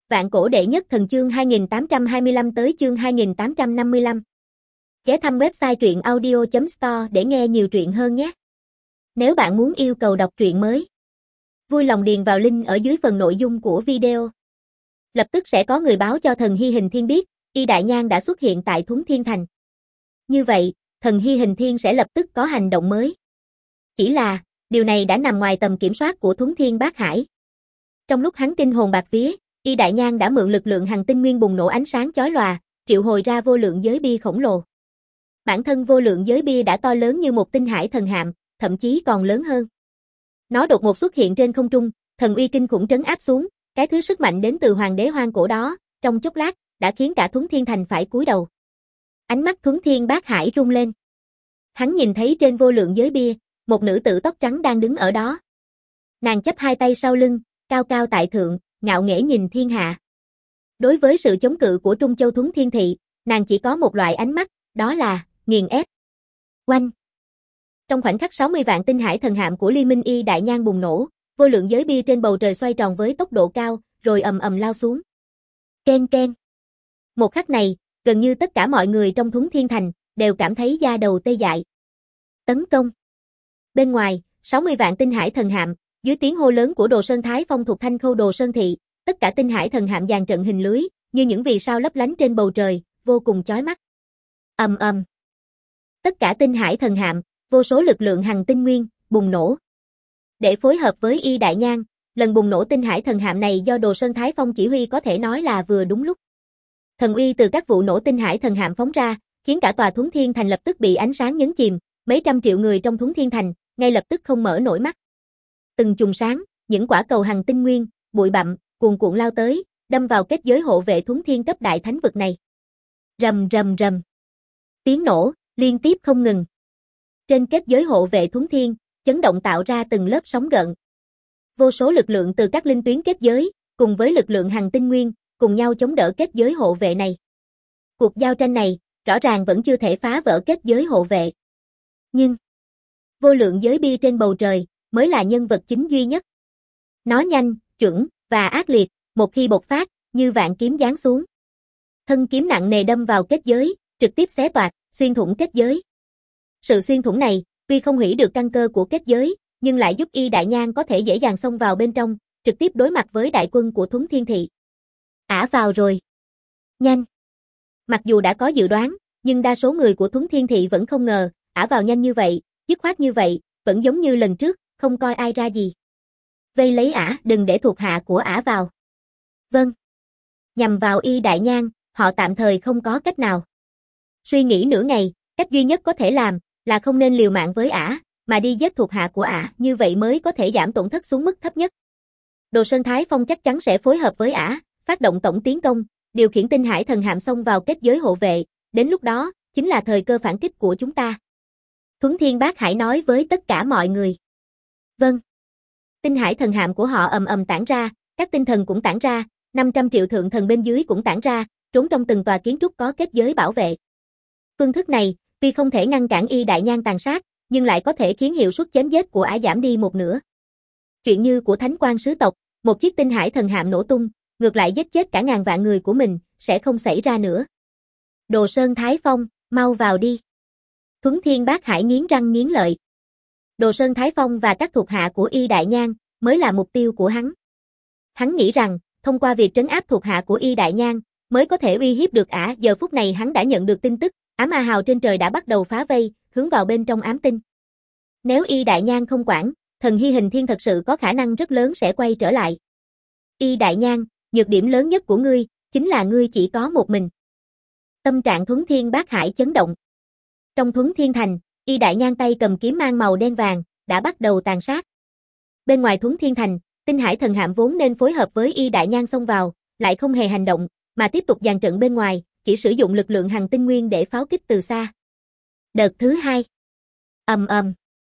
Vạn cổ đệ nhất thần chương 2825 tới chương 2855. Ghé thăm website truyện audio.store để nghe nhiều truyện hơn nhé. Nếu bạn muốn yêu cầu đọc truyện mới, vui lòng điền vào link ở dưới phần nội dung của video. Lập tức sẽ có người báo cho thần Hy Hình Thiên biết, Y Đại Nhang đã xuất hiện tại Thuấn Thiên Thành. Như vậy, thần Hy Hình Thiên sẽ lập tức có hành động mới. Chỉ là, điều này đã nằm ngoài tầm kiểm soát của Thuấn Thiên Bát Hải. Trong lúc hắn kinh hồn bạt vía, Y Đại Nhang đã mượn lực lượng hằng tinh nguyên bùng nổ ánh sáng chói lòa, triệu hồi ra vô lượng giới bia khổng lồ. Bản thân vô lượng giới bia đã to lớn như một tinh hải thần hạm, thậm chí còn lớn hơn. Nó đột ngột xuất hiện trên không trung, thần uy kinh khủng trấn áp xuống, cái thứ sức mạnh đến từ hoàng đế hoang cổ đó, trong chốc lát, đã khiến cả Thuấn Thiên Thành phải cúi đầu. Ánh mắt Thuấn Thiên Bát Hải rung lên. Hắn nhìn thấy trên vô lượng giới bia, một nữ tử tóc trắng đang đứng ở đó. Nàng chắp hai tay sau lưng, cao cao tại thượng, ngạo nghễ nhìn thiên hạ. Đối với sự chống cự của Trung Châu Thuấn Thiên Thị, nàng chỉ có một loại ánh mắt, đó là nghiền ép. Oanh! Trong khoảnh khắc 60 vạn tinh hải thần hạm của Liên Minh Y Đại Nhang bùng nổ, vô lượng giới bia trên bầu trời xoay tròn với tốc độ cao, rồi ầm ầm lao xuống. Ken ken. Một khắc này, gần như tất cả mọi người trong Thuấn Thiên Thành đều cảm thấy da đầu tê dại. Tấn công. Bên ngoài, 60 vạn tinh hải thần hạm, dưới tiếng hô lớn của Đồ Sơn Thái Phong thuộc Thanh Khâu Đồ Sơn Thị, tất cả tinh hải thần hạm dàn trận hình lưới, như những vì sao lấp lánh trên bầu trời, vô cùng chói mắt. Ầm ầm. Tất cả tinh hải thần hạm, vô số lực lượng hằng tinh nguyên bùng nổ. Để phối hợp với Y Đại Nhang, lần bùng nổ tinh hải thần hạm này do Đồ Sơn Thái Phong chỉ huy có thể nói là vừa đúng lúc. Thần uy từ các vụ nổ tinh hải thần hạm phóng ra, khiến cả tòa Thuấn Thiên Thành lập tức bị ánh sáng nhấn chìm, mấy trăm triệu người trong Thuấn Thiên Thành ngay lập tức không mở nổi mắt. Từng chùm sáng, những quả cầu hằng tinh nguyên, bụi bặm, cuồn cuộn lao tới, đâm vào kết giới hộ vệ Thuấn Thiên cấp đại thánh vực này. Rầm rầm rầm. Tiếng nổ liên tiếp không ngừng. Trên kết giới hộ vệ Thuấn Thiên, chấn động tạo ra từng lớp sóng gợn. Vô số lực lượng từ các linh tuyến kết giới, cùng với lực lượng hằng tinh nguyên, cùng nhau chống đỡ kết giới hộ vệ này. Cuộc giao tranh này, rõ ràng vẫn chưa thể phá vỡ kết giới hộ vệ. Nhưng, vô lượng giới bia trên bầu trời, mới là nhân vật chính duy nhất. Nó nhanh, chuẩn, và ác liệt, một khi bộc phát, như vạn kiếm giáng xuống. Thân kiếm nặng nề đâm vào kết giới, trực tiếp xé toạc, xuyên thủng kết giới. Sự xuyên thủng này, tuy không hủy được căn cơ của kết giới, nhưng lại giúp Y Đại Nhang có thể dễ dàng xông vào bên trong, trực tiếp đối mặt với đại quân của Thuấn Thiên Thị. Ả vào rồi. Nhanh. Mặc dù đã có dự đoán, nhưng đa số người của Thuấn Thiên Thị vẫn không ngờ, Ả vào nhanh như vậy, dứt khoát như vậy, vẫn giống như lần trước, không coi ai ra gì. Vây lấy Ả, đừng để thuộc hạ của Ả vào. Vâng. Nhằm vào Y Đại Nhang, họ tạm thời không có cách nào. Suy nghĩ nửa ngày, cách duy nhất có thể làm, là không nên liều mạng với Ả, mà đi giết thuộc hạ của Ả, như vậy mới có thể giảm tổn thất xuống mức thấp nhất. Đồ Sơn Thái Phong chắc chắn sẽ phối hợp với Ả, phát động tổng tiến công, điều khiển tinh hải thần hạm xông vào kết giới hộ vệ, đến lúc đó, chính là thời cơ phản kích của chúng ta. Thuấn Thiên Bát Hải nói với tất cả mọi người. Vâng. Tinh hải thần hạm của họ ầm ầm tản ra, các tinh thần cũng tản ra, 500 triệu thượng thần bên dưới cũng tản ra, trốn trong từng tòa kiến trúc có kết giới bảo vệ. Phương thức này, tuy không thể ngăn cản Y Đại Nhang tàn sát, nhưng lại có thể khiến hiệu suất chém giết của Ả giảm đi một nửa. Chuyện như của Thánh Quang sứ tộc, một chiếc tinh hải thần hạm nổ tung, ngược lại giết chết cả ngàn vạn người của mình, sẽ không xảy ra nữa. Đồ Sơn Thái Phong, mau vào đi. Thuấn Thiên Bát Hải nghiến răng nghiến lợi. Đồ Sơn Thái Phong và các thuộc hạ của Y Đại Nhang mới là mục tiêu của hắn. Hắn nghĩ rằng, thông qua việc trấn áp thuộc hạ của Y Đại Nhang, mới có thể uy hiếp được Ả. Giờ phút này hắn đã nhận được tin tức, ám ma hào trên trời đã bắt đầu phá vây, hướng vào bên trong ám tinh. Nếu Y Đại Nhang không quản, thần Hy Hình Thiên thật sự có khả năng rất lớn sẽ quay trở lại. Y Đại Nhang, nhược điểm lớn nhất của ngươi, chính là ngươi chỉ có một mình. Tâm trạng Thuấn Thiên Bát Hải chấn động. Trong Thuấn Thiên Thành, Y Đại Nhang tay cầm kiếm mang màu đen vàng, đã bắt đầu tàn sát. Bên ngoài Thuấn Thiên Thành, tinh hải thần hạm vốn nên phối hợp với Y Đại Nhang xông vào, lại không hề hành động, mà tiếp tục dàn trận bên ngoài, chỉ sử dụng lực lượng hằng tinh nguyên để pháo kích từ xa. Đợt thứ hai. Ầm ầm.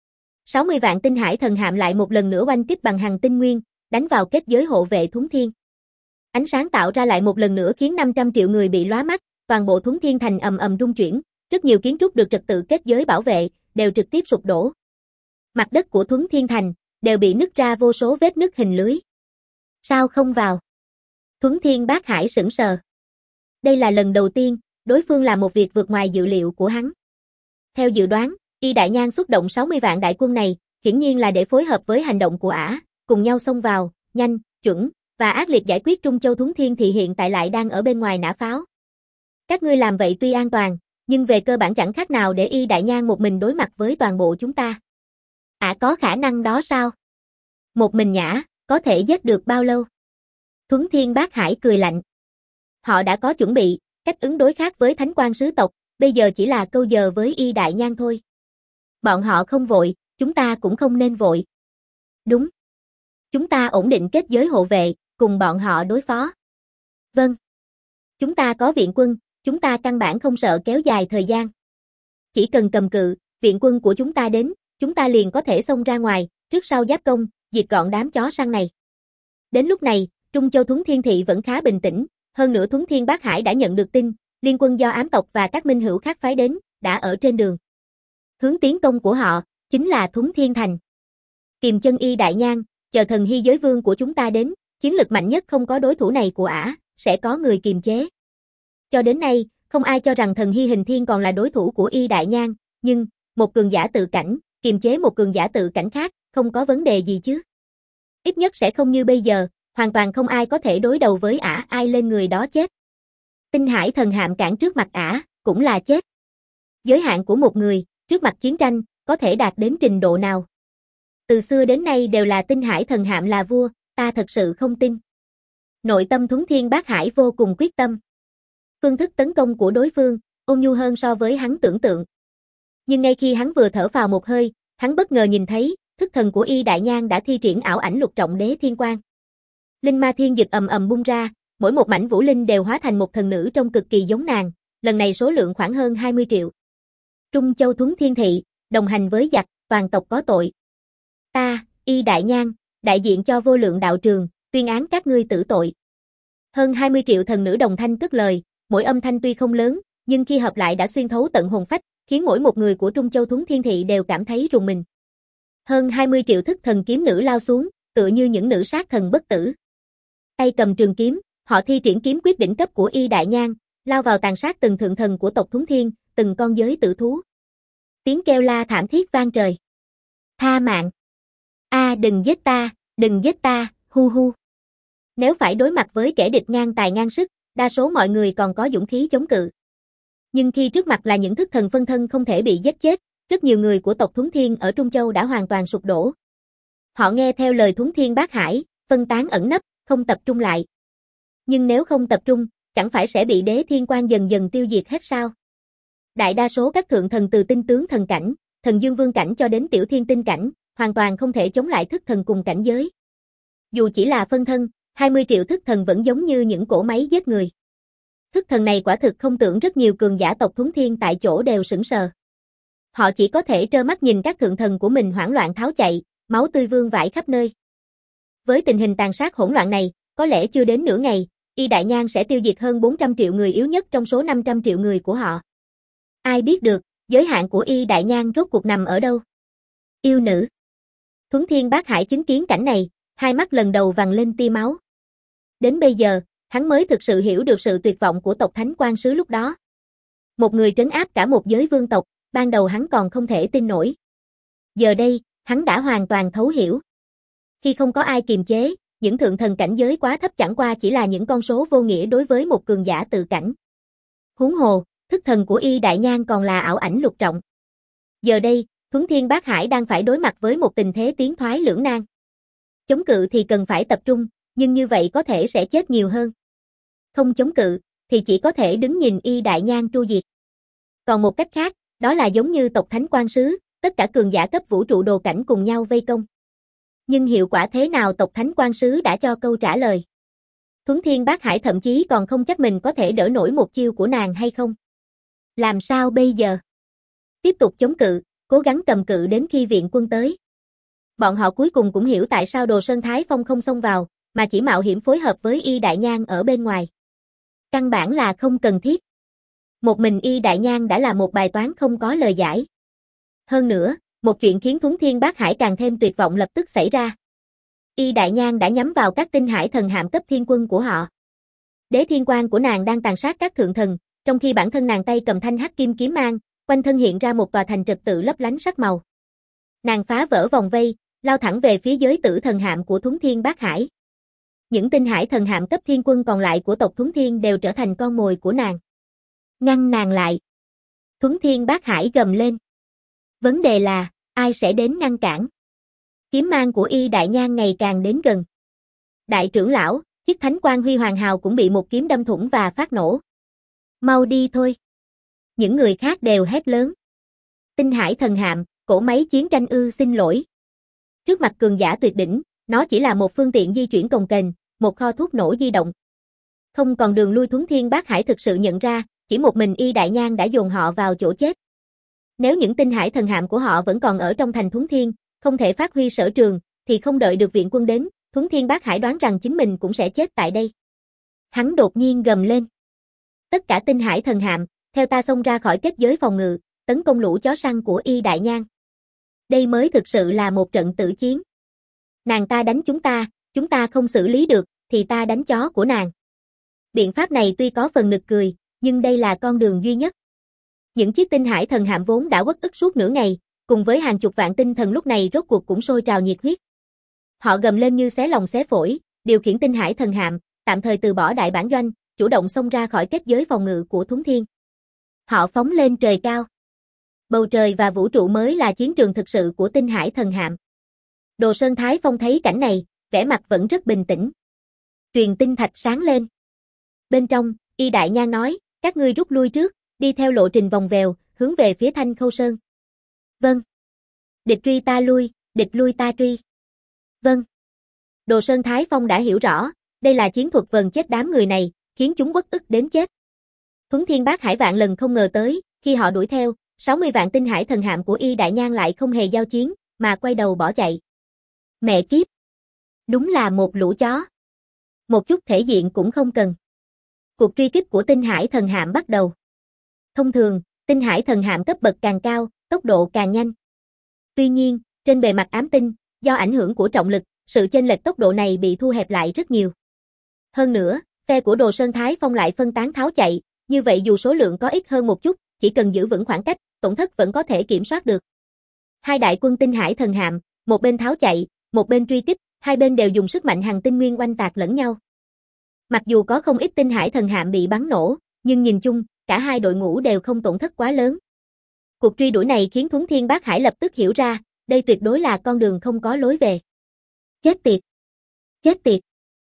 60 vạn tinh hải thần hạm lại một lần nữa oanh kích bằng hằng tinh nguyên, đánh vào kết giới hộ vệ Thuấn Thiên. Ánh sáng tạo ra lại một lần nữa khiến 500 triệu người bị lóa mắt, toàn bộ Thuấn Thiên Thành ầm ầm rung chuyển, rất nhiều kiến trúc được trật tự kết giới bảo vệ, đều trực tiếp sụp đổ. Mặt đất của Thuấn Thiên Thành đều bị nứt ra vô số vết nứt hình lưới. Sao không vào? Thuấn Thiên Bác Hải sững sờ. Đây là lần đầu tiên, đối phương làm một việc vượt ngoài dự liệu của hắn. Theo dự đoán, Y Đại Nhan xuất động 60 vạn đại quân này, hiển nhiên là để phối hợp với hành động của ả, cùng nhau xông vào, nhanh, chuẩn, và ác liệt giải quyết Trung Châu Thuấn Thiên thì hiện tại lại đang ở bên ngoài nã pháo. Các ngươi làm vậy tuy an toàn, nhưng về cơ bản chẳng khác nào để Y Đại Nhan một mình đối mặt với toàn bộ chúng ta. Ả có khả năng đó sao? Một mình nhã, có thể giết được bao lâu? Thuấn Thiên Bác Hải cười lạnh. Họ đã có chuẩn bị, cách ứng đối khác với Thánh Quan sứ tộc, bây giờ chỉ là câu giờ với Y Đại Nhan thôi. Bọn họ không vội, chúng ta cũng không nên vội. Đúng. Chúng ta ổn định kết giới hộ vệ, cùng bọn họ đối phó. Vâng. Chúng ta có viện quân, chúng ta căn bản không sợ kéo dài thời gian. Chỉ cần cầm cự, viện quân của chúng ta đến, chúng ta liền có thể xông ra ngoài, trước sau giáp công, diệt gọn đám chó săn này. Đến lúc này, Trung Châu Thuấn Thiên Thị vẫn khá bình tĩnh, hơn nữa Thuấn Thiên Bác Hải đã nhận được tin, liên quân do ám tộc và các minh hữu khác phái đến, đã ở trên đường. Hướng tiến công của họ, chính là Thuấn Thiên Thành. Kiềm chân Y Đại Nhan, chờ thần hy giới vương của chúng ta đến, chiến lực mạnh nhất không có đối thủ này của ả, sẽ có người kiềm chế. Cho đến nay, không ai cho rằng thần hy hình thiên còn là đối thủ của Y Đại Nhan, nhưng, một cường giả tự cảnh, kiềm chế một cường giả tự cảnh khác, không có vấn đề gì chứ. Ít nhất sẽ không như bây giờ, hoàn toàn không ai có thể đối đầu với ả, ai lên người đó chết. Tinh Hải thần hạm cản trước mặt ả, cũng là chết. Giới hạn của một người, trước mặt chiến tranh, có thể đạt đến trình độ nào? Từ xưa đến nay đều là Tinh Hải thần hạm là vua, ta thật sự không tin. Nội tâm Thuấn Thiên Bác Hải vô cùng quyết tâm. Phương thức tấn công của đối phương, ôn nhu hơn so với hắn tưởng tượng. Nhưng ngay khi hắn vừa thở phào một hơi, hắn bất ngờ nhìn thấy, thức thần của Y Đại Nhan đã thi triển ảo ảnh lục trọng đế thiên quang. Linh ma thiên dực ầm ầm bung ra, mỗi một mảnh vũ linh đều hóa thành một thần nữ trông cực kỳ giống nàng, lần này số lượng khoảng hơn 20 triệu. Trung Châu Thuấn Thiên Thị, đồng hành với giặc, toàn tộc có tội. Ta, Y Đại Nhan, đại diện cho vô lượng đạo trường, tuyên án các ngươi tử tội. Hơn 20 triệu thần nữ đồng thanh cất lời, mỗi âm thanh tuy không lớn, nhưng khi hợp lại đã xuyên thấu tận hồn phách, khiến mỗi một người của Trung Châu Thuấn Thiên Thị đều cảm thấy rùng mình. Hơn 20 triệu thức thần kiếm nữ lao xuống, tựa như những nữ sát thần bất tử. Tay cầm trường kiếm, họ thi triển kiếm quyết đỉnh cấp của Y Đại Nhan, lao vào tàn sát từng thượng thần của tộc Thuấn Thiên, từng con giới tử thú. Tiếng kêu la thảm thiết vang trời. Tha mạng! Đừng giết ta, hu hu. Nếu phải đối mặt với kẻ địch ngang tài ngang sức, đa số mọi người còn có dũng khí chống cự. Nhưng khi trước mặt là những thức thần phân thân không thể bị giết chết, rất nhiều người của tộc Thuấn Thiên ở Trung Châu đã hoàn toàn sụp đổ. Họ nghe theo lời Thuấn Thiên Bác Hải, phân tán ẩn nấp, không tập trung lại. Nhưng nếu không tập trung, chẳng phải sẽ bị đế thiên quang dần dần tiêu diệt hết sao? Đại đa số các thượng thần từ tinh tướng thần cảnh, thần dương vương cảnh cho đến tiểu thiên tinh cảnh, hoàn toàn không thể chống lại thức thần cùng cảnh giới. Dù chỉ là phân thân, 20 triệu thức thần vẫn giống như những cỗ máy giết người. Thức thần này quả thực không tưởng rất nhiều cường giả tộc Thuấn Thiên tại chỗ đều sững sờ. Họ chỉ có thể trơ mắt nhìn các thượng thần của mình hoảng loạn tháo chạy, máu tươi vương vãi khắp nơi. Với tình hình tàn sát hỗn loạn này, có lẽ chưa đến nửa ngày, Y Đại Nhan sẽ tiêu diệt hơn 400 triệu người yếu nhất trong số 500 triệu người của họ. Ai biết được, giới hạn của Y Đại Nhan rốt cuộc nằm ở đâu? Yêu nữ. Thuấn Thiên Bác Hải chứng kiến cảnh này, hai mắt lần đầu vằn lên tia máu. Đến bây giờ, hắn mới thực sự hiểu được sự tuyệt vọng của tộc Thánh Quan sứ lúc đó. Một người trấn áp cả một giới vương tộc, ban đầu hắn còn không thể tin nổi. Giờ đây, hắn đã hoàn toàn thấu hiểu. Khi không có ai kiềm chế, những thượng thần cảnh giới quá thấp chẳng qua chỉ là những con số vô nghĩa đối với một cường giả tự cảnh. Huống hồ, thức thần của Y Đại Nhan còn là ảo ảnh lục trọng. Giờ đây, Thuấn Thiên Bác Hải đang phải đối mặt với một tình thế tiến thoái lưỡng nan. Chống cự thì cần phải tập trung, nhưng như vậy có thể sẽ chết nhiều hơn. Không chống cự, thì chỉ có thể đứng nhìn Y Đại Nhan tru diệt. Còn một cách khác, đó là giống như tộc Thánh Quan sứ, tất cả cường giả cấp vũ trụ đồ cảnh cùng nhau vây công. Nhưng hiệu quả thế nào tộc Thánh Quan sứ đã cho câu trả lời. Thuấn Thiên Bác Hải thậm chí còn không chắc mình có thể đỡ nổi một chiêu của nàng hay không. Làm sao bây giờ? Tiếp tục chống cự, cố gắng cầm cự đến khi viện quân tới. Bọn họ cuối cùng cũng hiểu tại sao Đồ Sơn Thái Phong không xông vào, mà chỉ mạo hiểm phối hợp với Y Đại Nhan ở bên ngoài. Căn bản là không cần thiết. Một mình Y Đại Nhan đã là một bài toán không có lời giải. Hơn nữa, một chuyện khiến Thuấn Thiên Bác Hải càng thêm tuyệt vọng lập tức xảy ra. Y Đại Nhan đã nhắm vào các tinh hải thần hạm cấp thiên quân của họ. Đế thiên quang của nàng đang tàn sát các thượng thần, trong khi bản thân nàng tay cầm thanh hắc kim kiếm mang, quanh thân hiện ra một tòa thành trật tự lấp lánh sắc màu. Nàng phá vỡ vòng vây, lao thẳng về phía giới tử thần hạm của Thuấn Thiên Bát Hải. Những tinh hải thần hạm cấp thiên quân còn lại của tộc Thuấn Thiên đều trở thành con mồi của nàng. Ngăn nàng lại. Thuấn Thiên Bát Hải gầm lên. Vấn đề là, ai sẽ đến ngăn cản? Kiếm mang của Y Đại Nhan ngày càng đến gần. Đại trưởng lão, chiếc thánh quang huy hoàng hào cũng bị một kiếm đâm thủng và phát nổ. Mau đi thôi. Những người khác đều hét lớn. Tinh hải thần hạm, cỗ máy chiến tranh ư, xin lỗi. Trước mặt cường giả tuyệt đỉnh, nó chỉ là một phương tiện di chuyển cồng kềnh, một kho thuốc nổ di động. Không còn đường lui. Thuấn Thiên Bát Hải thực sự nhận ra, chỉ một mình Y Đại Nhan đã dồn họ vào chỗ chết. Nếu những tinh hải thần hạm của họ vẫn còn ở trong thành Thuấn Thiên, không thể phát huy sở trường, thì không đợi được viện quân đến, Thuấn Thiên Bát Hải đoán rằng chính mình cũng sẽ chết tại đây. Hắn đột nhiên gầm lên. Tất cả tinh hải thần hạm, theo ta xông ra khỏi kết giới phòng ngự, tấn công lũ chó săn của Y Đại Nhan. Đây mới thực sự là một trận tử chiến. Nàng ta đánh chúng ta không xử lý được, thì ta đánh chó của nàng. Biện pháp này tuy có phần nực cười, nhưng đây là con đường duy nhất. Những chiếc tinh hải thần hạm vốn đã uất ức suốt nửa ngày, cùng với hàng chục vạn tinh thần lúc này rốt cuộc cũng sôi trào nhiệt huyết. Họ gầm lên như xé lòng xé phổi, điều khiển tinh hải thần hạm, tạm thời từ bỏ đại bản doanh, chủ động xông ra khỏi kết giới phòng ngự của Thuấn Thiên. Họ phóng lên trời cao. Bầu trời và vũ trụ mới là chiến trường thực sự của tinh hải thần hạm. Đồ Sơn Thái Phong thấy cảnh này, vẻ mặt vẫn rất bình tĩnh. Truyền tinh thạch sáng lên. Bên trong, Y Đại Nhan nói, các ngươi rút lui trước, đi theo lộ trình vòng vèo, hướng về phía Thanh Khâu Sơn. Vâng. Địch truy ta lui, địch lui ta truy. Vâng. Đồ Sơn Thái Phong đã hiểu rõ, đây là chiến thuật vờn chết đám người này, khiến chúng uất ức đến chết. Thuấn Thiên Bát Hải vạn lần không ngờ tới, khi họ đuổi theo, 60 vạn tinh hải thần hạm của Y Đại Nhan lại không hề giao chiến, mà quay đầu bỏ chạy. Mẹ kiếp! Đúng là một lũ chó. Một chút thể diện cũng không cần. Cuộc truy kích của tinh hải thần hạm bắt đầu. Thông thường, tinh hải thần hạm cấp bậc càng cao, tốc độ càng nhanh. Tuy nhiên, trên bề mặt ám tinh, do ảnh hưởng của trọng lực, sự chênh lệch tốc độ này bị thu hẹp lại rất nhiều. Hơn nữa, phe của Đồ Sơn Thái Phong lại phân tán tháo chạy, như vậy dù số lượng có ít hơn một chút, chỉ cần giữ vững khoảng cách, tổn thất vẫn có thể kiểm soát được. Hai đại quân tinh hải thần hạm, một bên tháo chạy, một bên truy kích, hai bên đều dùng sức mạnh hằng tinh nguyên oanh tạc lẫn nhau. Mặc dù có không ít tinh hải thần hạm bị bắn nổ, nhưng nhìn chung, cả hai đội ngũ đều không tổn thất quá lớn. Cuộc truy đuổi này khiến Thuấn Thiên Bát Hải lập tức hiểu ra, đây tuyệt đối là con đường không có lối về. Chết tiệt! Chết tiệt!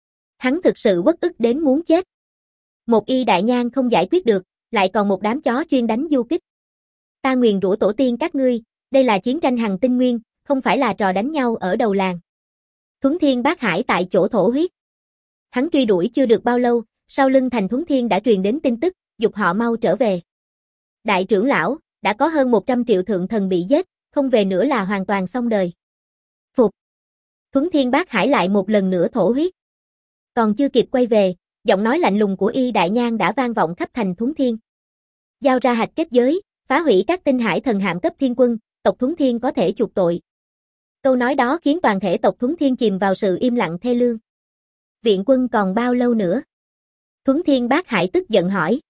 Hắn thực sự uất ức đến muốn chết. Một Y Đại Nhan không giải quyết được, lại còn một đám chó chuyên đánh du kích. Ta nguyền rủa tổ tiên các ngươi, đây là chiến tranh hằng tinh nguyên, không phải là trò đánh nhau ở đầu làng. Thuấn Thiên Bát Hải tại chỗ thổ huyết. Hắn truy đuổi chưa được bao lâu, sau lưng thành Thuấn Thiên đã truyền đến tin tức, giục họ mau trở về. Đại trưởng lão, đã có hơn 100 triệu thượng thần bị giết, không về nữa là hoàn toàn xong đời. Phục. Thuấn Thiên Bát Hải lại một lần nữa thổ huyết. Còn chưa kịp quay về, giọng nói lạnh lùng của Y Đại Nhan đã vang vọng khắp thành Thuấn Thiên. Giao ra hạch kết giới, phá hủy các tinh hải thần hạm cấp thiên quân, tộc Thuấn Thiên có thể chuộc tội. Câu nói đó khiến toàn thể tộc Thuấn Thiên chìm vào sự im lặng thê lương. Viện quân còn bao lâu nữa? Thuấn Thiên Bát Hải tức giận hỏi.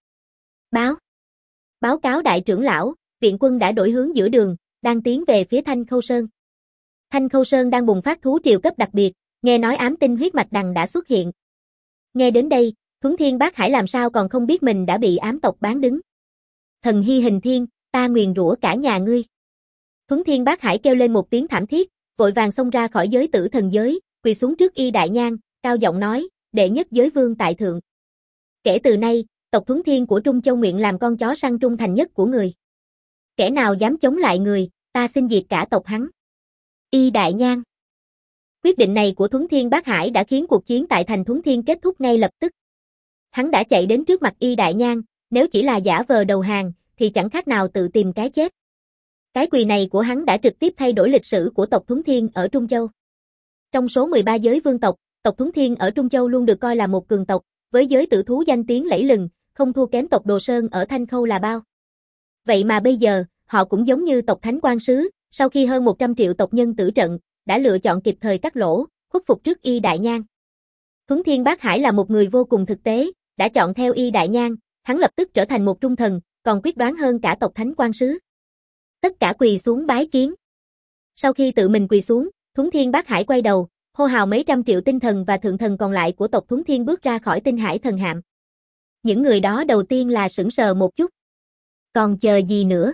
Báo cáo đại trưởng lão, viện quân đã đổi hướng giữa đường, đang tiến về phía Thanh Khâu Sơn. Thanh Khâu Sơn đang bùng phát thú triều cấp đặc biệt, nghe nói ám tinh huyết mạch đằng đã xuất hiện. Nghe đến đây, Thuấn Thiên Bát Hải làm sao còn không biết mình đã bị ám tộc bán đứng. Thần Hy Hình Thiên, ta nguyền rủa cả nhà ngươi. Thuấn Thiên Bát Hải kêu lên một tiếng thảm thiết, vội vàng xông ra khỏi giới tử thần giới, quỳ xuống trước Y Đại Nhan, cao giọng nói, đệ nhất giới vương tại thượng. Kể từ nay, tộc Thuấn Thiên của Trung Châu nguyện làm con chó săn trung thành nhất của người. Kẻ nào dám chống lại người, ta xin diệt cả tộc hắn. Y Đại Nhan. Quyết định này của Thuấn Thiên Bát Hải đã khiến cuộc chiến tại thành Thuấn Thiên kết thúc ngay lập tức. Hắn đã chạy đến trước mặt Y Đại Nhan, nếu chỉ là giả vờ đầu hàng, thì chẳng khác nào tự tìm cái chết. Cái quỳ này của hắn đã trực tiếp thay đổi lịch sử của tộc Thuấn Thiên ở Trung Châu. Trong số 13 giới vương tộc, tộc Thuấn Thiên ở Trung Châu luôn được coi là một cường tộc, với giới tử thú danh tiếng lẫy lừng, không thua kém tộc Đồ Sơn ở Thanh Khâu là bao. Vậy mà bây giờ, họ cũng giống như tộc Thánh Quan Sứ, sau khi hơn 100 triệu tộc nhân tử trận, đã lựa chọn kịp thời cắt lỗ, khuất phục trước Y Đại Nhan. Thuấn Thiên Bát Hải là một người vô cùng thực tế, đã chọn theo Y Đại Nhang, hắn lập tức trở thành một trung thần, còn quyết đoán hơn cả tộc Thánh Quan Sứ. Tất cả quỳ xuống bái kiến. Sau khi tự mình quỳ xuống, Thuấn Thiên Bát Hải quay đầu, hô hào mấy trăm triệu tinh thần và thượng thần còn lại của tộc Thuấn Thiên bước ra khỏi Tinh Hải Thần Hạm. Những người đó đầu tiên là sững sờ một chút. Còn chờ gì nữa?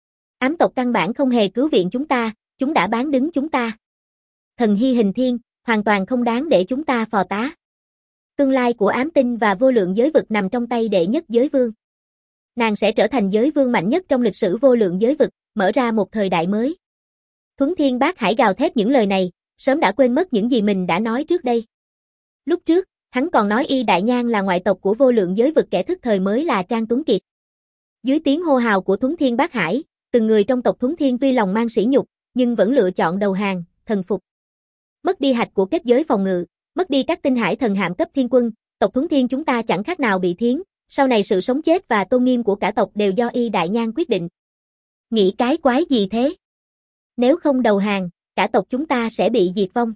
Ám tộc căn bản không hề cứu viện chúng đã bán đứng chúng ta. Thần Hy Hình Thiên, hoàn toàn không đáng để chúng ta phò tá. Tương lai của ám tinh và vô lượng giới vực nằm trong tay đệ nhất giới vương. Nàng sẽ trở thành giới vương mạnh nhất trong lịch sử vô lượng giới vực, mở ra một thời đại mới. Thuấn Thiên Bát Hải gào thét những lời này, sớm đã quên mất những gì mình đã nói trước đây. Lúc trước, hắn còn nói Y Đại Nhang là ngoại tộc của vô lượng giới vực, kẻ thức thời mới là Trang Tuấn Kiệt. Dưới tiếng hô hào của Thuấn Thiên Bát Hải, từng người trong tộc Thuấn Thiên tuy lòng mang sỉ nhục, nhưng vẫn lựa chọn đầu hàng, thần phục. Mất đi hạch của kết giới phòng ngự, mất đi các tinh hải thần hạm cấp thiên quân, tộc Thuấn Thiên chúng ta chẳng khác nào bị thiến, sau này sự sống chết và tôn nghiêm của cả tộc đều do Y Đại Nhang quyết định. Nghĩ cái quái gì thế? Nếu không đầu hàng, cả tộc chúng ta sẽ bị diệt vong.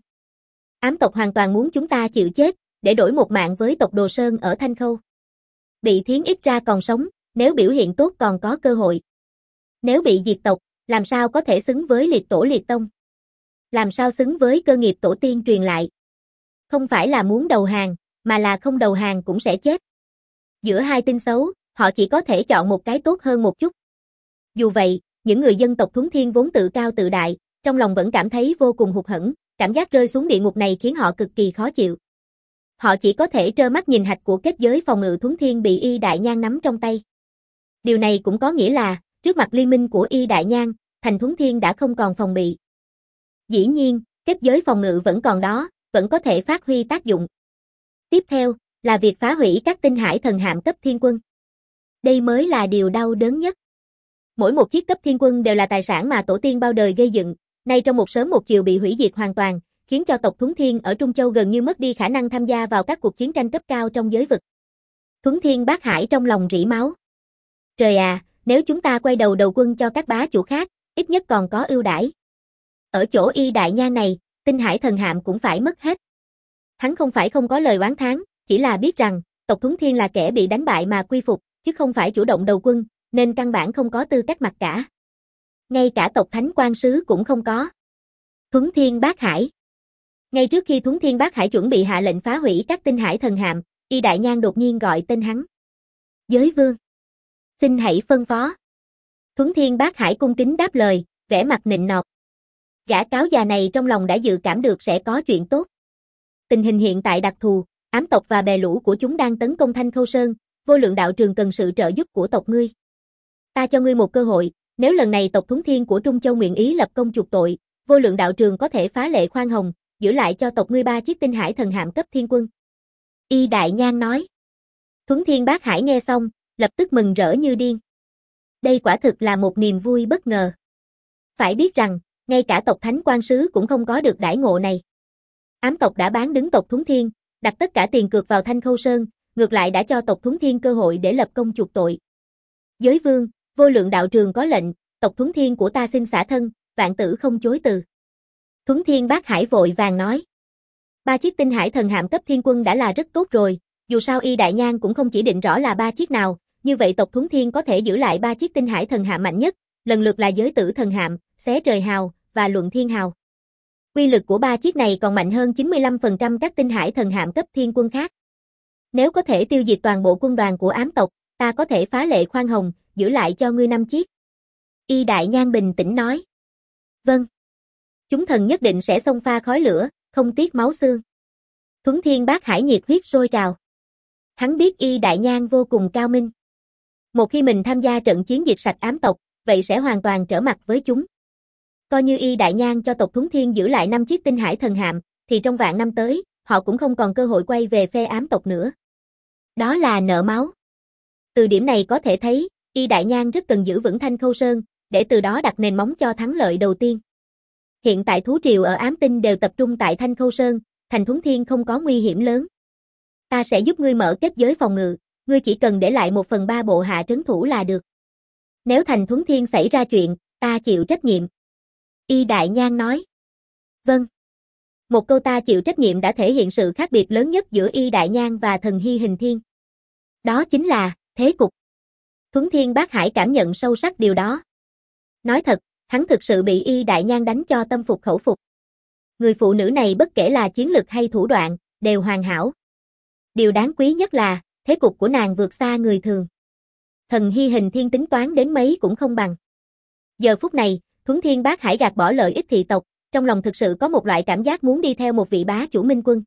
Ám tộc hoàn toàn muốn chúng ta chịu chết, để đổi một mạng với tộc Đồ Sơn ở Thanh Khâu. Bị thiến ít ra còn sống, nếu biểu hiện tốt còn có cơ hội. Nếu bị diệt tộc, làm sao có thể xứng với liệt tổ liệt tông? Làm sao xứng với cơ nghiệp tổ tiên truyền lại? Không phải là muốn đầu hàng, mà là không đầu hàng cũng sẽ chết. Giữa hai tin xấu, họ chỉ có thể chọn một cái tốt hơn một chút. Dù vậy, những người dân tộc Thuấn Thiên vốn tự cao tự đại, trong lòng vẫn cảm thấy vô cùng hụt hẫng, cảm giác rơi xuống địa ngục này khiến họ cực kỳ khó chịu. Họ chỉ có thể trơ mắt nhìn hạch của kết giới phòng ngự Thuấn Thiên bị Y Đại Nhang nắm trong tay. Điều này cũng có nghĩa là, trước mặt liên minh của Y Đại Nhang, thành Thuấn Thiên đã không còn phòng bị. Dĩ nhiên, kết giới phòng ngự vẫn còn đó, vẫn có thể phát huy tác dụng. Tiếp theo, là việc phá hủy các tinh hải thần hạm cấp thiên quân. Đây mới là điều đau đớn nhất. Mỗi một chiếc cấp thiên quân đều là tài sản mà tổ tiên bao đời gây dựng, nay trong một sớm một chiều bị hủy diệt hoàn toàn, khiến cho tộc Thuấn Thiên ở Trung Châu gần như mất đi khả năng tham gia vào các cuộc chiến tranh cấp cao trong giới vực. Thuấn Thiên Bát Hải trong lòng rỉ máu. Trời à, nếu chúng ta quay đầu đầu quân cho các bá chủ khác, ít nhất còn có ưu đãi. Ở chỗ Y Đại Nhang này, tinh hải thần hạm cũng phải mất hết. Hắn không phải không có lời oán thán, chỉ là biết rằng, tộc Thuấn Thiên là kẻ bị đánh bại mà quy phục, chứ không phải chủ động đầu quân, nên căn bản không có tư cách mặc cả. Ngay cả tộc Thánh Quan Sứ cũng không có. Thuấn Thiên Bát Hải. Ngay trước khi Thuấn Thiên Bát Hải chuẩn bị hạ lệnh phá hủy các tinh hải thần hạm, Y Đại Nhang đột nhiên gọi tên hắn. Giới vương. Xin hãy phân phó. Thuấn Thiên Bát Hải cung kính đáp lời, vẻ mặt nịnh nọt. Gã cáo già này trong lòng đã dự cảm được sẽ có chuyện tốt. Tình hình hiện tại đặc thù, ám tộc và bè lũ của chúng đang tấn công Thanh Khâu Sơn, vô lượng đạo trường cần sự trợ giúp của tộc ngươi. Ta cho ngươi một cơ hội, nếu lần này tộc Thuấn Thiên của Trung Châu nguyện ý lập công chuộc tội, vô lượng đạo trường có thể phá lệ khoan hồng, giữ lại cho tộc ngươi 3 chiếc tinh hải thần hạm cấp thiên quân. Y Đại Nhang nói. Thuấn Thiên Bát Hải nghe xong, lập tức mừng rỡ như điên. Đây quả thực là một niềm vui bất ngờ. Phải biết rằng, ngay cả tộc Thánh Quan Sứ cũng không có được đãi ngộ này. Ám tộc đã bán đứng tộc Thuấn Thiên, đặt tất cả tiền cược vào Thanh Khâu Sơn, ngược lại đã cho tộc Thuấn Thiên cơ hội để lập công chuộc tội. Giới vương, vô lượng đạo trường có lệnh, tộc Thuấn Thiên của ta xin xả thân, vạn tử không chối từ. Thuấn Thiên Bát Hải vội vàng nói. 3 chiếc tinh hải thần hạm cấp thiên quân đã là rất tốt rồi, dù sao Y Đại Nhang cũng không chỉ định rõ là 3 chiếc nào, như vậy tộc Thuấn Thiên có thể giữ lại 3 chiếc tinh hải thần hạm mạnh nhất, lần lượt là giới tử thần hạm, xé trời hào, và luận thiên hào. Quy lực của 3 chiếc này còn mạnh hơn 95% các tinh hải thần hạm cấp thiên quân khác. Nếu có thể tiêu diệt toàn bộ quân đoàn của ám tộc, ta có thể phá lệ khoan hồng, giữ lại cho ngươi 5 chiếc. Y Đại Nhang bình tĩnh nói. Vâng. Chúng thần nhất định sẽ xông pha khói lửa, không tiếc máu xương. Thuấn Thiên Bát Hải nhiệt huyết sôi trào. Hắn biết Y Đại Nhang vô cùng cao minh. Một khi mình tham gia trận chiến diệt sạch ám tộc, vậy sẽ hoàn toàn trở mặt với chúng. Coi như Y Đại Nhang cho tộc Thuấn Thiên giữ lại 5 chiếc tinh hải thần hạm, thì trong vạn năm tới, họ cũng không còn cơ hội quay về phe ám tộc nữa. Đó là nợ máu. Từ điểm này có thể thấy, Y Đại Nhang rất cần giữ vững Thanh Khâu Sơn, để từ đó đặt nền móng cho thắng lợi đầu tiên. Hiện tại thú triều ở ám tinh đều tập trung tại Thanh Khâu Sơn, thành Thuấn Thiên không có nguy hiểm lớn. Ta sẽ giúp ngươi mở kết giới phòng ngự, ngươi chỉ cần để lại 1/3 bộ hạ trấn thủ là được. Nếu thành Thuấn Thiên xảy ra chuyện, ta chịu trách nhiệm. Y Đại Nhang nói. Vâng. Một câu ta chịu trách nhiệm đã thể hiện sự khác biệt lớn nhất giữa Y Đại Nhang và thần Hy Hình Thiên. Đó chính là thế cục. Thuấn Thiên Bác Hải cảm nhận sâu sắc điều đó. Nói thật, hắn thực sự bị Y Đại Nhan đánh cho tâm phục khẩu phục. Người phụ nữ này bất kể là chiến lực hay thủ đoạn, đều hoàn hảo. Điều đáng quý nhất là, thế cục của nàng vượt xa người thường. Thần Hy Hình Thiên tính toán đến mấy cũng không bằng. Giờ phút này, Thuấn Thiên Bác Hải gạt bỏ lợi ích thị tộc, trong lòng thực sự có một loại cảm giác muốn đi theo một vị bá chủ minh quân.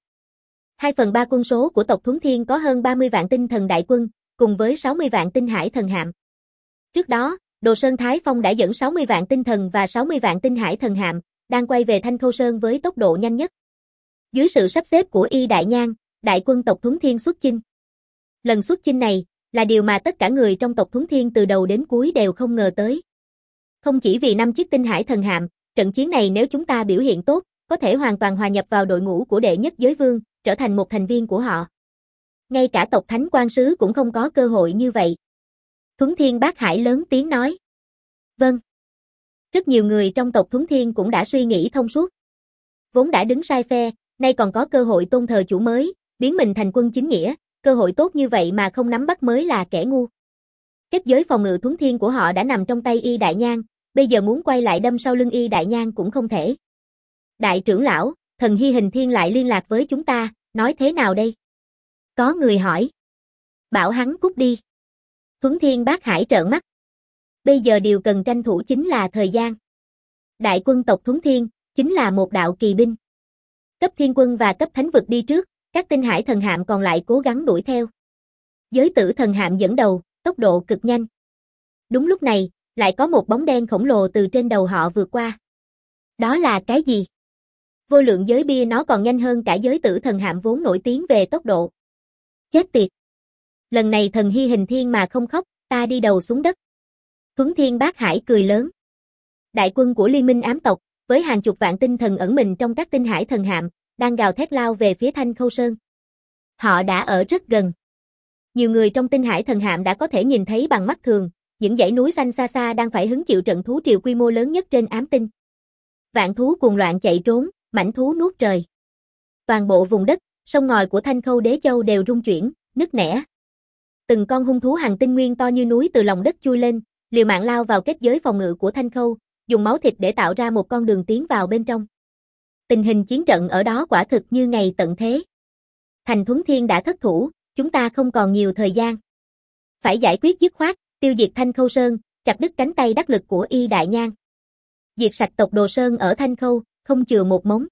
2/3 quân số của tộc Thuấn Thiên có hơn 30 vạn tinh thần đại quân, cùng với 60 vạn tinh hải thần hạm. Trước đó, Đồ Sơn Thái Phong đã dẫn 60 vạn tinh thần và 60 vạn tinh hải thần hạm, đang quay về Thanh Khâu Sơn với tốc độ nhanh nhất. Dưới sự sắp xếp của Y Đại Nhan, đại quân tộc Thuấn Thiên xuất chinh. Lần xuất chinh này, là điều mà tất cả người trong tộc Thuấn Thiên từ đầu đến cuối đều không ngờ tới. Không chỉ vì 5 chiếc tinh hải thần hạm, trận chiến này nếu chúng ta biểu hiện tốt, có thể hoàn toàn hòa nhập vào đội ngũ của đệ nhất giới vương, trở thành một thành viên của họ. Ngay cả tộc Thánh Quan Sứ cũng không có cơ hội như vậy. Thuấn Thiên Bác Hải lớn tiếng nói. Vâng. Rất nhiều người trong tộc Thuấn Thiên cũng đã suy nghĩ thông suốt. Vốn đã đứng sai phe, nay còn có cơ hội tôn thờ chủ mới, biến mình thành quân chính nghĩa, cơ hội tốt như vậy mà không nắm bắt mới là kẻ ngu. Kết giới phòng ngự Thuấn Thiên của họ đã nằm trong tay Y Đại Nhan, bây giờ muốn quay lại đâm sau lưng Y Đại Nhan cũng không thể. Đại trưởng lão, Thần Hy Hình Thiên lại liên lạc với chúng ta, nói thế nào đây? Có người hỏi. Bảo hắn cút đi. Thuấn Thiên Bác Hải trợn mắt. Bây giờ điều cần tranh thủ chính là thời gian. Đại quân tộc Thuấn Thiên, chính là một đạo kỳ binh. Cấp thiên quân và cấp thánh vực đi trước, các tinh hải thần hạm còn lại cố gắng đuổi theo. Giới tử thần hạm dẫn đầu, tốc độ cực nhanh. Đúng lúc này, lại có một bóng đen khổng lồ từ trên đầu họ vượt qua. Đó là cái gì? Vô lượng giới bia nó còn nhanh hơn cả giới tử thần hạm vốn nổi tiếng về tốc độ. Chết tiệt! Lần này Thần Hy Hình Thiên mà không khóc, ta đi đầu xuống đất. Thuấn Thiên Bác Hải cười lớn. Đại quân của Liên minh ám tộc, với hàng chục vạn tinh thần ẩn mình trong các tinh hải thần hạm, đang gào thét lao về phía Thanh Khâu Sơn. Họ đã ở rất gần. Nhiều người trong tinh hải thần hạm đã có thể nhìn thấy bằng mắt thường, những dãy núi xanh xa xa đang phải hứng chịu trận thú triều quy mô lớn nhất trên ám tinh. Vạn thú cuồng loạn chạy trốn, mãnh thú nuốt trời. Toàn bộ vùng đất, sông ngòi của Thanh Khâu Đế Châu đều rung chuyển, nứt nẻ. Từng con hung thú hàng tinh nguyên to như núi từ lòng đất chui lên, liều mạng lao vào kết giới phòng ngự của Thanh Khâu, dùng máu thịt để tạo ra một con đường tiến vào bên trong. Tình hình chiến trận ở đó quả thực như ngày tận thế. Thành Thuấn Thiên đã thất thủ, chúng ta không còn nhiều thời gian. Phải giải quyết dứt khoát, tiêu diệt Thanh Khâu Sơn, chặt đứt cánh tay đắc lực của Y Đại Nhan. Diệt sạch tộc Đồ Sơn ở Thanh Khâu, không chừa một mống.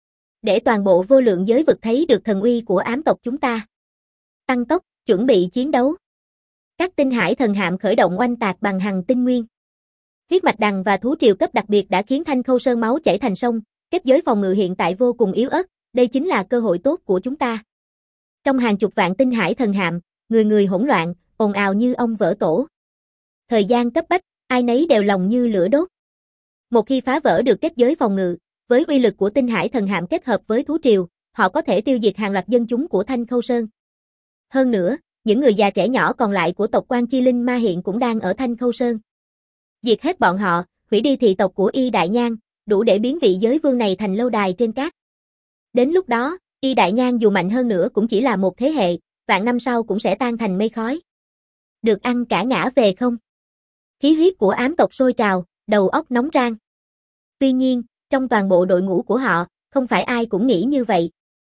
Để toàn bộ vô lượng giới vực thấy được thần uy của ám tộc chúng ta. Tăng tốc, chuẩn bị chiến đấu. Các tinh hải thần hạm khởi động oanh tạc bằng hằng tinh nguyên. Huyết mạch đằng và thú triều cấp đặc biệt đã khiến Thanh Khâu Sơn máu chảy thành sông, kết giới phòng ngự hiện tại vô cùng yếu ớt, đây chính là cơ hội tốt của chúng ta. Trong hàng chục vạn tinh hải thần hạm, người người hỗn loạn, ồn ào như ong vỡ tổ. Thời gian cấp bách, ai nấy đều lòng như lửa đốt. Một khi phá vỡ được kết giới phòng ngự, với uy lực của tinh hải thần hạm kết hợp với thú triều, họ có thể tiêu diệt hàng loạt dân chúng của Thanh Khâu Sơn. Hơn nữa, những người già trẻ nhỏ còn lại của tộc Quan Chi Linh Ma hiện cũng đang ở Thanh Khâu Sơn. Diệt hết bọn họ, hủy đi thị tộc của Y Đại Nhan, đủ để biến vị giới vương này thành lâu đài trên cát. Đến lúc đó, Y Đại Nhan dù mạnh hơn nữa cũng chỉ là một thế hệ, vạn năm sau cũng sẽ tan thành mây khói. Được ăn cả ngã về không? Khí huyết của ám tộc sôi trào, đầu óc nóng rang. Tuy nhiên, trong toàn bộ đội ngũ của họ, không phải ai cũng nghĩ như vậy.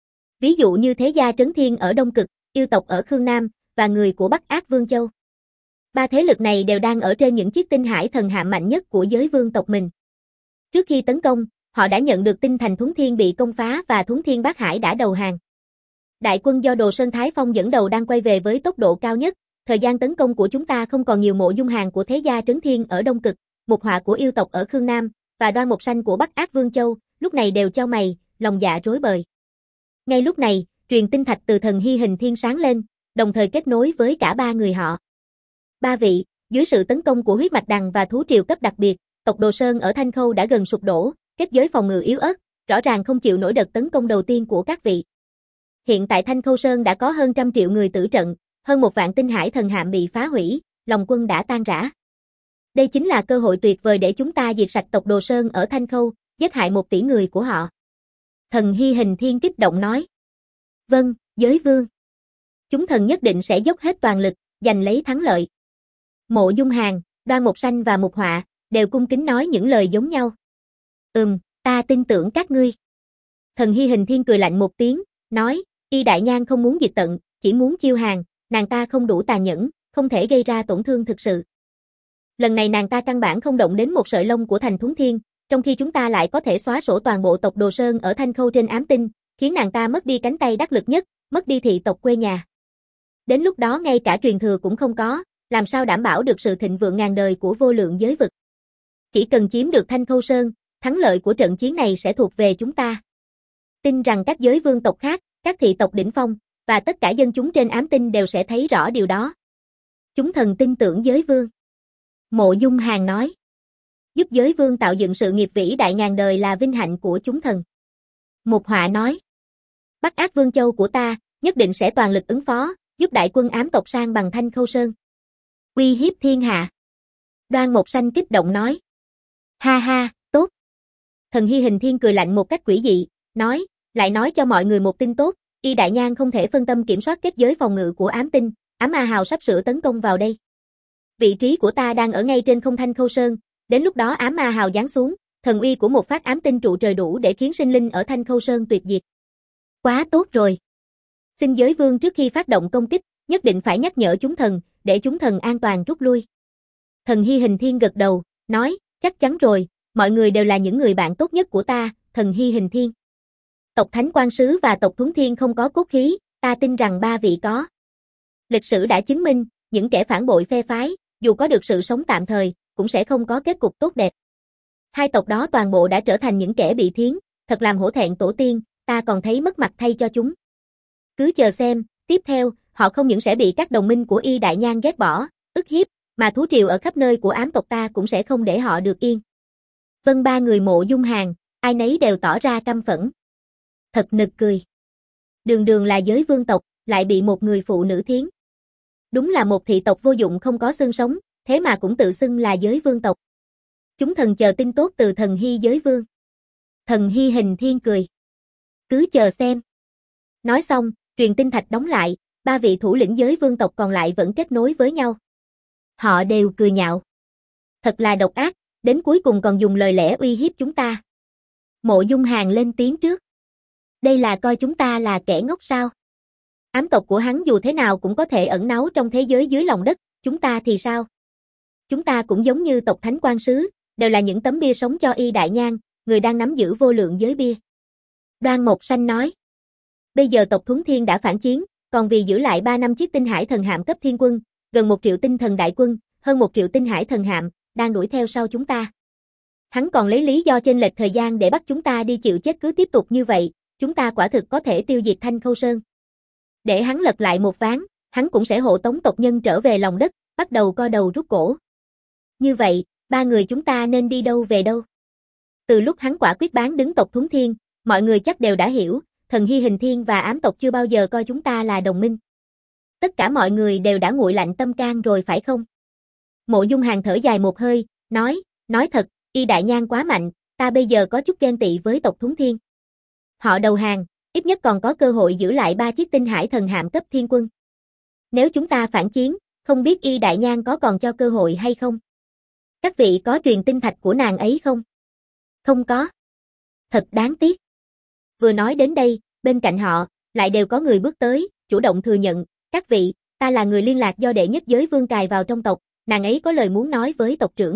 Ví dụ như Thế Gia Trấn Thiên ở Đông Cực, yêu tộc ở Khương Nam, và người của Bắc Ác Vương Châu. Ba thế lực này đều đang ở trên những chiếc tinh hải thần hạm mạnh nhất của giới vương tộc mình. Trước khi tấn công, họ đã nhận được tin thành Thuấn Thiên bị công phá và Thuấn Thiên Bác Hải đã đầu hàng. Đại quân do Đồ Sơn Thái Phong dẫn đầu đang quay về với tốc độ cao nhất, thời gian tấn công của chúng ta không còn nhiều. Mộ Dung Hàng của Thế Gia Trấn Thiên ở Đông Cực, Mục Họa của yêu tộc ở Khương Nam, và Đoan Mộc Sanh của Bắc Ác Vương Châu, lúc này đều chau mày, lòng dạ rối bời. Ngay lúc này, truyền tinh thạch từ Thần Hy Hình Thiên sáng lên, đồng thời kết nối với cả ba người họ. Ba vị, dưới sự tấn công của huyết mạch đằng và thú triều cấp đặc biệt, tộc Đồ Sơn ở Thanh Khâu đã gần sụp đổ, kết giới phòng ngự yếu ớt, rõ ràng không chịu nổi đợt tấn công đầu tiên của các vị. Hiện tại Thanh Khâu Sơn đã có hơn 100 triệu người tử trận, hơn 1 vạn tinh hải thần hạm bị phá hủy, lòng quân đã tan rã. Đây chính là cơ hội tuyệt vời để chúng ta diệt sạch tộc Đồ Sơn ở Thanh Khâu, giết hại 1 tỷ người của họ. Thần Hy Hình Thiên kích động nói. Vâng, giới vương. Chúng thần nhất định sẽ dốc hết toàn lực, giành lấy thắng lợi. Mộ Dung Hàn, Đoan Mộc Sanh và Mục Họa đều cung kính nói những lời giống nhau. Ta tin tưởng các ngươi. Thần Hy Hình Thiên cười lạnh một tiếng, nói, Y Đại Nhan không muốn diệt tận, chỉ muốn chiêu hàng, nàng ta không đủ tàn nhẫn, không thể gây ra tổn thương thực sự. Lần này nàng ta căn bản không động đến một sợi lông của Thành Thuấn Thiên, trong khi chúng ta lại có thể xóa sổ toàn bộ tộc Đồ Sơn ở Thanh Khâu trên ám tinh, khiến nàng ta mất đi cánh tay đắc lực nhất, mất đi thị tộc quê nhà. Đến lúc đó ngay cả truyền thừa cũng không có, làm sao đảm bảo được sự thịnh vượng ngàn đời của vô lượng giới vực. Chỉ cần chiếm được Thanh Khâu Sơn, thắng lợi của trận chiến này sẽ thuộc về chúng ta. Tin rằng các giới vương tộc khác, các thị tộc đỉnh phong, và tất cả dân chúng trên ám tinh đều sẽ thấy rõ điều đó. Chúng thần tin tưởng giới vương. Mộ Dung Hàn nói. Giúp giới vương tạo dựng sự nghiệp vĩ đại ngàn đời là vinh hạnh của chúng thần. Mục Họa nói. Bắc Ác Vương Châu của ta, nhất định sẽ toàn lực ứng phó, giúp đại quân ám tộc sang bằng Thanh Khâu Sơn. Uy hiếp thiên hạ. Đoan Mộc Sanh kích động nói. Ha ha, tốt. Thần Hy Hình Thiên cười lạnh một cách quỷ dị, nói, lại nói cho mọi người một tin tốt, Y Đại Nhan không thể phân tâm kiểm soát kết giới phòng ngự của ám tinh, ám A Hào sắp sửa tấn công vào đây. Vị trí của ta đang ở ngay trên không Thanh Khâu Sơn, đến lúc đó ám A Hào giáng xuống, thần uy của một phát ám tinh trụ trời đủ để khiến sinh linh ở Thanh Khâu Sơn tuyệt diệt. Quá tốt rồi. Xin giới vương trước khi phát động công kích, nhất định phải nhắc nhở chúng thần, để chúng thần an toàn rút lui. Thần Hy Hình Thiên gật đầu, nói, chắc chắn rồi, mọi người đều là những người bạn tốt nhất của ta, Thần Hy Hình Thiên. Tộc Thánh Quan Sứ và tộc Thuấn Thiên không có cốt khí, ta tin rằng ba vị có. Lịch sử đã chứng minh, những kẻ phản bội phe phái, dù có được sự sống tạm thời, cũng sẽ không có kết cục tốt đẹp. Hai tộc đó toàn bộ đã trở thành những kẻ bị thiến, thật làm hổ thẹn tổ tiên, ta còn thấy mất mặt thay cho chúng. Cứ chờ xem, tiếp theo, họ không những sẽ bị các đồng minh của Y Đại Nhan ghét bỏ, ức hiếp, mà thú triều ở khắp nơi của ám tộc ta cũng sẽ không để họ được yên. Vân ba người Mộ Dung Hàn, ai nấy đều tỏ ra căm phẫn. Thật nực cười. Đường đường là giới vương tộc, lại bị một người phụ nữ thiến. Đúng là một thị tộc vô dụng không có xương sống, thế mà cũng tự xưng là giới vương tộc. Chúng thần chờ tin tốt từ thần Hy giới vương. Thần Hy Hình Thiên cười. Cứ chờ xem. Nói xong, truyền tin thạch đóng lại, ba vị thủ lĩnh giới vương tộc còn lại vẫn kết nối với nhau. Họ đều cười nhạo. Thật là độc ác, đến cuối cùng còn dùng lời lẽ uy hiếp chúng ta. Mộ Dung Hàn lên tiếng trước. Đây là coi chúng ta là kẻ ngốc sao? Ám tộc của hắn dù thế nào cũng có thể ẩn náu trong thế giới dưới lòng đất, chúng ta thì sao? Chúng ta cũng giống như tộc Thánh Quan Sứ, đều là những tấm bia sống cho Y Đại Nhan, người đang nắm giữ vô lượng giới bia. Đoan Mộc Sanh nói. Bây giờ tộc Thuấn Thiên đã phản chiến, còn vì giữ lại 3 năm chiếc tinh hải thần hạm cấp thiên quân, gần 1 triệu tinh thần đại quân, hơn 1 triệu tinh hải thần hạm, đang đuổi theo sau chúng ta. Hắn còn lấy lý do chênh lệch thời gian để bắt chúng ta đi chịu chết, cứ tiếp tục như vậy, chúng ta quả thực có thể tiêu diệt Thanh Khâu Sơn. Để hắn lật lại một ván, hắn cũng sẽ hộ tống tộc nhân trở về lòng đất, bắt đầu co đầu rút cổ. Như vậy, ba người chúng ta nên đi đâu về đâu? Từ lúc hắn quả quyết bán đứng tộc Thuấn Thiên, mọi người chắc đều đã hiểu, Thần Hy Hình Thiên và ám tộc chưa bao giờ coi chúng ta là đồng minh. Tất cả mọi người đều đã nguội lạnh tâm can rồi phải không? Mộ Dung Hàn thở dài một hơi, nói thật, Y Đại Nhan quá mạnh, ta bây giờ có chút ghen tị với tộc Thuấn Thiên. Họ đầu hàng, ít nhất còn có cơ hội giữ lại 3 chiếc tinh hải thần hạm cấp thiên quân. Nếu chúng ta phản chiến, không biết Y Đại Nhan có còn cho cơ hội hay không? Các vị có truyền tinh thạch của nàng ấy không? Không có. Thật đáng tiếc. Vừa nói đến đây, bên cạnh họ, lại đều có người bước tới, chủ động thừa nhận, các vị, ta là người liên lạc do đệ nhất giới vương cài vào trong tộc, nàng ấy có lời muốn nói với tộc trưởng.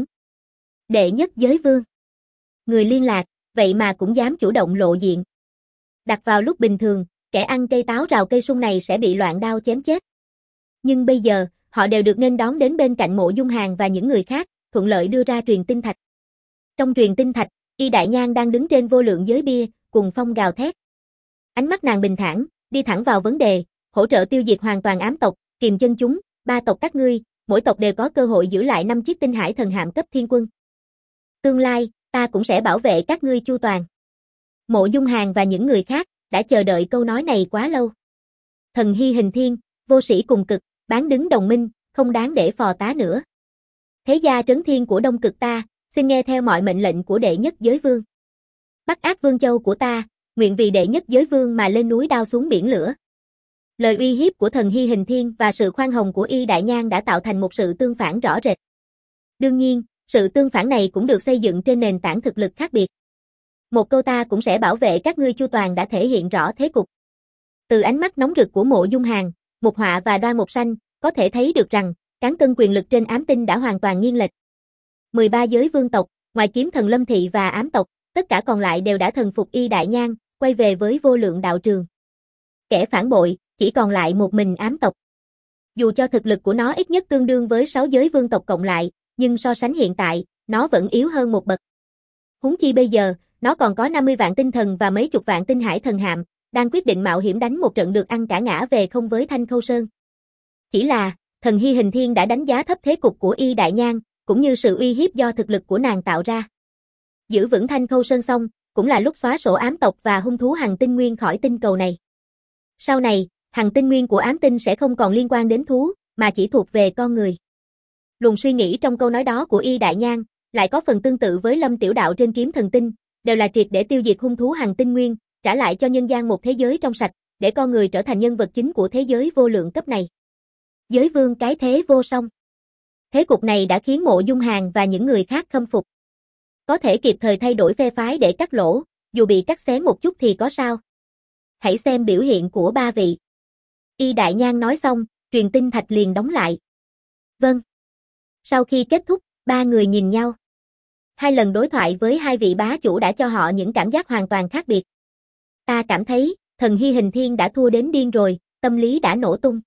Đệ nhất giới vương. Người liên lạc, vậy mà cũng dám chủ động lộ diện. Đặt vào lúc bình thường, kẻ ăn cây táo rào cây sung này sẽ bị loạn đao chém chết. Nhưng bây giờ, họ đều được nên đón đến bên cạnh Mộ Dung Hàn và những người khác, thuận lợi đưa ra truyền tinh thạch. Trong truyền tinh thạch, Y Đại Nhan đang đứng trên vô lượng giới bia, cùng phong gào thét. Ánh mắt nàng bình thản, đi thẳng vào vấn đề, hỗ trợ tiêu diệt hoàn toàn ám tộc, kìm chân chúng, 3 tộc các ngươi, mỗi tộc đều có cơ hội giữ lại 5 chiếc tinh hải thần hạm cấp thiên quân. Tương lai, ta cũng sẽ bảo vệ các ngươi chu toàn. Mộ Dung Hàn và những người khác đã chờ đợi câu nói này quá lâu. Thần Hy Hình Thiên, vô sĩ cùng cực, bán đứng đồng minh, không đáng để phò tá nữa. Thế gia trấn thiên của Đông Cực ta, xin nghe theo mọi mệnh lệnh của đệ nhất giới vương. Bắc Ác Vương Châu của ta, nguyện vì đệ nhất giới vương mà lên núi đao xuống biển lửa. Lời uy hiếp của thần Hy Hình Thiên và sự khoan hồng của Y Đại Nhan đã tạo thành một sự tương phản rõ rệt. Đương nhiên, sự tương phản này cũng được xây dựng trên nền tảng thực lực khác biệt. Một câu ta cũng sẽ bảo vệ các ngươi chu toàn đã thể hiện rõ thế cục. Từ ánh mắt nóng rực của Mộ Dung Hàn, Mục Họa và Đoan Mục Sanh, có thể thấy được rằng, cán cân quyền lực trên ám tinh đã hoàn toàn nghiêng lệch. 13 giới vương tộc, ngoài kiếm thần Lâm Thị và ám tộc, tất cả còn lại đều đã thần phục Y Đại Nhan, quay về với vô lượng đạo trường. Kẻ phản bội, chỉ còn lại một mình ám tộc. Dù cho thực lực của nó ít nhất tương đương với 6 giới vương tộc cộng lại, nhưng so sánh hiện tại, nó vẫn yếu hơn một bậc. Huống chi bây giờ, nó còn có 50 vạn tinh thần và mấy chục vạn tinh hải thần hạm, đang quyết định mạo hiểm đánh một trận được ăn cả ngã về không với Thanh Khâu Sơn. Chỉ là, thần Hy Hình Thiên đã đánh giá thấp thế cục của Y Đại Nhan, cũng như sự uy hiếp do thực lực của nàng tạo ra. Giữ vững Thanh Khâu Sơn xong, cũng là lúc xóa sổ ám tộc và hung thú Hằng Tinh Nguyên khỏi tinh cầu này. Sau này, Hằng Tinh Nguyên của ám tinh sẽ không còn liên quan đến thú, mà chỉ thuộc về con người. Luồng suy nghĩ trong câu nói đó của Y Đại Nhan, lại có phần tương tự với Lâm Tiểu Đạo trên Kiếm Thần Tinh, đều là triệt để tiêu diệt hung thú Hằng Tinh Nguyên, trả lại cho nhân gian một thế giới trong sạch, để con người trở thành nhân vật chính của thế giới vô lượng cấp này. Giới vương cái thế vô song. Thế cục này đã khiến Mộ Dung Hàn và những người khác khâm phục. Có thể kịp thời thay đổi phe phái để cắt lỗ, dù bị cắt xén một chút thì có sao. Hãy xem biểu hiện của ba vị. Y Đại Nhan nói xong, truyền tin thạch liền đóng lại. Vâng. Sau khi kết thúc, ba người nhìn nhau. 2 lần đối thoại với 2 vị bá chủ đã cho họ những cảm giác hoàn toàn khác biệt. Ta cảm thấy, thần Hy Hình Thiên đã thua đến điên rồi, tâm lý đã nổ tung.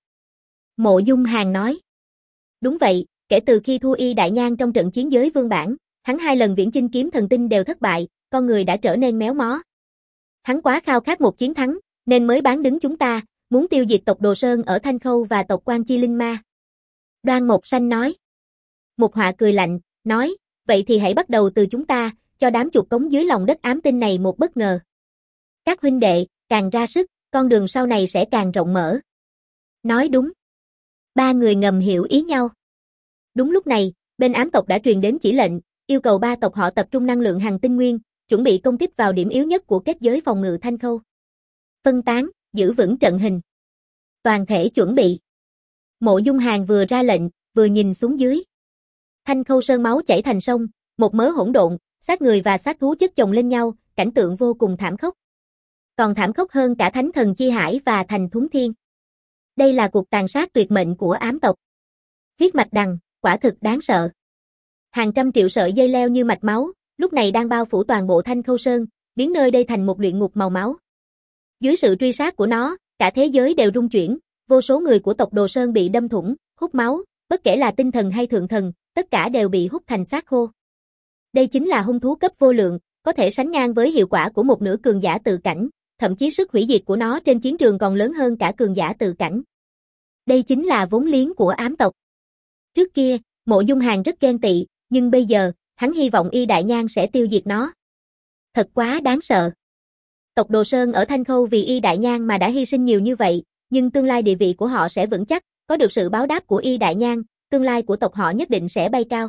Mộ Dung Hàn nói. Đúng vậy, kể từ khi thua Y Đại Nhan trong trận chiến giới vương bản, hắn 2 lần viễn chinh kiếm thần tinh đều thất bại, con người đã trở nên méo mó. Hắn quá khao khát một chiến thắng, nên mới bán đứng chúng ta, muốn tiêu diệt tộc Đồ Sơn ở Thanh Khâu và tộc Quan Chi Linh Ma. Đoan Mộc Sanh nói. Mục Họa cười lạnh, nói, vậy thì hãy bắt đầu từ chúng ta, cho đám chuột cống dưới lòng đất ám tinh này một bất ngờ. Các huynh đệ, càng ra sức, con đường sau này sẽ càng rộng mở. Nói đúng. Ba người ngầm hiểu ý nhau. Đúng lúc này, bên ám tộc đã truyền đến chỉ lệnh, yêu cầu 3 tộc họ tập trung năng lượng Hằng Tinh Nguyên, chuẩn bị công kích vào điểm yếu nhất của kết giới phòng ngự Thanh Khâu. Phân tán, giữ vững trận hình. Toàn thể chuẩn bị. Mộ Dung Hàn vừa ra lệnh, vừa nhìn xuống dưới. Thanh Khâu Sơn máu chảy thành sông, một mớ hỗn độn, xác người và xác thú chất chồng lên nhau, cảnh tượng vô cùng thảm khốc. Còn thảm khốc hơn cả Thánh Thần Chi Hải và Thành Thuấn Thiên. Đây là cuộc tàn sát tuyệt mệnh của ám tộc. Huyết mạch đằng, quả thực đáng sợ. Hàng trăm triệu sợi dây leo như mạch máu, lúc này đang bao phủ toàn bộ Thanh Khâu Sơn, biến nơi đây thành một luyện ngục màu máu. Dưới sự truy sát của nó, cả thế giới đều rung chuyển, vô số người của tộc Đồ Sơn bị đâm thủng, hút máu, bất kể là tinh thần hay thượng thần, tất cả đều bị hút thành xác khô. Đây chính là hung thú cấp vô lượng, có thể sánh ngang với hiệu quả của một nửa cường giả tự cảnh, thậm chí sức hủy diệt của nó trên chiến trường còn lớn hơn cả cường giả tự cảnh. Đây chính là vốn liếng của ám tộc. Trước kia, Mộ Dung Hàn rất ghen tị, nhưng bây giờ, hắn hy vọng Y Đại Nhan sẽ tiêu diệt nó. Thật quá đáng sợ. Tộc Đồ Sơn ở Thanh Khâu vì Y Đại Nhan mà đã hy sinh nhiều như vậy, nhưng tương lai địa vị của họ sẽ vững chắc, có được sự báo đáp của Y Đại Nhan, tương lai của tộc họ nhất định sẽ bay cao.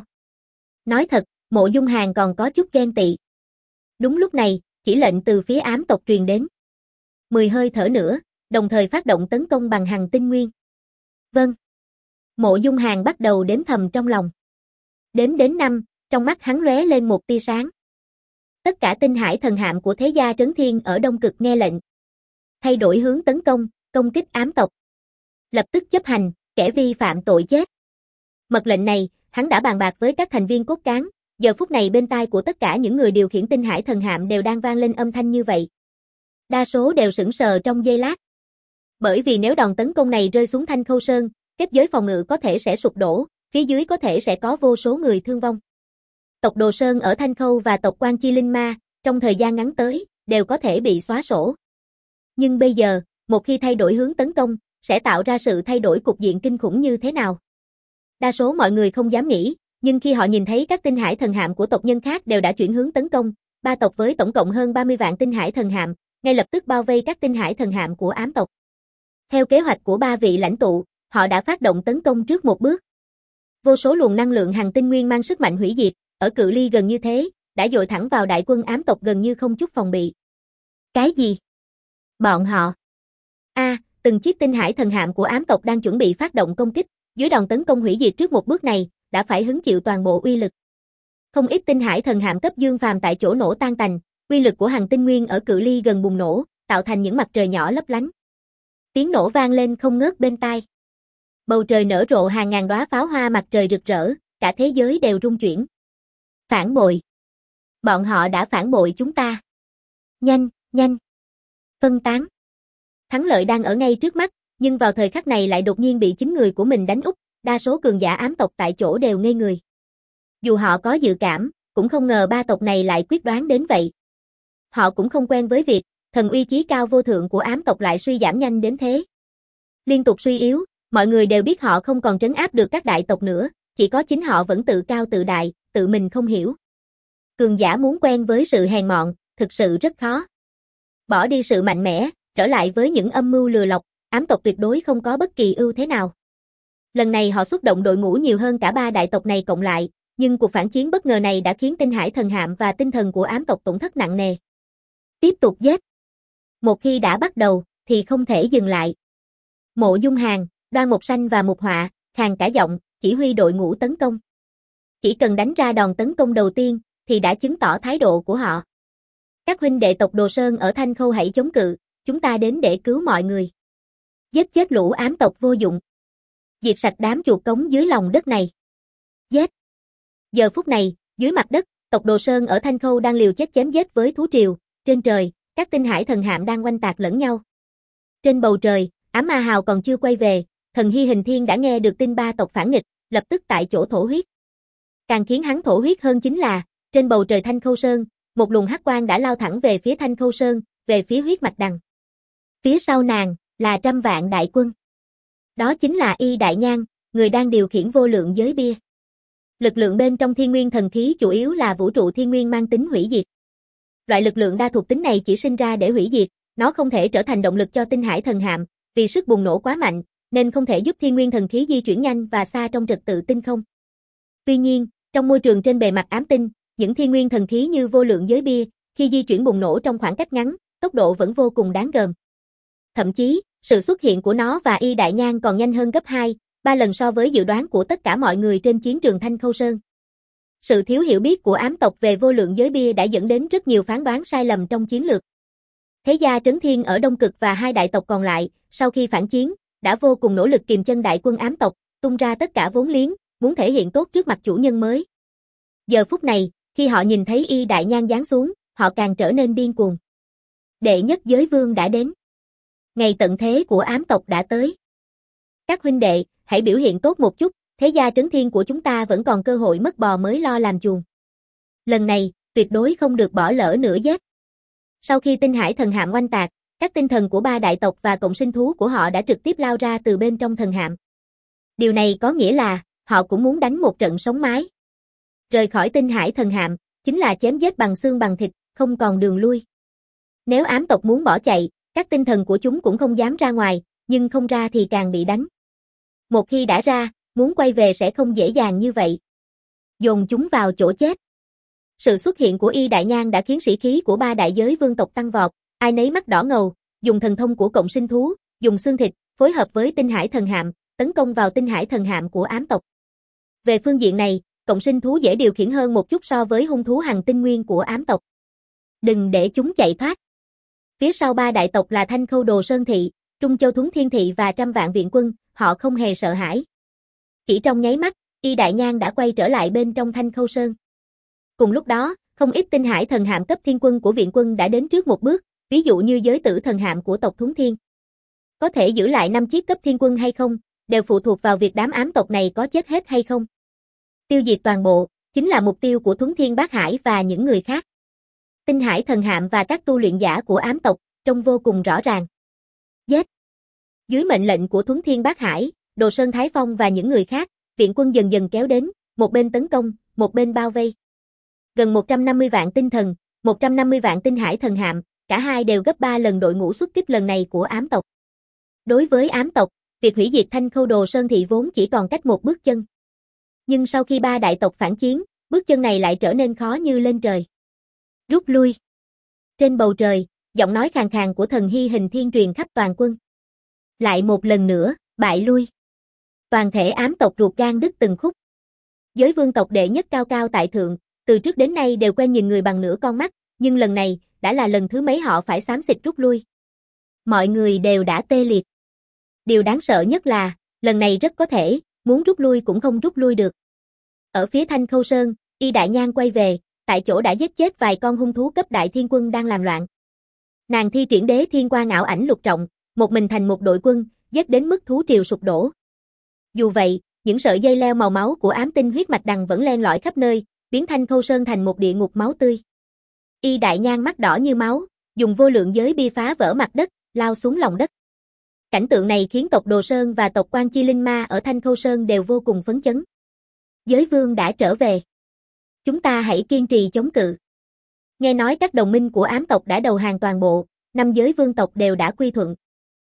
Nói thật, Mộ Dung Hàn còn có chút ghen tị. Đúng lúc này, chỉ lệnh từ phía ám tộc truyền đến. 10 hơi thở nữa, đồng thời phát động tấn công bằng Hằng Tinh Nguyên. Vâng. Mộ Dung Hàn bắt đầu đếm thầm trong lòng. Đến 5, trong mắt hắn lóe lên một tia sáng. Tất cả tinh hải thần hạm của thế gia Trấn Thiên ở Đông Cực nghe lệnh. Thay đổi hướng tấn công, công kích ám tộc. Lập tức chấp hành, kẻ vi phạm tội chết. Mật lệnh này, hắn đã bàn bạc với các thành viên cốt cán, giờ phút này bên tai của tất cả những người điều khiển tinh hải thần hạm đều đang vang lên âm thanh như vậy. Đa số đều sững sờ trong giây lát. Bởi vì nếu đòn tấn công này rơi xuống Thanh Khâu Sơn, kết giới phòng ngự có thể sẽ sụp đổ, phía dưới có thể sẽ có vô số người thương vong. Tộc Đồ Sơn ở Thanh Khâu và tộc Quan Chi Linh Ma, trong thời gian ngắn tới, đều có thể bị xóa sổ. Nhưng bây giờ, một khi thay đổi hướng tấn công, sẽ tạo ra sự thay đổi cục diện kinh khủng như thế nào? Đa số mọi người không dám nghĩ, nhưng khi họ nhìn thấy các tinh hải thần hạm của tộc nhân khác đều đã chuyển hướng tấn công, 3 tộc với tổng cộng hơn 30 vạn tinh hải thần hạm, ngay lập tức bao vây các tinh hải thần hạm của ám tộc. Theo kế hoạch của 3 vị lãnh tụ, họ đã phát động tấn công trước một bước. Vô số luồng năng lượng Hằng Tinh Nguyên mang sức mạnh hủy diệt, ở cự ly gần như thế, đã dội thẳng vào đại quân ám tộc gần như không chút phòng bị. Cái gì? Bọn họ? Từng chiếc tinh hải thần hạm của ám tộc đang chuẩn bị phát động công kích, dưới đòn tấn công hủy diệt trước một bước này, đã phải hứng chịu toàn bộ uy lực. Không ít tinh hải thần hạm cấp dương phàm tại chỗ nổ tan tành, uy lực của hằng tinh nguyên ở cự ly gần bùng nổ, tạo thành những mặt trời nhỏ lấp lánh. Tiếng nổ vang lên không ngớt bên tai. Bầu trời nở rộ hàng ngàn đóa pháo hoa mặt trời rực rỡ, cả thế giới đều rung chuyển. Phản bội. Bọn họ đã phản bội chúng ta. Nhanh, nhanh. Phân tán. Thắng lợi đang ở ngay trước mắt, nhưng vào thời khắc này lại đột nhiên bị chính người của mình đánh úp, đa số cường giả ám tộc tại chỗ đều ngây người. Dù họ có dự cảm, cũng không ngờ ba tộc này lại quyết đoán đến vậy. Họ cũng không quen với việc, thần uy chí cao vô thượng của ám tộc lại suy giảm nhanh đến thế. Liên tục suy yếu, mọi người đều biết họ không còn trấn áp được các đại tộc nữa, chỉ có chính họ vẫn tự cao tự đại, tự mình không hiểu. Cường giả muốn quen với sự hèn mọn, thực sự rất khó. Bỏ đi sự mạnh mẽ, trở lại với những âm mưu lừa lọc, ám tộc tuyệt đối không có bất kỳ ưu thế nào. Lần này họ xuất động đội ngũ nhiều hơn cả ba đại tộc này cộng lại, nhưng cuộc phản chiến bất ngờ này đã khiến tinh hải thần hạm và tinh thần của ám tộc tổn thất nặng nề. Tiếp tục giết. Một khi đã bắt đầu, thì không thể dừng lại. Mộ Dung Hàn, Đoan Mộc Sanh và Mục Họa, khàn cả giọng, chỉ huy đội ngũ tấn công. Chỉ cần đánh ra đòn tấn công đầu tiên, thì đã chứng tỏ thái độ của họ. Các huynh đệ tộc Đồ Sơn ở Thanh Khâu hãy chống cự, chúng ta đến để cứu mọi người. Giết chết lũ ám tộc vô dụng. Diệt sạch đám chuột cống dưới lòng đất này. Giết. Giờ phút này, dưới mặt đất, tộc Đồ Sơn ở Thanh Khâu đang liều chết chém giết với thú triều, trên trời, các tinh hải thần hạm đang oanh tạc lẫn nhau. Trên bầu trời, Ám Ma Hào còn chưa quay về, thần Hy Hình Thiên đã nghe được tin ba tộc phản nghịch, lập tức tại chỗ thổ huyết. Càng khiến hắn thổ huyết hơn chính là, trên bầu trời Thanh Khâu Sơn, một luồng hắc quang đã lao thẳng về phía Thanh Khâu Sơn, về phía huyết mạch đằng. Phía sau nàng, là trăm vạn đại quân. Đó chính là Y Đại Nhan, người đang điều khiển vô lượng giới bia. Lực lượng bên trong thiên nguyên thần khí chủ yếu là vũ trụ thiên nguyên mang tính hủy diệt. Loại lực lượng đa thuộc tính này chỉ sinh ra để hủy diệt, nó không thể trở thành động lực cho tinh hải thần hạm, vì sức bùng nổ quá mạnh, nên không thể giúp thiên nguyên thần khí di chuyển nhanh và xa trong trật tự tinh không. Tuy nhiên, trong môi trường trên bề mặt ám tinh, những thiên nguyên thần khí như vô lượng giới bia, khi di chuyển bùng nổ trong khoảng cách ngắn, tốc độ vẫn vô cùng đáng gờm. Thậm chí, sự xuất hiện của nó và Y Đại Nhan còn nhanh hơn gấp 2, 3 lần so với dự đoán của tất cả mọi người trên chiến trường Thanh Khâu Sơn. Sự thiếu hiểu biết của ám tộc về vô lượng giới bia đã dẫn đến rất nhiều phán đoán sai lầm trong chiến lược. Thế gia Trấn Thiên ở Đông Cực và hai đại tộc còn lại, sau khi phản chiến, đã vô cùng nỗ lực kìm chân đại quân ám tộc, tung ra tất cả vốn liếng, muốn thể hiện tốt trước mặt chủ nhân mới. Giờ phút này, khi họ nhìn thấy Y Đại Nhan giáng xuống, họ càng trở nên điên cuồng. Đệ nhất giới vương đã đến. Ngày tận thế của ám tộc đã tới. Các huynh đệ, hãy biểu hiện tốt một chút, thế gia Trấn Thiên của chúng ta vẫn còn cơ hội mất bò mới lo làm chuồng. Lần này, tuyệt đối không được bỏ lỡ nữa giết. Sau khi tinh hải thần hạm oanh tạc, các tinh thần của ba đại tộc và cộng sinh thú của họ đã trực tiếp lao ra từ bên trong thần hạm. Điều này có nghĩa là, họ cũng muốn đánh một trận sống mái. Rời khỏi tinh hải thần hạm, chính là chém giết bằng xương bằng thịt, không còn đường lui. Nếu ám tộc muốn bỏ chạy, các tinh thần của chúng cũng không dám ra ngoài, nhưng không ra thì càng bị đánh. Một khi đã ra, muốn quay về sẽ không dễ dàng như vậy. Dồn chúng vào chỗ chết. Sự xuất hiện của Y Đại Nhan đã khiến sĩ khí của ba đại giới vương tộc tăng vọt, ai nấy mắt đỏ ngầu, dùng thần thông của cộng sinh thú, dùng xương thịt, phối hợp với tinh hải thần hạm, tấn công vào tinh hải thần hạm của ám tộc. Về phương diện này, cộng sinh thú dễ điều khiển hơn một chút so với hung thú hằng tinh nguyên của ám tộc. Đừng để chúng chạy thoát. Phía sau ba đại tộc là Thanh Khâu Đồ Sơn Thị, Trung Châu Thuấn Thiên Thị và trăm vạn viện quân, họ không hề sợ hãi. Chỉ trong nháy mắt, Y Đại Nhan đã quay trở lại bên trong Thanh Khâu Sơn. Cùng lúc đó, không ít tinh hải thần hạm cấp thiên quân của viện quân đã đến trước một bước, ví dụ như giới tử thần hạm của tộc Thuấn Thiên. Có thể giữ lại 5 chiếc cấp thiên quân hay không, đều phụ thuộc vào việc đám ám tộc này có chết hết hay không. Tiêu diệt toàn bộ, chính là mục tiêu của Thuấn Thiên Bát Hải và những người khác. Tinh hải thần hạm và các tu luyện giả của ám tộc, trông vô cùng rõ ràng. Giết! Dưới mệnh lệnh của Thuấn Thiên Bát Hải, Đồ Sơn Thái Phong và những người khác, viện quân dần dần kéo đến, một bên tấn công, một bên bao vây. Gần 150 vạn tinh thần, 150 vạn tinh hải thần hạm, cả hai đều gấp 3 lần đội ngũ xuất kích lần này của ám tộc. Đối với ám tộc, việc hủy diệt Thanh Khâu Đồ Sơn Thị vốn chỉ còn cách một bước chân. Nhưng sau khi ba đại tộc phản chiến, bước chân này lại trở nên khó như lên trời. Rút lui. Trên bầu trời, giọng nói khàn khàn của thần Hy Hình Thiên truyền khắp toàn quân. Lại một lần nữa, bại lui. Toàn thể ám tộc ruột gan đứt từng khúc. Giới vương tộc đệ nhất cao cao tại thượng, từ trước đến nay đều quen nhìn người bằng nửa con mắt, nhưng lần này, đã là lần thứ mấy họ phải xám xịt rút lui. Mọi người đều đã tê liệt. Điều đáng sợ nhất là, lần này rất có thể, muốn rút lui cũng không rút lui được. Ở phía Thanh Khâu Sơn, Y Đại Nhan quay về, tại chỗ đã giết chết vài con hung thú cấp đại thiên quân đang làm loạn. Nàng thi triển đế thiên quang ảo ảnh lục trọng, một mình thành một đội quân, giết đến mức thú triều sụp đổ. Dù vậy, những sợi dây leo màu máu của ám tinh huyết mạch đằng vẫn len lỏi khắp nơi, biến Thanh Khâu Sơn thành một địa ngục máu tươi. Y Đại Nhan mắt đỏ như máu, dùng vô lượng giới bi phá vỡ mặt đất, lao xuống lòng đất. Cảnh tượng này khiến tộc Đồ Sơn và tộc Quan Chi Linh Ma ở Thanh Khâu Sơn đều vô cùng phấn chấn. Giới vương đã trở về. Chúng ta hãy kiên trì chống cự. Nghe nói các đồng minh của ám tộc đã đầu hàng toàn bộ, 5 giới vương tộc đều đã quy thuận.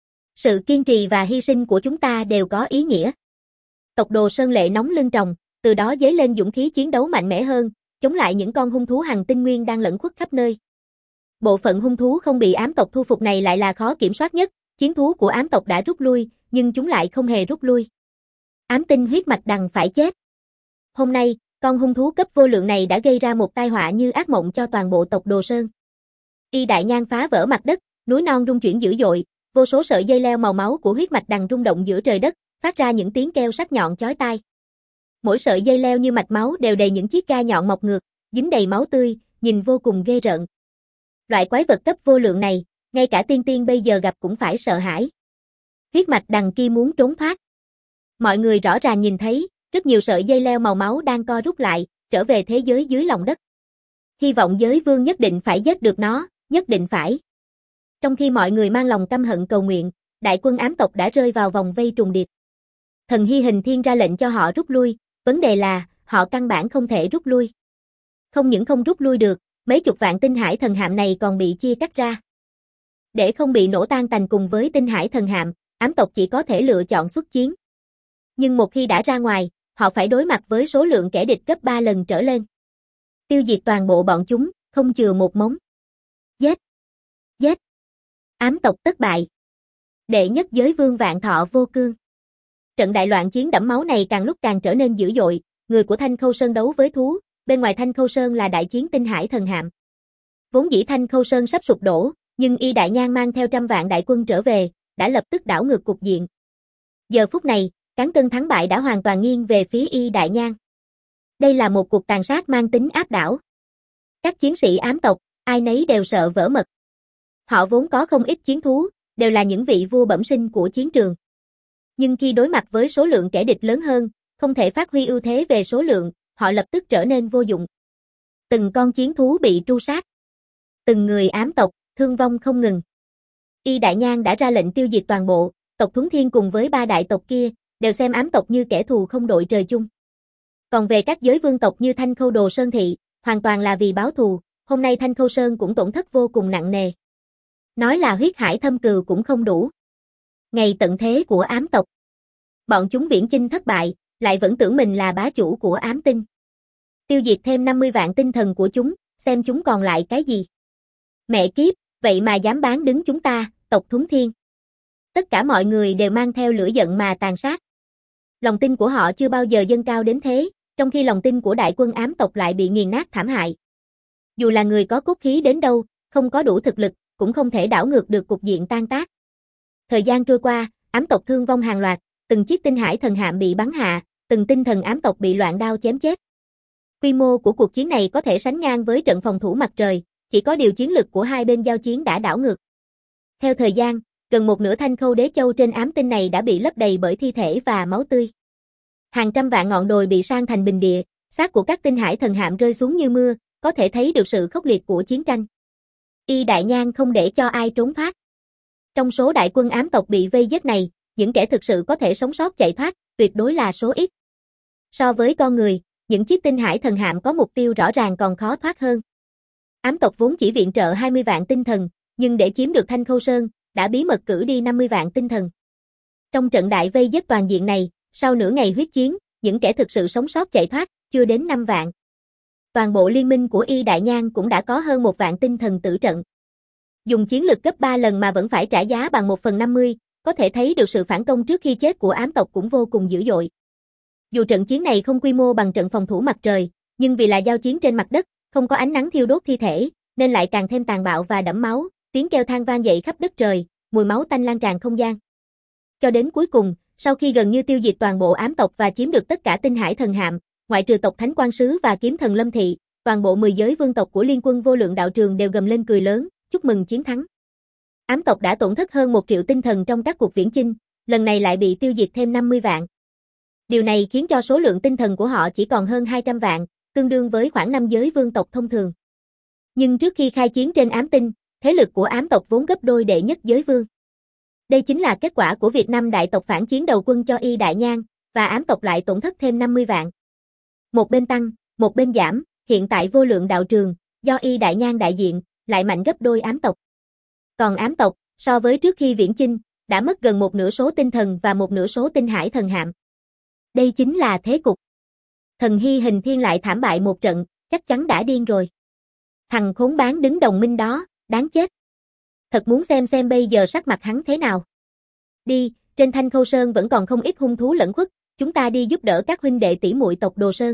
Sự kiên trì và hy sinh của chúng ta đều có ý nghĩa. Tộc Đồ Sơn lệ nóng lưng tròng, từ đó dấy lên dũng khí chiến đấu mạnh mẽ hơn, chống lại những con hung thú hằng tinh nguyên đang lẩn khuất khắp nơi. Bộ phận hung thú không bị ám tộc thu phục này lại là khó kiểm soát nhất, chiến thú của ám tộc đã rút lui, nhưng chúng lại không hề rút lui. Ám tinh huyết mạch đằng phải chết. Hôm nay, con hung thú cấp vô lượng này đã gây ra một tai họa như ác mộng cho toàn bộ tộc Đồ Sơn. Y Đại Nhan phá vỡ mặt đất, núi non rung chuyển dữ dội, vô số sợi dây leo màu máu của huyết mạch đằng rung động giữa trời đất, phát ra những tiếng kêu sắc nhọn chói tai. Mỗi sợi dây leo như mạch máu đều đầy những chiếc gai nhọn mọc ngược, dính đầy máu tươi, nhìn vô cùng ghê rợn. Loại quái vật cấp vô lượng này, ngay cả tiên tiên bây giờ gặp cũng phải sợ hãi. Huyết mạch đằng kia muốn trốn thoát. Mọi người rõ ràng nhìn thấy, rất nhiều sợi dây leo màu máu đang co rút lại, trở về thế giới dưới lòng đất. Hy vọng giới vương nhất định phải giết được nó, nhất định phải. Trong khi mọi người mang lòng căm hận cầu nguyện, đại quân ám tộc đã rơi vào vòng vây trùng điệp. Thần Hy Hình Thiên ra lệnh cho họ rút lui, vấn đề là, họ căn bản không thể rút lui. Không những không rút lui được, mấy chục vạn tinh hải thần hạm này còn bị chia cắt ra. Để không bị nổ tan tành cùng với tinh hải thần hạm, ám tộc chỉ có thể lựa chọn xuất chiến. Nhưng một khi đã ra ngoài, họ phải đối mặt với số lượng kẻ địch gấp 3 lần trở lên. Tiêu diệt toàn bộ bọn chúng, không chừa một mống. Giết! Giết! Ám tộc tất bại. Đệ nhất giới vương vạn thọ vô cương. Trận đại loạn chiến đẫm máu này càng lúc càng trở nên dữ dội, người của Thanh Khâu Sơn đấu với thú, bên ngoài Thanh Khâu Sơn là đại chiến tinh hải thần hạm. Vốn dĩ Thanh Khâu Sơn sắp sụp đổ, nhưng Y Đại Nhan mang theo trăm vạn đại quân trở về, đã lập tức đảo ngược cục diện. Giờ phút này, cán cân thắng bại đã hoàn toàn nghiêng về phía Y Đại Nhan. Đây là một cuộc tàn sát mang tính áp đảo. Các chiến sĩ ám tộc, ai nấy đều sợ vỡ mật. Họ vốn có không ít chiến thú, đều là những vị vua bẩm sinh của chiến trường. Nhưng khi đối mặt với số lượng kẻ địch lớn hơn, không thể phát huy ưu thế về số lượng, họ lập tức trở nên vô dụng. Từng con chiến thú bị tru sát. Từng người ám tộc, thương vong không ngừng. Y Đại Nhan đã ra lệnh tiêu diệt toàn bộ, tộc Thuấn Thiên cùng với 3 đại tộc kia, đều xem ám tộc như kẻ thù không đội trời chung. Còn về các giới vương tộc như Thanh Khâu Đồ Sơn Thị, hoàn toàn là vì báo thù, hôm nay Thanh Khâu Sơn cũng tổn thất vô cùng nặng nề. Nói là huyết hải thâm cừu cũng không đủ. Ngày tận thế của ám tộc. Bọn chúng viễn chinh thất bại, lại vẫn tưởng mình là bá chủ của ám tinh. Tiêu diệt thêm 50 vạn tinh thần của chúng, xem chúng còn lại cái gì. Mẹ kiếp, vậy mà dám bán đứng chúng ta, tộc Thuấn Thiên. Tất cả mọi người đều mang theo lửa giận mà tàn sát. Lòng tin của họ chưa bao giờ dâng cao đến thế, trong khi lòng tin của đại quân ám tộc lại bị nghiền nát thảm hại. Dù là người có cốt khí đến đâu, không có đủ thực lực, cũng không thể đảo ngược được cục diện tan tác. Thời gian trôi qua, ám tộc thương vong hàng loạt, từng chiếc tinh hải thần hạm bị bắn hạ, từng tinh thần ám tộc bị loạn đao chém chết. Quy mô của cuộc chiến này có thể sánh ngang với trận phòng thủ mặt trời, chỉ có điều chiến lực của hai bên giao chiến đã đảo ngược. Theo thời gian, gần một nửa Thanh Khâu Đế Châu trên ám tinh này đã bị lấp đầy bởi thi thể và máu tươi. Hàng trăm vạn ngọn đồi bị san thành bình địa, xác của các tinh hải thần hạm rơi xuống như mưa, có thể thấy được sự khốc liệt của chiến tranh. Y Đại Nhan không để cho ai trốn thoát. Trong số đại quân ám tộc bị vây giết này, những kẻ thực sự có thể sống sót chạy thoát, tuyệt đối là số ít. So với con người, những chiếc tinh hải thần hạm có mục tiêu rõ ràng còn khó thoát hơn. Ám tộc vốn chỉ viện trợ 20 vạn tinh thần, nhưng để chiếm được Thanh Khâu Sơn, đã bí mật cử đi 50 vạn tinh thần. Trong trận đại vây giết toàn diện này, sau nửa ngày huyết chiến, những kẻ thực sự sống sót chạy thoát, chưa đến 5 vạn. Toàn bộ liên minh của Y Đại Nhan cũng đã có hơn 1 vạn tinh thần tử trận. Dùng chiến lực gấp 3 lần mà vẫn phải trả giá bằng 1/50, có thể thấy được sự phản công trước khi chết của ám tộc cũng vô cùng dữ dội. Dù trận chiến này không quy mô bằng trận phòng thủ mặt trời, nhưng vì là giao chiến trên mặt đất, không có ánh nắng thiêu đốt thi thể, nên lại càng thêm tàn bạo và đẫm máu, tiếng kêu than vang dậy khắp đất trời, mùi máu tanh lan tràn không gian. Cho đến cuối cùng, sau khi gần như tiêu diệt toàn bộ ám tộc và chiếm được tất cả Tinh Hải Thần Hạm, ngoại trừ tộc Thánh Quan Sứ và Kiếm Thần Lâm Thị, toàn bộ 10 giới vương tộc của Liên quân Vô Lượng Đạo Trường đều gầm lên cười lớn, chúc mừng chiến thắng. Ám tộc đã tổn thất hơn 1 triệu tinh thần trong các cuộc viễn chinh, lần này lại bị tiêu diệt thêm 50 vạn. Điều này khiến cho số lượng tinh thần của họ chỉ còn hơn 200 vạn, tương đương với khoảng 5 giới vương tộc thông thường. Nhưng trước khi khai chiến trên ám tinh, thế lực của ám tộc vốn gấp đôi đệ nhất giới vương. Đây chính là kết quả của việc 5 đại tộc phản chiến đầu quân cho Y Đại Nhang, và ám tộc lại tổn thất thêm 50 vạn. Một bên tăng, một bên giảm, hiện tại Vô Lượng Đạo Trường, do Y Đại Nhang đại diện, lại mạnh gấp đôi ám tộc. Còn ám tộc, so với trước khi viễn chinh, đã mất gần 1/2 số tinh thần và 1/2 số Tinh Hải Thần Hạm. Đây chính là thế cục. Thần Hy Hình Thiên lại thảm bại một trận, chắc chắn đã điên rồi. Thằng khốn bán đứng đồng minh đó, đáng chết. Thật muốn xem bây giờ sắc mặt hắn thế nào. Đi, trên Thanh Khâu Sơn vẫn còn không ít hung thú lẫn khuất, chúng ta đi giúp đỡ các huynh đệ tỷ muội tộc Đồ Sơn.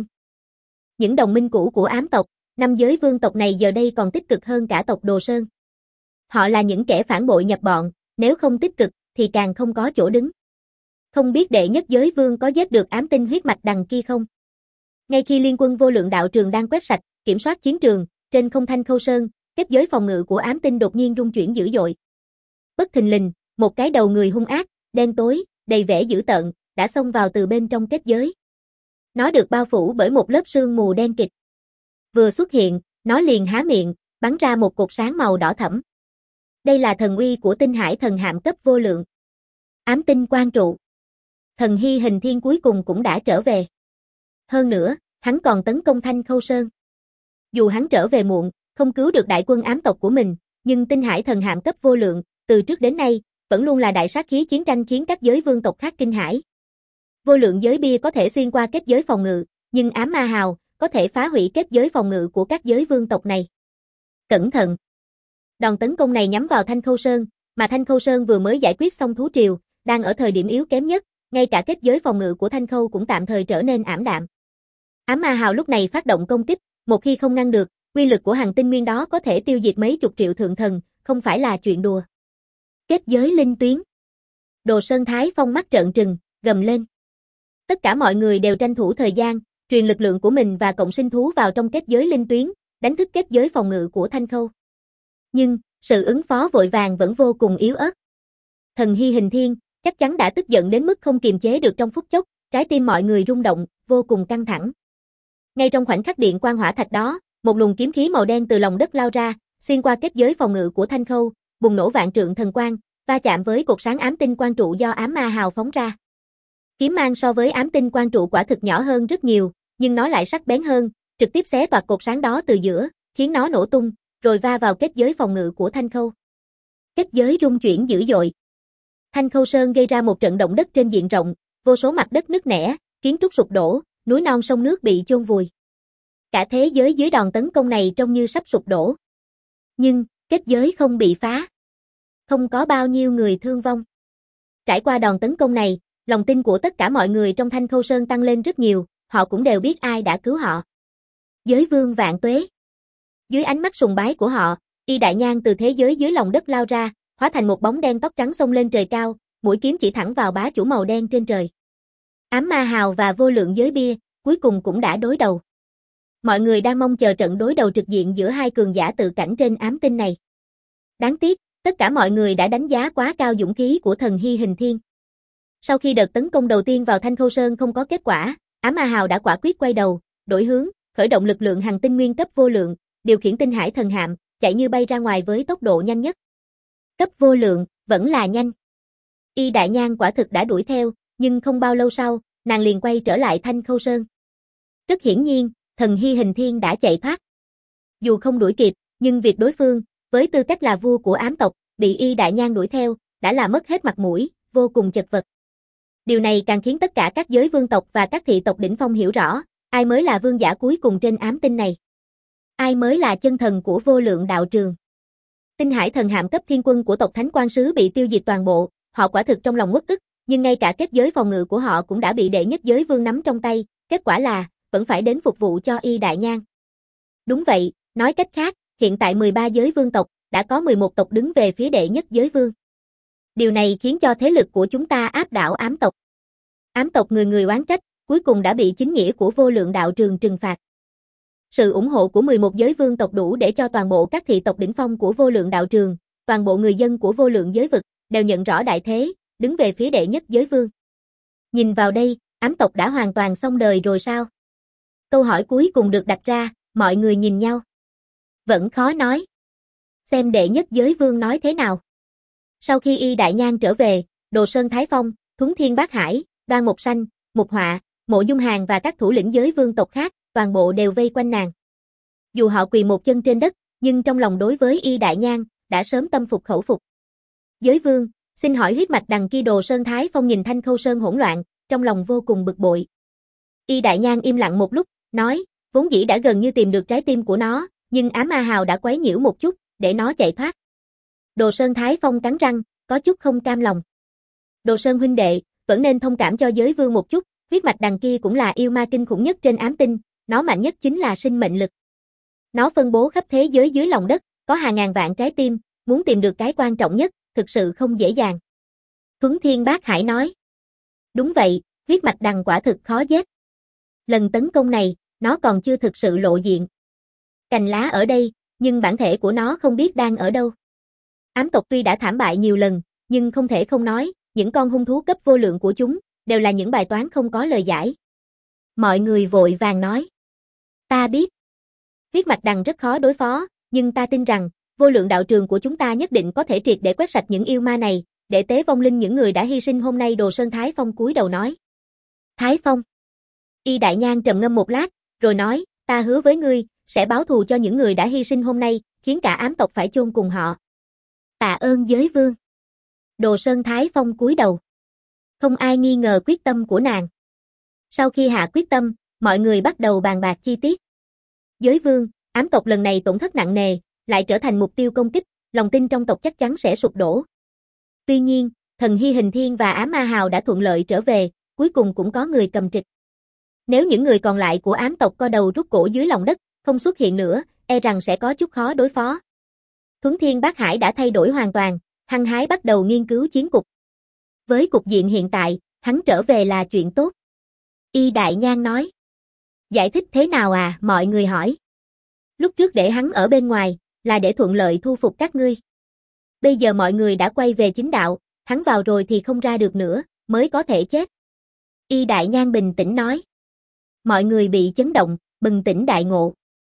Những đồng minh cũ của ám tộc, 5 giới vương tộc này giờ đây còn tích cực hơn cả tộc Đồ Sơn. Họ là những kẻ phản bội nhập bọn, nếu không tích cực thì càng không có chỗ đứng. Không biết đệ nhất giới vương có giết được ám tinh huyết mạch đằng kia không? Ngay khi liên quân Vô Lượng Đạo Trường đang quét sạch, kiểm soát chiến trường, trên không Thanh Khâu Sơn, kết giới phòng ngự của ám tinh đột nhiên rung chuyển dữ dội. Bất thình lình, một cái đầu người hung ác, đen tối, đầy vẻ dữ tợn, đã xông vào từ bên trong kết giới. Nó được bao phủ bởi một lớp sương mù đen kịt. Vừa xuất hiện, nó liền há miệng, bắn ra một cột sáng màu đỏ thẫm. Đây là thần uy của Tinh Hải Thần Hạm cấp vô lượng. Ám tinh quan trụ. Thần Hy Hình Thiên cuối cùng cũng đã trở về. Hơn nữa, hắn còn tấn công Thanh Khâu Sơn. Dù hắn trở về muộn, không cứu được đại quân ám tộc của mình, nhưng Tinh Hải Thần Hạm cấp vô lượng, từ trước đến nay, vẫn luôn là đại sát khí chiến tranh khiến các giới vương tộc khác kinh hãi. Vô lượng giới bia có thể xuyên qua kết giới phòng ngự, nhưng ám ma hào có thể phá hủy kết giới phòng ngự của các giới vương tộc này. Cẩn thận! Đòn tấn công này nhắm vào Thanh Khâu Sơn, mà Thanh Khâu Sơn vừa mới giải quyết xong thú triều, đang ở thời điểm yếu kém nhất, ngay cả kết giới phòng ngự của Thanh Khâu cũng tạm thời trở nên ảm đạm. Ám ma hào lúc này phát động công kích, một khi không ngăn được, uy lực của hàng tinh nguyên đó có thể tiêu diệt mấy chục triệu thượng thần, không phải là chuyện đùa. Kết giới linh tuyến. Đồ Sơn Thái Phong mắt trợn trừng, gầm lên. Tất cả mọi người đều tranh thủ thời gian, truyền lực lượng của mình và cộng sinh thú vào trong kết giới linh tuyến, đánh thức kết giới phòng ngự của Thanh Khâu. Nhưng, sự ứng phó vội vàng vẫn vô cùng yếu ớt. Thần Hy Hình Thiên chắc chắn đã tức giận đến mức không kiềm chế được trong phút chốc, trái tim mọi người rung động, vô cùng căng thẳng. Ngay trong khoảnh khắc điện quang hỏa thạch đó, một luồng kiếm khí màu đen từ lòng đất lao ra, xuyên qua kết giới phòng ngự của Thanh Khâu, bùng nổ vạn trượng thần quang, va chạm với cột sáng ám tinh quang trụ do ám ma hào phóng ra. Kiếm mang so với ám tinh quang trụ quả thực nhỏ hơn rất nhiều, nhưng nó lại sắc bén hơn, trực tiếp xé toạc cột sáng đó từ giữa, khiến nó nổ tung, rồi va vào kết giới phòng ngự của Thanh Khâu. Kết giới rung chuyển dữ dội. Thanh Khâu Sơn gây ra một trận động đất trên diện rộng, vô số mặt đất nứt nẻ, kiến trúc sụp đổ, núi non sông nước bị chôn vùi. Cả thế giới dưới đòn tấn công này trông như sắp sụp đổ. Nhưng, kết giới không bị phá. Không có bao nhiêu người thương vong. Trải qua đòn tấn công này, lòng tin của tất cả mọi người trong Thanh Khâu Sơn tăng lên rất nhiều, họ cũng đều biết ai đã cứu họ. Giới vương vạn tuế. Dưới ánh mắt sùng bái của họ, Y Đại Nhang từ thế giới dưới lòng đất lao ra, hóa thành một bóng đen tóc trắng xông lên trời cao, mũi kiếm chỉ thẳng vào bá chủ màu đen trên trời. Ám ma hào và vô lượng giới bia, cuối cùng cũng đã đối đầu. Mọi người đang mong chờ trận đối đầu trực diện giữa hai cường giả tự cảnh trên ám tinh này. Đáng tiếc, tất cả mọi người đã đánh giá quá cao dũng khí của thần Hy Hình Thiên. Sau khi đợt tấn công đầu tiên vào Thanh Khâu Sơn không có kết quả, ám ma hào đã quả quyết quay đầu, đổi hướng, khởi động lực lượng hành tinh nguyên cấp vô lượng, điều khiển Tinh Hải Thần Hạm, chạy như bay ra ngoài với tốc độ nhanh nhất. Cấp vô lượng, vẫn là nhanh. Y Đại Nhang quả thực đã đuổi theo, nhưng không bao lâu sau, nàng liền quay trở lại Thanh Khâu Sơn. Rất hiển nhiên, thần Hy Hình Thiên đã chạy thoát. Dù không đuổi kịp, nhưng việc đối phương, với tư cách là vua của ám tộc, bị Y Đại Nhang đuổi theo, đã là mất hết mặt mũi, vô cùng chật vật. Điều này càng khiến tất cả các giới vương tộc và các thị tộc đỉnh phong hiểu rõ, ai mới là vương giả cuối cùng trên ám tinh này. Ai mới là chân thần của vô lượng đạo trường. Tinh Hải Thần Hạm cấp thiên quân của tộc Thánh Quan Sứ bị tiêu diệt toàn bộ, họ quả thực trong lòng uất ức, nhưng ngay cả kết giới phòng ngự của họ cũng đã bị đệ nhất giới vương nắm trong tay, kết quả là, vẫn phải đến phục vụ cho Y Đại Nhang. Đúng vậy, nói cách khác, hiện tại 13 giới vương tộc, đã có 11 tộc đứng về phía đệ nhất giới vương. Điều này khiến cho thế lực của chúng ta áp đảo ám tộc. Ám tộc người người oán trách, cuối cùng đã bị chính nghĩa của vô lượng đạo trường trừng phạt. Sự ủng hộ của 11 giới vương tộc đủ để cho toàn bộ các thị tộc đỉnh phong của vô lượng đạo trường, toàn bộ người dân của vô lượng giới vực, đều nhận rõ đại thế, đứng về phía đệ nhất giới vương. Nhìn vào đây, ám tộc đã hoàn toàn xong đời rồi sao? Câu hỏi cuối cùng được đặt ra, mọi người nhìn nhau. Vẫn khó nói. Xem đệ nhất giới vương nói thế nào. Sau khi Y Đại Nhang trở về, Đồ Sơn Thái Phong, Thuấn Thiên Bát Hải, Đoan Mộc Sanh, Mục Họa, Mộ Dung Hàn và các thủ lĩnh giới vương tộc khác, toàn bộ đều vây quanh nàng. Dù họ quỳ một chân trên đất, nhưng trong lòng đối với Y Đại Nhang, đã sớm tâm phục khẩu phục. Giới vương, xin hỏi huyết mạch đằng kia. Đồ Sơn Thái Phong nhìn Thanh Khâu Sơn hỗn loạn, trong lòng vô cùng bực bội. Y Đại Nhang im lặng một lúc, nói, vốn dĩ đã gần như tìm được trái tim của nó, nhưng ám ma hào đã quấy nhiễu một chút, để nó chạy thoát. Đồ Sơn Thái Phong cắn răng, có chút không cam lòng. Đồ Sơn huynh đệ, vẫn nên thông cảm cho giới vương một chút, huyết mạch đằng kia cũng là yêu ma kinh khủng nhất trên ám tinh, nó mạnh nhất chính là sinh mệnh lực. Nó phân bố khắp thế giới dưới lòng đất, có hàng ngàn vạn trái tim, muốn tìm được cái quan trọng nhất, thực sự không dễ dàng. Thuấn Thiên Bát Hải nói. Đúng vậy, huyết mạch đằng quả thực khó giết. Lần tấn công này, nó còn chưa thực sự lộ diện. Cành lá ở đây, nhưng bản thể của nó không biết đang ở đâu. Ám tộc tuy đã thảm bại nhiều lần, nhưng không thể không nói, những con hung thú cấp vô lượng của chúng, đều là những bài toán không có lời giải. Mọi người vội vàng nói. Ta biết. Huyết mạch đằng rất khó đối phó, nhưng ta tin rằng, vô lượng đạo trường của chúng ta nhất định có thể triệt để quét sạch những yêu ma này, để tế vong linh những người đã hy sinh hôm nay. Đồ Sơn Thái Phong cúi đầu nói. Thái Phong. Y Đại Nhang trầm ngâm một lát, rồi nói, ta hứa với ngươi, sẽ báo thù cho những người đã hy sinh hôm nay, khiến cả ám tộc phải chôn cùng họ. Tạ ơn giới vương. Đồ Sơn Thái Phong cúi đầu. Không ai nghi ngờ quyết tâm của nàng. Sau khi hạ quyết tâm, mọi người bắt đầu bàn bạc chi tiết. Giới vương, ám tộc lần này tổn thất nặng nề, lại trở thành mục tiêu công kích, lòng tin trong tộc chắc chắn sẽ sụp đổ. Tuy nhiên, thần Hy Hình Thiên và ám ma hào đã thuận lợi trở về, cuối cùng cũng có người cầm trịch. Nếu những người còn lại của ám tộc co đầu rút cổ dưới lòng đất, không xuất hiện nữa, e rằng sẽ có chút khó đối phó. Thuấn Thiên Bát Hải đã thay đổi hoàn toàn, hăng hái bắt đầu nghiên cứu chiến cục. Với cục diện hiện tại, hắn trở về là chuyện tốt. Y Đại Nhang nói. Giải thích thế nào à? Mọi người hỏi. Lúc trước để hắn ở bên ngoài, là để thuận lợi thu phục các ngươi. Bây giờ mọi người đã quay về chính đạo, hắn vào rồi thì không ra được nữa, mới có thể chết. Y Đại Nhang bình tĩnh nói. Mọi người bị chấn động, bừng tỉnh đại ngộ.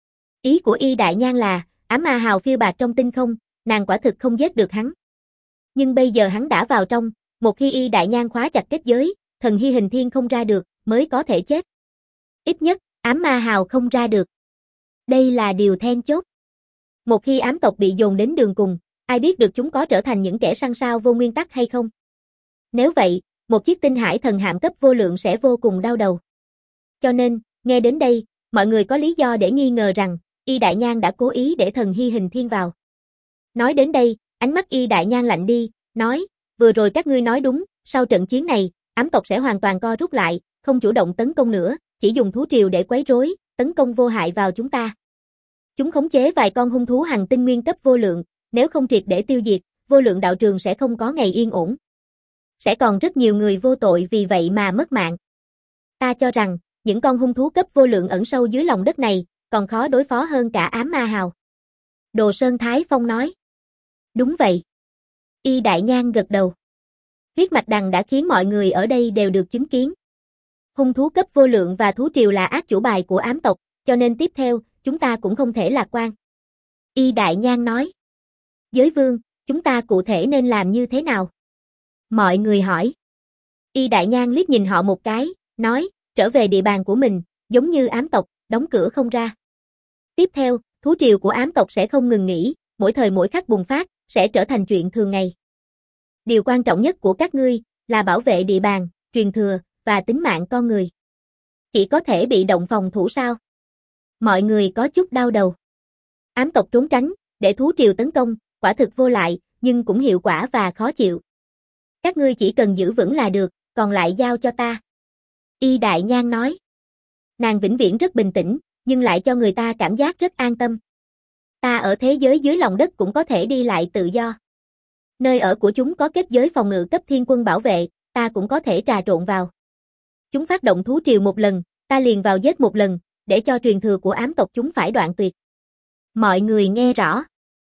Ý của Y Đại Nhang là, ám ma hào phiêu bạt trong tinh không, nàng quả thực không giết được hắn. Nhưng bây giờ hắn đã vào trong, một khi Y Đại Nhang khóa chặt kết giới, thần Hy Hình Thiên không ra được, mới có thể chết. Ít nhất, ám ma hào không ra được. Đây là điều then chốt. Một khi ám tộc bị dồn đến đường cùng, ai biết được chúng có trở thành những kẻ săn sao vô nguyên tắc hay không? Nếu vậy, một chiếc tinh hải thần hạm cấp vô lượng sẽ vô cùng đau đầu. Cho nên, nghe đến đây, mọi người có lý do để nghi ngờ rằng, Y Đại Nhang đã cố ý để thần Hy Hình Thiên vào. Nói đến đây, ánh mắt Y Đại Nhang lạnh đi, nói, vừa rồi các ngươi nói đúng, sau trận chiến này, ám tộc sẽ hoàn toàn co rút lại, không chủ động tấn công nữa, chỉ dùng thú triều để quấy rối, tấn công vô hại vào chúng ta. Chúng khống chế vài con hung thú hành tinh nguyên cấp vô lượng, nếu không triệt để tiêu diệt, vô lượng đạo trường sẽ không có ngày yên ổn. Sẽ còn rất nhiều người vô tội vì vậy mà mất mạng. Ta cho rằng, những con hung thú cấp vô lượng ẩn sâu dưới lòng đất này, còn khó đối phó hơn cả ám ma hào. Đồ Sơn Thái Phong nói. Đúng vậy. Y Đại Nhang gật đầu. Huyết mạch đằng đã khiến mọi người ở đây đều được chứng kiến. Hung thú cấp vô lượng và thú triều là ác chủ bài của ám tộc, cho nên tiếp theo, chúng ta cũng không thể lạc quan. Y Đại Nhang nói. Giới vương, chúng ta cụ thể nên làm như thế nào? Mọi người hỏi. Y Đại Nhang liếc nhìn họ một cái, nói, trở về địa bàn của mình, giống như ám tộc, đóng cửa không ra. Tiếp theo, thú triều của ám tộc sẽ không ngừng nghỉ, mỗi thời mỗi khắc bùng phát, sẽ trở thành chuyện thường ngày. Điều quan trọng nhất của các ngươi, là bảo vệ địa bàn, truyền thừa, và tính mạng con người. Chỉ có thể bị động phòng thủ sao? Mọi người có chút đau đầu. Ám tộc trốn tránh, để thú triều tấn công, quả thực vô lại, nhưng cũng hiệu quả và khó chịu. Các ngươi chỉ cần giữ vững là được, còn lại giao cho ta. Y Đại Nhan nói. Nàng vĩnh viễn rất bình tĩnh, nhưng lại cho người ta cảm giác rất an tâm. Ta ở thế giới dưới lòng đất cũng có thể đi lại tự do. Nơi ở của chúng có kết giới phòng ngự cấp thiên quân bảo vệ, ta cũng có thể trà trộn vào. Chúng phát động thú triều một lần, ta liền vào giết một lần, để cho truyền thừa của ám tộc chúng phải đoạn tuyệt. Mọi người nghe rõ.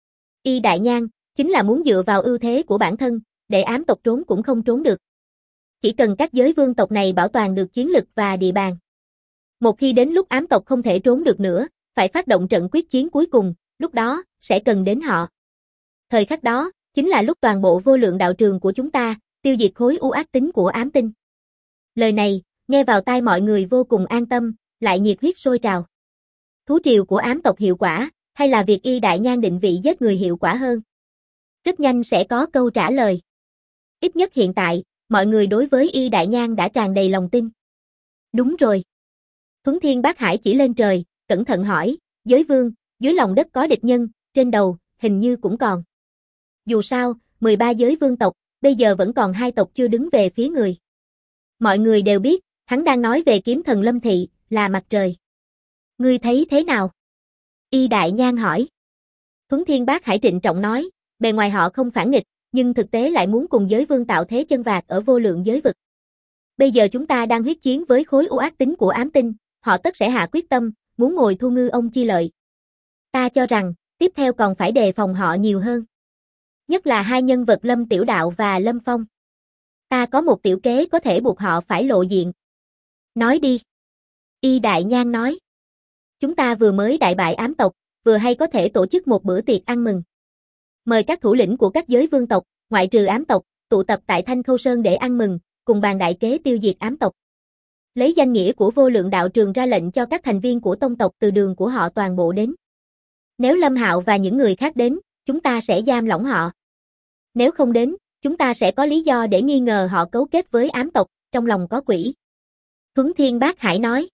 Y Đại Nhan, chính là muốn dựa vào ưu thế của bản thân, để ám tộc trốn cũng không trốn được. Chỉ cần các giới vương tộc này bảo toàn được chiến lực và địa bàn. Một khi đến lúc ám tộc không thể trốn được nữa, phải phát động trận quyết chiến cuối cùng, lúc đó, sẽ cần đến họ. Thời khắc đó, chính là lúc toàn bộ vô lượng đạo trường của chúng ta, tiêu diệt khối u ác tính của ám tinh. Lời này, nghe vào tai mọi người vô cùng an tâm, lại nhiệt huyết sôi trào. Thú triều của ám tộc hiệu quả, hay là việc Y Đại Nhan định vị giết người hiệu quả hơn? Rất nhanh sẽ có câu trả lời. Ít nhất hiện tại, mọi người đối với Y Đại Nhan đã tràn đầy lòng tin. Đúng rồi. Thuấn Thiên Bác Hải chỉ lên trời, cẩn thận hỏi, giới vương, dưới lòng đất có địch nhân, trên đầu, hình như cũng còn. Dù sao, 13 giới vương tộc, bây giờ vẫn còn 2 tộc chưa đứng về phía người. Mọi người đều biết, hắn đang nói về kiếm thần Lâm Thị, là mặt trời. Ngươi thấy thế nào? Y Đại Nhan hỏi. Thuấn Thiên Bác Hải trịnh trọng nói, bề ngoài họ không phản nghịch, nhưng thực tế lại muốn cùng giới vương tạo thế chân vạc ở vô lượng giới vực. Bây giờ chúng ta đang huyết chiến với khối u ác tính của ám tinh, họ tất sẽ hạ quyết tâm, muốn ngồi thu ngư ông chi lợi. Ta cho rằng, tiếp theo còn phải đề phòng họ nhiều hơn. Nhất là 2 nhân vật Lâm Tiểu Đạo và Lâm Phong. Ta có một tiểu kế có thể buộc họ phải lộ diện. Nói đi. Y Đại Nhan nói. Chúng ta vừa mới đại bại ám tộc, vừa hay có thể tổ chức một bữa tiệc ăn mừng. Mời các thủ lĩnh của các giới vương tộc, ngoại trừ ám tộc, tụ tập tại Thanh Khâu Sơn để ăn mừng, cùng bàn đại kế tiêu diệt ám tộc. Lấy danh nghĩa của vô lượng đạo trường ra lệnh cho các thành viên của tông tộc từ đường của họ toàn bộ đến. Nếu Lâm Hạo và những người khác đến, chúng ta sẽ giam lỏng họ. Nếu không đến, chúng ta sẽ có lý do để nghi ngờ họ cấu kết với ám tộc, trong lòng có quỷ. Thuấn Thiên Bác Hải nói.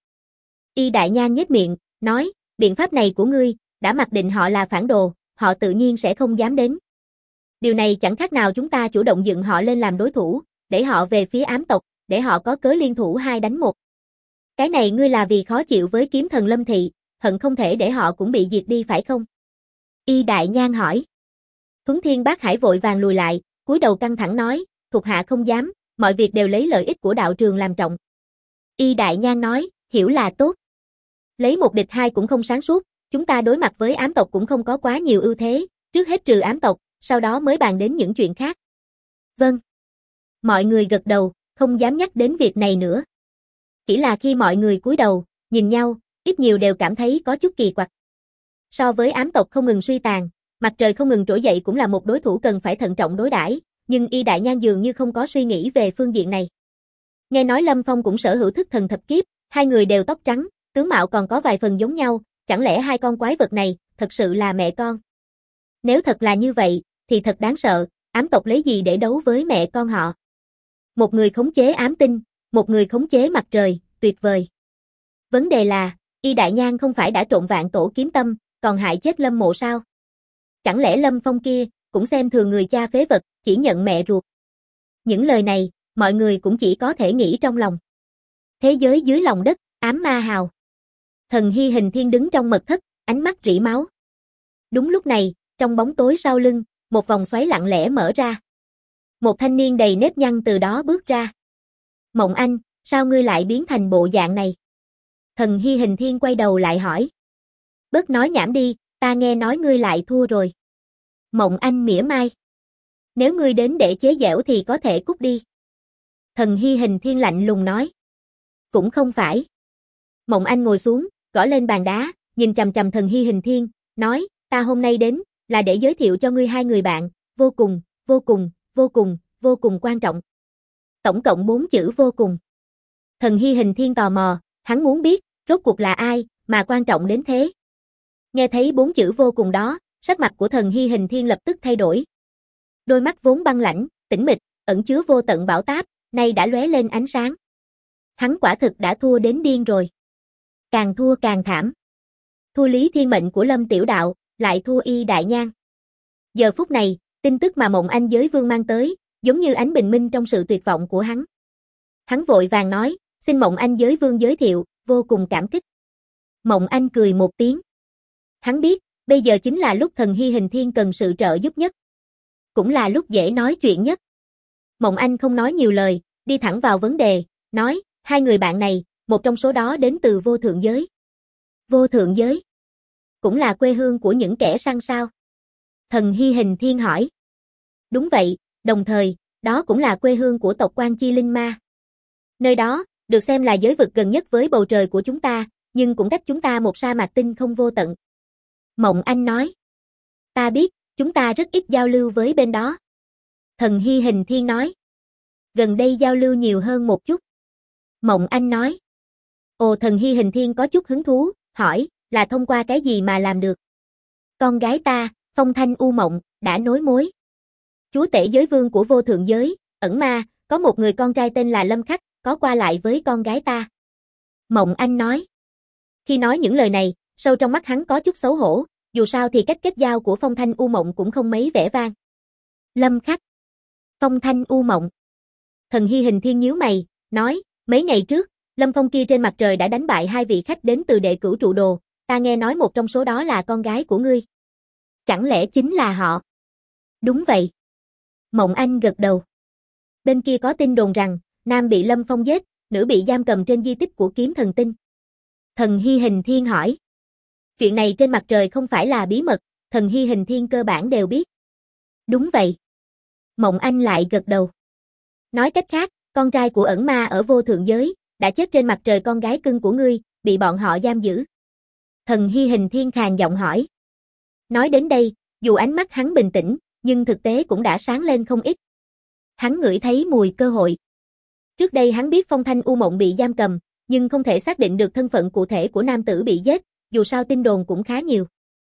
Y Đại Nhan nhếch miệng, nói, biện pháp này của ngươi, đã mặc định họ là phản đồ, họ tự nhiên sẽ không dám đến. Điều này chẳng khác nào chúng ta chủ động dựng họ lên làm đối thủ, để họ về phía ám tộc, để họ có cớ liên thủ 2 đánh 1. Cái này ngươi là vì khó chịu với kiếm thần Lâm Thị, hận không thể để họ cũng bị diệt đi phải không? Y Đại Nhan hỏi. Thuấn Thiên Bác Hải vội vàng lùi lại, cúi đầu căng thẳng nói, thuộc hạ không dám, mọi việc đều lấy lợi ích của đạo trường làm trọng. Y Đại Nhan nói, hiểu là tốt. Lấy 1 địch 2 cũng không sáng suốt, chúng ta đối mặt với ám tộc cũng không có quá nhiều ưu thế, trước hết trừ ám tộc, sau đó mới bàn đến những chuyện khác. Vâng. Mọi người gật đầu, không dám nhắc đến việc này nữa. Chỉ là khi mọi người cúi đầu, nhìn nhau, ít nhiều đều cảm thấy có chút kỳ quặc. So với ám tộc không ngừng suy tàn, mặt trời không ngừng trỗi dậy cũng là một đối thủ cần phải thận trọng đối đãi, nhưng Y Đại Nhan dường như không có suy nghĩ về phương diện này. Nghe nói Lâm Phong cũng sở hữu thức thần thập kiếp, 2 người đều tóc trắng, tướng mạo còn có vài phần giống nhau, chẳng lẽ 2 con quái vật này thật sự là mẹ con? Nếu thật là như vậy, thì thật đáng sợ, ám tộc lấy gì để đấu với mẹ con họ? Một người khống chế ám tinh, một người khống chế mặt trời, tuyệt vời. Vấn đề là, Y Đại Nhan không phải đã trộn vạn tổ kiếm tâm, còn hại chết Lâm Mộ sao? Chẳng lẽ Lâm Phong kia, cũng xem thường người cha phế vật, chỉ nhận mẹ ruột? Những lời này, mọi người cũng chỉ có thể nghĩ trong lòng. Thế giới dưới lòng đất, ám ma hào. Thần Hy Hình Thiên đứng trong mật thất, ánh mắt rỉ máu. Đúng lúc này, trong bóng tối sau lưng, một vòng xoáy lặng lẽ mở ra. Một thanh niên đầy nếp nhăn từ đó bước ra. Mộng Anh, sao ngươi lại biến thành bộ dạng này? Thần Hy Hình Thiên quay đầu lại hỏi. Bớt nói nhảm đi, ta nghe nói ngươi lại thua rồi. Mộng Anh mỉa mai. Nếu ngươi đến để chế giễu thì có thể cút đi. Thần Hy Hình Thiên lạnh lùng nói. Cũng không phải. Mộng Anh ngồi xuống, gõ lên bàn đá, nhìn chằm chằm Thần Hy Hình Thiên, nói, ta hôm nay đến, là để giới thiệu cho ngươi 2 người bạn, vô cùng, vô cùng, vô cùng, vô cùng quan trọng. Tổng cộng 4 chữ vô cùng. Thần Hy Hình Thiên tò mò, hắn muốn biết, rốt cuộc là ai, mà quan trọng đến thế. Nghe thấy 4 chữ vô cùng đó, sắc mặt của Thần Hy Hình Thiên lập tức thay đổi. Đôi mắt vốn băng lãnh, tĩnh mịch, ẩn chứa vô tận bão táp, nay đã lóe lên ánh sáng. Hắn quả thực đã thua đến điên rồi. Càng thua càng thảm. Thua Lý Thiên Mệnh của Lâm Tiểu Đạo, lại thua Y Đại Nhan. Giờ phút này, tin tức mà Mộng Anh giới vương mang tới, giống như ánh bình minh trong sự tuyệt vọng của hắn. Hắn vội vàng nói, xin Mộng Anh giới vương giới thiệu, vô cùng cảm kích. Mộng Anh cười một tiếng. Hắn biết, bây giờ chính là lúc Thần Hy Hình Thiên cần sự trợ giúp nhất. Cũng là lúc dễ nói chuyện nhất. Mộng Anh không nói nhiều lời, đi thẳng vào vấn đề, nói, hai người bạn này, một trong số đó đến từ vô thượng giới. Vô thượng giới? Cũng là quê hương của những kẻ săn sao? Thần Hy Hình Thiên hỏi. Đúng vậy, đồng thời, đó cũng là quê hương của tộc Quan Chi Linh Ma. Nơi đó, được xem là giới vực gần nhất với bầu trời của chúng ta, nhưng cũng cách chúng ta một sa mạc tinh không vô tận. Mộng Anh nói. Ta biết, chúng ta rất ít giao lưu với bên đó. Thần Hy Hình Thiên nói. Gần đây giao lưu nhiều hơn một chút. Mộng Anh nói. Ồ, Thần Hy Hình Thiên có chút hứng thú, hỏi, là thông qua cái gì mà làm được? Con gái ta, Phong Thanh U Mộng, đã nối mối. Chúa tể giới vương của vô thượng giới, ẩn ma, có một người con trai tên là Lâm Khắc, có qua lại với con gái ta. Mộng Anh nói. Khi nói những lời này, sâu trong mắt hắn có chút xấu hổ, dù sao thì cách kết giao của Phong Thanh U Mộng cũng không mấy vẻ vang. Lâm Khắc. Phong Thanh U Mộng. Thần Hy Hình Thiên nhíu mày, nói, mấy ngày trước, Lâm Phong kia trên mặt trời đã đánh bại hai vị khách đến từ Đệ Cửu Trụ Đồ, ta nghe nói một trong số đó là con gái của ngươi. Chẳng lẽ chính là họ? Đúng vậy. Mộng Anh gật đầu. Bên kia có tin đồn rằng, nam bị Lâm Phong giết, nữ bị giam cầm trên di tích của Kiếm Thần Tinh. Thần Hy Hình Thiên hỏi. Chuyện này trên mặt trời không phải là bí mật, Thần Hy Hình Thiên cơ bản đều biết. Đúng vậy. Mộng Anh lại gật đầu. Nói cách khác, con trai của ẩn ma ở vô thượng giới, đã chết trên mặt trời con gái cưng của ngươi, bị bọn họ giam giữ. Thần Hy Hình Thiên khàn giọng hỏi. Nói đến đây, dù ánh mắt hắn bình tĩnh, nhưng thực tế cũng đã sáng lên không ít. Hắn ngửi thấy mùi cơ hội. Trước đây hắn biết Phong Thanh U Mộng bị giam cầm, nhưng không thể xác định được thân phận cụ thể của nam tử bị giết, dù sao tin đồn cũng khá nhiều.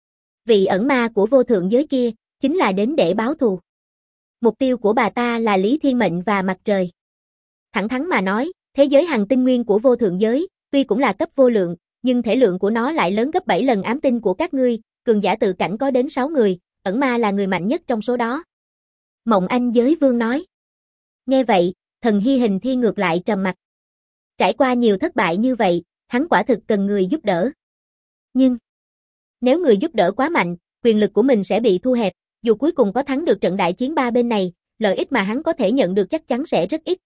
Vị ẩn ma của vô thượng giới kia, chính là đến để báo thù. Mục tiêu của bà ta là Lý Thiên Mệnh và mặt trời. Thẳng thắn mà nói, thế giới hằng tinh nguyên của vô thượng giới, tuy cũng là cấp vô lượng, nhưng thể lượng của nó lại lớn gấp 7 lần ám tinh của các ngươi, cường giả tự cảnh có đến 6 người, ẩn ma là người mạnh nhất trong số đó. Mộng Anh giới vương nói. Nghe vậy, Thần Hy Hình Thiên ngược lại trầm mặt. Trải qua nhiều thất bại như vậy, hắn quả thực cần người giúp đỡ. Nhưng, nếu người giúp đỡ quá mạnh, quyền lực của mình sẽ bị thu hẹp, dù cuối cùng có thắng được trận đại chiến ba bên này, lợi ích mà hắn có thể nhận được chắc chắn sẽ rất ít.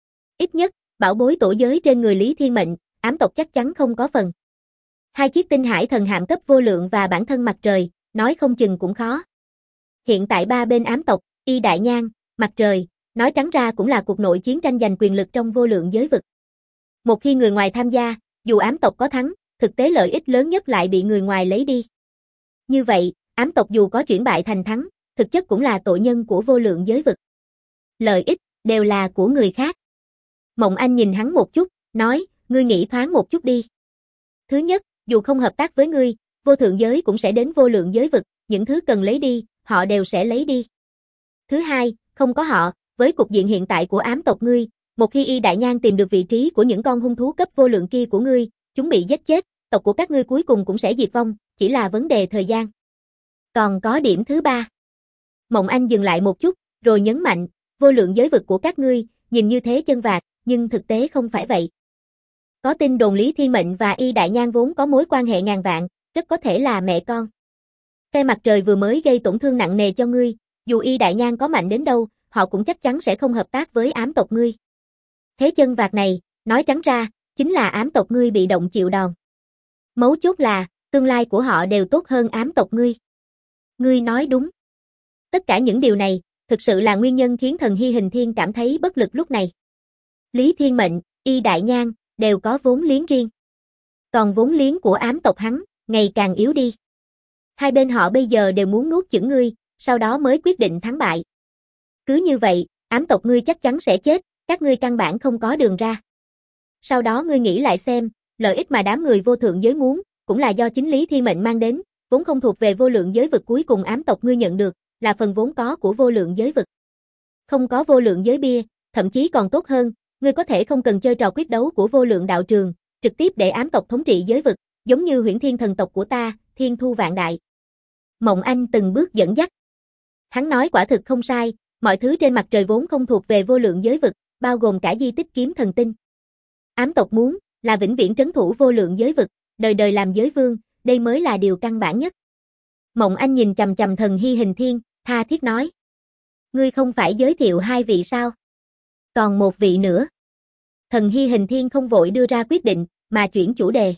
Ít nhất, bảo bối tổ giới trên người Lý Thiên Mệnh, ám tộc chắc chắn không có phần. Hai chiếc tinh hải thần hạm cấp vô lượng và bản thân mặt trời, nói không chừng cũng khó. Hiện tại ba bên ám tộc, Y Đại Nhang, mặt trời, nói trắng ra cũng là cuộc nội chiến tranh giành quyền lực trong vô lượng giới vực. Một khi người ngoài tham gia, dù ám tộc có thắng, thực tế lợi ích lớn nhất lại bị người ngoài lấy đi. Như vậy, ám tộc dù có chuyển bại thành thắng, thực chất cũng là tội nhân của vô lượng giới vực. Lợi ích, đều là của người khác. Mộng Anh nhìn hắn một chút, nói, ngươi nghĩ thoáng một chút đi. Thứ nhất, dù không hợp tác với ngươi, vô thượng giới cũng sẽ đến vô lượng giới vực, những thứ cần lấy đi, họ đều sẽ lấy đi. Thứ hai, không có họ, với cục diện hiện tại của ám tộc ngươi, một khi Y Đại Nhang tìm được vị trí của những con hung thú cấp vô lượng kia của ngươi, chúng bị giết chết, tộc của các ngươi cuối cùng cũng sẽ diệt vong, chỉ là vấn đề thời gian. Còn có điểm thứ ba. Mộng Anh dừng lại một chút, rồi nhấn mạnh, vô lượng giới vực của các ngươi, nhìn như thế chân vạc, nhưng thực tế không phải vậy. Có tin đồn Lý Thiên Mệnh và Y Đại Nhang vốn có mối quan hệ ngàn vạn, rất có thể là mẹ con. Phe mặt trời vừa mới gây tổn thương nặng nề cho ngươi, dù Y Đại Nhang có mạnh đến đâu, họ cũng chắc chắn sẽ không hợp tác với ám tộc ngươi. Thế chân vạc này, nói trắng ra, chính là ám tộc ngươi bị động chịu đòn. Mấu chốt là, tương lai của họ đều tốt hơn ám tộc ngươi. Ngươi nói đúng. Tất cả những điều này, thực sự là nguyên nhân khiến Thần Hy Hình Thiên cảm thấy bất lực lúc này. Lý Thiên Mệnh, Y Đại Nhang, đều có vốn liếng riêng. Còn vốn liếng của ám tộc hắn, ngày càng yếu đi. Hai bên họ bây giờ đều muốn nuốt chửng ngươi, sau đó mới quyết định thắng bại. Cứ như vậy, ám tộc ngươi chắc chắn sẽ chết, các ngươi căn bản không có đường ra. Sau đó ngươi nghĩ lại xem, lợi ích mà đám người vô thượng giới muốn, cũng là do chính Lý Thiên Mệnh mang đến, vốn không thuộc về vô lượng giới vực cuối cùng ám tộc ngươi nhận được, là phần vốn có của vô lượng giới vực. Không có vô lượng giới bia, thậm chí còn tốt hơn, ngươi có thể không cần chơi trò quyết đấu của vô lượng đạo trường, trực tiếp để ám tộc thống trị giới vực, giống như Huyễn Thiên thần tộc của ta, Thiên Thu Vạn Đại. Mộng Anh từng bước dẫn dắt. Hắn nói quả thực không sai, Mọi thứ trên mặt trời vốn không thuộc về vô lượng giới vực, bao gồm cả di tích kiếm thần tinh. Ám tộc muốn là vĩnh viễn trấn thủ vô lượng giới vực, đời đời làm giới vương, đây mới là điều căn bản nhất. Mộng Anh nhìn chằm chằm Thần Hy Hình Thiên, tha thiết nói. Ngươi không phải giới thiệu 2 vị sao? Còn 1 vị nữa. Thần Hy Hình Thiên không vội đưa ra quyết định, mà chuyển chủ đề.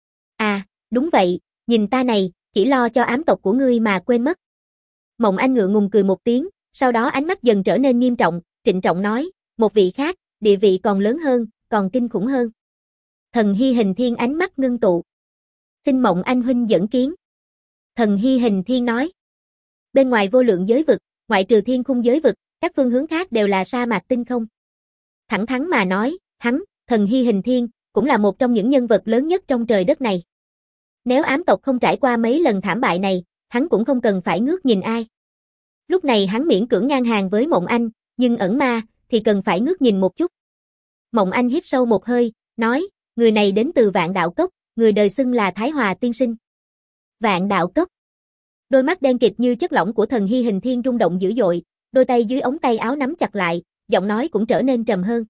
À, đúng vậy, nhìn ta này, chỉ lo cho ám tộc của ngươi mà quên mất. Mộng Anh ngượng ngùng cười một tiếng, sau đó ánh mắt dần trở nên nghiêm trọng, trịnh trọng nói, 1 vị khác, địa vị còn lớn hơn, còn kinh khủng hơn. Thần Hy Hình Thiên ánh mắt ngưng tụ. Xin Mộng Anh huynh dẫn kiến. Thần Hy Hình Thiên nói. Bên ngoài vô lượng giới vực, ngoại trừ thiên khung giới vực, các phương hướng khác đều là sa mạc tinh không. Thẳng thắn mà nói, hắn, Thần Hy Hình Thiên, cũng là một trong những nhân vật lớn nhất trong trời đất này. Nếu ám tộc không trải qua mấy lần thảm bại này, hắn cũng không cần phải ngước nhìn ai. Lúc này hắn miễn cưỡng ngang hàng với Mộng Anh, nhưng ẩn ma, thì cần phải ngước nhìn một chút. Mộng Anh hít sâu một hơi, nói, người này đến từ Vạn Đạo Cốc, người đời xưng là Thái Hòa Tiên Sinh. Vạn Đạo Cốc. Đôi mắt đen kịt như chất lỏng của Thần Hy Hình Thiên rung động dữ dội, đôi tay dưới ống tay áo nắm chặt lại, giọng nói cũng trở nên trầm hơn.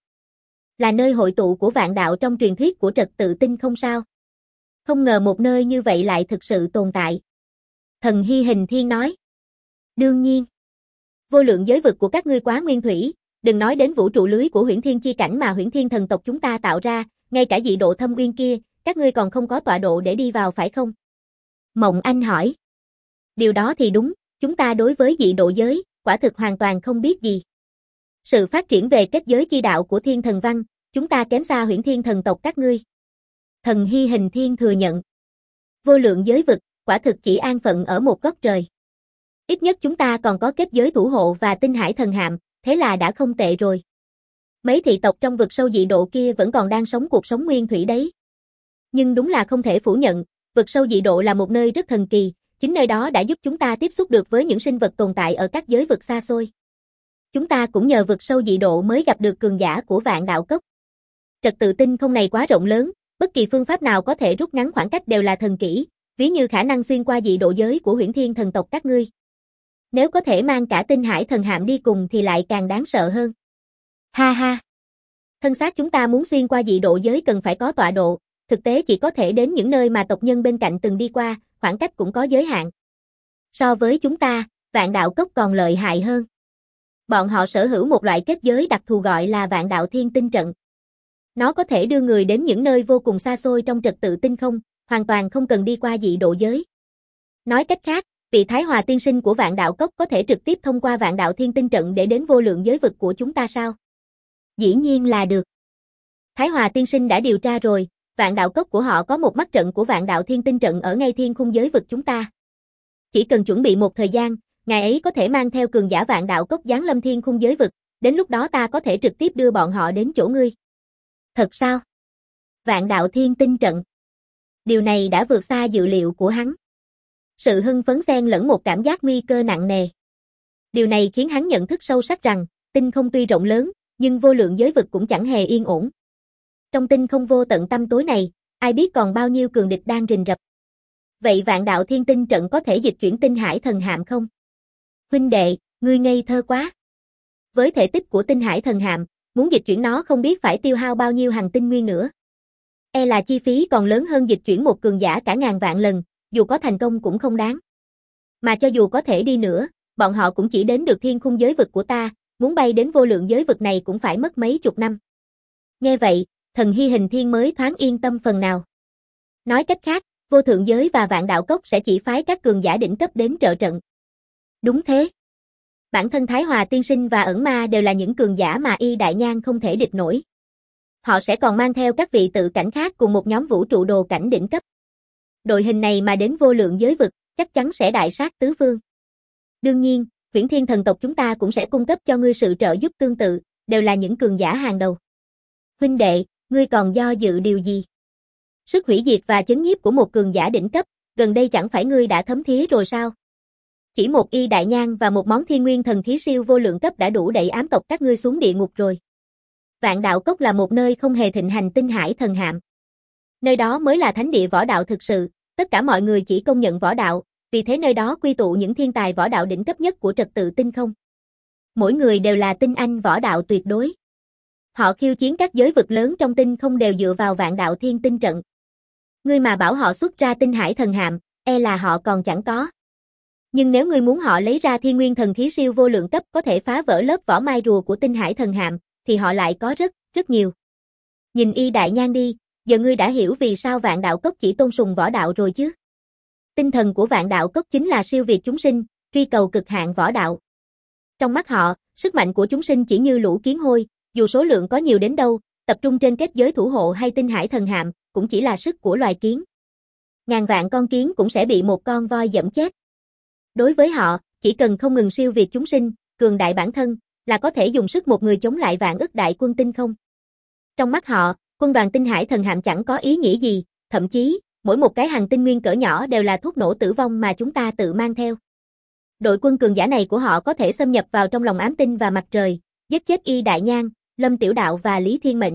Là nơi hội tụ của vạn đạo trong truyền thuyết của trật tự tinh không sao? Không ngờ một nơi như vậy lại thực sự tồn tại. Thần Hy Hình Thiên nói. Đương nhiên. Vô lượng giới vực của các ngươi quá nguyên thủy, đừng nói đến vũ trụ lưới của Huyễn Thiên chi cảnh mà Huyễn Thiên thần tộc chúng ta tạo ra, ngay cả dị độ thâm uyên kia, các ngươi còn không có tọa độ để đi vào phải không? Mộng Anh hỏi. Điều đó thì đúng, chúng ta đối với dị độ giới, quả thực hoàn toàn không biết gì. Sự phát triển về kết giới chi đạo của Thiên Thần Văn, chúng ta kém xa Huyễn Thiên thần tộc các ngươi. Thần Hy Hình Thiên thừa nhận. Vô lượng giới vực, quả thực chỉ an phận ở một góc trời. Ít nhất chúng ta còn có kết giới thủ hộ và tinh hải thần hạm, thế là đã không tệ rồi. Mấy thị tộc trong vực sâu dị độ kia vẫn còn đang sống cuộc sống nguyên thủy đấy. Nhưng đúng là không thể phủ nhận, vực sâu dị độ là một nơi rất thần kỳ, chính nơi đó đã giúp chúng ta tiếp xúc được với những sinh vật tồn tại ở các giới vực xa xôi. Chúng ta cũng nhờ vực sâu dị độ mới gặp được cường giả của Vạn Đạo Cốc. Trật tự tinh không này quá rộng lớn, bất kỳ phương pháp nào có thể rút ngắn khoảng cách đều là thần kỹ, ví như khả năng xuyên qua dị độ giới của Huyễn Thiên thần tộc các ngươi. Nếu có thể mang cả tinh hải thần hạm đi cùng thì lại càng đáng sợ hơn. Ha ha. Thân xác chúng ta muốn xuyên qua dị độ giới cần phải có tọa độ, thực tế chỉ có thể đến những nơi mà tộc nhân bên cạnh từng đi qua, khoảng cách cũng có giới hạn. So với chúng ta, Vạn Đạo Cốc còn lợi hại hơn. Bọn họ sở hữu một loại kết giới đặc thù gọi là Vạn Đạo Thiên Tinh Trận. Nó có thể đưa người đến những nơi vô cùng xa xôi trong trật tự tinh không, hoàn toàn không cần đi qua dị độ giới. Nói cách khác, vị Thái Hòa tiên sinh của Vạn Đạo Cốc có thể trực tiếp thông qua Vạn Đạo Thiên Tinh Trận để đến vô lượng giới vực của chúng ta sao? Dĩ nhiên là được. Thái Hòa tiên sinh đã điều tra rồi, Vạn Đạo Cốc của họ có một mắt trận của Vạn Đạo Thiên Tinh Trận ở ngay thiên khung giới vực chúng ta. Chỉ cần chuẩn bị một thời gian, ngài ấy có thể mang theo cường giả Vạn Đạo Cốc giáng lâm thiên khung giới vực, đến lúc đó ta có thể trực tiếp đưa bọn họ đến chỗ ngươi. Thật sao? Vạn Đạo Thiên Tinh Trận. Điều này đã vượt xa dự liệu của hắn. Sự hưng phấn xen lẫn một cảm giác nguy cơ nặng nề. Điều này khiến hắn nhận thức sâu sắc rằng, tinh không tuy rộng lớn, nhưng vô lượng giới vực cũng chẳng hề yên ổn. Trong tinh không vô tận tăm tối này, ai biết còn bao nhiêu cường địch đang rình rập. Vậy Vạn Đạo Thiên Tinh Trận có thể dịch chuyển tinh hải thần hạm không? Huynh đệ, ngươi ngây thơ quá. Với thể tích của tinh hải thần hạm, muốn dịch chuyển nó không biết phải tiêu hao bao nhiêu hành tinh nguyên nữa. E là chi phí còn lớn hơn dịch chuyển một cường giả cả ngàn vạn lần, dù có thành công cũng không đáng. Mà cho dù có thể đi nữa, bọn họ cũng chỉ đến được thiên khung giới vực của ta, muốn bay đến vô lượng giới vực này cũng phải mất mấy chục năm. Nghe vậy, Thần Hy Hình Thiên mới thoáng yên tâm phần nào. Nói cách khác, vô thượng giới và Vạn Đạo Cốc sẽ chỉ phái các cường giả đỉnh cấp đến trợ trận. Đúng thế. Bản thân Thái Hòa tiên sinh và ẩn ma đều là những cường giả mà Y Đại Nhan không thể địch nổi. Họ sẽ còn mang theo các vị tự cảnh khác cùng một nhóm vũ trụ đồ cảnh đỉnh cấp. Đội hình này mà đến vô lượng giới vực, chắc chắn sẽ đại sát tứ phương. Đương nhiên, Huyễn Thiên thần tộc chúng ta cũng sẽ cung cấp cho ngươi sự trợ giúp tương tự, đều là những cường giả hàng đầu. Huynh đệ, ngươi còn do dự điều gì? Sức hủy diệt và chấn nhiếp của một cường giả đỉnh cấp, gần đây chẳng phải ngươi đã thấm thía rồi sao? Chỉ một Y Đại Nhan và một món thiên nguyên thần khí siêu vô lượng cấp đã đủ đẩy ám tộc các ngươi xuống địa ngục rồi. Vạn Đạo Cốc là một nơi không hề thịnh hành tinh hải thần hạm. Nơi đó mới là thánh địa võ đạo thực sự, tất cả mọi người chỉ công nhận võ đạo, vì thế nơi đó quy tụ những thiên tài võ đạo đỉnh cấp nhất của trật tự tinh không. Mỗi người đều là tinh anh võ đạo tuyệt đối. Họ khiêu chiến các giới vực lớn trong tinh không đều dựa vào vạn đạo thiên tinh trận. Ngươi mà bảo họ xuất ra tinh hải thần hạm, e là họ còn chẳng có. Nhưng nếu ngươi muốn họ lấy ra thiên nguyên thần khí siêu vô lượng cấp có thể phá vỡ lớp vỏ mai rùa của tinh hải thần hạm, thì họ lại có rất nhiều. Nhìn Y Đại Nhan đi, giờ ngươi đã hiểu vì sao vạn đạo cốc chỉ tôn sùng võ đạo rồi chứ. Tinh thần của vạn đạo cốc chính là siêu việt chúng sinh, truy cầu cực hạn võ đạo. Trong mắt họ, sức mạnh của chúng sinh chỉ như lũ kiến hôi, dù số lượng có nhiều đến đâu, tập trung trên kết giới thủ hộ hay tinh hải thần hạm, cũng chỉ là sức của loài kiến. Ngàn vạn con kiến cũng sẽ bị một con voi dẫm chết. Đối với họ, chỉ cần không ngừng siêu việt chúng sinh, cường đại bản thân, là có thể dùng sức một người chống lại vạn ức đại quân tinh không. Trong mắt họ, quân đoàn tinh hải thần hạm chẳng có ý nghĩa gì, thậm chí, mỗi một cái hành tinh nguyên cỡ nhỏ đều là thuốc nổ tử vong mà chúng ta tự mang theo. Đội quân cường giả này của họ có thể xâm nhập vào trong lòng ám tinh và mặt trời, giết chết Y Đại Nhan, Lâm Tiểu Đạo và Lý Thiên Mệnh.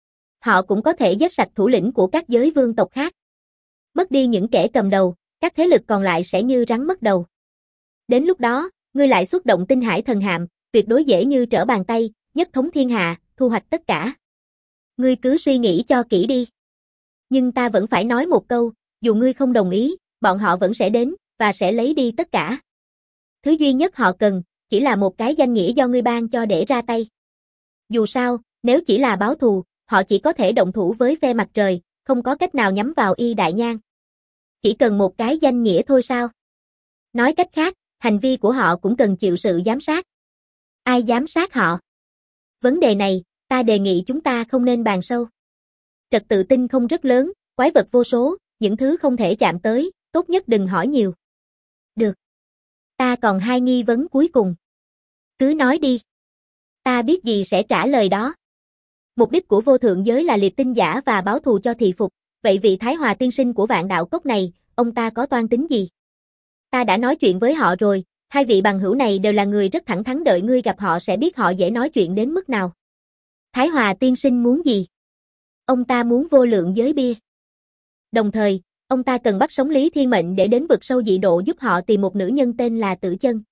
Họ cũng có thể giết sạch thủ lĩnh của các giới vương tộc khác. Mất đi những kẻ cầm đầu, các thế lực còn lại sẽ như rắn mất đầu. Đến lúc đó, ngươi lại xuất động tinh hải thần hạm, tuyệt đối dễ như trở bàn tay, nhất thống thiên hạ, thu hoạch tất cả. Ngươi cứ suy nghĩ cho kỹ đi. Nhưng ta vẫn phải nói một câu, dù ngươi không đồng ý, bọn họ vẫn sẽ đến, và sẽ lấy đi tất cả. Thứ duy nhất họ cần, chỉ là một cái danh nghĩa do ngươi ban cho để ra tay. Dù sao, nếu chỉ là báo thù, họ chỉ có thể động thủ với phe mặt trời, không có cách nào nhắm vào Y Đại Nhan. Chỉ cần một cái danh nghĩa thôi sao? Nói cách khác, hành vi của họ cũng cần chịu sự giám sát. Ai giám sát họ? Vấn đề này, ta đề nghị chúng ta không nên bàn sâu. Trật tự tinh không rất lớn, quái vật vô số, những thứ không thể chạm tới, tốt nhất đừng hỏi nhiều. Được. Ta còn hai nghi vấn cuối cùng. Cứ nói đi. Ta biết gì sẽ trả lời đó. Mục đích của vô thượng giới là liệt tinh giả và báo thù cho thị phục, vậy vị Thái Hòa tiên sinh của vạn đạo cốc này, ông ta có toan tính gì? Ta đã nói chuyện với họ rồi, hai vị bằng hữu này đều là người rất thẳng thắn, đợi ngươi gặp họ sẽ biết họ dễ nói chuyện đến mức nào. Thái Hòa tiên sinh muốn gì? Ông ta muốn vô lượng giới bia. Đồng thời, ông ta cần bắt sống Lý Thiên Mệnh để đến vực sâu dị độ giúp họ tìm một nữ nhân tên là Tử Chân.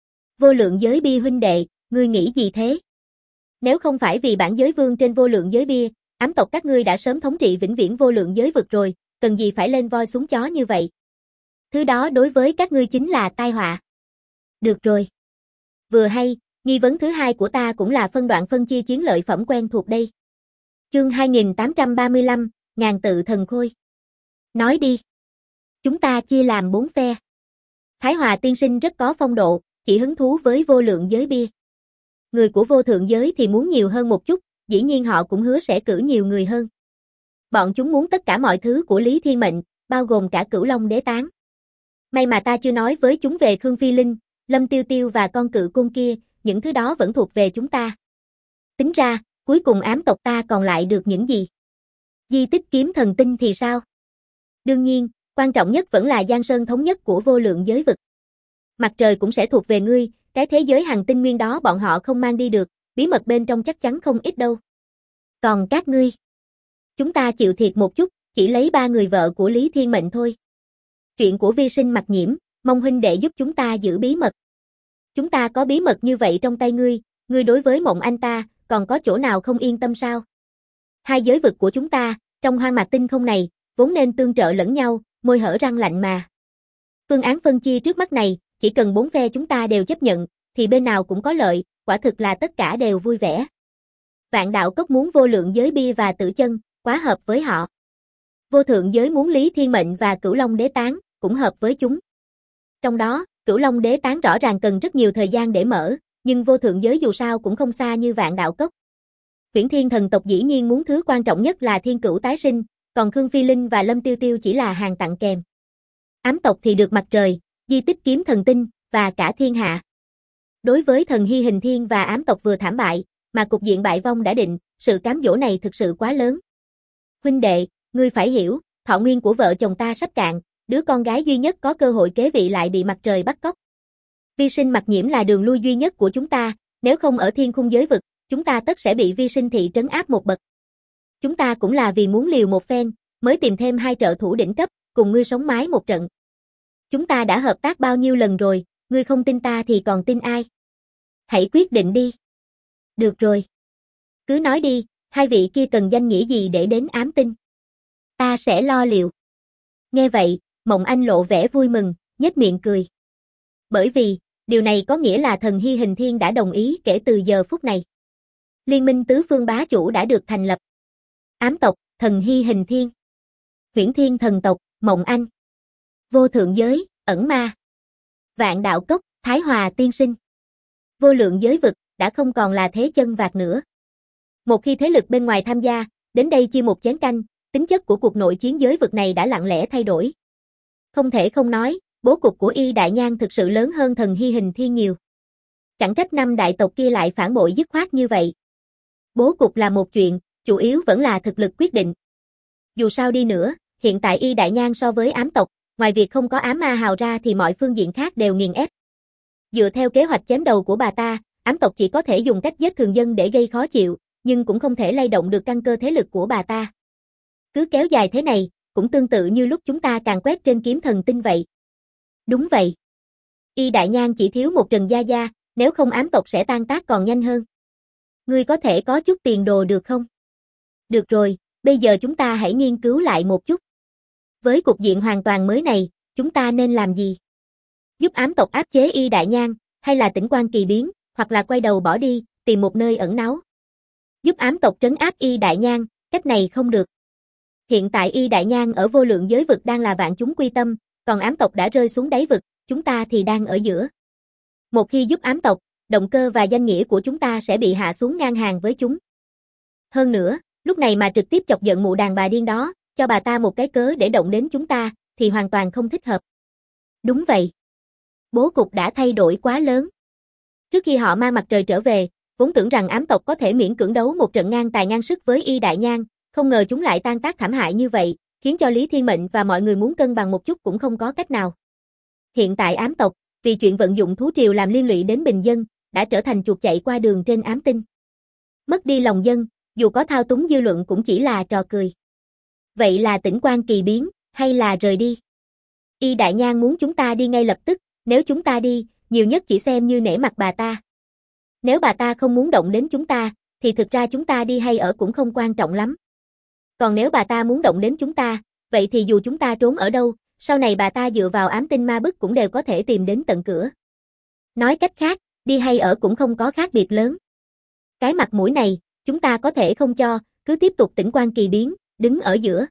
Vô lượng giới bia huynh đệ, ngươi nghĩ gì thế? Nếu không phải vì bản giới vương trên vô lượng giới bia, ám tộc các ngươi đã sớm thống trị vĩnh viễn vô lượng giới vực rồi, cần gì phải lên voi xuống chó như vậy? Thứ đó đối với các ngươi chính là tai họa. Được rồi. Vừa hay, nghi vấn thứ hai của ta cũng là phân đoạn phân chia chiến lợi phẩm quen thuộc đây. Chương 2835, ngàn tự thần khôi. Nói đi. Chúng ta chia làm 4 phe. Thái Hòa tiên sinh rất có phong độ, chỉ hứng thú với vô lượng giới bia. Người của vô thượng giới thì muốn nhiều hơn một chút, dĩ nhiên họ cũng hứa sẽ cử nhiều người hơn. Bọn chúng muốn tất cả mọi thứ của Lý Thiên Mệnh, bao gồm cả Cửu Long Đế Tán. May mà ta chưa nói với chúng về Khương Phi Linh, Lâm Tiêu Tiêu và con cự côn kia, những thứ đó vẫn thuộc về chúng ta. Tính ra, cuối cùng ám tộc ta còn lại được những gì? Di tích kiếm thần tinh thì sao? Đương nhiên, quan trọng nhất vẫn là Giang Sơn thống nhất của vô lượng giới vực. Mặt trời cũng sẽ thuộc về ngươi, cái thế giới hành tinh nguyên đó bọn họ không mang đi được, bí mật bên trong chắc chắn không ít đâu. Còn các ngươi? Chúng ta chịu thiệt một chút, chỉ lấy 3 người vợ của Lý Thiên Mệnh thôi. Chuyện của vi sinh Mặc Nhiễm, mong huynh đệ giúp chúng ta giữ bí mật. Chúng ta có bí mật như vậy trong tay ngươi đối với Mộng Anh ta, còn có chỗ nào không yên tâm sao? Hai giới vực của chúng ta, trong hoang mạc tinh không này, vốn nên tương trợ lẫn nhau, môi hở răng lạnh mà. Phương án phân chia trước mắt này, chỉ cần 4 phe chúng ta đều chấp nhận, thì bên nào cũng có lợi, quả thực là tất cả đều vui vẻ. Vạn đạo cốc muốn vô lượng giới bia và Tử Chân, quá hợp với họ. Vô thượng giới muốn Lý Thiên Mệnh và Cửu Long Đế Tán, cũng hợp với chúng. Trong đó, Cửu Long Đế Tán rõ ràng cần rất nhiều thời gian để mở, nhưng vô thượng giới dù sao cũng không xa như vạn đạo cốc. Huyễn Thiên thần tộc dĩ nhiên muốn thứ quan trọng nhất là thiên cửu tái sinh, còn Khương Phi Linh và Lâm Tiêu Tiêu chỉ là hàng tặng kèm. Ám tộc thì được mặt trời, di tích kiếm thần tinh, và cả thiên hạ. Đối với thần Hy Hình Thiên và ám tộc vừa thảm bại, mà cục diện bại vong đã định, sự cám dỗ này thực sự quá lớn. Huynh đệ, ngươi phải hiểu, thọ nguyên của vợ chồng ta sắp cạn, đứa con gái duy nhất có cơ hội kế vị lại bị mặt trời bắt cóc. Vi sinh Mặc Nhiễm là đường lui duy nhất của chúng ta, nếu không ở thiên khung giới vực, chúng ta tất sẽ bị vi sinh thị trấn áp một bậc. Chúng ta cũng là vì muốn liều một phen, mới tìm thêm 2 trợ thủ đỉnh cấp, cùng ngươi sống mái một trận. Chúng ta đã hợp tác bao nhiêu lần rồi, ngươi không tin ta thì còn tin ai? Hãy quyết định đi. Được rồi. Cứ nói đi, hai vị kia cần danh nghĩa gì để đến ám tinh? Ta sẽ lo liệu. Nghe vậy, Mộng Anh lộ vẻ vui mừng, nhếch miệng cười. Bởi vì, điều này có nghĩa là thần Hy Hình Thiên đã đồng ý kể từ giờ phút này. Liên minh tứ phương bá chủ đã được thành lập. Ám tộc, thần Hy Hình Thiên. Huyễn Thiên thần tộc, Mộng Anh. Vô thượng giới, ẩn ma. Vạn đạo cốc, Thái Hòa tiên sinh. Vô lượng giới vực, đã không còn là thế chân vạc nữa. Một khi thế lực bên ngoài tham gia, đến đây chia một chén canh, tính chất của cuộc nội chiến giới vực này đã lặng lẽ thay đổi. Không thể không nói, bố cục của Y Đại Nhang thực sự lớn hơn thần Hy Hình Thiên nhiều. Chẳng trách năm đại tộc kia lại phản bội dứt khoát như vậy. Bố cục là một chuyện, chủ yếu vẫn là thực lực quyết định. Dù sao đi nữa, hiện tại Y Đại Nhang so với ám tộc, ngoài việc không có ám ma hào ra thì mọi phương diện khác đều nghiền ép. Dựa theo kế hoạch chém đầu của bà ta, ám tộc chỉ có thể dùng cách giết thường dân để gây khó chịu, nhưng cũng không thể lay động được căn cơ thế lực của bà ta. Cứ kéo dài thế này, cũng tương tự như lúc chúng ta càn quét trên kiếm thần tinh vậy. Đúng vậy. Y Đại Nhang chỉ thiếu một Trần Gia Gia, nếu không ám tộc sẽ tan tác còn nhanh hơn. Ngươi có thể có chút tiền đồ được không? Được rồi, bây giờ chúng ta hãy nghiên cứu lại một chút. Với cục diện hoàn toàn mới này, chúng ta nên làm gì? Giúp ám tộc áp chế Y Đại Nhang, hay là tĩnh quan kỳ biến, hoặc là quay đầu bỏ đi, tìm một nơi ẩn náu? Giúp ám tộc trấn áp Y Đại Nhang, cách này không được. Hiện tại Y Đại Nhang ở vô lượng giới vực đang là vạn chúng quy tâm, còn ám tộc đã rơi xuống đáy vực, chúng ta thì đang ở giữa. Một khi giúp ám tộc, động cơ và danh nghĩa của chúng ta sẽ bị hạ xuống ngang hàng với chúng. Hơn nữa, lúc này mà trực tiếp chọc giận mụ đàn bà điên đó, cho bà ta một cái cớ để động đến chúng ta, thì hoàn toàn không thích hợp. Đúng vậy. Bố cục đã thay đổi quá lớn. Trước khi họ mang mặt trời trở về, vốn tưởng rằng ám tộc có thể miễn cưỡng đấu một trận ngang tài ngang sức với Y Đại Nhang, không ngờ chúng lại tan tác thảm hại như vậy, khiến cho Lý Thiên Mệnh và mọi người muốn cân bằng một chút cũng không có cách nào. Hiện tại ám tộc, vì chuyện vận dụng thú triều làm liên lụy đến bình dân, đã trở thành chuột chạy qua đường trên ám tinh. Mất đi lòng dân, dù có thao túng dư luận cũng chỉ là trò cười. Vậy là tĩnh quan kỳ biến, hay là rời đi? Y Đại Nhang muốn chúng ta đi ngay lập tức, nếu chúng ta đi, nhiều nhất chỉ xem như nể mặt bà ta. Nếu bà ta không muốn động đến chúng ta, thì thực ra chúng ta đi hay ở cũng không quan trọng lắm. Còn nếu bà ta muốn động đến chúng ta, vậy thì dù chúng ta trốn ở đâu, sau này bà ta dựa vào ám tinh ma bức cũng đều có thể tìm đến tận cửa. Nói cách khác, đi hay ở cũng không có khác biệt lớn. Cái mặt mũi này, chúng ta có thể không cho, cứ tiếp tục tĩnh quan kỳ biến, đứng ở giữa.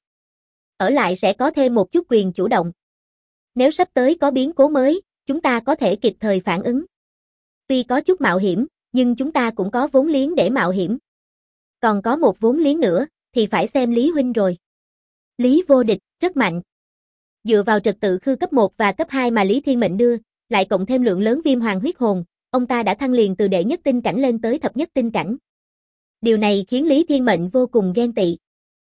Ở lại sẽ có thêm một chút quyền chủ động. Nếu sắp tới có biến cố mới, chúng ta có thể kịp thời phản ứng. Tuy có chút mạo hiểm, nhưng chúng ta cũng có vốn liếng để mạo hiểm. Còn có một vốn liếng nữa, thì phải xem Lý Huynh rồi. Lý vô địch, rất mạnh. Dựa vào trật tự khư cấp 1 và cấp 2 mà Lý Thiên Mệnh đưa, lại cộng thêm lượng lớn viêm hoàng huyết hồn, ông ta đã thăng liền từ đệ nhất tinh cảnh lên tới thập nhất tinh cảnh. Điều này khiến Lý Thiên Mệnh vô cùng ghen tị.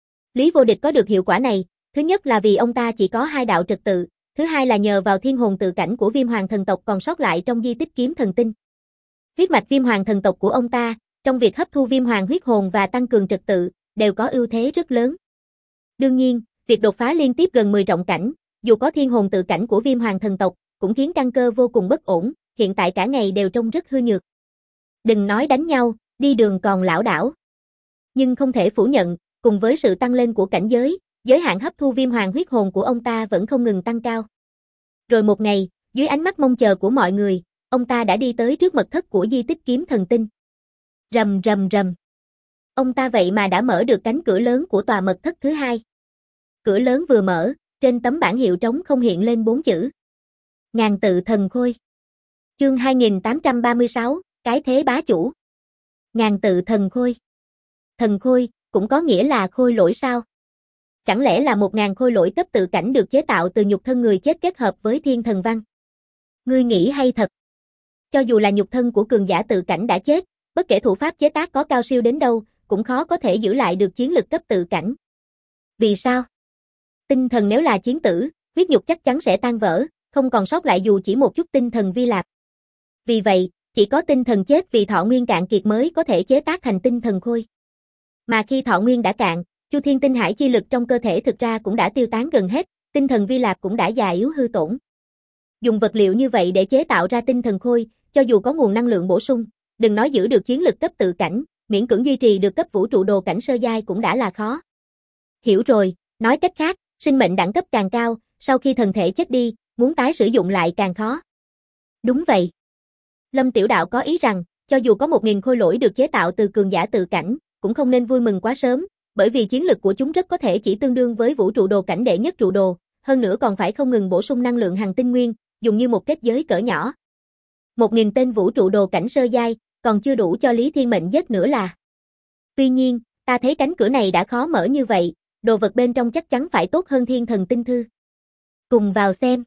Lý vô địch có được hiệu quả này, thứ nhất là vì ông ta chỉ có 2 đạo trật tự, thứ hai là nhờ vào thiên hồn tự cảnh của viêm hoàng thần tộc còn sót lại trong di tích kiếm thần tinh. Huyết mạch viêm hoàng thần tộc của ông ta, trong việc hấp thu viêm hoàng huyết hồn và tăng cường trật tự, đều có ưu thế rất lớn. Đương nhiên, việc đột phá liên tiếp gần 10 trọng cảnh, dù có thiên hồn tự cảnh của viêm hoàng thần tộc, cũng khiến căn cơ vô cùng bất ổn, hiện tại cả ngày đều trông rất hư nhược. Đừng nói đánh nhau, đi đường còn lảo đảo. Nhưng không thể phủ nhận, cùng với sự tăng lên của cảnh giới, giới hạn hấp thu viêm hoàng huyết hồn của ông ta vẫn không ngừng tăng cao. Rồi một ngày, dưới ánh mắt mong chờ của mọi người, ông ta đã đi tới trước mật thất của di tích kiếm thần tinh. Rầm rầm rầm. Ông ta vậy mà đã mở được cánh cửa lớn của tòa mật thất thứ hai. Cửa lớn vừa mở, trên tấm bảng hiệu trống không hiện lên 4 chữ. Ngàn tự thần khôi. Chương 2836, cái thế bá chủ. Ngàn tự thần khôi. Thần khôi, cũng có nghĩa là khôi lỗi sao? Chẳng lẽ là 1000 khôi lỗi cấp tự cảnh được chế tạo từ nhục thân người chết kết hợp với thiên thần văn? Ngươi nghĩ hay thật. Cho dù là nhục thân của cường giả tự cảnh đã chết, bất kể thủ pháp chế tác có cao siêu đến đâu, cũng khó có thể giữ lại được chiến lực cấp tự cảnh. Vì sao? Tinh thần nếu là chiến tử, huyết nhục chắc chắn sẽ tan vỡ, không còn sót lại dù chỉ một chút tinh thần vi lạc. Vì vậy, chỉ có tinh thần chết vì thọ nguyên cạn kiệt mới có thể chế tác thành tinh thần khôi. Mà khi thọ nguyên đã cạn, chu thiên tinh hải chi lực trong cơ thể thực ra cũng đã tiêu tán gần hết, tinh thần vi lạc cũng đã già yếu hư tổn. Dùng vật liệu như vậy để chế tạo ra tinh thần khôi, cho dù có nguồn năng lượng bổ sung, đừng nói giữ được chiến lực cấp tự cảnh, miễn cưỡng duy trì được cấp vũ trụ đồ cảnh sơ giai cũng đã là khó. Hiểu rồi, nói cách khác, sinh mệnh đẳng cấp càng cao, sau khi thần thể chết đi, muốn tái sử dụng lại càng khó. Đúng vậy. Lâm Tiểu Đạo có ý rằng, cho dù có 1000 khôi lỗi được chế tạo từ cường giả tự cảnh, cũng không nên vui mừng quá sớm, bởi vì chiến lực của chúng rất có thể chỉ tương đương với vũ trụ đồ cảnh đệ nhất trụ đồ, hơn nữa còn phải không ngừng bổ sung năng lượng hằng tinh nguyên, dùng như một kết giới cỡ nhỏ. 1000 tên vũ trụ đồ cảnh sơ giai, còn chưa đủ cho Lý Thiên Mệnh giết nữa là. Tuy nhiên, ta thấy cánh cửa này đã khó mở như vậy, đồ vật bên trong chắc chắn phải tốt hơn Thiên Thần Tinh Thư. Cùng vào xem.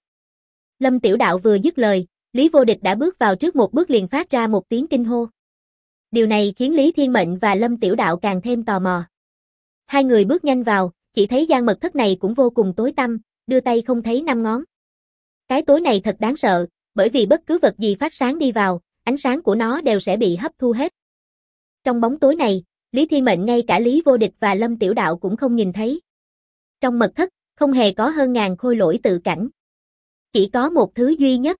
Lâm Tiểu Đạo vừa dứt lời, Lý Vô Địch đã bước vào trước một bước liền phát ra một tiếng kinh hô. Điều này khiến Lý Thiên Mệnh và Lâm Tiểu Đạo càng thêm tò mò. Hai người bước nhanh vào, chỉ thấy gian mật thất này cũng vô cùng tối tăm, đưa tay không thấy năm ngón. Cái tối này thật đáng sợ, bởi vì bất cứ vật gì phát sáng đi vào, ánh sáng của nó đều sẽ bị hấp thu hết. Trong bóng tối này, Lý Thiên Mệnh ngay cả Lý Vô Địch và Lâm Tiểu Đạo cũng không nhìn thấy. Trong mật thất, không hề có hơn ngàn khôi lỗi tự cảnh. Chỉ có một thứ duy nhất.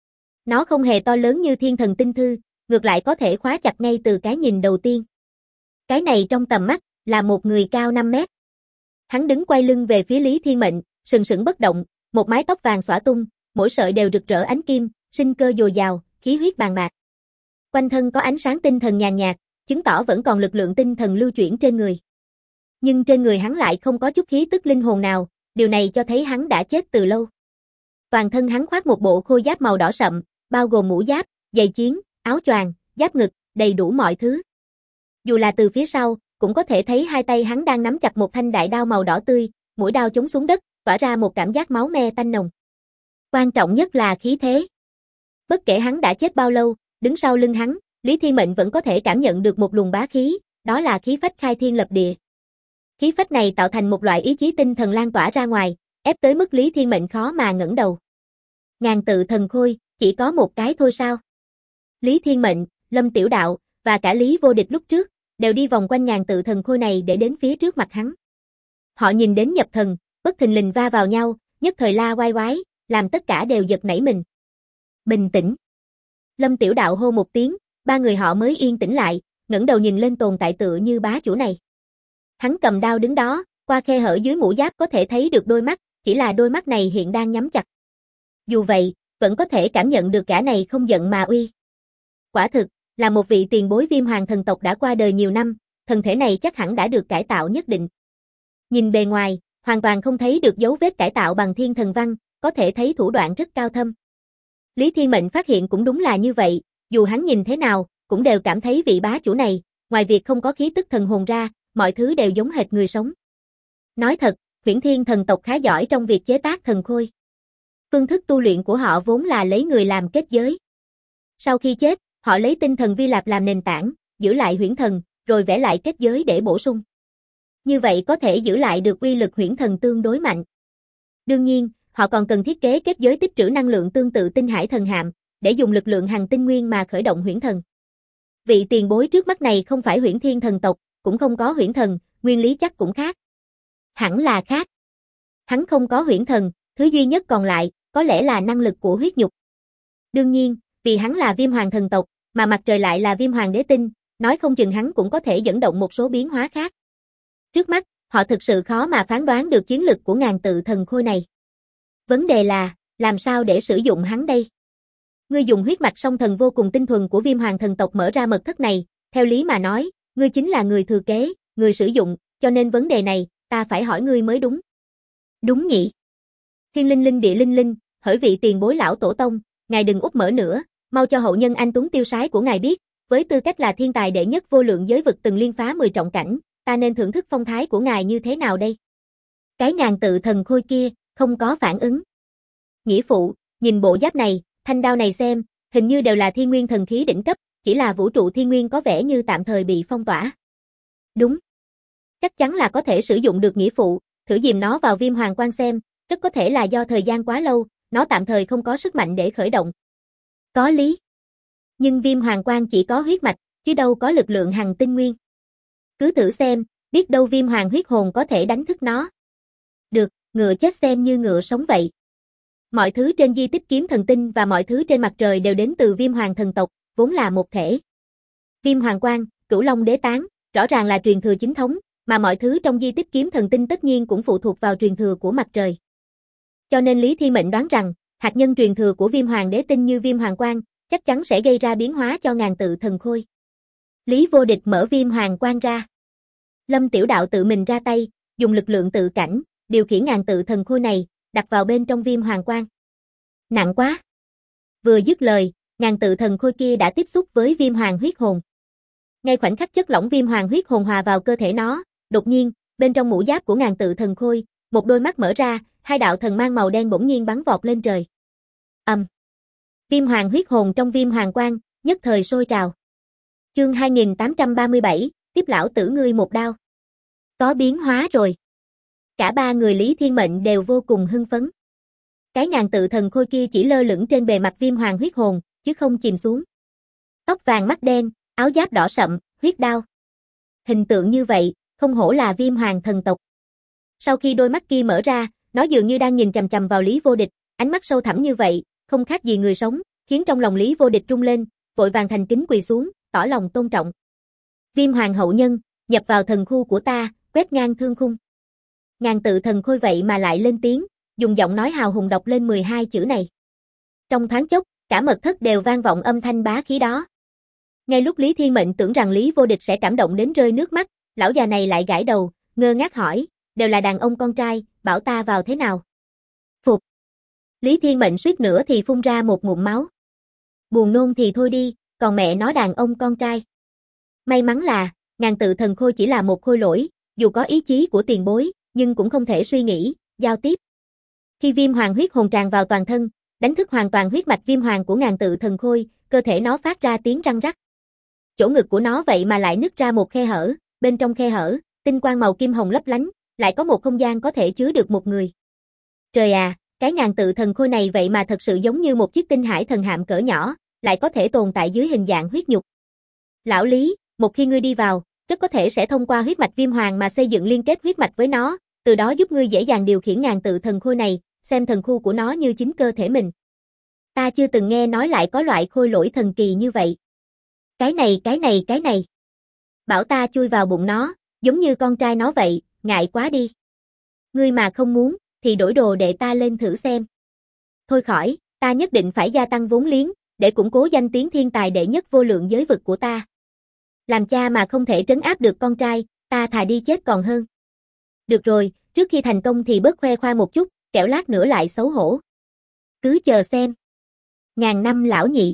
Nó không hề to lớn như Thiên Thần Tinh Thư, ngược lại có thể khóa chặt ngay từ cái nhìn đầu tiên. Cái này trong tầm mắt, là một người cao 5 mét. Hắn đứng quay lưng về phía Lý Thiên Mệnh, sừng sững bất động, một mái tóc vàng xõa tung, mỗi sợi đều rực rỡ ánh kim, sinh cơ dồi dào, khí huyết bàn bạc. Quanh thân có ánh sáng tinh thần nhàn nhạt, chứng tỏ vẫn còn lực lượng tinh thần lưu chuyển trên người. Nhưng trên người hắn lại không có chút khí tức linh hồn nào, điều này cho thấy hắn đã chết từ lâu. Toàn thân hắn khoác một bộ khôi giáp màu đỏ sậm, bao gồm mũ giáp, giày chiến, áo choàng, giáp ngực, đầy đủ mọi thứ. Dù là từ phía sau, cũng có thể thấy hai tay hắn đang nắm chặt một thanh đại đao màu đỏ tươi, mũi đao chống xuống đất, tỏa ra một cảm giác máu me tanh nồng. Quan trọng nhất là khí thế. Bất kể hắn đã chết bao lâu, đứng sau lưng hắn, Lý Thiên Mệnh vẫn có thể cảm nhận được một luồng bá khí, đó là khí phách khai thiên lập địa. Khí phách này tạo thành một loại ý chí tinh thần lan tỏa ra ngoài, ép tới mức Lý Thiên Mệnh khó mà ngẩng đầu. Ngàn tự thần khôi, chỉ có một cái thôi sao? Lý Thiên Mệnh, Lâm Tiểu Đạo, và cả Lý Vô Địch lúc trước, đều đi vòng quanh ngàn tự thần khôi này để đến phía trước mặt hắn. Họ nhìn đến nhập thần, bất thình lình va vào nhau, nhất thời la oai oái, làm tất cả đều giật nảy mình. Bình tĩnh. Lâm Tiểu Đạo hô một tiếng, ba người họ mới yên tĩnh lại, ngẩng đầu nhìn lên tồn tại tựa như bá chủ này. Hắn cầm đao đứng đó, qua khe hở dưới mũ giáp có thể thấy được đôi mắt, chỉ là đôi mắt này hiện đang nhắm chặt. Dù vậy, vẫn có thể cảm nhận được gã này không giận mà uy. Quả thực, là một vị tiền bối Viêm Hoàng thần tộc đã qua đời nhiều năm, thân thể này chắc hẳn đã được cải tạo nhất định. Nhìn bề ngoài, hoàn toàn không thấy được dấu vết cải tạo bằng thiên thần văn, có thể thấy thủ đoạn rất cao thâm. Lý Thiên Mệnh phát hiện cũng đúng là như vậy, dù hắn nhìn thế nào, cũng đều cảm thấy vị bá chủ này, ngoài việc không có khí tức thần hồn ra, mọi thứ đều giống hệt người sống. Nói thật, Huyễn Thiên thần tộc khá giỏi trong việc chế tác thần khôi. Phương thức tu luyện của họ vốn là lấy người làm kết giới. Sau khi chết, họ lấy tinh thần vi lạp làm nền tảng, giữ lại huyễn thần, rồi vẽ lại kết giới để bổ sung. Như vậy có thể giữ lại được uy lực huyễn thần tương đối mạnh. Đương nhiên, họ còn cần thiết kế kết giới tích trữ năng lượng tương tự tinh hải thần hạm, để dùng lực lượng hằng tinh nguyên mà khởi động huyễn thần. Vị tiền bối trước mắt này không phải Huyễn Thiên thần tộc, cũng không có huyễn thần, nguyên lý chắc cũng khác. Hẳn là khác. Hắn không có huyễn thần, thứ duy nhất còn lại, có lẽ là năng lực của huyết nhục. Đương nhiên, vì hắn là Viêm Hoàng thần tộc, mà mặt trời lại là Viêm Hoàng đế tinh, nói không chừng hắn cũng có thể dẫn động một số biến hóa khác. Trước mắt, họ thực sự khó mà phán đoán được chiến lực của ngàn tự thần khôi này. Vấn đề là, làm sao để sử dụng hắn đây? Ngươi dùng huyết mạch song thần vô cùng tinh thuần của Viêm Hoàng thần tộc mở ra mật thất này, theo lý mà nói, ngươi chính là người thừa kế, người sử dụng, cho nên vấn đề này, ta phải hỏi ngươi mới đúng. Đúng nhỉ? Thiên linh linh địa linh linh, hỡi vị tiền bối lão tổ tông, ngài đừng úp mở nữa, mau cho hậu nhân anh tuấn tiêu sái của ngài biết, với tư cách là thiên tài đệ nhất vô lượng giới vực từng liên phá 10 trọng cảnh, ta nên thưởng thức phong thái của ngài như thế nào đây? Cái ngàn tự thần khôi kia, không có phản ứng. Nghĩa phụ, nhìn bộ giáp này, thanh đao này xem, hình như đều là thiên nguyên thần khí đỉnh cấp, chỉ là vũ trụ thiên nguyên có vẻ như tạm thời bị phong tỏa. Đúng. Chắc chắn là có thể sử dụng được nghĩa phụ, thử dìm nó vào Viêm Hoàng quan xem, rất có thể là do thời gian quá lâu, nó tạm thời không có sức mạnh để khởi động. Có lý. Nhưng Viêm Hoàng quan chỉ có huyết mạch, chứ đâu có lực lượng hằng tinh nguyên. Cứ thử xem, biết đâu Viêm Hoàng huyết hồn có thể đánh thức nó. Được, ngựa chết xem như ngựa sống vậy. Mọi thứ trên di tích kiếm thần tinh và mọi thứ trên mặt trời đều đến từ Viêm Hoàng thần tộc, vốn là một thể. Viêm Hoàng Quang, Cửu Long Đế Tán, rõ ràng là truyền thừa chính thống, mà mọi thứ trong di tích kiếm thần tinh tất nhiên cũng phụ thuộc vào truyền thừa của mặt trời. Cho nên Lý Thiên Mệnh đoán rằng, hạt nhân truyền thừa của Viêm Hoàng Đế Tinh như Viêm Hoàng Quang, chắc chắn sẽ gây ra biến hóa cho ngàn tự thần khôi. Lý Vô Địch mở Viêm Hoàng Quang ra. Lâm Tiểu Đạo tự mình ra tay, dùng lực lượng tự cảnh, điều khiển ngàn tự thần khôi này, đặt vào bên trong Viêm Hoàng Quang. Nặng quá! Vừa dứt lời, ngàn tự thần khôi kia đã tiếp xúc với Viêm Hoàng huyết hồn. Ngay khoảnh khắc chất lỏng Viêm Hoàng huyết hồn hòa vào cơ thể nó, đột nhiên, bên trong mũ giáp của ngàn tự thần khôi, một đôi mắt mở ra, hai đạo thần mang màu đen bỗng nhiên bắn vọt lên trời. Viêm Hoàng huyết hồn trong Viêm Hoàng Quang, nhất thời sôi trào. Chương 2837, tiếp lão tử ngươi một đao. Có biến hóa rồi. Cả ba người Lý Thiên Mệnh đều vô cùng hưng phấn. Cái ngàn tự thần khôi kia chỉ lơ lửng trên bề mặt Viêm Hoàng huyết hồn, chứ không chìm xuống. Tóc vàng mắt đen, áo giáp đỏ sậm, huyết đao. Hình tượng như vậy, không hổ là Viêm Hoàng thần tộc. Sau khi đôi mắt kia mở ra, nó dường như đang nhìn chằm chằm vào Lý Vô Địch, ánh mắt sâu thẳm như vậy, không khác gì người sống, khiến trong lòng Lý Vô Địch rung lên, vội vàng thành kính quỳ xuống, tỏ lòng tôn trọng. Viêm Hoàng hậu nhân, nhập vào thần khu của ta, quét ngang thương khung. Ngàn tự thần khôi vậy mà lại lên tiếng, dùng giọng nói hào hùng đọc lên 12 chữ này. Trong thoáng chốc, cả mật thất đều vang vọng âm thanh bá khí đó. Ngay lúc Lý Thiên Mệnh tưởng rằng Lý Vô Địch sẽ cảm động đến rơi nước mắt, lão già này lại gãi đầu, ngơ ngác hỏi, đều là đàn ông con trai, bảo ta vào thế nào? Phục. Lý Thiên Mệnh suýt nữa thì phun ra một ngụm máu. Buồn nôn thì thôi đi, còn mẹ nó đàn ông con trai. May mắn là, ngàn tự thần khôi chỉ là một khôi lỗi, dù có ý chí của tiền bối, nhưng cũng không thể suy nghĩ, giao tiếp. Khi Viêm Hoàng huyết hồn tràn vào toàn thân, đánh thức hoàn toàn huyết mạch Viêm Hoàng của ngàn tự thần khôi, cơ thể nó phát ra tiếng răng rắc. Chỗ ngực của nó vậy mà lại nứt ra một khe hở, bên trong khe hở, tinh quang màu kim hồng lấp lánh, lại có một không gian có thể chứa được một người. Trời à, cái ngàn tự thần khôi này vậy mà thật sự giống như một chiếc tinh hải thần hạm cỡ nhỏ, lại có thể tồn tại dưới hình dạng huyết nhục. Lão Lý, một khi ngươi đi vào, rất có thể sẽ thông qua huyết mạch Viêm Hoàng mà xây dựng liên kết huyết mạch với nó, từ đó giúp ngươi dễ dàng điều khiển ngàn tự thần khôi này, xem thần khu của nó như chính cơ thể mình. Ta chưa từng nghe nói lại có loại khôi lỗi thần kỳ như vậy. Cái này. Bảo ta chui vào bụng nó, giống như con trai nó vậy, ngại quá đi. Ngươi mà không muốn, thì đổi đồ để ta lên thử xem. Thôi khỏi, ta nhất định phải gia tăng vốn liếng, để củng cố danh tiếng thiên tài đệ nhất vô lượng giới vực của ta. Làm cha mà không thể trấn áp được con trai, ta thà đi chết còn hơn. Được rồi, trước khi thành công thì bớt khoe khoang một chút, kẻo lát nữa lại xấu hổ. Cứ chờ xem. Ngàn năm lão nhị.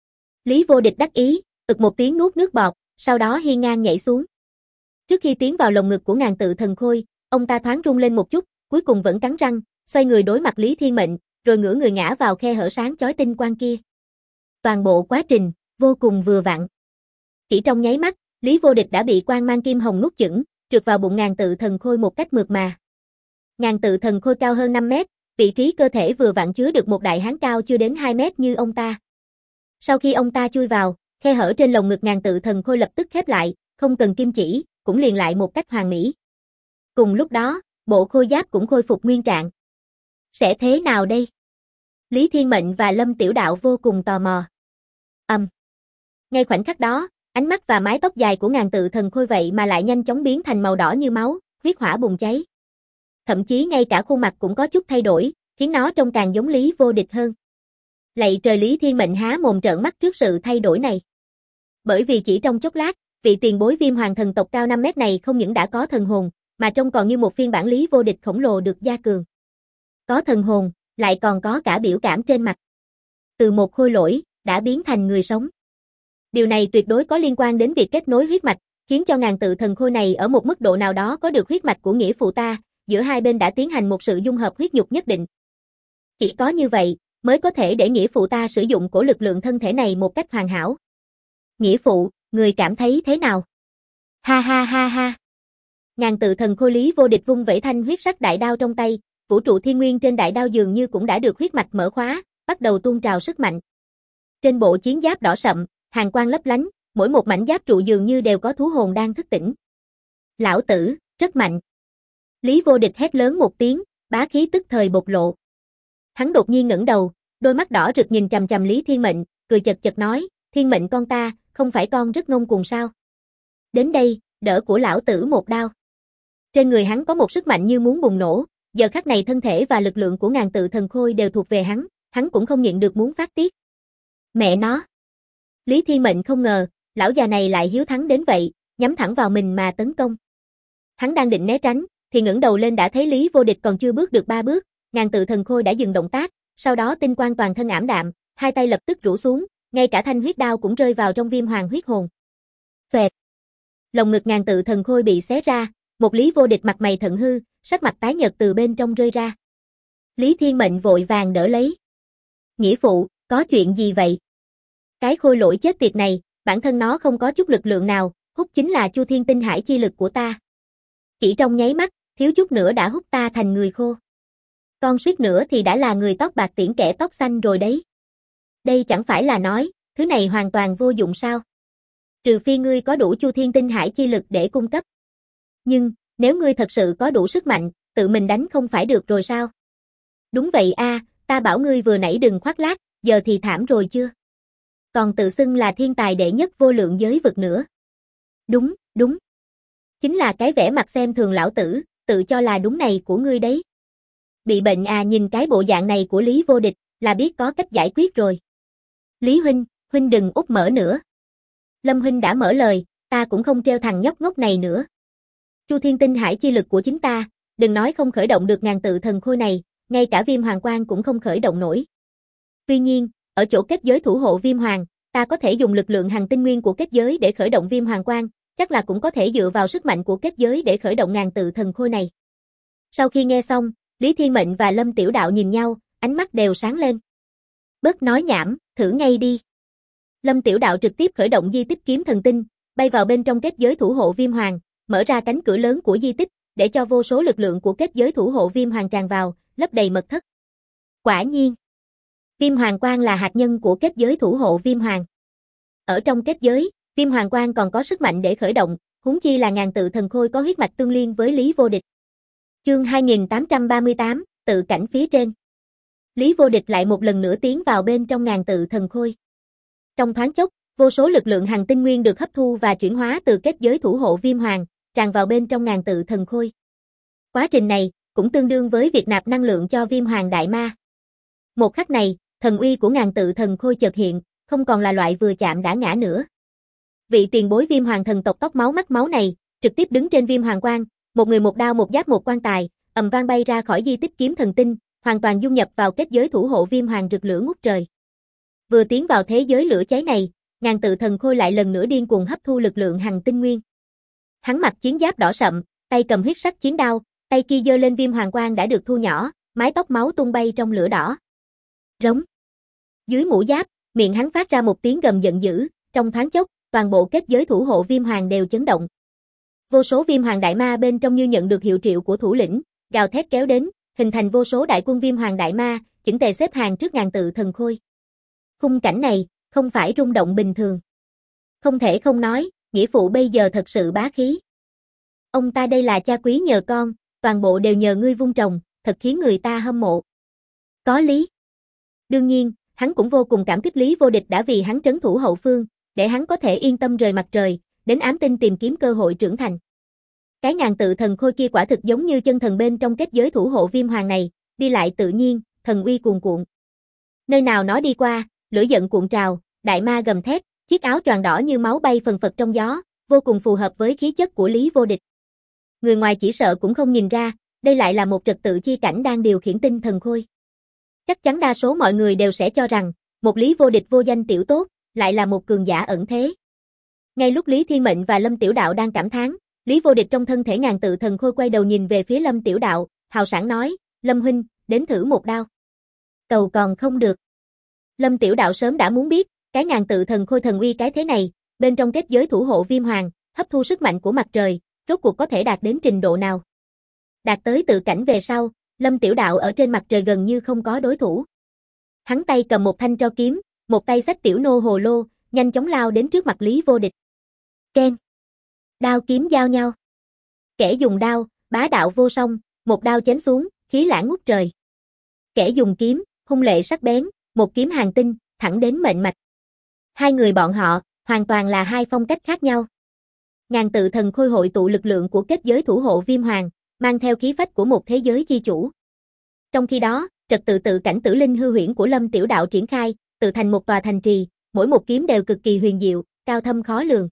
Lý Vô Địch đắc ý, ực một tiếng nuốt nước bọt, sau đó hiên ngang nhảy xuống. Trước khi tiến vào lồng ngực của ngàn tự thần khôi, ông ta thoáng rung lên một chút, cuối cùng vẫn cắn răng, xoay người đối mặt Lý Thiên Mệnh, rồi ngửa người ngã vào khe hở sáng chói tinh quang kia. Toàn bộ quá trình, vô cùng vừa vặn. Chỉ trong nháy mắt, Lý Vô Địch đã bị quang mang kim hồng nuốt chửng, trượt vào bụng ngàn tự thần khôi một cách mượt mà. Ngàn tự thần khôi cao hơn 5 mét, vị trí cơ thể vừa vặn chứa được một đại hán cao chưa đến 2 mét như ông ta. Sau khi ông ta chui vào, khe hở trên lồng ngực ngàn tự thần khôi lập tức khép lại, không cần kim chỉ, cũng liền lại một cách hoàn mỹ. Cùng lúc đó, bộ khôi giáp cũng khôi phục nguyên trạng. Sẽ thế nào đây? Lý Thiên Mệnh và Lâm Tiểu Đạo vô cùng tò mò. Ngay khoảnh khắc đó, ánh mắt và mái tóc dài của ngàn tự thần khôi vậy mà lại nhanh chóng biến thành màu đỏ như máu, huyết hỏa bùng cháy. Thậm chí ngay cả khuôn mặt cũng có chút thay đổi, khiến nó trông càng giống Lý Vô Địch hơn. Lạy trời, Lý Thiên Mệnh há mồm trợn mắt trước sự thay đổi này. Bởi vì chỉ trong chốc lát, vị tiền bối Viêm Hoàng thần tộc cao 5 mét này không những đã có thần hồn, mà trông còn như một phiên bản Lý Vô Địch khổng lồ được gia cường. Có thần hồn, lại còn có cả biểu cảm trên mặt. Từ một khôi lỗi, đã biến thành người sống. Điều này tuyệt đối có liên quan đến việc kết nối huyết mạch, khiến cho ngàn tự thần khôi này ở một mức độ nào đó có được huyết mạch của nghĩa phụ ta, giữa hai bên đã tiến hành một sự dung hợp huyết nhục nhất định. Chỉ có như vậy, mới có thể để nghĩa phụ ta sử dụng của lực lượng thân thể này một cách hoàn hảo. Nghĩa phụ, người cảm thấy thế nào? Ha ha ha ha. Ngàn tự thần khôi Lý Vô Địch vung vẩy thanh huyết sắc đại đao trong tay, vũ trụ thiên nguyên trên đại đao dường như cũng đã được huyết mạch mở khóa, bắt đầu tuôn trào sức mạnh. Trên bộ chiến giáp đỏ sậm, hàn quang lấp lánh, mỗi một mảnh giáp trụ dường như đều có thú hồn đang thức tỉnh. Lão tử, rất mạnh. Lý Vô Địch hét lớn một tiếng, bá khí tức thời bộc lộ. Hắn đột nhiên ngẩng đầu, đôi mắt đỏ rực nhìn chằm chằm Lý Thiên Mệnh, cười chật chật nói, Thiên mệnh con ta, không phải con rất ngông cuồng sao? Đến đây, đỡ của lão tử một đao. Trên người hắn có một sức mạnh như muốn bùng nổ, giờ khắc này thân thể và lực lượng của ngàn tự thần khôi đều thuộc về hắn cũng không nhịn được muốn phát tiết. Mẹ nó! Lý Thiên Mệnh không ngờ, lão già này lại hiếu thắng đến vậy, nhắm thẳng vào mình mà tấn công. Hắn đang định né tránh, thì ngẩng đầu lên đã thấy Lý Vô Địch còn chưa bước được 3 bước, ngàn tự thần khôi đã dừng động tác, sau đó tinh quang toàn thân ảm đạm, hai tay lập tức rũ xuống, ngay cả thanh huyết đao cũng rơi vào trong viêm hoàng huyết hồn. Xoẹt! Lồng ngực ngàn tự thần khôi bị xé ra, một Lý Vô Địch mặt mày thận hư, sắc mặt tái nhợt từ bên trong rơi ra. Lý Thiên Mệnh vội vàng đỡ lấy. Nghĩa phụ, có chuyện gì vậy? Cái khôi lỗi chết tiệt này, bản thân nó không có chút lực lượng nào, hút chính là Chu Thiên Tinh Hải chi lực của ta. Chỉ trong nháy mắt, thiếu chút nữa đã hút ta thành người khô. Con suýt nữa thì đã là người tóc bạc tiễn kẻ tóc xanh rồi đấy. Đây chẳng phải là nói, thứ này hoàn toàn vô dụng sao? Trừ phi ngươi có đủ Chu Thiên Tinh Hải chi lực để cung cấp. Nhưng, nếu ngươi thật sự có đủ sức mạnh, tự mình đánh không phải được rồi sao? Đúng vậy a, ta bảo ngươi vừa nãy đừng khoác lác, giờ thì thảm rồi chưa? Còn tự xưng là thiên tài đệ nhất vô lượng giới vực nữa. Đúng. Chính là cái vẻ mặt xem thường lão tử, tự cho là đúng này của ngươi đấy. Bị bệnh à, nhìn cái bộ dạng này của Lý Vô Địch, là biết có cách giải quyết rồi. Lý huynh đừng úp mở nữa. Lâm huynh đã mở lời, ta cũng không treo thằng nhóc ngốc này nữa. Chu Thiên Tinh Hải chi lực của chính ta, đừng nói không khởi động được ngàn tự thần khôi này, ngay cả viêm hoàng quang cũng không khởi động nổi. Tuy nhiên, ở chỗ kết giới thủ hộ viêm hoàng, ta có thể dùng lực lượng hằng tinh nguyên của kết giới để khởi động viêm hoàng quang, chắc là cũng có thể dựa vào sức mạnh của kết giới để khởi động ngàn tự thần khôi này. Sau khi nghe xong, Lý Thiên Mệnh và Lâm Tiểu Đạo nhìn nhau, ánh mắt đều sáng lên. Bớt nói nhảm, thử ngay đi. Lâm Tiểu Đạo trực tiếp khởi động di tích kiếm thần tinh, bay vào bên trong kết giới thủ hộ viêm hoàng, mở ra cánh cửa lớn của di tích, để cho vô số lực lượng của kết giới thủ hộ viêm hoàng tràn vào, lấp đầy mật thất. Quả nhiên, viêm hoàng quang là hạt nhân của kết giới thủ hộ viêm hoàng. Ở trong kết giới, viêm hoàng quang còn có sức mạnh để khởi động, huống chi là ngàn tự thần khôi có huyết mạch tương liên với Lý Vô Địch. Chương 2838, tự cảnh phía trên. Lý Vô Địch lại một lần nữa tiến vào bên trong ngàn tự thần khôi. Trong thoáng chốc, vô số lực lượng hằng tinh nguyên được hấp thu và chuyển hóa từ kết giới thủ hộ viêm hoàng, tràn vào bên trong ngàn tự thần khôi. Quá trình này cũng tương đương với việc nạp năng lượng cho viêm hoàng đại ma. Một khắc này, thần uy của ngàn tự thần khôi chợt hiện, không còn là loại vừa chạm đã ngã nữa. Vị tiền bối viêm hoàng thần tộc tóc máu mắt máu này, trực tiếp đứng trên viêm hoàng quang, một người một đao một giáp một quan tài, ầm vang bay ra khỏi di tích kiếm thần tinh, hoàn toàn dung nhập vào kết giới thủ hộ viêm hoàng rực lửa ngút trời. Vừa tiến vào thế giới lửa cháy này, ngàn tự thần khôi lại lần nữa điên cuồng hấp thu lực lượng hằng tinh nguyên. Hắn mặc chiến giáp đỏ sậm, tay cầm huyết sắc chiến đao, tay kia giơ lên viêm hoàng quang đã được thu nhỏ, mái tóc máu tung bay trong lửa đỏ. Rống. Dưới mũ giáp, miệng hắn phát ra một tiếng gầm giận dữ, trong thoáng chốc, toàn bộ kết giới thủ hộ viêm hoàng đều chấn động. Vô số viêm hoàng đại ma bên trong như nhận được hiệu triệu của thủ lĩnh, gào thét kéo đến, hình thành vô số đại quân viêm hoàng đại ma, chỉnh tề xếp hàng trước ngàn tự thần khôi. Khung cảnh này, không phải rung động bình thường. Không thể không nói, nghĩa phụ bây giờ thật sự bá khí. Ông ta đây là cha quý nhờ con, toàn bộ đều nhờ ngươi vun trồng, thật khiến người ta hâm mộ. Có lý. Đương nhiên, hắn cũng vô cùng cảm kích Lý Vô Địch đã vì hắn trấn thủ hậu phương, để hắn có thể yên tâm rời mặt trời, đến ám tinh tìm kiếm cơ hội trưởng thành. Cái ngàn tự thần khôi kia quả thực giống như chân thần bên trong kết giới thủ hộ viêm hoàng này, đi lại tự nhiên, thần uy cuồn cuộn. Nơi nào nó đi qua, lửa giận cuộn trào, đại ma gầm thét, chiếc áo choàng đỏ như máu bay phần phật trong gió, vô cùng phù hợp với khí chất của Lý Vô Địch. Người ngoài chỉ sợ cũng không nhìn ra, đây lại là một trật tự chi cảnh đang điều khiển tinh thần khôi. Chắc chắn đa số mọi người đều sẽ cho rằng, một Lý Vô Địch vô danh tiểu tốt, lại là một cường giả ẩn thế. Ngay lúc Lý Thiên Mệnh và Lâm Tiểu Đạo đang cảm thán, Lý Vô Địch trong thân thể ngàn tự thần khôi quay đầu nhìn về phía Lâm Tiểu Đạo, hào sảng nói, Lâm huynh, đến thử một đao. Cầu còn không được. Lâm Tiểu Đạo sớm đã muốn biết, cái ngàn tự thần khôi thần uy cái thế này, bên trong kết giới thủ hộ viêm hoàng, hấp thu sức mạnh của mặt trời, rốt cuộc có thể đạt đến trình độ nào. Đạt tới tự cảnh về sau, Lâm Tiểu Đạo ở trên mặt trời gần như không có đối thủ. Hắn tay cầm một thanh tro kiếm, một tay xách tiểu nô hồ lô, nhanh chóng lao đến trước mặt Lý Vô Địch. Keng. Đao kiếm giao nhau. Kẻ dùng đao, bá đạo vô song, một đao chém xuống, khí lãng ngút trời. Kẻ dùng kiếm, hung lệ sắc bén, một kiếm hàng tinh, thẳng đến mệnh mạch. Hai người bọn họ, hoàn toàn là hai phong cách khác nhau. Ngàn tự thần khôi hội tụ lực lượng của kết giới thủ hộ viêm hoàng, mang theo khí phách của một thế giới chi chủ. Trong khi đó, trật tự tự cảnh tử linh hư huyễn của Lâm Tiểu Đạo triển khai, tự thành một tòa thành trì, mỗi một kiếm đều cực kỳ huyền diệu, cao thâm khó lường.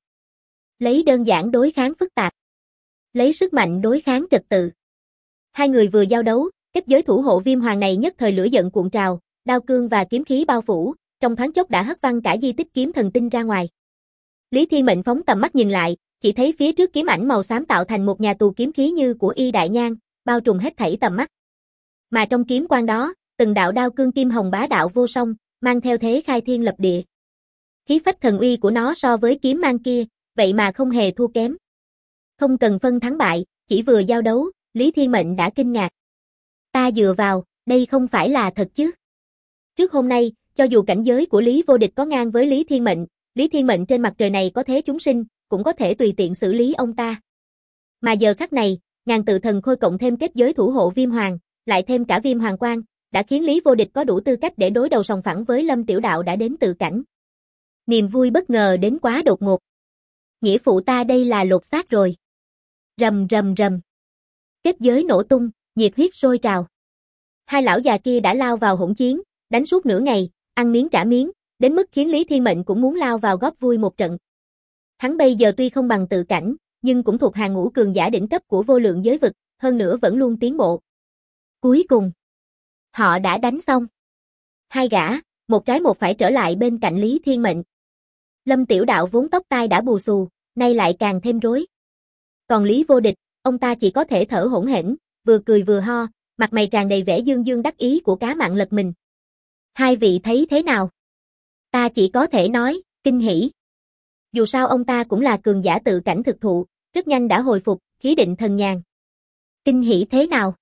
Lấy đơn giản đối kháng phức tạp. Lấy sức mạnh đối kháng trật tự. Hai người vừa giao đấu, kết giới thủ hộ viêm hoàng này nhất thời lửa giận cuộn trào, đao cương và kiếm khí bao phủ, trong thoáng chốc đã hất văng cả di tích kiếm thần tinh ra ngoài. Lý Thiên Mệnh phóng tầm mắt nhìn lại, chỉ thấy phía trước kiếm ảnh màu xám tạo thành một nhà tù kiếm khí như của Y Đại Nhan, bao trùm hết thảy tầm mắt. Mà trong kiếm quang đó, từng đạo đao cương kim hồng bá đạo vô song, mang theo thế khai thiên lập địa. Khí phách thần uy của nó so với kiếm mang kia, vậy mà không hề thua kém. Không cần phân thắng bại, chỉ vừa giao đấu, Lý Thiên Mệnh đã kinh ngạc. Ta dựa vào, đây không phải là thật chứ? Trước hôm nay, cho dù cảnh giới của Lý Vô Địch có ngang với Lý Thiên Mệnh trên mặt trời này có thế chúng sinh, cũng có thể tùy tiện xử lý ông ta. Mà giờ khắc này, ngàn tự thần khôi cộng thêm kết giới thủ hộ viêm hoàng, lại thêm cả viêm hoàng quang, đã khiến Lý Vô Địch có đủ tư cách để đối đầu sòng phẳng với Lâm Tiểu Đạo đã đến tự cảnh. Niềm vui bất ngờ đến quá đột ngột. Nghĩa phụ ta đây là lột xác rồi. Rầm rầm rầm. Kết giới nổ tung, nhiệt huyết sôi trào. Hai lão già kia đã lao vào hỗn chiến, đánh suốt nửa ngày, ăn miếng trả miếng, đến mức khiến Lý Thiên Mệnh cũng muốn lao vào góp vui một trận. Hắn bây giờ tuy không bằng tự cảnh, nhưng cũng thuộc hàng ngũ cường giả đỉnh cấp của vô lượng giới vực, hơn nữa vẫn luôn tiến bộ. Cuối cùng, họ đã đánh xong. Hai gã, một trái một phải trở lại bên cạnh Lý Thiên Mệnh. Lâm Tiểu Đạo vốn tóc tai đã bù xù, nay lại càng thêm rối. Còn Lý Vô Địch, ông ta chỉ có thể thở hổn hển, vừa cười vừa ho, mặt mày tràn đầy vẻ dương dương đắc ý của cá mặn lật mình. Hai vị thấy thế nào? Ta chỉ có thể nói, kinh hỉ. Dù sao ông ta cũng là cường giả tự cảnh thực thụ, rất nhanh đã hồi phục, khí định thần nhàn. Kinh hỉ thế nào?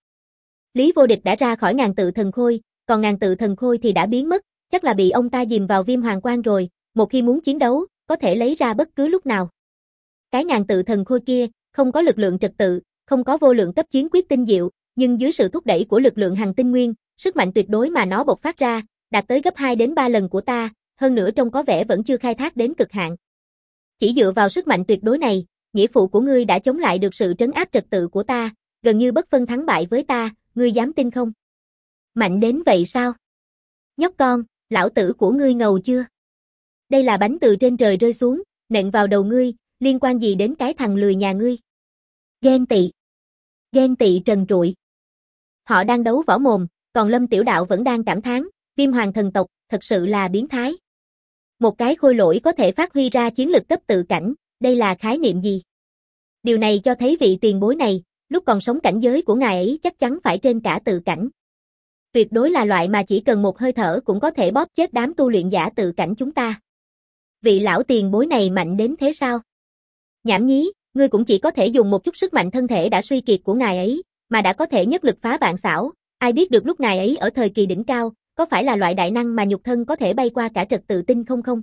Lý Vô Địch đã ra khỏi ngàn tự thần khôi, còn ngàn tự thần khôi thì đã biến mất, chắc là bị ông ta dìm vào viêm hoàng quang rồi, một khi muốn chiến đấu, có thể lấy ra bất cứ lúc nào. Cái ngàn tự thần khôi kia, không có lực lượng trật tự, không có vô lượng cấp chiến quyết tinh diệu, nhưng dưới sự thúc đẩy của lực lượng hằng tinh nguyên, sức mạnh tuyệt đối mà nó bộc phát ra, đạt tới gấp 2 đến 3 lần của ta, hơn nữa trông có vẻ vẫn chưa khai thác đến cực hạn. Chỉ dựa vào sức mạnh tuyệt đối này, nghĩa phụ của ngươi đã chống lại được sự trấn áp trật tự của ta, gần như bất phân thắng bại với ta, ngươi dám tin không? Mạnh đến vậy sao? Nhóc con, lão tử của ngươi ngầu chưa? Đây là bánh từ trên trời rơi xuống, nện vào đầu ngươi, liên quan gì đến cái thằng lười nhà ngươi? Ghen tị. Ghen tị trần trụi. Họ đang đấu võ mồm, còn Lâm Tiểu Đạo vẫn đang cảm thán, viêm hoàng thần tộc, thật sự là biến thái. Một cái khôi lỗi có thể phát huy ra chiến lực cấp tự cảnh, đây là khái niệm gì? Điều này cho thấy vị tiền bối này, lúc còn sống cảnh giới của ngài ấy chắc chắn phải trên cả tự cảnh. Tuyệt đối là loại mà chỉ cần một hơi thở cũng có thể bóp chết đám tu luyện giả tự cảnh chúng ta. Vị lão tiền bối này mạnh đến thế sao? Nhảm nhí, ngươi cũng chỉ có thể dùng một chút sức mạnh thân thể đã suy kiệt của ngài ấy, mà đã có thể nhất lực phá vạn xảo, ai biết được lúc ngài ấy ở thời kỳ đỉnh cao, có phải là loại đại năng mà nhục thân có thể bay qua cả trật tự tinh không không?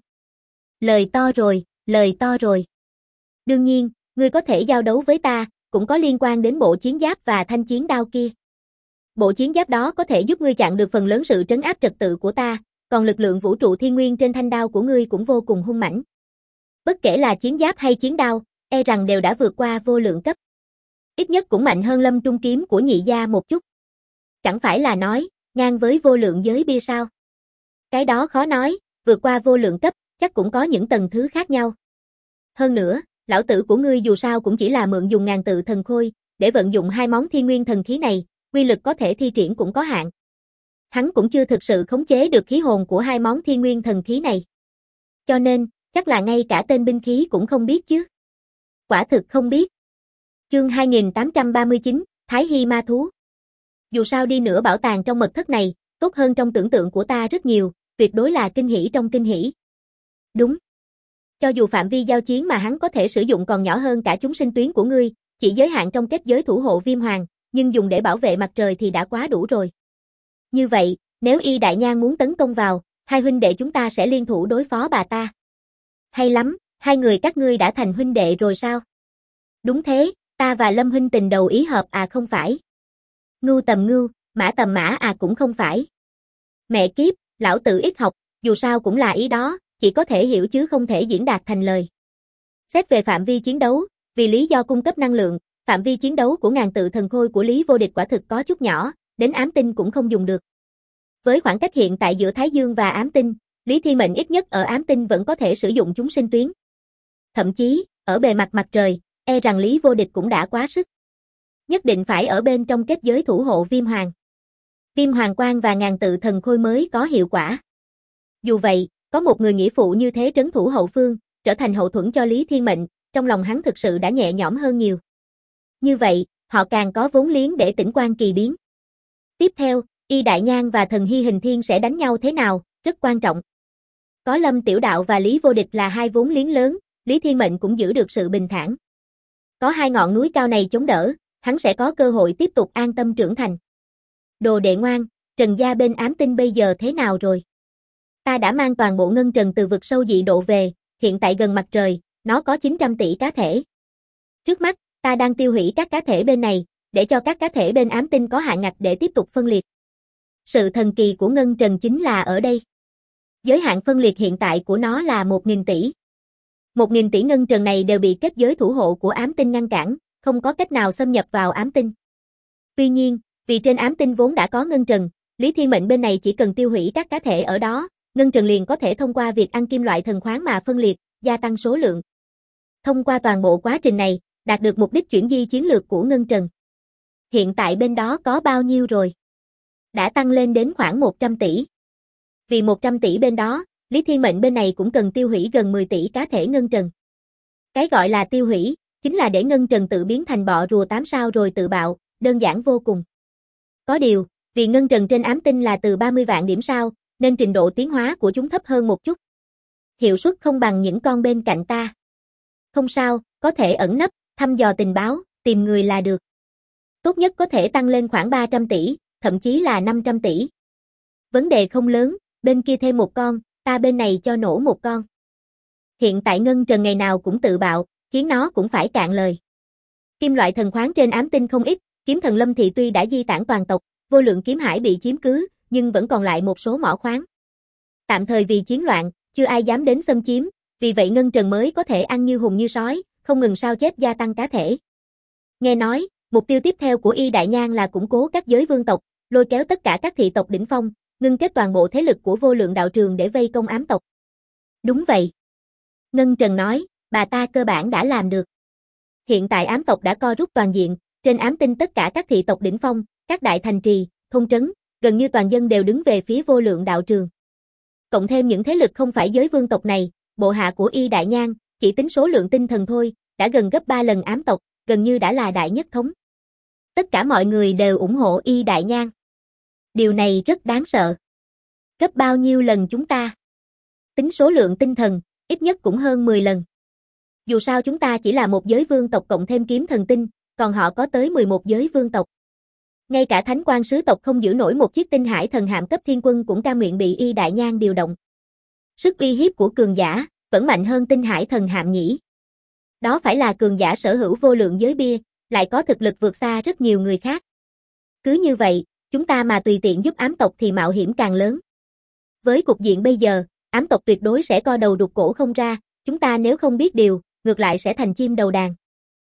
Lời to rồi, lời to rồi. Đương nhiên, ngươi có thể giao đấu với ta, cũng có liên quan đến bộ chiến giáp và thanh chiến đao kia. Bộ chiến giáp đó có thể giúp ngươi chặn được phần lớn sự trấn áp trật tự của ta, còn lực lượng vũ trụ thiên nguyên trên thanh đao của ngươi cũng vô cùng hung mãnh. Bất kể là chiến giáp hay chiến đao, e rằng đều đã vượt qua vô lượng cấp. Ít nhất cũng mạnh hơn Lâm Trung kiếm của nhị gia một chút. Chẳng phải là nói, ngang với vô lượng giới bia sao? Cái đó khó nói, vượt qua vô lượng cấp, chắc cũng có những tầng thứ khác nhau. Hơn nữa, lão tử của ngươi dù sao cũng chỉ là mượn dùng ngàn tự thần khôi, để vận dụng hai món thiên nguyên thần khí này, quy lực có thể thi triển cũng có hạn. Hắn cũng chưa thực sự khống chế được khí hồn của hai món thiên nguyên thần khí này. Cho nên, chắc là ngay cả tên binh khí cũng không biết chứ. Quả thực không biết. Chương 2839, Thái Hy Ma Thú. Dù sao đi nữa bảo tàng trong mật thất này, tốt hơn trong tưởng tượng của ta rất nhiều, tuyệt đối là kinh hỉ trong kinh hỉ. Đúng. Cho dù phạm vi giao chiến mà hắn có thể sử dụng còn nhỏ hơn cả chúng sinh tuyến của ngươi, chỉ giới hạn trong kết giới thủ hộ viêm hoàng, nhưng dùng để bảo vệ mặt trời thì đã quá đủ rồi. Như vậy, nếu Y Đại Nhan muốn tấn công vào, hai huynh đệ chúng ta sẽ liên thủ đối phó bà ta. Hay lắm, hai người các ngươi đã thành huynh đệ rồi sao? Đúng thế, ta và Lâm huynh tình đầu ý hợp à không phải. Ngưu tầm ngưu, mã tầm mã à cũng không phải. Mẹ kiếp, lão tử ít học, dù sao cũng là ý đó, chỉ có thể hiểu chứ không thể diễn đạt thành lời. Xét về phạm vi chiến đấu, vì lý do cung cấp năng lượng, phạm vi chiến đấu của ngàn tự thần khôi của Lý Vô Địch quả thực có chút nhỏ, đến ám tinh cũng không dùng được. Với khoảng cách hiện tại giữa Thái Dương và ám tinh, Lý Thiên Mệnh ít nhất ở ám tinh vẫn có thể sử dụng chúng sinh tuyến. Thậm chí, ở bề mặt mặt trời, e rằng Lý Vô Địch cũng đã quá sức. Nhất định phải ở bên trong kết giới thủ hộ Viêm Hoàng. Viêm Hoàng Quang và ngàn tự thần khôi mới có hiệu quả. Dù vậy, có một người nghĩa phụ như thế trấn thủ hậu phương, trở thành hậu thuẫn cho Lý Thiên Mệnh, trong lòng hắn thực sự đã nhẹ nhõm hơn nhiều. Như vậy, họ càng có vốn liếng để tĩnh quan kỳ biến. Tiếp theo, Y Đại Nhan và Thần Hy Hình Thiên sẽ đánh nhau thế nào, rất quan trọng. Có Lâm Tiểu Đạo và Lý Vô Địch là hai vốn liếng lớn, Lý Thiên Mệnh cũng giữ được sự bình thản. Có hai ngọn núi cao này chống đỡ, hắn sẽ có cơ hội tiếp tục an tâm trưởng thành. Đồ đệ ngoan, Trần gia bên ám tinh bây giờ thế nào rồi? Ta đã mang toàn bộ ngân trần từ vực sâu dị độ về, hiện tại gần mặt trời, nó có 900 tỷ cá thể. Trước mắt, ta đang tiêu hủy các cá thể bên này, để cho các cá thể bên ám tinh có hạn ngạch để tiếp tục phân liệt. Sự thần kỳ của ngân trần chính là ở đây. Giới hạn phân liệt hiện tại của nó là 1.000 tỷ. 1.000 tỷ ngân trần này đều bị kết giới thủ hộ của ám tinh ngăn cản, không có cách nào xâm nhập vào ám tinh. Tuy nhiên, vì trên ám tinh vốn đã có ngân trần, Lý Thiên Mệnh bên này chỉ cần tiêu hủy các cá thể ở đó, ngân trần liền có thể thông qua việc ăn kim loại thần khoáng mà phân liệt, gia tăng số lượng. Thông qua toàn bộ quá trình này, đạt được mục đích chuyển di chiến lược của ngân trần. Hiện tại bên đó có bao nhiêu rồi? Đã tăng lên đến khoảng 100 tỷ. Vì 100 tỷ bên đó, Lý Thiên Mệnh bên này cũng cần tiêu hủy gần 10 tỷ cá thể ngân trần. Cái gọi là tiêu hủy, chính là để ngân trần tự biến thành bọ rùa 8 sao rồi tự bạo, đơn giản vô cùng. Có điều, vì ngân trần trên ám tinh là từ 30 vạn điểm sao, nên trình độ tiến hóa của chúng thấp hơn một chút. Hiệu suất không bằng những con bên cạnh ta. Không sao, có thể ẩn nấp, thăm dò tình báo, tìm người là được. Tốt nhất có thể tăng lên khoảng 300 tỷ, thậm chí là 500 tỷ. Vấn đề không lớn, bên kia thêm một con, ta bên này cho nổ một con. Hiện tại ngân trần ngày nào cũng tự bạo, khiến nó cũng phải cạn lời. Kim loại thần khoáng trên ám tinh không ít, kiếm thần Lâm Thị tuy đã di tản toàn tộc, vô lượng kiếm hải bị chiếm cứ, nhưng vẫn còn lại một số mỏ khoáng. Tạm thời vì chiến loạn, chưa ai dám đến xâm chiếm, vì vậy ngân trần mới có thể ăn như hùng như sói, không ngừng sao chép gia tăng cá thể. Nghe nói, mục tiêu tiếp theo của Y Đại Nhan là củng cố các giới vương tộc, lôi kéo tất cả các thị tộc đỉnh phong, ngưng kết toàn bộ thế lực của vô lượng đạo trường để vây công ám tộc. Đúng vậy. Ngân Trần nói, bà ta cơ bản đã làm được. Hiện tại ám tộc đã co rút toàn diện, trên ám tinh tất cả các thị tộc đỉnh phong, các đại thành trì, thôn trấn, gần như toàn dân đều đứng về phía vô lượng đạo trường. Cộng thêm những thế lực không phải giới vương tộc này, bộ hạ của Y Đại Nhan, chỉ tính số lượng tinh thần thôi, đã gần gấp 3 lần ám tộc, gần như đã là đại nhất thống. Tất cả mọi người đều ủng hộ Y Đại Nhan. Điều này rất đáng sợ. Gấp bao nhiêu lần chúng ta? Tính số lượng tinh thần, ít nhất cũng hơn 10 lần. Dù sao chúng ta chỉ là một giới vương tộc cộng thêm kiếm thần tinh, còn họ có tới 11 giới vương tộc. Ngay cả thánh quan sứ tộc không giữ nổi một chiếc tinh hải thần hạm cấp thiên quân cũng cam nguyện bị Y Đại Nhan điều động. Sức uy hiếp của cường giả, vẫn mạnh hơn tinh hải thần hạm nhỉ. Đó phải là cường giả sở hữu vô lượng giới bia, lại có thực lực vượt xa rất nhiều người khác. Cứ như vậy, chúng ta mà tùy tiện giúp ám tộc thì mạo hiểm càng lớn. Với cục diện bây giờ, ám tộc tuyệt đối sẽ co đầu đục cổ không ra, chúng ta nếu không biết điều, ngược lại sẽ thành chim đầu đàn.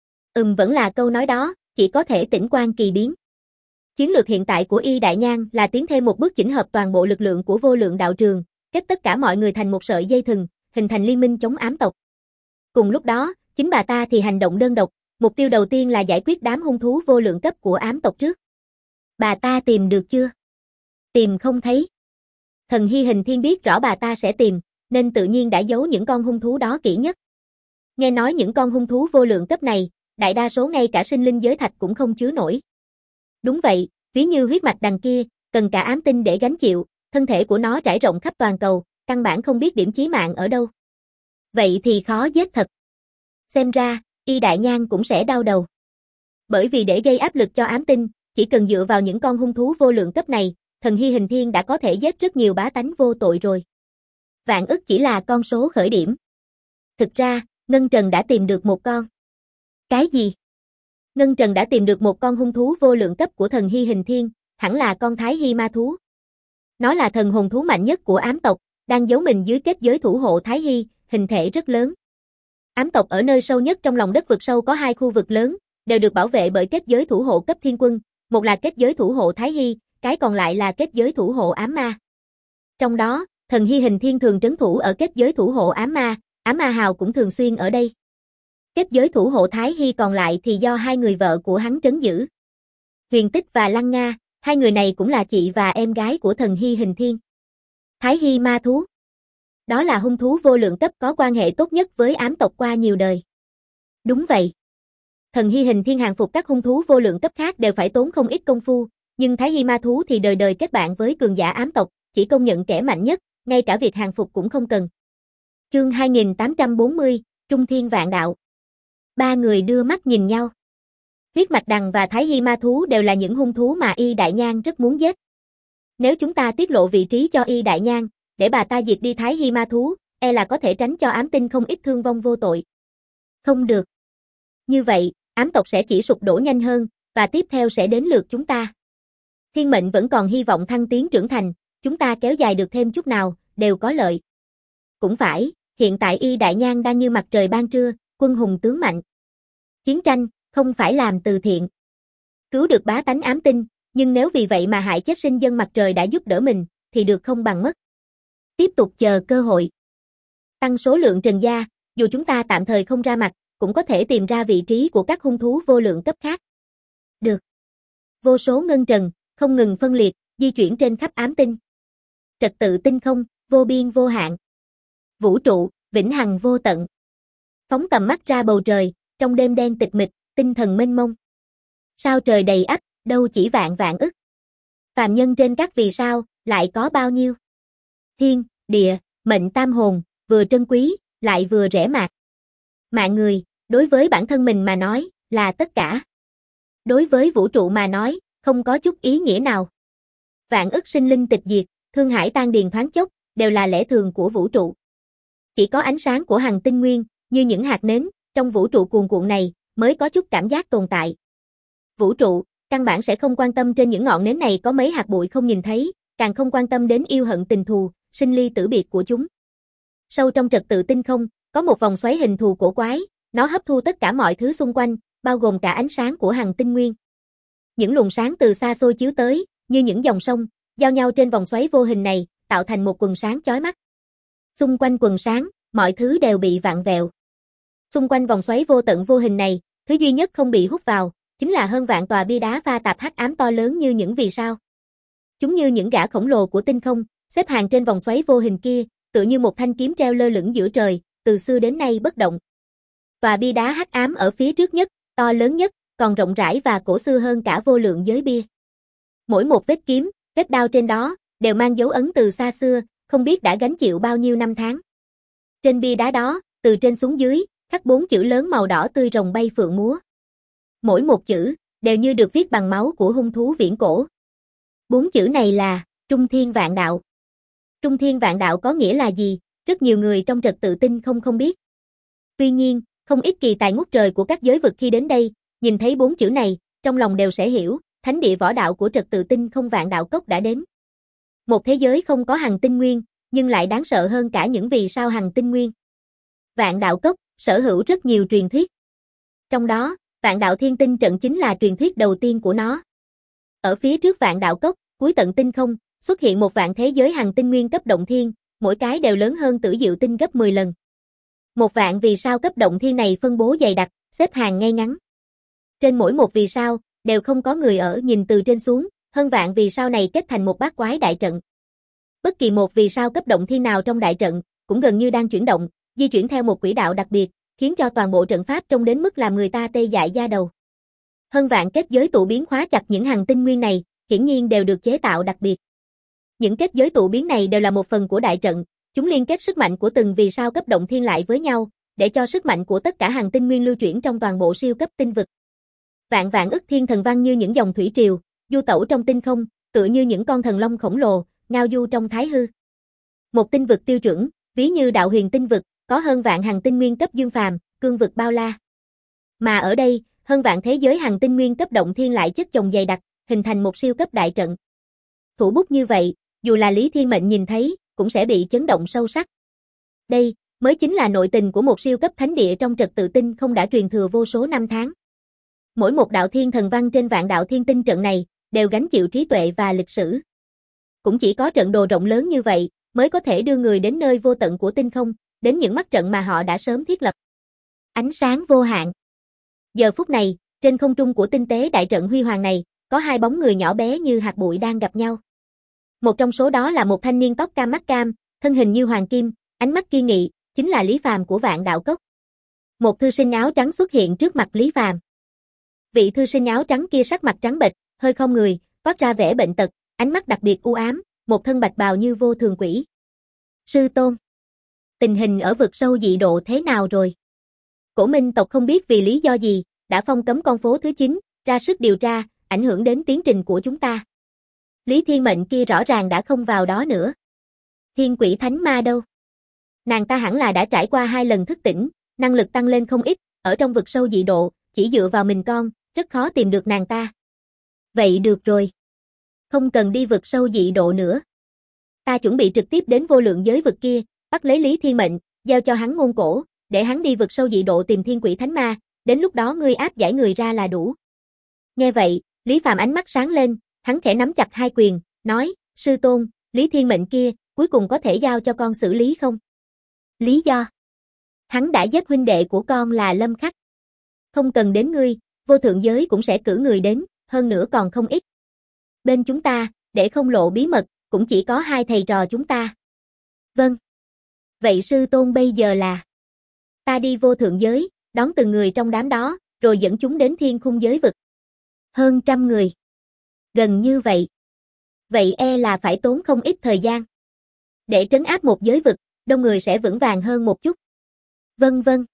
Vẫn là câu nói đó, chỉ có thể tĩnh quan kỳ biến. Chiến lược hiện tại của Y Đại Nhan là tiến thêm một bước chỉnh hợp toàn bộ lực lượng của vô lượng đạo trường, kết tất cả mọi người thành một sợi dây thừng, hình thành liên minh chống ám tộc. Cùng lúc đó, chính bà ta thì hành động đơn độc, mục tiêu đầu tiên là giải quyết đám hung thú vô lượng cấp của ám tộc trước. Bà ta tìm được chưa? Tìm không thấy. Thần Hy Hình Thiên biết rõ bà ta sẽ tìm, nên tự nhiên đã giấu những con hung thú đó kỹ nhất. Nghe nói những con hung thú vô lượng cấp này, đại đa số ngay cả sinh linh giới thạch cũng không chứa nổi. Đúng vậy, ví như huyết mạch đằng kia, cần cả ám tinh để gánh chịu, thân thể của nó trải rộng khắp toàn cầu, căn bản không biết điểm chí mạng ở đâu. Vậy thì khó giết thật. Xem ra, Y Đại Nhan cũng sẽ đau đầu. Bởi vì để gây áp lực cho ám tinh, chỉ cần dựa vào những con hung thú vô lượng cấp này, Thần Hy Hình Thiên đã có thể giết rất nhiều bá tánh vô tội rồi. Vạn ức chỉ là con số khởi điểm. Thực ra, Ngân Trần đã tìm được một con. Cái gì? Ngân Trần đã tìm được một con hung thú vô lượng cấp của Thần Hy Hình Thiên, hẳn là con Thái Hy ma thú. Nó là thần hồn thú mạnh nhất của ám tộc, đang giấu mình dưới kết giới thủ hộ Thái Hy, hình thể rất lớn. Ám tộc ở nơi sâu nhất trong lòng đất vực sâu có hai khu vực lớn, đều được bảo vệ bởi kết giới thủ hộ cấp thiên quân, một là kết giới thủ hộ Thái Hy, cái còn lại là kết giới thủ hộ ám ma. Trong đó, thần Hy Hình Thiên thường trấn thủ ở kết giới thủ hộ ám ma hào cũng thường xuyên ở đây. Kết giới thủ hộ Thái Hy còn lại thì do hai người vợ của hắn trấn giữ. Huyền Tích và Lăng Nga, hai người này cũng là chị và em gái của thần Hy Hình Thiên. Thái Hy ma thú. Đó là hung thú vô lượng cấp có quan hệ tốt nhất với ám tộc qua nhiều đời. Đúng vậy. Thần Hy Hình Thiên hàng phục các hung thú vô lượng cấp khác đều phải tốn không ít công phu, nhưng Thái Hy ma thú thì đời đời kết bạn với cường giả ám tộc, chỉ công nhận kẻ mạnh nhất, ngay cả việc hàng phục cũng không cần. Chương 2840, Trung Thiên Vạn Đạo. Ba người đưa mắt nhìn nhau. Huyết Mạch Đằng và Thái Hy ma thú đều là những hung thú mà Y Đại Nhan rất muốn giết. Nếu chúng ta tiết lộ vị trí cho Y Đại Nhan, để bà ta diệt đi Thái Hy ma thú, e là có thể tránh cho ám tinh không ít thương vong vô tội. Không được. Như vậy, ám tộc sẽ chỉ sụp đổ nhanh hơn, và tiếp theo sẽ đến lượt chúng ta. Thiên mệnh vẫn còn hy vọng thăng tiến trưởng thành, chúng ta kéo dài được thêm chút nào, đều có lợi. Cũng phải, hiện tại Y Đại Nhan đang như mặt trời ban trưa, quân hùng tướng mạnh. Chiến tranh, không phải làm từ thiện. Cứu được bá tánh ám tinh, nhưng nếu vì vậy mà hại chết sinh dân mặt trời đã giúp đỡ mình, thì được không bằng mất. Tiếp tục chờ cơ hội. Tăng số lượng trần gia, dù chúng ta tạm thời không ra mặt, cũng có thể tìm ra vị trí của các hung thú vô lượng cấp khác. Được. Vô số ngân trần, không ngừng phân liệt, di chuyển trên khắp ám tinh. Trật tự tinh không, vô biên vô hạn. Vũ trụ, vĩnh hằng vô tận. Phóng tầm mắt ra bầu trời, trong đêm đen tịch mịch, tinh thần mênh mông. Sao trời đầy ắp, đâu chỉ vạn vạn ức. Phàm nhân trên các vì sao, lại có bao nhiêu? Thiên, địa, mệnh tam hồn, vừa trân quý, lại vừa rẻ mạt. Mạng người, đối với bản thân mình mà nói, là tất cả. Đối với vũ trụ mà nói, không có chút ý nghĩa nào. Vạn ức sinh linh tịch diệt, thương hải tan điền thoáng chốc, đều là lẽ thường của vũ trụ. Chỉ có ánh sáng của hằng tinh nguyên, như những hạt nến, trong vũ trụ cuồn cuộn này, mới có chút cảm giác tồn tại. Vũ trụ, căn bản sẽ không quan tâm trên những ngọn nến này có mấy hạt bụi không nhìn thấy, càng không quan tâm đến yêu hận tình thù, sinh ly tử biệt của chúng. Sâu trong trật tự tinh không, có một vòng xoáy hình thù cổ quái, nó hấp thu tất cả mọi thứ xung quanh, bao gồm cả ánh sáng của hằng tinh nguyên. Những luồng sáng từ xa xôi chiếu tới, như những dòng sông, giao nhau trên vòng xoáy vô hình này, tạo thành một quần sáng chói mắt. Xung quanh quần sáng, mọi thứ đều bị vặn vẹo. Xung quanh vòng xoáy vô tận vô hình này, thứ duy nhất không bị hút vào, chính là hơn vạn tòa bia đá pha tạp hắc ám to lớn như những vì sao. Chúng như những gã khổng lồ của tinh không, xếp hàng trên vòng xoáy vô hình kia, tựa như một thanh kiếm treo lơ lửng giữa trời, từ xưa đến nay bất động. Tòa bia đá hắc ám ở phía trước nhất, to lớn nhất, còn rộng rãi và cổ xưa hơn cả vô lượng giới bia. Mỗi một vết kiếm, vết đao trên đó, đều mang dấu ấn từ xa xưa, không biết đã gánh chịu bao nhiêu năm tháng. Trên bia đá đó, từ trên xuống dưới, khắc 4 chữ lớn màu đỏ tươi rồng bay phượng múa. Mỗi một chữ, đều như được viết bằng máu của hung thú viễn cổ. 4 chữ này là, Trung Thiên Vạn Đạo. Trung Thiên Vạn Đạo có nghĩa là gì, rất nhiều người trong trật tự tinh không biết. Tuy nhiên, không ít kỳ tài ngút trời của các giới vực khi đến đây, nhìn thấy 4 chữ này, trong lòng đều sẽ hiểu, thánh địa võ đạo của trật tự tinh không Vạn Đạo Cốc đã đến. Một thế giới không có hằng tinh nguyên, nhưng lại đáng sợ hơn cả những vì sao hằng tinh nguyên. Vạn Đạo Cốc sở hữu rất nhiều truyền thuyết. Trong đó, Vạn Đạo Thiên Tinh trận chính là truyền thuyết đầu tiên của nó. Ở phía trước Vạn Đạo Cốc, cuối tận tinh không, xuất hiện một vạn thế giới hằng tinh nguyên cấp động thiên, mỗi cái đều lớn hơn Tử Diệu Tinh gấp 10 lần. Một vạn vì sao cấp động thiên này phân bố dày đặc, xếp hàng ngay ngắn. Trên mỗi một vì sao, đều không có người ở, nhìn từ trên xuống, hơn vạn vì sao này kết thành một bát quái đại trận. Bất kỳ một vì sao cấp động thiên nào trong đại trận, cũng gần như đang chuyển động, di chuyển theo một quỹ đạo đặc biệt, khiến cho toàn bộ trận pháp trông đến mức làm người ta tê dại da đầu. Hơn vạn kết giới tụ biến khóa chặt những hằng tinh nguyên này, hiển nhiên đều được chế tạo đặc biệt. Những kết giới tụ biến này đều là một phần của đại trận, chúng liên kết sức mạnh của từng vì sao cấp động thiên lại với nhau, để cho sức mạnh của tất cả hằng tinh nguyên lưu chuyển trong toàn bộ siêu cấp tinh vực. Vạn vạn ức thiên thần văn như những dòng thủy triều, du tẩu trong tinh không, tựa như những con thần long khổng lồ, ngao du trong thái hư. Một tinh vực tiêu chuẩn, ví như đạo huyền tinh vực, có hơn vạn hằng tinh nguyên cấp dương phàm, cương vực bao la. Mà ở đây, hơn vạn thế giới hằng tinh nguyên cấp động thiên lại chất chồng dày đặc, hình thành một siêu cấp đại trận. Thủ bút như vậy, dù là Lý Thiên Mệnh nhìn thấy, cũng sẽ bị chấn động sâu sắc. Đây mới chính là nội tình của một siêu cấp thánh địa trong trật tự tinh không đã truyền thừa vô số năm tháng. Mỗi một đạo thiên thần văn trên vạn đạo thiên tinh trận này đều gánh chịu trí tuệ và lịch sử. Cũng chỉ có trận đồ rộng lớn như vậy mới có thể đưa người đến nơi vô tận của tinh không, đến những mắt trận mà họ đã sớm thiết lập. Ánh sáng vô hạn. Giờ phút này, trên không trung của tinh tế đại trận huy hoàng này, có hai bóng người nhỏ bé như hạt bụi đang gặp nhau. Một trong số đó là một thanh niên tóc cam mắt cam, thân hình như hoàng kim, ánh mắt kiên nghị, chính là Lý Phàm của Vạn Đạo Cốc. Một thư sinh áo trắng xuất hiện trước mặt Lý Phàm. Vị thư sinh áo trắng kia sắc mặt trắng bệch, hơi khom người, toát ra vẻ bệnh tật, ánh mắt đặc biệt u ám, một thân bạch bào như vô thường quỷ. Sư tôn, tình hình ở vực sâu dị độ thế nào rồi? Cổ Minh tộc không biết vì lý do gì, đã phong cấm con phố thứ 9, ra sức điều tra, ảnh hưởng đến tiến trình của chúng ta. Lý Thiên Mệnh kia rõ ràng đã không vào đó nữa. Thiên Quỷ Thánh Ma đâu? Nàng ta hẳn là đã trải qua 2 lần thức tỉnh, năng lực tăng lên không ít, ở trong vực sâu dị độ, chỉ dựa vào mình con, rất khó tìm được nàng ta. Vậy được rồi. Không cần đi vực sâu dị độ nữa. Ta chuẩn bị trực tiếp đến vô lượng giới vực kia, bắt lấy Lý Thiên Mệnh, giao cho hắn ngôn cổ, để hắn đi vực sâu dị độ tìm Thiên Quỷ Thánh Ma, đến lúc đó ngươi áp giải người ra là đủ. Nghe vậy, Lý Phàm ánh mắt sáng lên, hắn khẽ nắm chặt hai quyền, nói, sư tôn, Lý Thiên Mệnh kia, cuối cùng có thể giao cho con xử lý không? Lý do? Hắn đã giết huynh đệ của con là Lâm Khắc. Không cần đến ngươi, vô thượng giới cũng sẽ cử người đến, hơn nữa còn không ít. Bên chúng ta, để không lộ bí mật, cũng chỉ có 2 thầy trò chúng ta. Vâng. Vậy sư tôn bây giờ là? Ta đi vô thượng giới, đón từng người trong đám đó, rồi dẫn chúng đến thiên khung giới vực. Hơn 100 người. Gần như vậy. Vậy e là phải tốn không ít thời gian. Để trấn áp một giới vực, đông người sẽ vững vàng hơn một chút. Vâng vâng.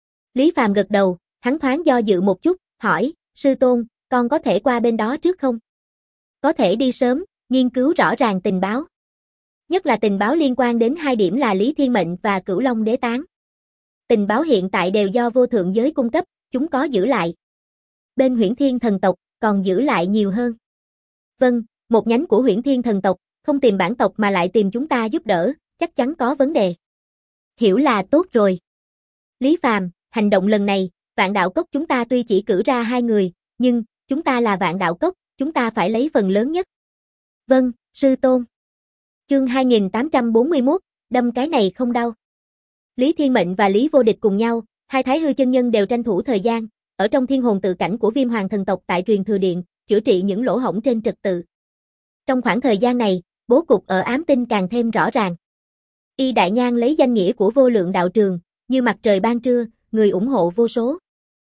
Lý Phàm gật đầu, hắn thoáng do dự một chút, hỏi, sư tôn, con có thể qua bên đó trước không? Có thể đi sớm, nghiên cứu rõ ràng tình báo. Nhất là tình báo liên quan đến 2 điểm là Lý Thiên Mệnh và Cửu Long Đế Tán. Tình báo hiện tại đều do vô thượng giới cung cấp, chúng có giữ lại. Bên Huyễn Thiên thần tộc, còn giữ lại nhiều hơn. Vâng, một nhánh của Huyễn Thiên thần tộc, không tìm bản tộc mà lại tìm chúng ta giúp đỡ, chắc chắn có vấn đề. Hiểu là tốt rồi. Lý Phàm, hành động lần này, Vạn Đạo Cốc chúng ta tuy chỉ cử ra 2 người, nhưng, chúng ta là Vạn Đạo Cốc, chúng ta phải lấy phần lớn nhất. Vâng, sư tôn. Chương 2841, đâm cái này không đau. Lý Thiên Mệnh và Lý Vô Địch cùng nhau, 2 Thái Hư chân nhân đều tranh thủ thời gian, ở trong thiên hồn tự cảnh của Viêm Hoàng thần tộc tại truyền thừa điện, chữa trị những lỗ hổng trên trật tự. Trong khoảng thời gian này, bố cục ở ám tinh càng thêm rõ ràng. Y Đại Nhan lấy danh nghĩa của vô lượng đạo trường, như mặt trời ban trưa, người ủng hộ vô số.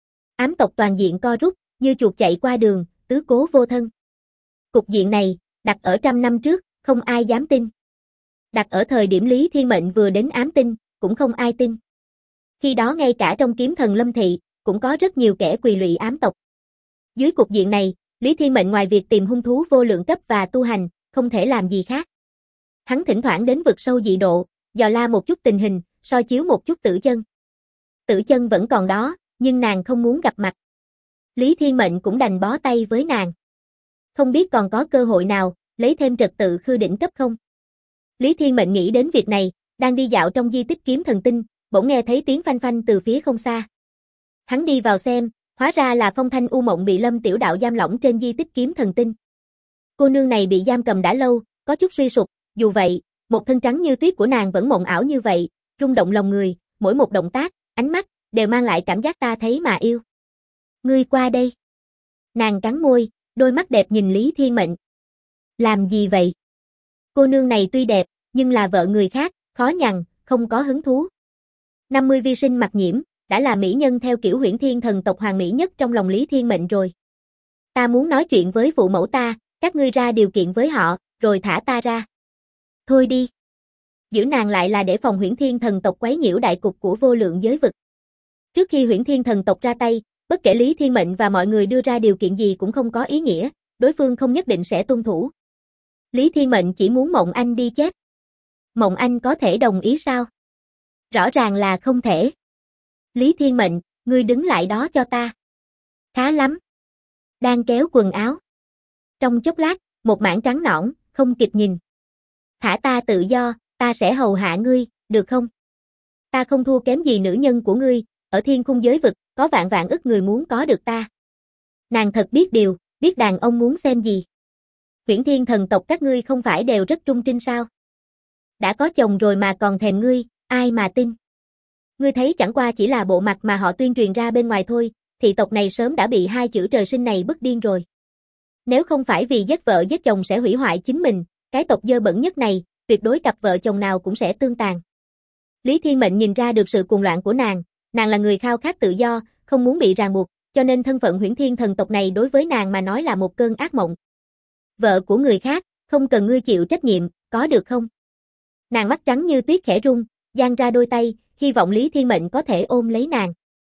Ám tộc toàn diện co rút, như chuột chạy qua đường, tứ cố vô thân. Cục diện này, đặt ở 100 năm trước, không ai dám tin. Đặt ở thời điểm Lý Thiên Mệnh vừa đến ám tinh, cũng không ai tin. Khi đó ngay cả trong kiếm thần Lâm Thị, cũng có rất nhiều kẻ quỳ lụy ám tộc. Dưới cục diện này, Lý Thiên Mệnh ngoài việc tìm hung thú vô lượng cấp và tu hành, không thể làm gì khác. Hắn thỉnh thoảng đến vực sâu dị độ, dò la một chút tình hình, soi chiếu một chút Tử Chân. Tử Chân vẫn còn đó, nhưng nàng không muốn gặp mặt. Lý Thiên Mệnh cũng đành bó tay với nàng. Không biết còn có cơ hội nào, lấy thêm trật tự khư đỉnh cấp không? Lý Thiên Mệnh nghĩ đến việc này, đang đi dạo trong di tích kiếm thần tinh, bỗng nghe thấy tiếng phanh phanh từ phía không xa. Hắn đi vào xem, hóa ra là Phong Thanh U Mộng bị Lâm Tiểu Đạo giam lỏng trên di tích kiếm thần tinh. Cô nương này bị giam cầm đã lâu, có chút suy sụp, dù vậy, một thân trắng như tuyết của nàng vẫn mộng ảo như vậy, rung động lòng người, mỗi một động tác, ánh mắt, đều mang lại cảm giác ta thấy mà yêu. Ngươi qua đây. Nàng cắn môi, đôi mắt đẹp nhìn Lý Thiên Mệnh. Làm gì vậy? Cô nương này tuy đẹp, nhưng là vợ người khác, khó nhằn, không có hứng thú. 50 vi sinh mặt nhiễm, đã là mỹ nhân theo kiểu Huyễn Thiên thần tộc hoàng mỹ nhất trong lòng Lý Thiên Mệnh rồi. Ta muốn nói chuyện với phụ mẫu ta, các ngươi ra điều kiện với họ, rồi thả ta ra. Thôi đi. Giữ nàng lại là để phòng Huyễn Thiên thần tộc quấy nhiễu đại cục của vô lượng giới vực. Trước khi Huyễn Thiên thần tộc ra tay, bất kể Lý Thiên Mệnh và mọi người đưa ra điều kiện gì cũng không có ý nghĩa, đối phương không nhất định sẽ tuân thủ. Lý Thiên Mệnh chỉ muốn Mộng Anh đi chết. Mộng Anh có thể đồng ý sao? Rõ ràng là không thể. Lý Thiên Mệnh, ngươi đứng lại đó cho ta. Khá lắm. Đang kéo quần áo. Trong chốc lát, một mảng trắng nõn, không kịp nhìn. Thả ta tự do, Ta sẽ hầu hạ ngươi, được không? Ta không thua kém gì nữ nhân của ngươi, ở thiên khung giới vực, có vạn vạn ức người muốn có được ta. Nàng thật biết điều, biết đàn ông muốn xem gì. Huyễn Thiên thần tộc các ngươi không phải đều rất trung trinh sao? Đã có chồng rồi mà còn thèm ngươi, ai mà tin? Ngươi thấy chẳng qua chỉ là bộ mặt mà họ tuyên truyền ra bên ngoài thôi, thị tộc này sớm đã bị hai chữ trời sinh này bức điên rồi. Nếu không phải vì giết vợ giết chồng sẽ hủy hoại chính mình, cái tộc dơ bẩn nhất này, tuyệt đối cặp vợ chồng nào cũng sẽ tương tàn. Lý Thiên Mệnh nhìn ra được sự cuồng loạn của nàng là người khao khát tự do, không muốn bị ràng buộc, cho nên thân phận Huyễn Thiên thần tộc này đối với nàng mà nói là một cơn ác mộng. Vợ của người khác, không cần ngươi chịu trách nhiệm, có được không? Nàng mắt trắng như tuyết khẽ rung, dang ra đôi tay, hy vọng Lý Thiên Mệnh có thể ôm lấy nàng.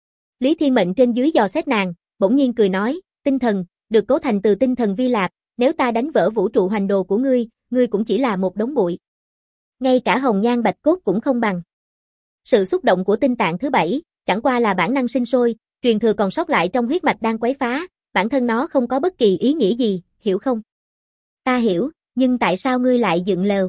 Lý Thiên Mệnh trên dưới dò xét nàng, bỗng nhiên cười nói, tinh thần, được cấu thành từ tinh thần vi lạc, nếu ta đánh vỡ vũ trụ hoành đồ của ngươi cũng chỉ là một đống bụi. Ngay cả hồng nhan bạch cốt cũng không bằng. Sự xúc động của tinh tạng thứ 7, chẳng qua là bản năng sinh sôi, truyền thừa còn sót lại trong huyết mạch đang quấy phá, bản thân nó không có bất kỳ ý nghĩa gì, hiểu không? Ta hiểu, nhưng tại sao ngươi lại dựng lều?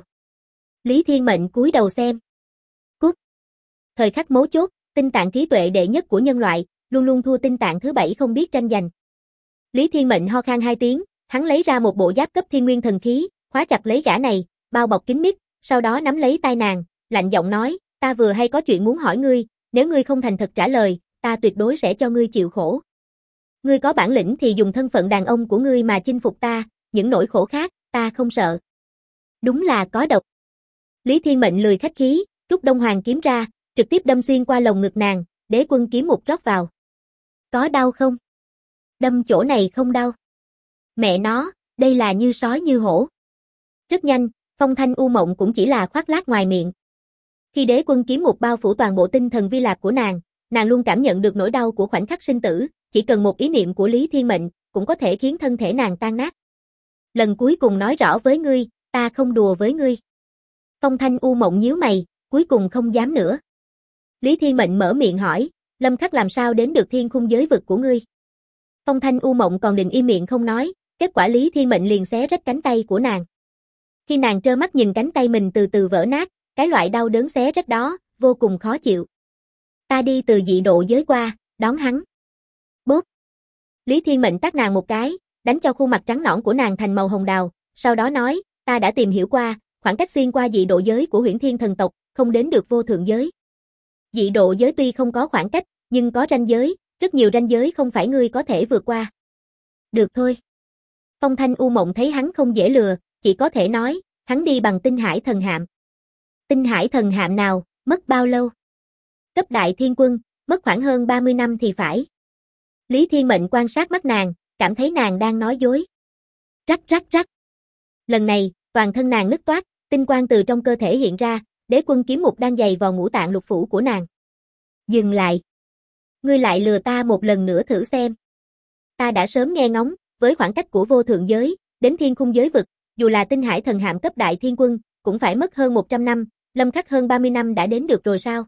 Lý Thiên Mệnh cúi đầu xem. Cút. Thời khắc mấu chốt, tinh tạng trí tuệ đệ nhất của nhân loại, luôn luôn thua tinh tạng thứ 7 không biết tranh giành. Lý Thiên Mệnh ho khan 2 tiếng, hắn lấy ra một bộ giáp cấp thiên nguyên thần khí, khóa chặt lấy gã này, bao bọc kín mít, sau đó nắm lấy tay nàng, lạnh giọng nói, ta vừa hay có chuyện muốn hỏi ngươi, nếu ngươi không thành thật trả lời, ta tuyệt đối sẽ cho ngươi chịu khổ. Ngươi có bản lĩnh thì dùng thân phận đàn ông của ngươi mà chinh phục ta, những nỗi khổ khác, ta không sợ. Đúng là có độc. Lý Thiên Mệnh lười khách khí, rút Đông Hoàng kiếm ra, trực tiếp đâm xuyên qua lồng ngực nàng, Đế Quân kiếm một rót vào. Có đau không? Đâm chỗ này không đau. Mẹ nó, đây là như sói như hổ. Rất nhanh, phong thanh u mộng cũng chỉ là khoác lác ngoài miệng. Khi Đế Quân kiếm một bao phủ toàn bộ tinh thần vi lạc của nàng luôn cảm nhận được nỗi đau của khoảnh khắc sinh tử, chỉ cần một ý niệm của Lý Thiên Mệnh, cũng có thể khiến thân thể nàng tan nát. Lần cuối cùng nói rõ với ngươi, ta không đùa với ngươi. Phong thanh u mộng nhíu mày, cuối cùng không dám nữa. Lý Thiên Mệnh mở miệng hỏi, Lâm Khắc làm sao đến được thiên khung giới vực của ngươi? Phong thanh u mộng còn định im miệng không nói, kết quả Lý Thiên Mệnh liền xé rách cánh tay của nàng. Khi nàng trơ mắt nhìn cánh tay mình từ từ vỡ nát, cái loại đau đớn xé rách đó, vô cùng khó chịu. Ta đi từ dị độ giới qua, đón hắn. Bốp. Lý Thiên Mệnh tát nàng một cái, đánh cho khuôn mặt trắng nõn của nàng thành màu hồng đào, sau đó nói, ta đã tìm hiểu qua, khoảng cách xuyên qua dị độ giới của Huyễn Thiên thần tộc, không đến được vô thượng giới. Dị độ giới tuy không có khoảng cách, nhưng có ranh giới, rất nhiều ranh giới không phải ngươi có thể vượt qua. Được thôi. Phong thanh u mộng thấy hắn không dễ lừa, chỉ có thể nói, hắn đi bằng tinh hải thần hạm. Tinh hải thần hạm nào, mất bao lâu? Cấp đại thiên quân, mất khoảng hơn 30 năm thì phải. Lý Thiên Mệnh quan sát mắt nàng, cảm thấy nàng đang nói dối. Rắc rắc rắc. Lần này, toàn thân nàng nứt toát, tinh quang từ trong cơ thể hiện ra, Đế Quân kiếm mục đang giày vào ngũ tạng lục phủ của nàng. Dừng lại. Ngươi lại lừa ta một lần nữa thử xem. Ta đã sớm nghe ngóng, với khoảng cách của vô thượng giới, đến thiên khung giới vực, dù là tinh hải thần hạm cấp đại thiên quân, cũng phải mất hơn 100 năm, Lâm Khắc hơn 30 năm đã đến được rồi sao?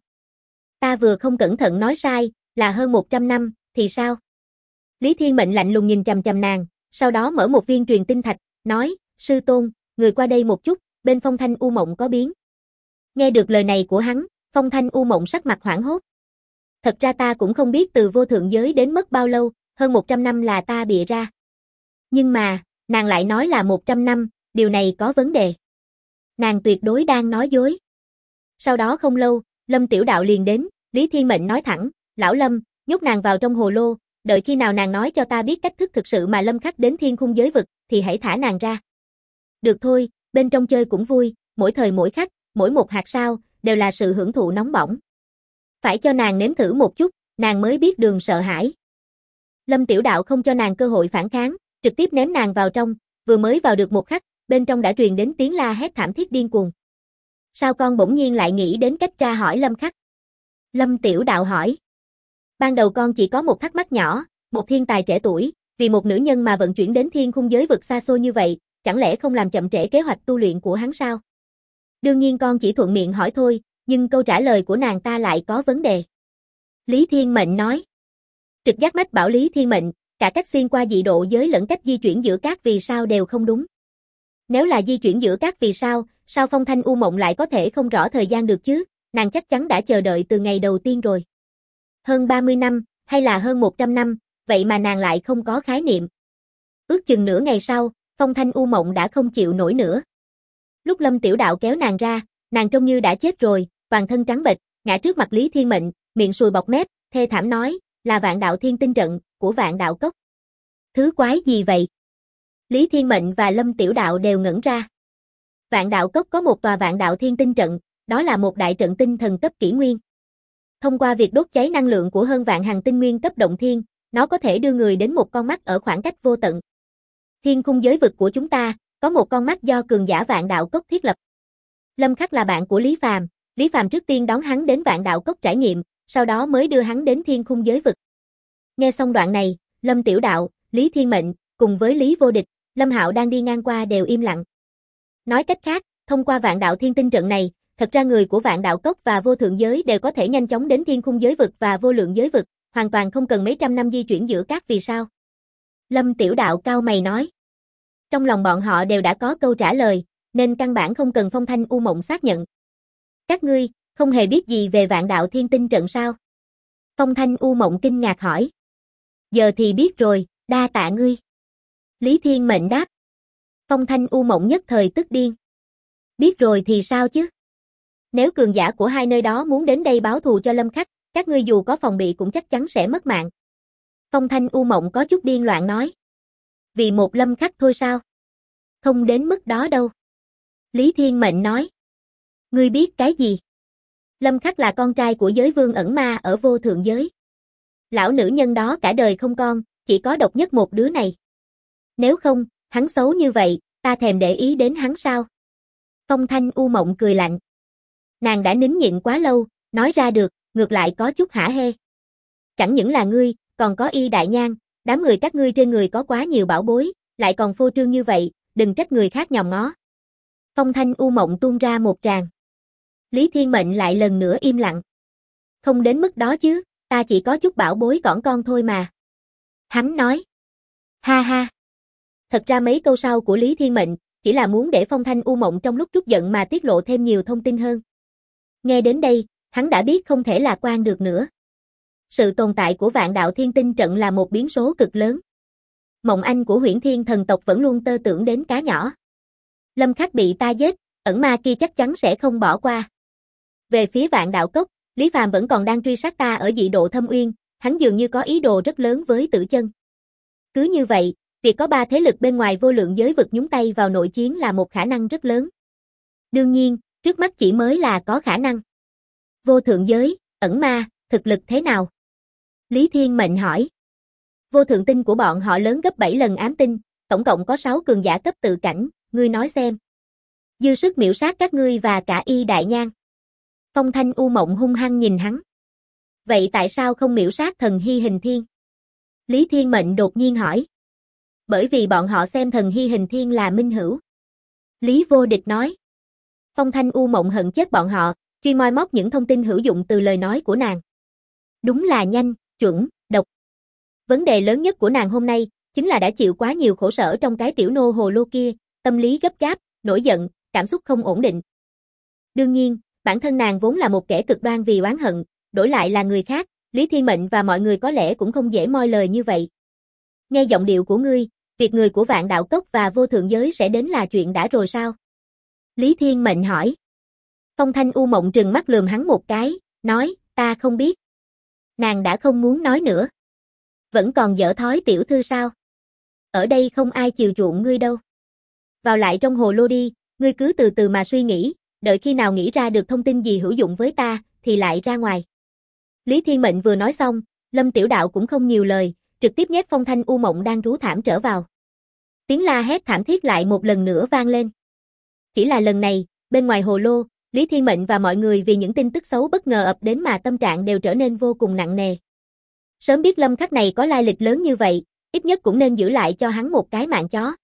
Ta vừa không cẩn thận nói sai, là hơn 100 năm, thì sao? Lý Thiên Mệnh lạnh lùng nhìn chằm chằm nàng, sau đó mở một viên truyền tinh thạch, nói, sư tôn, người qua đây một chút, bên phong thanh u mộng có biến. Nghe được lời này của hắn, phong thanh u mộng sắc mặt hoảng hốt. Thật ra ta cũng không biết từ vô thượng giới đến mất bao lâu, hơn 100 năm là ta bịa ra. Nhưng mà, nàng lại nói là 100 năm, điều này có vấn đề. Nàng tuyệt đối đang nói dối. Sau đó không lâu, Lâm Tiểu Đạo liền đến, Lý Thiên Mệnh nói thẳng, lão Lâm, nhốt nàng vào trong hồ lô, đợi khi nào nàng nói cho ta biết cách thức thực sự mà Lâm Khắc đến thiên khung giới vực, thì hãy thả nàng ra. Được thôi, bên trong chơi cũng vui, mỗi thời mỗi khắc, mỗi một hạt sao, đều là sự hưởng thụ nóng bỏng. Phải cho nàng nếm thử một chút, nàng mới biết đường sợ hãi. Lâm Tiểu Đạo không cho nàng cơ hội phản kháng, trực tiếp ném nàng vào trong, vừa mới vào được một khắc, bên trong đã truyền đến tiếng la hét thảm thiết điên cuồng. Sao con bỗng nhiên lại nghĩ đến cách tra hỏi Lâm Khắc? Lâm Tiểu Đạo hỏi. Ban đầu con chỉ có một thắc mắc nhỏ, một thiên tài trẻ tuổi, vì một nữ nhân mà vận chuyển đến thiên khung giới vực xa xôi như vậy, chẳng lẽ không làm chậm trễ kế hoạch tu luyện của hắn sao? Đương nhiên con chỉ thuận miệng hỏi thôi, nhưng câu trả lời của nàng ta lại có vấn đề. Lý Thiên Mệnh nói. Trực giác mách bảo Lý Thiên Mệnh, cả cách xuyên qua dị độ giới lẫn cách di chuyển giữa các vì sao đều không đúng. Nếu là di chuyển giữa các vì sao, sao Phong Thanh U Mộng lại có thể không rõ thời gian được chứ, nàng chắc chắn đã chờ đợi từ ngày đầu tiên rồi. Hơn 30 năm, hay là hơn 100 năm, vậy mà nàng lại không có khái niệm. Ước chừng nửa ngày sau, Phong Thanh U Mộng đã không chịu nổi nữa. Lúc Lâm Tiểu Đạo kéo nàng ra, nàng trông như đã chết rồi, toàn thân trắng bệch, ngã trước mặt Lý Thiên Mệnh, miệng sùi bọt mép, thê thảm nói, là Vạn Đạo Thiên Tinh trận của Vạn Đạo Cốc. Thứ quái gì vậy? Lý Thiên Mệnh và Lâm Tiểu Đạo đều ngẩn ra. Vạn Đạo Cốc có một tòa Vạn Đạo Thiên Tinh trận, đó là một đại trận tinh thần cấp kỷ nguyên. Thông qua việc đốt cháy năng lượng của hơn vạn hằng tinh nguyên cấp động thiên, nó có thể đưa người đến một con mắt ở khoảng cách vô tận. Thiên khung giới vực của chúng ta, có một con mắt do cường giả Vạn Đạo Cốc thiết lập. Lâm Khắc là bạn của Lý Phàm trước tiên đón hắn đến Vạn Đạo Cốc trải nghiệm, sau đó mới đưa hắn đến thiên khung giới vực. Nghe xong đoạn này, Lâm Tiểu Đạo, Lý Thiên Mệnh, cùng với Lý Vô Địch, Lâm Hạo đang đi ngang qua đều im lặng. Nói cách khác, thông qua Vạn Đạo Thiên Tinh trận này, thật ra người của Vạn Đạo Cốc và vô thượng giới đều có thể nhanh chóng đến thiên khung giới vực và vô lượng giới vực, hoàn toàn không cần mấy trăm năm di chuyển giữa các vì sao. Lâm Tiểu Đạo cau mày nói. Trong lòng bọn họ đều đã có câu trả lời, nên căn bản không cần Phong Thanh U Mộng xác nhận. Các ngươi, không hề biết gì về Vạn Đạo Thiên Tinh trận sao? Phong Thanh U Mộng kinh ngạc hỏi. Giờ thì biết rồi, đa tạ ngươi. Lý Thiên Mệnh đáp. Phong Thanh U Mộng nhất thời tức điên. Biết rồi thì sao chứ? Nếu cường giả của hai nơi đó muốn đến đây báo thù cho Lâm Khắc, các ngươi dù có phòng bị cũng chắc chắn sẽ mất mạng. Phong Thanh U Mộng có chút điên loạn nói. Vì một Lâm Khắc thôi sao? Không đến mức đó đâu. Lý Thiên Mệnh nói. Ngươi biết cái gì? Lâm Khắc là con trai của giới vương ẩn ma ở vô thượng giới. Lão nữ nhân đó cả đời không con, chỉ có độc nhất một đứa này. Nếu không, hắn xấu như vậy, ta thèm để ý đến hắn sao? Phong Thanh U Mộng cười lạnh. Nàng đã nín nhịn quá lâu, nói ra được, ngược lại có chút hả hê. Chẳng những là ngươi, còn có Y Đại Nhan, đám người các ngươi trên người có quá nhiều bảo bối, lại còn phô trương như vậy, đừng trách người khác nhòm ngó. Phong Thanh U Mộng tuôn ra một tràng. Lý Thiên Mệnh lại lần nữa im lặng. Không đến mức đó chứ, ta chỉ có chút bảo bối cỏn con thôi mà. Hắn nói. Ha ha. Thật ra mấy câu sau của Lý Thiên Mệnh, chỉ là muốn để Phong Thanh U Mộng trong lúc trút giận mà tiết lộ thêm nhiều thông tin hơn. Nghe đến đây, hắn đã biết không thể lạc quan được nữa. Sự tồn tại của Vạn Đạo Thiên Tinh trận là một biến số cực lớn. Mộng Anh của Huyễn Thiên thần tộc vẫn luôn tơ tưởng đến cá nhỏ. Lâm Khắc bị ta giết, ẩn ma kia chắc chắn sẽ không bỏ qua. Về phía Vạn Đạo Cốc, Lý Phàm vẫn còn đang truy sát ta ở dị độ Thâm Uyên, hắn dường như có ý đồ rất lớn với Tử Chân. Cứ như vậy, việc có ba thế lực bên ngoài vô lượng giới vực nhúng tay vào nội chiến là một khả năng rất lớn. Đương nhiên, trước mắt chỉ mới là có khả năng. Vô thượng giới, ẩn ma, thực lực thế nào? Lý Thiên Mệnh hỏi. Vô thượng tinh của bọn họ lớn gấp 7 lần ám tinh, tổng cộng có 6 cường giả cấp tự cảnh, ngươi nói xem. Dư sức miểu sát các ngươi và cả Y Đại Nhan. Phong Thanh U Mộng hung hăng nhìn hắn. Vậy tại sao không miểu sát thần Hy Hình Thiên? Lý Thiên Mệnh đột nhiên hỏi. Bởi vì bọn họ xem thần Hy Hình Thiên là minh hữu. Lý Vô Địch nói. Phong Thanh U Mộng hận chết bọn họ, truy moi móc những thông tin hữu dụng từ lời nói của nàng. Đúng là nhanh, chuẩn, độc. Vấn đề lớn nhất của nàng hôm nay, chính là đã chịu quá nhiều khổ sở trong cái tiểu nô hồ lô kia, tâm lý gấp gáp, nổi giận, cảm xúc không ổn định. Đương nhiên, bản thân nàng vốn là một kẻ cực đoan vì oán hận, đổi lại là người khác, Lý Thiên Mệnh và mọi người có lẽ cũng không dễ moi lời như vậy. Nghe giọng điệu của ngươi, việc người của Vạn Đạo Cốc và vô thượng giới sẽ đến là chuyện đã rồi sao? Lý Thiên Mệnh hỏi. Phong Thanh U Mộng trừng mắt lườm hắn một cái, nói, ta không biết. Nàng đã không muốn nói nữa. Vẫn còn dở thói tiểu thư sao? Ở đây không ai chiều chuộng ngươi đâu. Vào lại trong hồ lô đi, ngươi cứ từ từ mà suy nghĩ, đợi khi nào nghĩ ra được thông tin gì hữu dụng với ta, thì lại ra ngoài. Lý Thiên Mệnh vừa nói xong, Lâm Tiểu Đạo cũng không nhiều lời, trực tiếp nhét Phong Thanh U Mộng đang rú thảm trở vào. Tiếng la hét thảm thiết lại một lần nữa vang lên. Chỉ là lần này, bên ngoài hồ lô, Lý Thiên Mệnh và mọi người vì những tin tức xấu bất ngờ ập đến mà tâm trạng đều trở nên vô cùng nặng nề. Sớm biết Lâm Khắc này có lai lịch lớn như vậy, ít nhất cũng nên giữ lại cho hắn một cái mạng chó.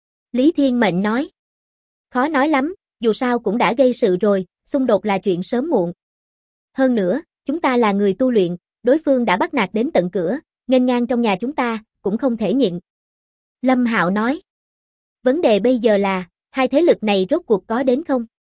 Lý Thiên Mệnh nói. Khó nói lắm, dù sao cũng đã gây sự rồi, xung đột là chuyện sớm muộn. Hơn nữa, chúng ta là người tu luyện, đối phương đã bắt nạt đến tận cửa, nghênh ngang trong nhà chúng ta, cũng không thể nhịn. Lâm Hạo nói. Vấn đề bây giờ là, hai thế lực này rốt cuộc có đến không?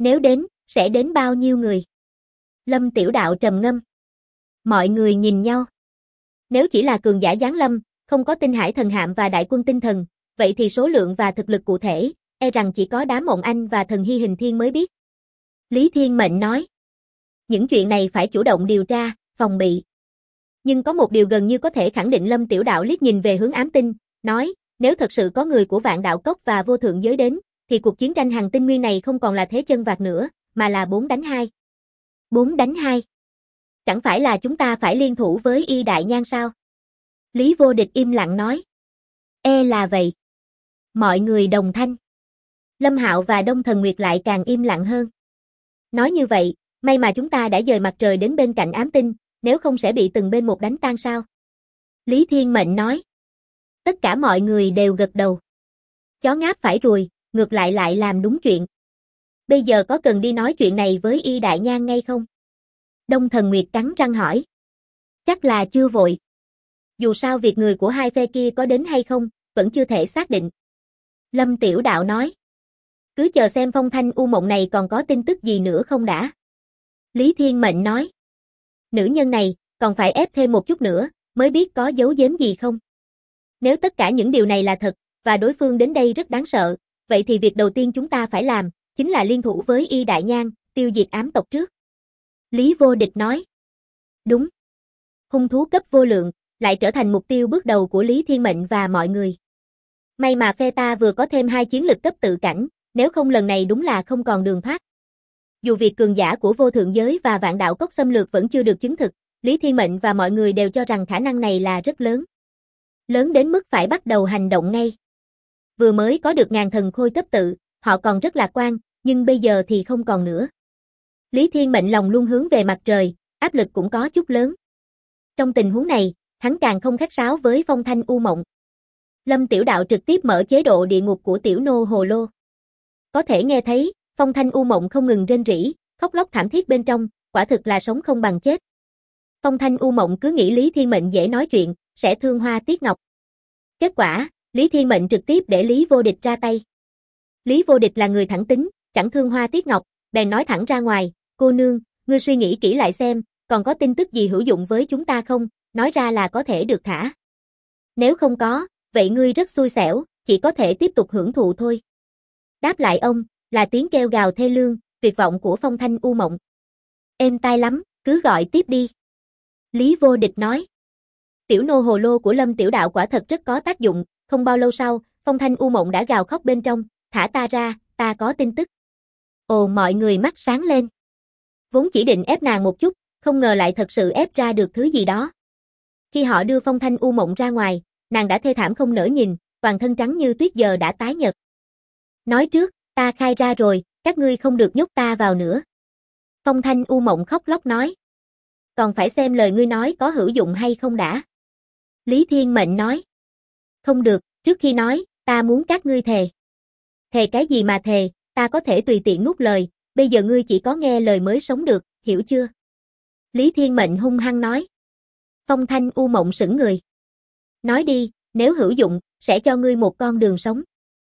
Nếu đến, sẽ đến bao nhiêu người? Lâm Tiểu Đạo trầm ngâm. Mọi người nhìn nhau. Nếu chỉ là cường giả giáng lâm, không có tinh hải thần hạm và đại quân tinh thần, vậy thì số lượng và thực lực cụ thể, e rằng chỉ có đám Mộng Anh và thần Hy Hình Thiên mới biết. Lý Thiên Mệnh nói. Những chuyện này phải chủ động điều tra, phòng bị. Nhưng có một điều gần như có thể khẳng định. Lâm Tiểu Đạo liếc nhìn về hướng ám tinh, nói, nếu thật sự có người của Vạn Đạo Cốc và Vô Thượng Giới đến, thì cuộc chiến tranh hành tinh nguyên này không còn là thế chân vạc nữa, mà là 4 đánh 2. 4 đánh 2. Chẳng phải là chúng ta phải liên thủ với Y Đại Nhan sao? Lý Vô Địch im lặng nói. E là vậy. Mọi người đồng thanh. Lâm Hạo và Đông Thần Nguyệt lại càng im lặng hơn. Nói như vậy, may mà chúng ta đã dời mặt trời đến bên cạnh ám tinh, nếu không sẽ bị từng bên một đánh tan sao? Lý Thiên Mệnh nói. Tất cả mọi người đều gật đầu. Chó ngáp phải ruồi, ngược lại làm đúng chuyện. Bây giờ có cần đi nói chuyện này với Y Đại Nhan ngay không? Đông Thần Nguyệt cắn răng hỏi. Chắc là chưa vội. Dù sao việc người của hai phe kia có đến hay không, vẫn chưa thể xác định. Lâm Tiểu Đạo nói. Cứ chờ xem Phong Thanh U Mộng này còn có tin tức gì nữa không đã. Lý Thiên Mệnh nói. Nữ nhân này, còn phải ép thêm một chút nữa, mới biết có giấu giếm gì không. Nếu tất cả những điều này là thật, và đối phương đến đây rất đáng sợ, vậy thì việc đầu tiên chúng ta phải làm, chính là liên thủ với Y Đại Nhan, tiêu diệt ám tộc trước. Lý Vô Địch nói. Đúng. Hung thú cấp vô lượng, lại trở thành mục tiêu bước đầu của Lý Thiên Mệnh và mọi người. May mà phe ta vừa có thêm 2 chiến lực cấp tự cảnh, nếu không lần này đúng là không còn đường thoát. Dù việc cường giả của Vô Thượng Giới và Vạn Đạo Cốc xâm lược vẫn chưa được chứng thực, Lý Thiên Mệnh và mọi người đều cho rằng khả năng này là rất lớn. Lớn đến mức phải bắt đầu hành động ngay. Vừa mới có được ngàn thần khôi cấp tự, họ còn rất lạc quan, nhưng bây giờ thì không còn nữa. Lý Thiên Mệnh lòng luôn hướng về mặt trời, áp lực cũng có chút lớn. Trong tình huống này, hắn càng không khách sáo với Phong Thanh U Mộng. Lâm Tiểu Đạo trực tiếp mở chế độ địa ngục của tiểu nô hồ lô. Có thể nghe thấy, Phong Thanh U Mộng không ngừng rên rỉ, khóc lóc thảm thiết bên trong, quả thực là sống không bằng chết. Phong Thanh U Mộng cứ nghĩ Lý Thiên Mệnh dễ nói chuyện, sẽ thương hoa tiếc ngọc. Kết quả, Lý Thiên Mệnh trực tiếp để Lý Vô Địch ra tay. Lý Vô Địch là người thẳng tính, chẳng thương hoa tiếc ngọc, bèn nói thẳng ra ngoài, cô nương, ngươi suy nghĩ kỹ lại xem, còn có tin tức gì hữu dụng với chúng ta không, nói ra là có thể được thả. Nếu không có, vậy ngươi rất xui xẻo, chỉ có thể tiếp tục hưởng thụ thôi. Đáp lại ông, là tiếng kêu gào thê lương, tuyệt vọng của Phong Thanh U Mộng. Êm tai lắm, cứ gọi tiếp đi. Lý Vô Địch nói. Tiểu nô hồ lô của Lâm Tiểu Đạo quả thật rất có tác dụng, không bao lâu sau, Phong Thanh U Mộng đã gào khóc bên trong, thả ta ra, ta có tin tức. Ồ, mọi người mắt sáng lên. Vốn chỉ định ép nàng một chút, không ngờ lại thật sự ép ra được thứ gì đó. Khi họ đưa Phong Thanh U Mộng ra ngoài, nàng đã thê thảm không nỡ nhìn, toàn thân trắng như tuyết giờ đã tái nhợt. Nói trước, ta khai ra rồi, các ngươi không được nhốt ta vào nữa. Phong Thanh U Mộng khóc lóc nói. Còn phải xem lời ngươi nói có hữu dụng hay không đã. Lý Thiên Mệnh nói. Không được, trước khi nói, ta muốn các ngươi thề. Thề cái gì mà thề, ta có thể tùy tiện nuốt lời, bây giờ ngươi chỉ có nghe lời mới sống được, hiểu chưa? Lý Thiên Mệnh hung hăng nói. Phong Thanh U Mộng sững người. Nói đi, nếu hữu dụng, sẽ cho ngươi một con đường sống.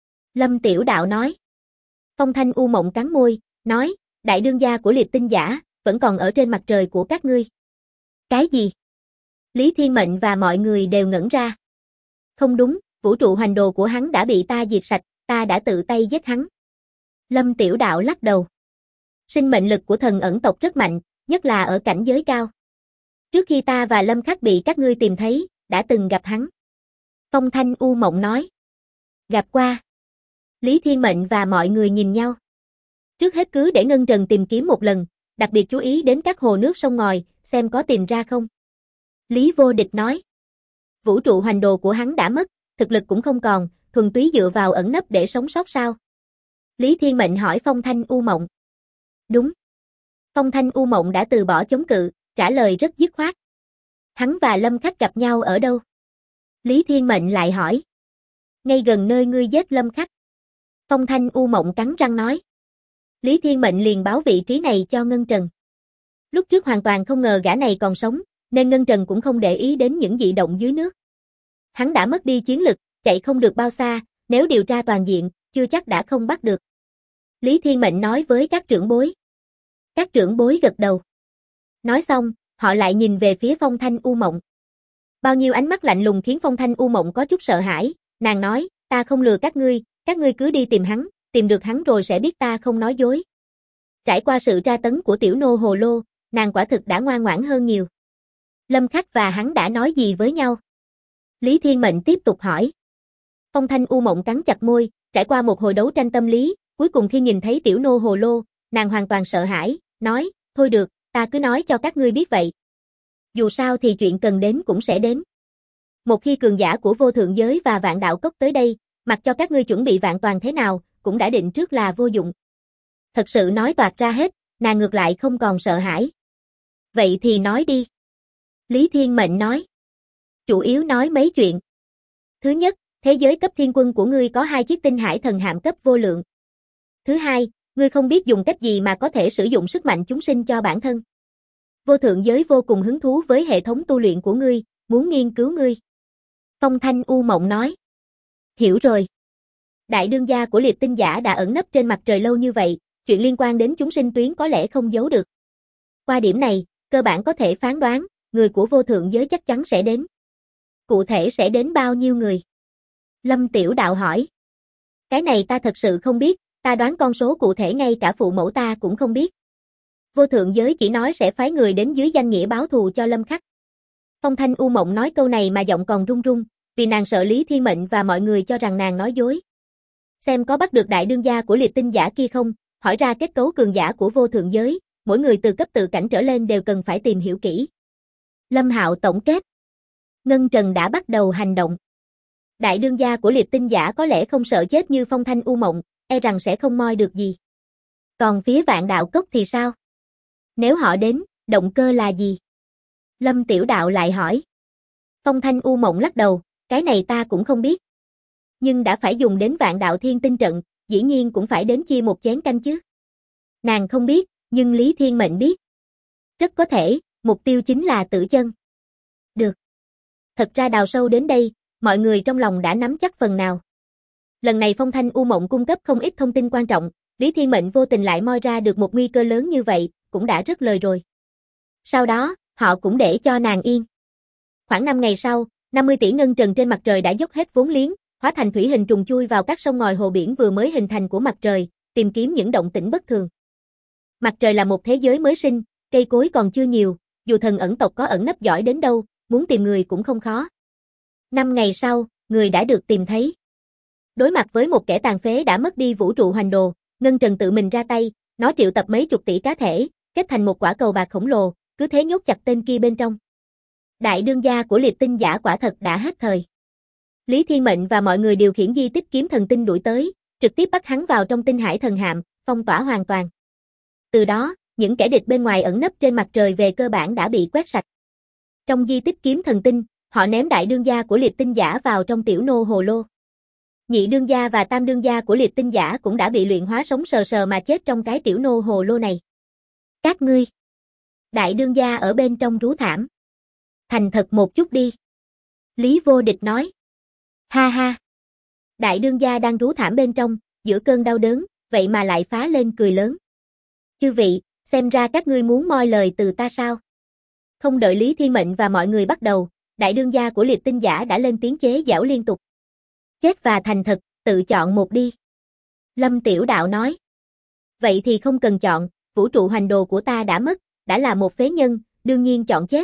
Lâm Tiểu Đạo nói. Phong Thanh U Mộng cắn môi, nói, đại đương gia của Liệp Tinh Giả, vẫn còn ở trên mặt trời của các ngươi. Cái gì? Lý Thiên Mệnh và mọi người đều ngẩn ra. Không đúng, vũ trụ hoành đồ của hắn đã bị ta diệt sạch, ta đã tự tay giết hắn. Lâm Tiểu Đạo lắc đầu. Sinh mệnh lực của thần ẩn tộc rất mạnh, nhất là ở cảnh giới cao. Trước khi ta và Lâm Khắc bị các ngươi tìm thấy, đã từng gặp hắn. Phong Thanh U Mộng nói. Gặp qua. Lý Thiên Mệnh và mọi người nhìn nhau. Trước hết cứ để Ngân Trần tìm kiếm một lần, đặc biệt chú ý đến các hồ nước sông ngòi, xem có tìm ra không. Lý Vô Địch nói. Vũ trụ hoành đồ của hắn đã mất, thực lực cũng không còn, thuần túy dựa vào ẩn nấp để sống sót sao? Lý Thiên Mệnh hỏi Phong Thanh U Mộng. Đúng. Phong Thanh U Mộng đã từ bỏ chống cự, trả lời rất dứt khoát. Hắn và Lâm Khắc gặp nhau ở đâu? Lý Thiên Mệnh lại hỏi. Ngay gần nơi ngươi giết Lâm Khắc. Phong Thanh U Mộng cắn răng nói. Lý Thiên Mệnh liền báo vị trí này cho Ngân Trần. Lúc trước hoàn toàn không ngờ gã này còn sống, nên Ngân Trần cũng không để ý đến những dị động dưới nước. Hắn đã mất đi chiến lực, chạy không được bao xa, nếu điều tra toàn diện, chưa chắc đã không bắt được. Lý Thiên Mệnh nói với các trưởng bối. Các trưởng bối gật đầu. Nói xong, họ lại nhìn về phía Phong Thanh U Mộng. Bao nhiêu ánh mắt lạnh lùng khiến Phong Thanh U Mộng có chút sợ hãi, nàng nói, ta không lừa các ngươi cứ đi tìm hắn, tìm được hắn rồi sẽ biết ta không nói dối. Trải qua sự tra tấn của tiểu nô hồ lô, nàng quả thực đã ngoan ngoãn hơn nhiều. Lâm Khắc và hắn đã nói gì với nhau? Lý Thiên Mệnh tiếp tục hỏi. Phong Thanh U Mộng cắn chặt môi, trải qua một hồi đấu tranh tâm lý, cuối cùng khi nhìn thấy tiểu nô hồ lô, nàng hoàn toàn sợ hãi, nói, thôi được, ta cứ nói cho các ngươi biết vậy. Dù sao thì chuyện cần đến cũng sẽ đến. Một khi cường giả của vô thượng giới và vạn đạo cốc tới đây, mặc cho các ngươi chuẩn bị vạn toàn thế nào, cũng đã định trước là vô dụng. Thật sự nói toạc ra hết, nàng ngược lại không còn sợ hãi. Vậy thì nói đi. Lý Thiên Mệnh nói. Chủ yếu nói mấy chuyện. Thứ nhất, thế giới cấp thiên quân của ngươi có 2 chiếc tinh hải thần hạm cấp vô lượng. Thứ hai, ngươi không biết dùng cách gì mà có thể sử dụng sức mạnh chúng sinh cho bản thân. Vô thượng giới vô cùng hứng thú với hệ thống tu luyện của ngươi, muốn nghiên cứu ngươi. Phong Thanh U Mộng nói. Hiểu rồi. Đại đương gia của liệt tinh giả đã ẩn nấp trên mặt trời lâu như vậy, chuyện liên quan đến chúng sinh tuyến có lẽ không giấu được. Qua điểm này, cơ bản có thể phán đoán, người của vô thượng giới chắc chắn sẽ đến. Cụ thể sẽ đến bao nhiêu người? Lâm Tiểu Đạo hỏi. Cái này ta thật sự không biết, ta đoán con số cụ thể ngay cả phụ mẫu ta cũng không biết. Vô thượng giới chỉ nói sẽ phái người đến dưới danh nghĩa báo thù cho Lâm Khắc. Phong Thanh U Mộng nói câu này mà giọng còn run run, vì nàng sợ Lý Thiên Mệnh và mọi người cho rằng nàng nói dối. Xem có bắt được đại đương gia của liệt tinh giả kia không, hỏi ra kết cấu cường giả của vô thượng giới, mỗi người từ cấp tự cảnh trở lên đều cần phải tìm hiểu kỹ. Lâm Hạo tổng kết. Ngân Trần đã bắt đầu hành động. Đại đương gia của liệt tinh giả có lẽ không sợ chết như Phong Thanh U Mộng, e rằng sẽ không moi được gì. Còn phía vạn đạo cốc thì sao? Nếu họ đến, động cơ là gì? Lâm Tiểu Đạo lại hỏi. Phong Thanh U Mộng lắc đầu, cái này ta cũng không biết. Nhưng đã phải dùng đến vạn đạo thiên tinh trận, dĩ nhiên cũng phải đến chia một chén canh chứ. Nàng không biết, nhưng Lý Thiên Mệnh biết. Rất có thể, mục tiêu chính là Tử Chân. Được. Thật ra đào sâu đến đây, mọi người trong lòng đã nắm chắc phần nào. Lần này Phong Thanh U Mộng cung cấp không ít thông tin quan trọng, Lý Thiên Mệnh vô tình lại moi ra được một nguy cơ lớn như vậy, cũng đã rất lời rồi. Sau đó, họ cũng để cho nàng yên. Khoảng 5 ngày sau, 50 tỷ ngân trần trên mặt trời đã dốc hết vốn liếng, hóa thành thủy hình trùng chui vào các sông ngòi hồ biển vừa mới hình thành của mặt trời, tìm kiếm những động tĩnh bất thường. Mặt trời là một thế giới mới sinh, cây cối còn chưa nhiều, dù thần ẩn tộc có ẩn nấp giỏi đến đâu, muốn tìm người cũng không khó. 5 ngày sau, người đã được tìm thấy. Đối mặt với một kẻ tàn phế đã mất đi vũ trụ hoành đồ, Ngân Trần tự mình ra tay, nó triệu tập mấy chục tỷ cá thể, kết thành một quả cầu bạc khổng lồ, cứ thế nhốt chặt tên kia bên trong. Đại đương gia của liệt tinh giả quả thật đã hết thời. Lý Thiên Mệnh và mọi người điều khiển di tích kiếm thần tinh đuổi tới, trực tiếp bắt hắn vào trong tinh hải thần hạm, phong tỏa hoàn toàn. Từ đó, những kẻ địch bên ngoài ẩn nấp trên mặt trời về cơ bản đã bị quét sạch. Trong di tích kiếm thần tinh, họ ném đại đương gia của liệt tinh giả vào trong tiểu nô hồ lô. Nhị đương gia và tam đương gia của liệt tinh giả cũng đã bị luyện hóa sống sờ sờ mà chết trong cái tiểu nô hồ lô này. Các ngươi. Đại đương gia ở bên trong rú thảm. Thành thật một chút đi. Lý Vô Địch nói. Ha ha. Đại đương gia đang rú thảm bên trong, giữa cơn đau đớn, vậy mà lại phá lên cười lớn. Chư vị, xem ra các ngươi muốn moi lời từ ta sao? Không đợi Lý Thiên Mệnh và mọi người bắt đầu, đại đương gia của liệt tinh giả đã lên tiếng chế giễu liên tục. Chết và thành thật, tự chọn một đi. Lâm Tiểu Đạo nói. Vậy thì không cần chọn, vũ trụ hoành đồ của ta đã mất, đã là một phế nhân, đương nhiên chọn chết.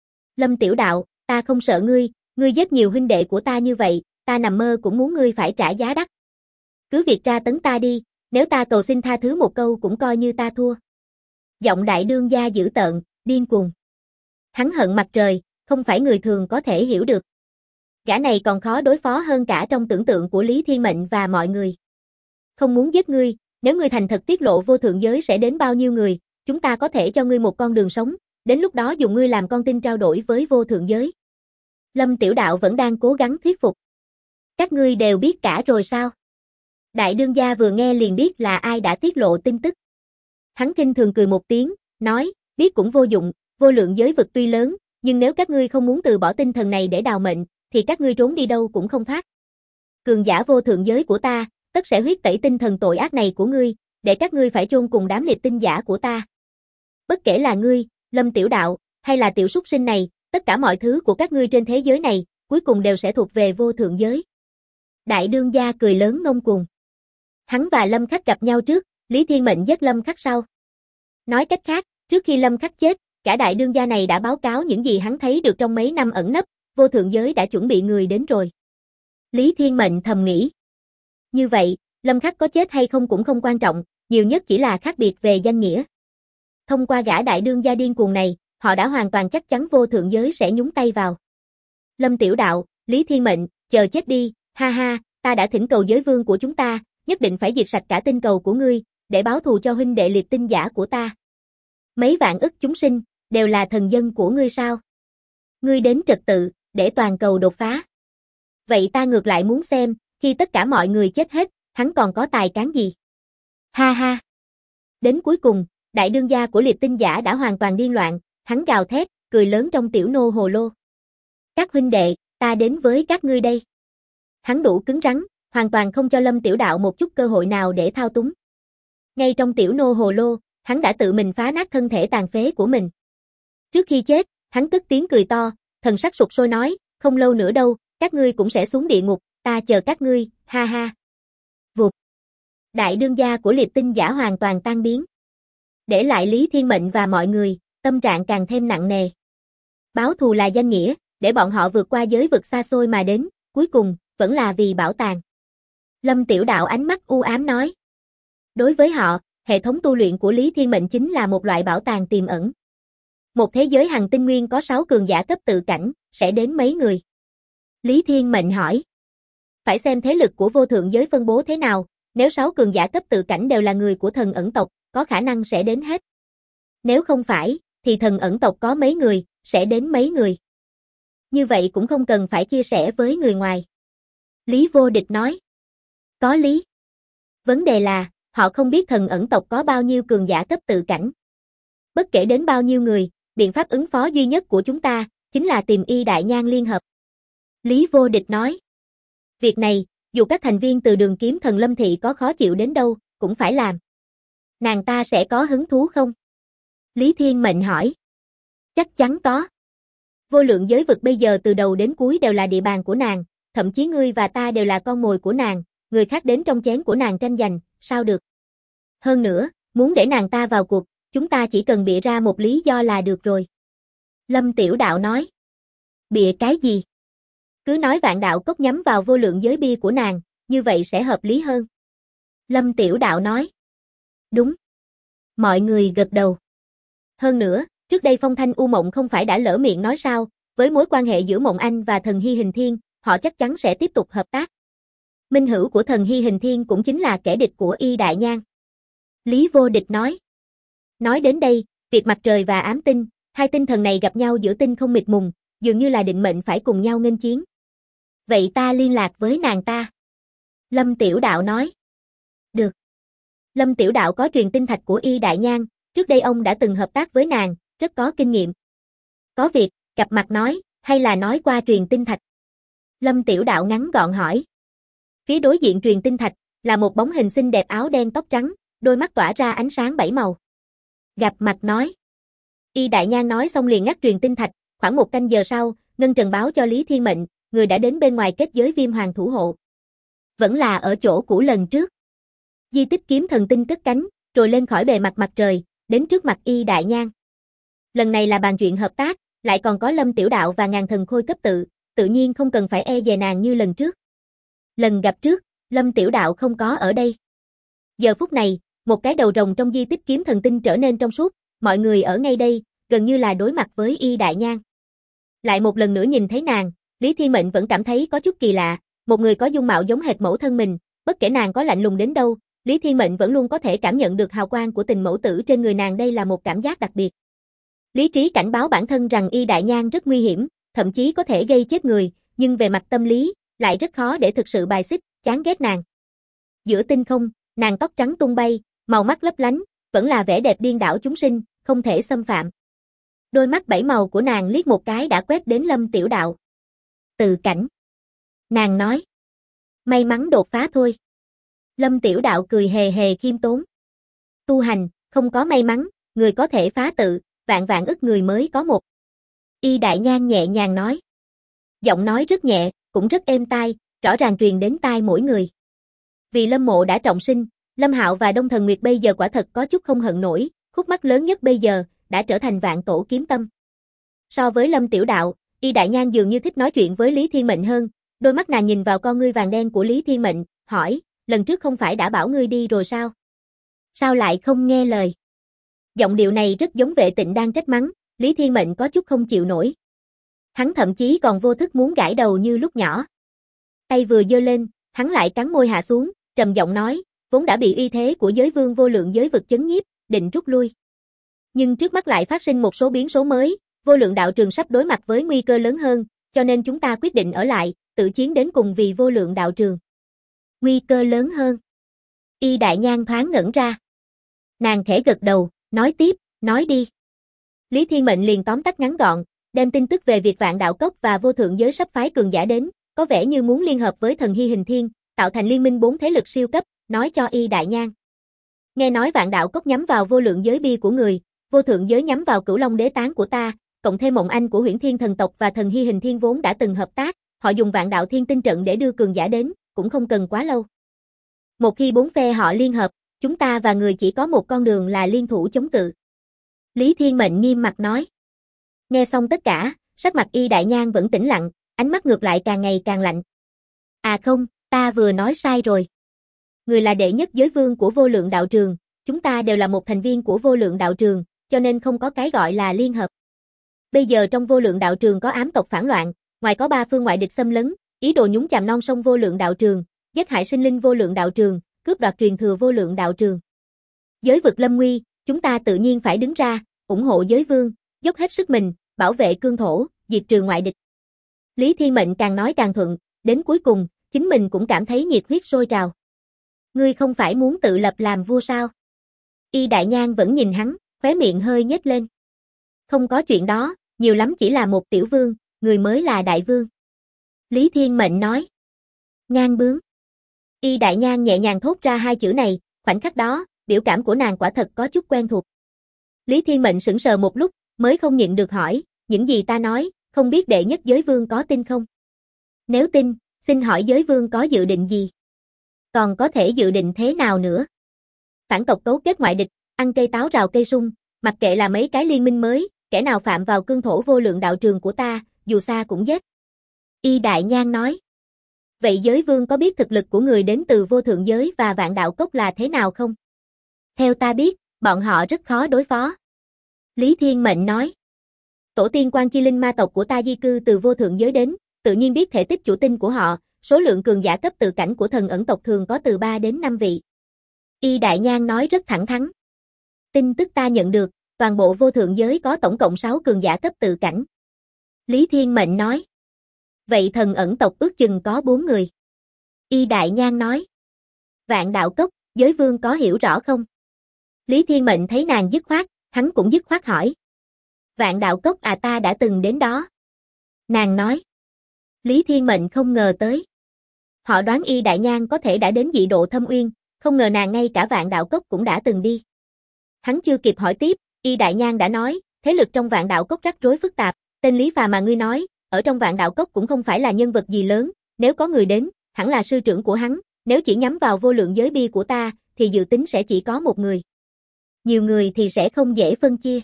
Lâm Tiểu Đạo, ta không sợ ngươi giết nhiều huynh đệ của ta như vậy, ta nằm mơ cũng muốn ngươi phải trả giá đắt. Cứ việc tra tấn ta đi, nếu ta cầu xin tha thứ một câu cũng coi như ta thua. Giọng đại đương gia dữ tợn, điên cuồng. Hắn hận mặt trời, không phải người thường có thể hiểu được. Gã này còn khó đối phó hơn cả trong tưởng tượng của Lý Thiên Mệnh và mọi người. Không muốn giết ngươi, nếu ngươi thành thật tiết lộ vô thượng giới sẽ đến bao nhiêu người, chúng ta có thể cho ngươi một con đường sống, đến lúc đó dùng ngươi làm con tin trao đổi với vô thượng giới. Lâm Tiểu Đạo vẫn đang cố gắng thuyết phục. Các ngươi đều biết cả rồi sao? Đại đương gia vừa nghe liền biết là ai đã tiết lộ tin tức. Hắn khinh thường cười một tiếng, nói, biết cũng vô dụng, vô lượng giới vực tuy lớn, nhưng nếu các ngươi không muốn từ bỏ tinh thần này để đào mệnh, thì các ngươi trốn đi đâu cũng không thoát. Cường giả vô thượng giới của ta, tất sẽ huyết tẩy tinh thần tội ác này của ngươi, để các ngươi phải chôn cùng đám liệt tinh giả của ta. Bất kể là ngươi, Lâm Tiểu Đạo, hay là tiểu súc sinh này, tất cả mọi thứ của các ngươi trên thế giới này, cuối cùng đều sẽ thuộc về vô thượng giới. Đại đương gia cười lớn ngông cuồng. Hắn và Lâm Khắc gặp nhau trước, Lý Thiên Mệnh giết Lâm Khắc sau. Nói cách khác, trước khi Lâm Khắc chết, cả đại đương gia này đã báo cáo những gì hắn thấy được trong mấy năm ẩn nấp, vô thượng giới đã chuẩn bị người đến rồi. Lý Thiên Mệnh thầm nghĩ. Như vậy, Lâm Khắc có chết hay không cũng không quan trọng, nhiều nhất chỉ là khác biệt về danh nghĩa. Thông qua gã đại đương gia điên cuồng này, họ đã hoàn toàn chắc chắn vô thượng giới sẽ nhúng tay vào. Lâm Tiểu Đạo, Lý Thiên Mệnh, chờ chết đi, ha ha, ta đã thỉnh cầu giới vương của chúng ta, nhất định phải diệt sạch cả tinh cầu của ngươi, để báo thù cho huynh đệ liệt tinh giả của ta. Mấy vạn ức chúng sinh, đều là thần dân của ngươi sao? Ngươi đến trật tự, để toàn cầu đột phá. Vậy ta ngược lại muốn xem, khi tất cả mọi người chết hết, hắn còn có tài cán gì? Ha ha. Đến cuối cùng, đại đương gia của liệt tinh giả đã hoàn toàn điên loạn, hắn gào thét, cười lớn trong tiểu nô hồ lô. Các huynh đệ, ta đến với các ngươi đây. Hắn đủ cứng rắn, hoàn toàn không cho Lâm Tiểu Đạo một chút cơ hội nào để thao túng. Ngay trong tiểu nô hồ lô, hắn đã tự mình phá nát thân thể tàn phế của mình. Trước khi chết, hắn cất tiếng cười to, thần sắc sục sôi nói, không lâu nữa đâu, các ngươi cũng sẽ xuống địa ngục, ta chờ các ngươi, ha ha. Vụt. Đại đương gia của liệt tinh giả hoàn toàn tan biến. Để lại Lý Thiên Mệnh và mọi người, tâm trạng càng thêm nặng nề. Báo thù là danh nghĩa, để bọn họ vượt qua giới vực xa xôi mà đến, cuối cùng, vẫn là vì bảo tàng. Lâm Tiểu Đạo ánh mắt u ám nói. Đối với họ, hệ thống tu luyện của Lý Thiên Mệnh chính là một loại bảo tàng tiềm ẩn. Một thế giới hành tinh nguyên có 6 cường giả cấp tự cảnh, sẽ đến mấy người? Lý Thiên Mệnh hỏi. Phải xem thế lực của vô thượng giới phân bố thế nào, nếu 6 cường giả cấp tự cảnh đều là người của thần ẩn tộc, có khả năng sẽ đến hết. Nếu không phải, thì thần ẩn tộc có mấy người, sẽ đến mấy người. Như vậy cũng không cần phải chia sẻ với người ngoài. Lý Vô Địch nói. Có lý. Vấn đề là, họ không biết thần ẩn tộc có bao nhiêu cường giả cấp tự cảnh. Bất kể đến bao nhiêu người, biện pháp ứng phó duy nhất của chúng ta, chính là tìm Y Đại Nhan liên hợp. Lý Vô Địch nói. Việc này, dù các thành viên từ đường kiếm thần Lâm Thị có khó chịu đến đâu, cũng phải làm. Nàng ta sẽ có hứng thú không? Lý Thiên Mệnh hỏi. Chắc chắn có. Vô lượng giới vực bây giờ từ đầu đến cuối đều là địa bàn của nàng, thậm chí ngươi và ta đều là con mồi của nàng, người khác đến trong chén của nàng tranh giành, sao được? Hơn nữa, muốn để nàng ta vào cuộc, chúng ta chỉ cần bịa ra một lý do là được rồi. Lâm Tiểu Đạo nói. Bịa cái gì? Cứ nói Vạn Đạo Cốc nhắm vào vô lượng giới bia của nàng, như vậy sẽ hợp lý hơn. Lâm Tiểu Đạo nói. Đúng. Mọi người gật đầu. Hơn nữa, trước đây Phong Thanh U Mộng không phải đã lỡ miệng nói sao, với mối quan hệ giữa Mộng Anh và thần Hy Hình Thiên, họ chắc chắn sẽ tiếp tục hợp tác. Minh hữu của thần Hy Hình Thiên cũng chính là kẻ địch của Y Đại Nhan. Lý Vô Địch nói. Nói đến đây, việc mặt trời và ám tinh, hai tinh thần này gặp nhau giữa tinh không mịt mùng, dường như là định mệnh phải cùng nhau nghênh chiến. Vậy ta liên lạc với nàng ta. Lâm Tiểu Đạo nói. Được. Lâm Tiểu Đạo có truyền tinh thạch của Y Đại Nhan, trước đây ông đã từng hợp tác với nàng, rất có kinh nghiệm. Có việc, gặp mặt nói, hay là nói qua truyền tinh thạch? Lâm Tiểu Đạo ngắn gọn hỏi. Phía đối diện truyền tinh thạch, là một bóng hình xinh đẹp áo đen tóc trắng, đôi mắt tỏa ra ánh sáng 7 màu. Gặp mặt nói. Y Đại Nhan nói xong liền ngắt truyền tinh thạch, khoảng 1 canh giờ sau, Ngân Trần báo cho Lý Thiên Mệnh, người đã đến bên ngoài kết giới Viêm Hoàng thủ hộ. Vẫn là ở chỗ cũ lần trước. Di tích kiếm thần tinh cất cánh, rồi lên khỏi bề mặt mặt trời, đến trước mặt Y Đại Nhan. Lần này là bàn chuyện hợp tác, lại còn có Lâm Tiểu Đạo và Ngàn Thần Khôi cấp tự nhiên không cần phải e dè nàng như lần trước. Lần gặp trước, Lâm Tiểu Đạo không có ở đây. Giờ phút này, một cái đầu rồng trong di tích kiếm thần tinh trở nên trong suốt, mọi người ở ngay đây, gần như là đối mặt với Y Đại Nhan. Lại một lần nữa nhìn thấy nàng, Lý Thiên Mệnh vẫn cảm thấy có chút kỳ lạ, một người có dung mạo giống hệt mẫu thân mình, bất kể nàng có lạnh lùng đến đâu, Lý Thiên Mệnh vẫn luôn có thể cảm nhận được hào quang của tình mẫu tử trên người nàng, đây là một cảm giác đặc biệt. Lý trí cảnh báo bản thân rằng Y Đại Nhan rất nguy hiểm, thậm chí có thể gây chết người, nhưng về mặt tâm lý, lại rất khó để thực sự bài xích, chán ghét nàng. Giữa tinh không, nàng tóc trắng tung bay, màu mắt lấp lánh, vẫn là vẻ đẹp điên đảo chúng sinh, không thể xâm phạm. Đôi mắt 7 màu của nàng liếc một cái đã quét đến Lâm Tiểu Đạo. Tự cảnh. Nàng nói. May mắn đột phá thôi. Lâm Tiểu Đạo cười hề hề khiêm tốn. Tu hành, không có may mắn, người có thể phá tự, vạn vạn ức người mới có một. Y Đại Nhan nhẹ nhàng nói. Giọng nói rất nhẹ, cũng rất êm tai, rõ ràng truyền đến tai mỗi người. Vì Lâm Mộ đã trọng sinh, Lâm Hạo và Đông Thần Nguyệt bây giờ quả thật có chút không hận nổi, khúc mắc lớn nhất bây giờ, đã trở thành Vạn Tổ kiếm tâm. So với Lâm Tiểu Đạo, Y Đại Nhan dường như thích nói chuyện với Lý Thiên Mệnh hơn, đôi mắt nàng nhìn vào con ngươi vàng đen của Lý Thiên Mệnh, hỏi, lần trước không phải đã bảo ngươi đi rồi sao? Sao lại không nghe lời? Giọng điệu này rất giống Vệ Tịnh đang trách mắng, Lý Thiên Mệnh có chút không chịu nổi. Hắn thậm chí còn vô thức muốn gãi đầu như lúc nhỏ. Tay vừa giơ lên, hắn lại cắn môi hạ xuống, trầm giọng nói, vốn đã bị uy thế của giới vương vô lượng giới vực chấn nhiếp, định rút lui. Nhưng trước mắt lại phát sinh một số biến số mới, vô lượng đạo trường sắp đối mặt với nguy cơ lớn hơn, cho nên chúng ta quyết định ở lại, tự chiến đến cùng vì vô lượng đạo trường. Nguy cơ lớn hơn. Y Đại Nhan thoáng ngẩn ra. Nàng khẽ gật đầu, nói tiếp, nói đi. Lý Thiên Mệnh liền tóm tắt ngắn gọn, đem tin tức về việc Vạn Đạo Cốc và vô thượng giới sắp phái cường giả đến, có vẻ như muốn liên hợp với thần Hy Hình Thiên, tạo thành liên minh 4 thế lực siêu cấp, nói cho Y Đại Nhan. Nghe nói Vạn Đạo Cốc nhắm vào vô lượng giới bia của người, vô thượng giới nhắm vào Cửu Long đế tán của ta, cộng thêm Mộng Anh của Huyễn Thiên thần tộc và thần Hy Hình Thiên vốn đã từng hợp tác, họ dùng Vạn Đạo Thiên Tinh trận để đưa cường giả đến, cũng không cần quá lâu. Một khi 4 phe họ liên hợp, chúng ta và người chỉ có một con đường là liên thủ chống cự. Lý Thiên Mệnh nghiêm mặt nói. Nghe xong tất cả, sắc mặt Y Đại Nhan vẫn tĩnh lặng, ánh mắt ngược lại càng ngày càng lạnh. À không, ta vừa nói sai rồi. Người là đệ nhất giới vương của vô lượng đạo trường, chúng ta đều là một thành viên của vô lượng đạo trường, cho nên không có cái gọi là liên hợp. Bây giờ trong vô lượng đạo trường có ám tộc phản loạn, ngoài có 3 phương ngoại địch xâm lấn, ý đồ nhúng chàm non sông vô lượng đạo trường, giết hại sinh linh vô lượng đạo trường, cướp đoạt truyền thừa vô lượng đạo trường. Giới vực lâm nguy, chúng ta tự nhiên phải đứng ra, ủng hộ giới vương, dốc hết sức mình, bảo vệ cương thổ, diệt trừ ngoại địch. Lý Thiên Mệnh càng nói càng thuận, đến cuối cùng, chính mình cũng cảm thấy nhiệt huyết sôi trào. Ngươi không phải muốn tự lập làm vua sao? Y Đại Nhan vẫn nhìn hắn, khóe miệng hơi nhếch lên. Không có chuyện đó, nhiều lắm chỉ là một tiểu vương, người mới là đại vương. Lý Thiên Mệnh nói. Ngang bướng. Y Đại Nhan nhẹ nhàng thốt ra 2 chữ này, khoảnh khắc đó, biểu cảm của nàng quả thật có chút quen thuộc. Lý Thiên Mệnh sững sờ một lúc, mới không nhịn được hỏi, những gì ta nói, không biết đệ nhất giới vương có tin không? Nếu tin, xin hỏi giới vương có dự định gì? Còn có thể dự định thế nào nữa? Phản tộc cấu kết ngoại địch, ăn cây táo rào cây sung, mặc kệ là mấy cái liên minh mới, kẻ nào phạm vào cương thổ vô lượng đạo trường của ta, dù xa cũng giết. Y Đại Nhan nói. Vậy giới vương có biết thực lực của người đến từ vô thượng giới và Vạn Đạo Cốc là thế nào không? Theo ta biết, bọn họ rất khó đối phó. Lý Thiên Mệnh nói. Tổ tiên Quan Chi Linh ma tộc của ta di cư từ vô thượng giới đến, tự nhiên biết thể tích chủ tinh của họ, số lượng cường giả cấp tự cảnh của thần ẩn tộc thường có từ 3 đến 5 vị. Y Đại Nhan nói rất thẳng thắn. Tin tức ta nhận được, toàn bộ vô thượng giới có tổng cộng 6 cường giả cấp tự cảnh. Lý Thiên Mệnh nói. Vậy thần ẩn tộc ước chừng có 4 người. Y Đại Nhan nói. Vạn Đạo Cốc, giới vương có hiểu rõ không? Lý Thiên Mệnh thấy nàng dứt khoát, hắn cũng dứt khoát hỏi. Vạn Đạo Cốc à, ta đã từng đến đó. Nàng nói. Lý Thiên Mệnh không ngờ tới. Họ đoán Y Đại Nhan có thể đã đến dị độ Thâm Uyên, không ngờ nàng ngay cả Vạn Đạo Cốc cũng đã từng đi. Hắn chưa kịp hỏi tiếp, Y Đại Nhan đã nói, thế lực trong Vạn Đạo Cốc rắc rối phức tạp, tên Lý Phà mà ngươi nói, ở trong Vạn Đạo Cốc cũng không phải là nhân vật gì lớn, nếu có người đến, hẳn là sư trưởng của hắn, nếu chỉ nhắm vào vô lượng giới bia của ta, thì dự tính sẽ chỉ có một người. Nhiều người thì sẽ không dễ phân chia.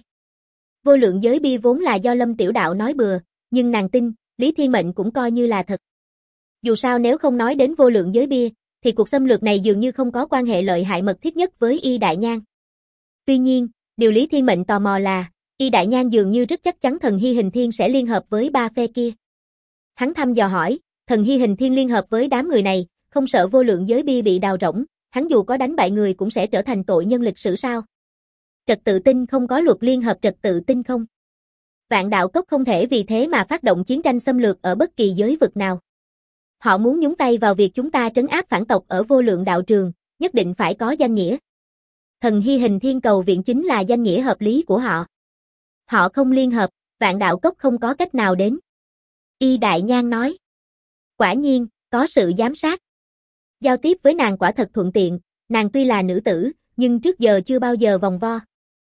Vô lượng giới bia vốn là do Lâm Tiểu Đạo nói bừa, nhưng nàng tin, Lý Thiên Mệnh cũng coi như là thật. Dù sao nếu không nói đến vô lượng giới bia, thì cuộc xâm lược này dường như không có quan hệ lợi hại mật thiết nhất với Y Đại Nhan. Tuy nhiên, điều Lý Thiên Mệnh tò mò là, Y Đại Nhan dường như rất chắc chắn thần Hy Hình Thiên sẽ liên hợp với 3 phe kia. Hắn thăm dò hỏi, thần Hy Hình Thiên liên hợp với đám người này, không sợ vô lượng giới bia bị đào rỗng, hắn dù có đánh bại người cũng sẽ trở thành tội nhân lịch sử sao? Trật tự tinh không có luật liên hợp trật tự tinh không? Vạn Đạo Cốc không thể vì thế mà phát động chiến tranh xâm lược ở bất kỳ giới vực nào. Họ muốn nhúng tay vào việc chúng ta trấn áp phản tộc ở vô lượng đạo trường, nhất định phải có danh nghĩa. Thần Hy Hình Thiên cầu viện chính là danh nghĩa hợp lý của họ. Họ không liên hợp, Vạn Đạo Cốc không có cách nào đến. Y Đại Nhan nói. Quả nhiên, có sự giám sát. Giao tiếp với nàng quả thật thuận tiện, nàng tuy là nữ tử, nhưng trước giờ chưa bao giờ vòng vo.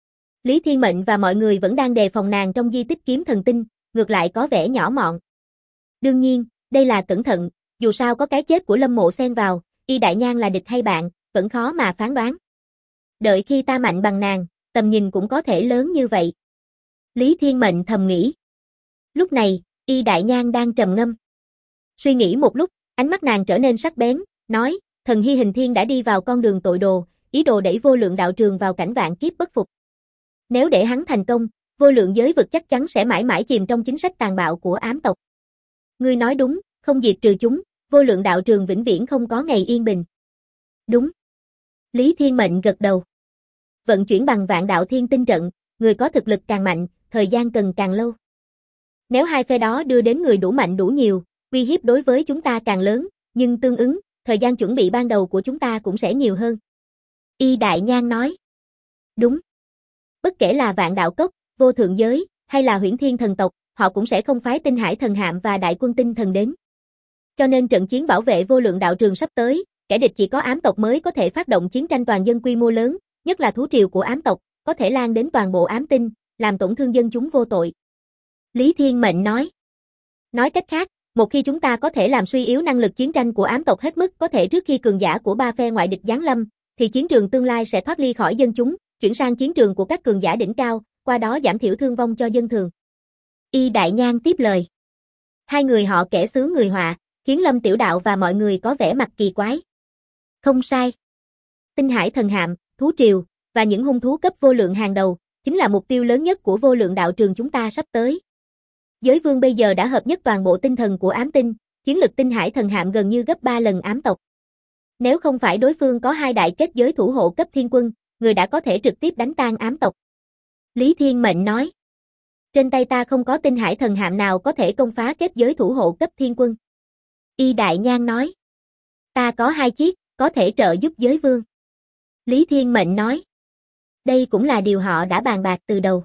Lý Thiên Mệnh và mọi người vẫn đang đề phòng nàng trong di tích kiếm thần tinh, ngược lại có vẻ nhỏ mọn. Đương nhiên, đây là cẩn thận, dù sao có cái chết của Lâm Mộ xen vào, Y Đại Nhan là địch hay bạn, vẫn khó mà phán đoán. Đợi khi ta mạnh bằng nàng, tầm nhìn cũng có thể lớn như vậy. Lý Thiên Mệnh thầm nghĩ. Lúc này, Y Đại Nhan đang trầm ngâm. Suy nghĩ một lúc, ánh mắt nàng trở nên sắc bén, nói, thần Hy Hình Thiên đã đi vào con đường tội đồ, ý đồ đẩy vô lượng đạo trường vào cảnh vạn kiếp bất phục. Nếu để hắn thành công, vô lượng giới vực chắc chắn sẽ mãi mãi chìm trong chính sách tàn bạo của ám tộc. Ngươi nói đúng, không diệt trừ chúng, vô lượng đạo trường vĩnh viễn không có ngày yên bình. Đúng. Lý Thiên Mệnh gật đầu. Vận chuyển bằng vạn đạo thiên tinh trận, người có thực lực càng mạnh, thời gian cần càng lâu. Nếu hai phe đó đưa đến người đủ mạnh đủ nhiều, uy hiếp đối với chúng ta càng lớn, nhưng tương ứng, thời gian chuẩn bị ban đầu của chúng ta cũng sẽ nhiều hơn. Y Đại Nhan nói. Đúng. Bất kể là vạn đạo cốc, vô thượng giới, hay là huyễn thiên thần tộc, họ cũng sẽ không phái tinh hải thần hạm và đại quân tinh thần đến. Cho nên trận chiến bảo vệ vô lượng đạo trường sắp tới, kẻ địch chỉ có ám tộc mới có thể phát động chiến tranh toàn dân quy mô lớn, nhất là thú triều của ám tộc, có thể lan đến toàn bộ ám tinh, làm tổn thương dân chúng vô tội. Lý Thiên Mệnh nói. Nói cách khác, một khi chúng ta có thể làm suy yếu năng lực chiến tranh của ám tộc hết mức có thể trước khi cường giả của ba phe ngoại địch giáng lâm, thì chiến trường tương lai sẽ thoát ly khỏi dân chúng, chuyển sang chiến trường của các cường giả đỉnh cao, qua đó giảm thiểu thương vong cho dân thường. Y Đại Nhan tiếp lời. Hai người họ kẻ xứ người họa, khiến Lâm Tiểu Đạo và mọi người có vẻ mặt kỳ quái. Không sai. Tinh hải thần hạm, thú triều, và những hung thú cấp vô lượng hàng đầu, chính là mục tiêu lớn nhất của vô lượng đạo trường chúng ta sắp tới. Giới vương bây giờ đã hợp nhất toàn bộ tinh thần của ám tinh, chiến lực tinh hải thần hạm gần như gấp 3 lần ám tộc. Nếu không phải đối phương có hai đại kết giới thủ hộ cấp thiên quân, người đã có thể trực tiếp đánh tan ám tộc. Lý Thiên Mệnh nói. Trên tay ta không có tinh hải thần hạm nào có thể công phá kết giới thủ hộ cấp thiên quân. Y Đại Nhan nói. Ta có 2 chiếc, có thể trợ giúp giới vương. Lý Thiên Mệnh nói. Đây cũng là điều họ đã bàn bạc từ đầu.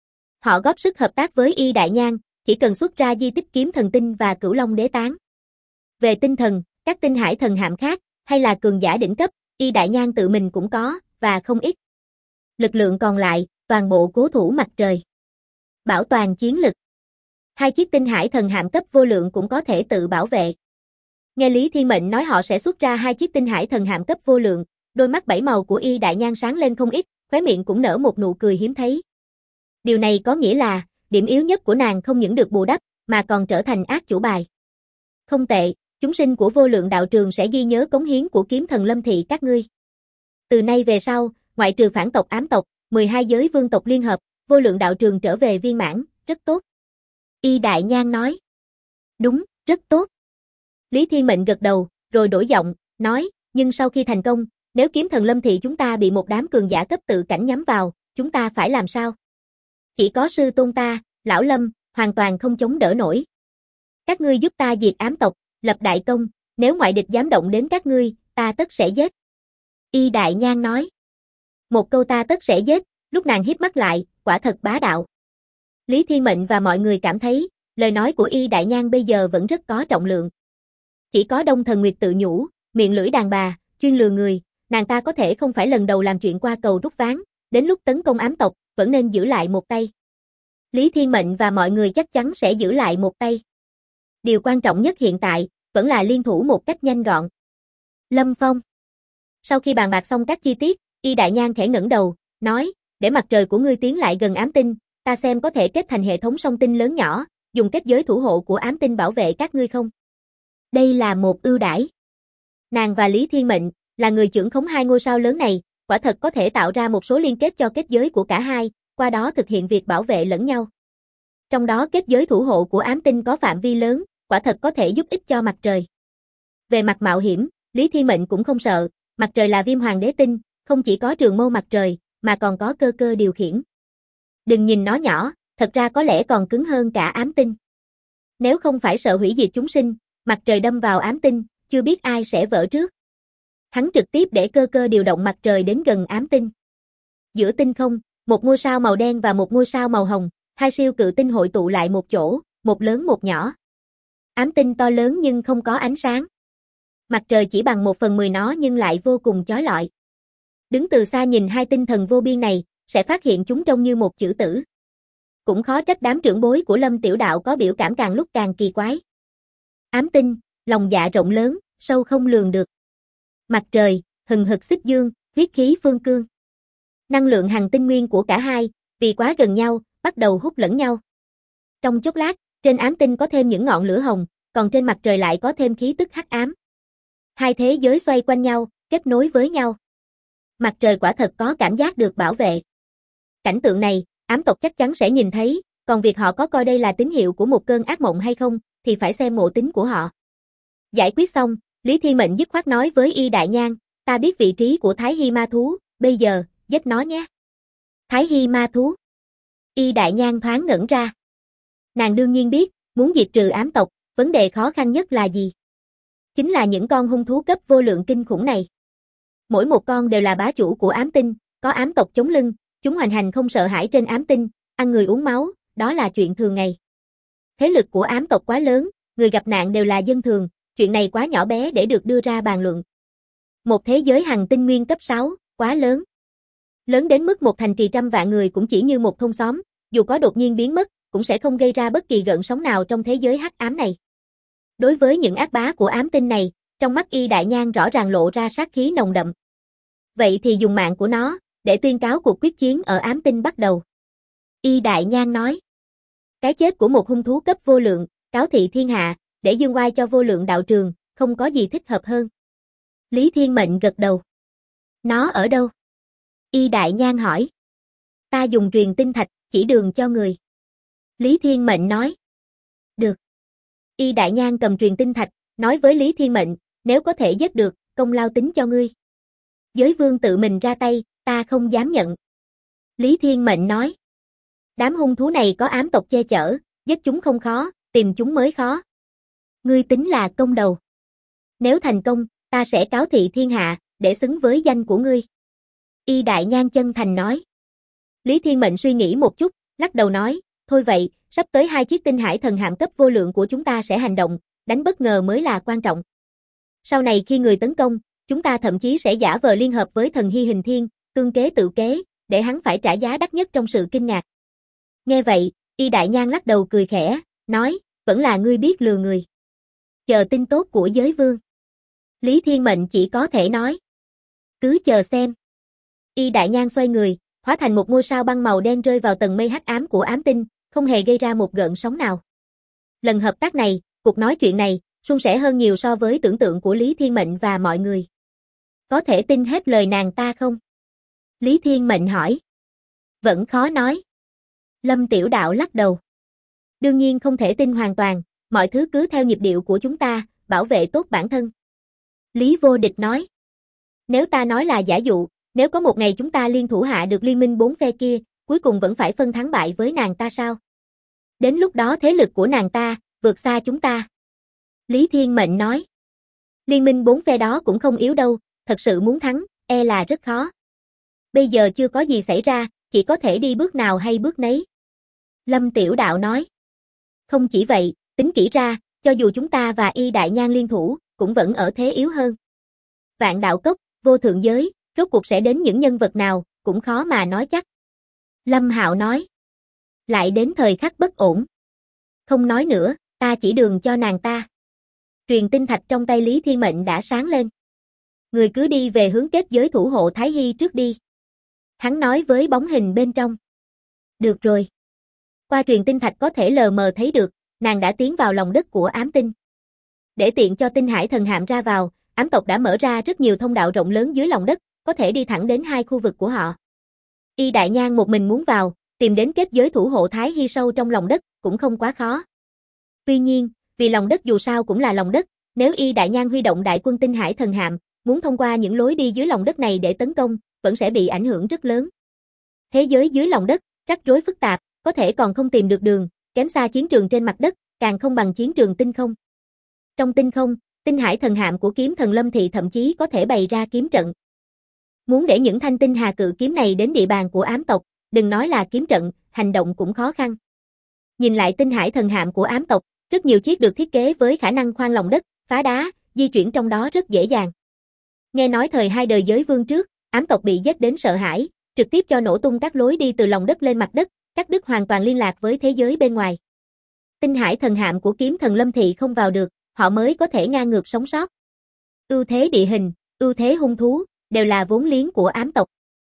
Họ góp sức hợp tác với Y Đại Nhan, chỉ cần xuất ra di tích kiếm thần tinh và cửu long đế tán. Về tinh thần, các tinh hải thần hạm khác, hay là cường giả đỉnh cấp, Y Đại Nhan tự mình cũng có, và không ít. Lực lượng còn lại, toàn bộ cố thủ mặt trời. Bảo toàn chiến lực. 2 chiếc tinh hải thần hạm cấp vô lượng cũng có thể tự bảo vệ. Nghe Lý Thiên Mệnh nói họ sẽ xuất ra 2 chiếc tinh hải thần hạm cấp vô lượng, đôi mắt 7 màu của Y Đại Nhan sáng lên không ít, khóe miệng cũng nở một nụ cười hiếm thấy. Điều này có nghĩa là, điểm yếu nhất của nàng không những được bù đắp, mà còn trở thành ác chủ bài. Không tệ, chúng sinh của vô lượng đạo trường sẽ ghi nhớ cống hiến của kiếm thần Lâm Thị các ngươi. Từ nay về sau, ngoại trừ phản tộc ám tộc, 12 giới vương tộc liên hợp, vô lượng đạo trường trở về viên mãn, rất tốt. Y Đại Nhan nói. Đúng, rất tốt. Lý Thiên Mệnh gật đầu, rồi đổi giọng, nói, nhưng sau khi thành công, nếu kiếm thần Lâm Thị chúng ta bị một đám cường giả cấp tự cảnh nhắm vào, chúng ta phải làm sao? Chỉ có sư tôn ta, lão Lâm, hoàn toàn không chống đỡ nổi. Các ngươi giúp ta diệt ám tộc, lập đại công, nếu ngoại địch dám động đến các ngươi, ta tất sẽ giết. Y Đại Nhan nói. Một câu ta tất sẽ giết, lúc nàng híp mắt lại, quả thật bá đạo. Lý Thiên Mệnh và mọi người cảm thấy, lời nói của Y Đại Nhan bây giờ vẫn rất có trọng lượng. Chỉ có Đông Thần Nguyệt tự nhủ, miệng lưỡi đàn bà, chuyên lừa người, nàng ta có thể không phải lần đầu làm chuyện qua cầu rút ván, đến lúc tấn công ám tộc, vẫn nên giữ lại một tay. Lý Thiên Mệnh và mọi người chắc chắn sẽ giữ lại một tay. Điều quan trọng nhất hiện tại, vẫn là liên thủ một cách nhanh gọn. Lâm Phong. Sau khi bàn bạc xong các chi tiết, Y Đại Nhan khẽ ngẩng đầu, nói, để mặt trời của ngươi tiến lại gần ám tinh, ta xem có thể kết thành hệ thống song tinh lớn nhỏ, dùng kết giới thủ hộ của ám tinh bảo vệ các ngươi không? Đây là một ưu đãi. Nàng và Lý Thiên Mệnh, là người trưởng khống 2 ngôi sao lớn này, quả thật có thể tạo ra một số liên kết cho kết giới của cả hai, qua đó thực hiện việc bảo vệ lẫn nhau. Trong đó kết giới thủ hộ của ám tinh có phạm vi lớn, quả thật có thể giúp ích cho mặt trời. Về mặt mạo hiểm, Lý Thiên Mệnh cũng không sợ, mặt trời là Viêm Hoàng đế tinh, không chỉ có trường mâu mặt trời, mà còn có cơ cơ điều khiển. Đừng nhìn nó nhỏ, thật ra có lẽ còn cứng hơn cả ám tinh. Nếu không phải sợ hủy diệt chúng sinh, mặt trời đâm vào ám tinh, chưa biết ai sẽ vỡ trước. Hắn trực tiếp để cơ cơ điều động mặt trời đến gần ám tinh. Giữa tinh không, một ngôi sao màu đen và một ngôi sao màu hồng, 2 siêu cự tinh hội tụ lại một chỗ, một lớn một nhỏ. Ám tinh to lớn nhưng không có ánh sáng. Mặt trời chỉ bằng 1/10 nó nhưng lại vô cùng chói lọi. Đứng từ xa nhìn hai tinh thần vô biên này, sẽ phát hiện chúng trông như một chữ tử. Cũng khó trách đám trưởng bối của Lâm Tiểu Đạo có biểu cảm càng lúc càng kỳ quái. Ám tinh, lòng dạ rộng lớn, sâu không lường được. Mặt trời, hừng hực xích dương, huyết khí phương cương. Năng lượng hằng tinh nguyên của cả hai, vì quá gần nhau, bắt đầu hút lẫn nhau. Trong chốc lát, trên ám tinh có thêm những ngọn lửa hồng, còn trên mặt trời lại có thêm khí tức hắc ám. Hai thế giới xoay quanh nhau, kết nối với nhau. Mặt trời quả thật có cảm giác được bảo vệ. Cảnh tượng này, ám tộc chắc chắn sẽ nhìn thấy, còn việc họ có coi đây là tín hiệu của một cơn ác mộng hay không, thì phải xem ngộ tính của họ. Giải quyết xong, Lý Thiên Mệnh dứt khoát nói với Y Đại Nhang, ta biết vị trí của Thái Hy ma thú, bây giờ, giết nó nhé. Thái Hy ma thú. Y Đại Nhang thoáng ngẩn ra. Nàng đương nhiên biết, muốn diệt trừ ám tộc, vấn đề khó khăn nhất là gì? Chính là những con hung thú cấp vô lượng kinh khủng này. Mỗi một con đều là bá chủ của ám tinh, có ám tộc chống lưng, chúng hoành hành không sợ hãi trên ám tinh, ăn người uống máu, đó là chuyện thường ngày. Thế lực của ám tộc quá lớn, người gặp nạn đều là dân thường, chuyện này quá nhỏ bé để được đưa ra bàn luận. Một thế giới hằng tinh nguyên cấp 6, quá lớn. Lớn đến mức một thành trì trăm vạn người cũng chỉ như một thôn xóm, dù có đột nhiên biến mất, cũng sẽ không gây ra bất kỳ gợn sóng nào trong thế giới hắc ám này. Đối với những ác bá của ám tinh này, trong mắt Y Đại Nhang rõ ràng lộ ra sát khí nồng đậm. Vậy thì dùng mạng của nó, để tuyên cáo cuộc quyết chiến ở ám tinh bắt đầu. Y Đại Nhang nói. Cái chết của một hung thú cấp vô lượng, cáo thị thiên hạ, để dương oai cho vô lượng đạo trường, không có gì thích hợp hơn. Lý Thiên Mệnh gật đầu. Nó ở đâu? Y Đại Nhang hỏi. Ta dùng truyền tinh thạch, chỉ đường cho người. Lý Thiên Mệnh nói. Được. Y Đại Nhang cầm truyền tinh thạch, nói với Lý Thiên Mệnh, nếu có thể giết được, công lao tính cho ngươi. Giới vương tự mình ra tay, ta không dám nhận. Lý Thiên Mệnh nói. Đám hung thú này có ám tộc che chở, giết chúng không khó, tìm chúng mới khó. Ngươi tính là công đầu. Nếu thành công, ta sẽ cáo thị thiên hạ, để xứng với danh của ngươi. Y Đại Nhang chân thành nói. Lý Thiên Mệnh suy nghĩ một chút, lắc đầu nói, thôi vậy, sắp tới 2 chiếc tinh hải thần hạm cấp vô lượng của chúng ta sẽ hành động, đánh bất ngờ mới là quan trọng. Sau này khi người tấn công, chúng ta thậm chí sẽ giả vờ liên hợp với thần Hy Hình Thiên, tương kế tự kế, để hắn phải trả giá đắt nhất trong sự kinh ngạc. Nghe vậy, Y Đại Nhang lắc đầu cười khẽ, nói, vẫn là ngươi biết lừa người. Chờ tin tốt của giới vương. Lý Thiên Mệnh chỉ có thể nói. Cứ chờ xem. Y Đại Nhang xoay người, hóa thành một ngôi sao băng màu đen rơi vào tầng mây hắc ám của ám tinh, không hề gây ra một gợn sóng nào. Lần hợp tác này, cuộc nói chuyện này, suôn sẻ hơn nhiều so với tưởng tượng của Lý Thiên Mệnh và mọi người. Có thể tin hết lời nàng ta không? Lý Thiên Mệnh hỏi. Vẫn khó nói. Lâm Tiểu Đạo lắc đầu. Đương nhiên không thể tin hoàn toàn, mọi thứ cứ theo nhịp điệu của chúng ta, bảo vệ tốt bản thân. Lý Vô Địch nói. Nếu ta nói là giả dụ, nếu có một ngày chúng ta liên thủ hạ được liên minh 4 phe kia, cuối cùng vẫn phải phân thắng bại với nàng ta sao? Đến lúc đó thế lực của nàng ta, vượt xa chúng ta. Lý Thiên Mệnh nói. Liên minh 4 phe đó cũng không yếu đâu, thật sự muốn thắng, e là rất khó. Bây giờ chưa có gì xảy ra, chỉ có thể đi bước nào hay bước nấy. Lâm Tiểu Đạo nói. Không chỉ vậy, tính kỹ ra, cho dù chúng ta và Y Đại Nhang liên thủ, cũng vẫn ở thế yếu hơn. Vạn Đạo Cốc, vô thượng giới, rốt cuộc sẽ đến những nhân vật nào, cũng khó mà nói chắc. Lâm Hạo nói. Lại đến thời khắc bất ổn. Không nói nữa, ta chỉ đường cho nàng ta. Truyền tinh thạch trong tay Lý Thiên Mệnh đã sáng lên. Người cứ đi về hướng kết giới thủ hộ Thái Hy trước đi. Hắn nói với bóng hình bên trong. Được rồi. Qua truyền tinh thạch có thể lờ mờ thấy được, nàng đã tiến vào lòng đất của ám tinh. Để tiện cho tinh hải thần hạm ra vào, ám tộc đã mở ra rất nhiều thông đạo rộng lớn dưới lòng đất, có thể đi thẳng đến 2 khu vực của họ. Y Đại Nhang một mình muốn vào, tìm đến kết giới thủ hộ Thái Hy sâu trong lòng đất, cũng không quá khó. Tuy nhiên, vì lòng đất dù sao cũng là lòng đất, nếu Y Đại Nhang huy động đại quân tinh hải thần hạm, muốn thông qua những lối đi dưới lòng đất này để tấn công, vẫn sẽ bị ảnh hưởng rất lớn. Thế giới dưới lòng đất, rắc rối phức tạp, có thể còn không tìm được đường, kém xa chiến trường trên mặt đất, càng không bằng chiến trường tinh không. Trong tinh không, tinh hải thần hạm của kiếm thần Lâm Thị thậm chí có thể bày ra kiếm trận. Muốn để những thanh tinh hà cự kiếm này đến địa bàn của ám tộc, đừng nói là kiếm trận, hành động cũng khó khăn. Nhìn lại tinh hải thần hạm của ám tộc, rất nhiều chiếc được thiết kế với khả năng khoan lòng đất, phá đá, di chuyển trong đó rất dễ dàng. Nghe nói thời 2 đời giới vương trước, ám tộc bị giết đến sợ hãi, trực tiếp cho nổ tung các lối đi từ lòng đất lên mặt đất, cắt đứt hoàn toàn liên lạc với thế giới bên ngoài. Tinh hải thần hạm của kiếm thần Lâm Thị không vào được, họ mới có thể ngang ngược sống sót. Ưu thế địa hình, ưu thế hung thú, đều là vốn liếng của ám tộc.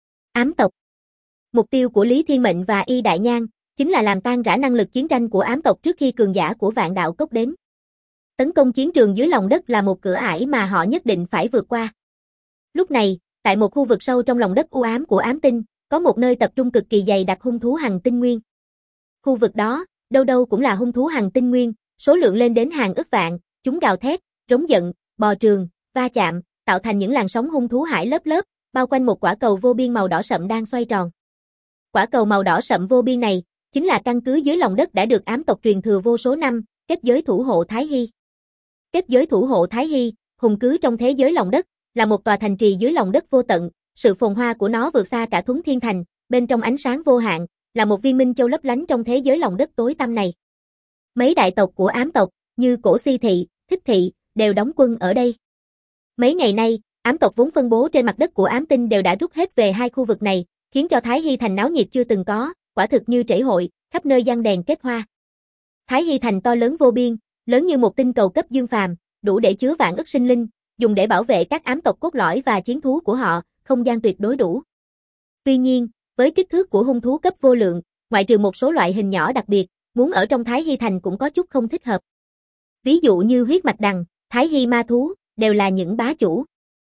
Ám tộc. Mục tiêu của Lý Thiên Mệnh và Y Đại Nhan chính là làm tan rã năng lực chiến tranh của ám tộc trước khi cường giả của Vạn Đạo Cốc đến. Tấn công chiến trường dưới lòng đất là một cửa ải mà họ nhất định phải vượt qua. Lúc này, tại một khu vực sâu trong lòng đất u ám của ám tinh, có một nơi tập trung cực kỳ dày đặc hung thú hằng tinh nguyên. Khu vực đó, đâu đâu cũng là hung thú hằng tinh nguyên, số lượng lên đến hàng ức vạn, chúng gào thét, rống giận, bò trường, va chạm, tạo thành những làn sóng hung thú hải lớp lớp, bao quanh một quả cầu vô biên màu đỏ sậm đang xoay tròn. Quả cầu màu đỏ sậm vô biên này, chính là căn cứ dưới lòng đất đã được ám tộc truyền thừa vô số năm, kết giới thủ hộ Thái Hy. Kết giới thủ hộ Thái Hy, hùng cứ trong thế giới lòng đất, là một tòa thành trì dưới lòng đất vô tận, sự phồn hoa của nó vượt xa cả Thuấn Thiên Thành, bên trong ánh sáng vô hạn, là một viên minh châu lấp lánh trong thế giới lòng đất tối tăm này. Mấy đại tộc của ám tộc, như Cổ Si Thị, Thích Thị, đều đóng quân ở đây. Mấy ngày nay, ám tộc vốn phân bố trên mặt đất của ám tinh đều đã rút hết về hai khu vực này, khiến cho Thái Hy Thành náo nhiệt chưa từng có, quả thực như trễ hội, khắp nơi giăng đèn kết hoa. Thái Hy Thành to lớn vô biên, lớn như một tinh cầu cấp dương phàm, đủ để chứa vạn ức sinh linh, dùng để bảo vệ các ám tộc cốt lõi và chiến thú của họ, không gian tuyệt đối đủ. Tuy nhiên, với kích thước của hung thú cấp vô lượng, ngoại trừ một số loại hình nhỏ đặc biệt, muốn ở trong Thái Hy Thành cũng có chút không thích hợp. Ví dụ như huyết mạch đằng, Thái Hy ma thú, đều là những bá chủ.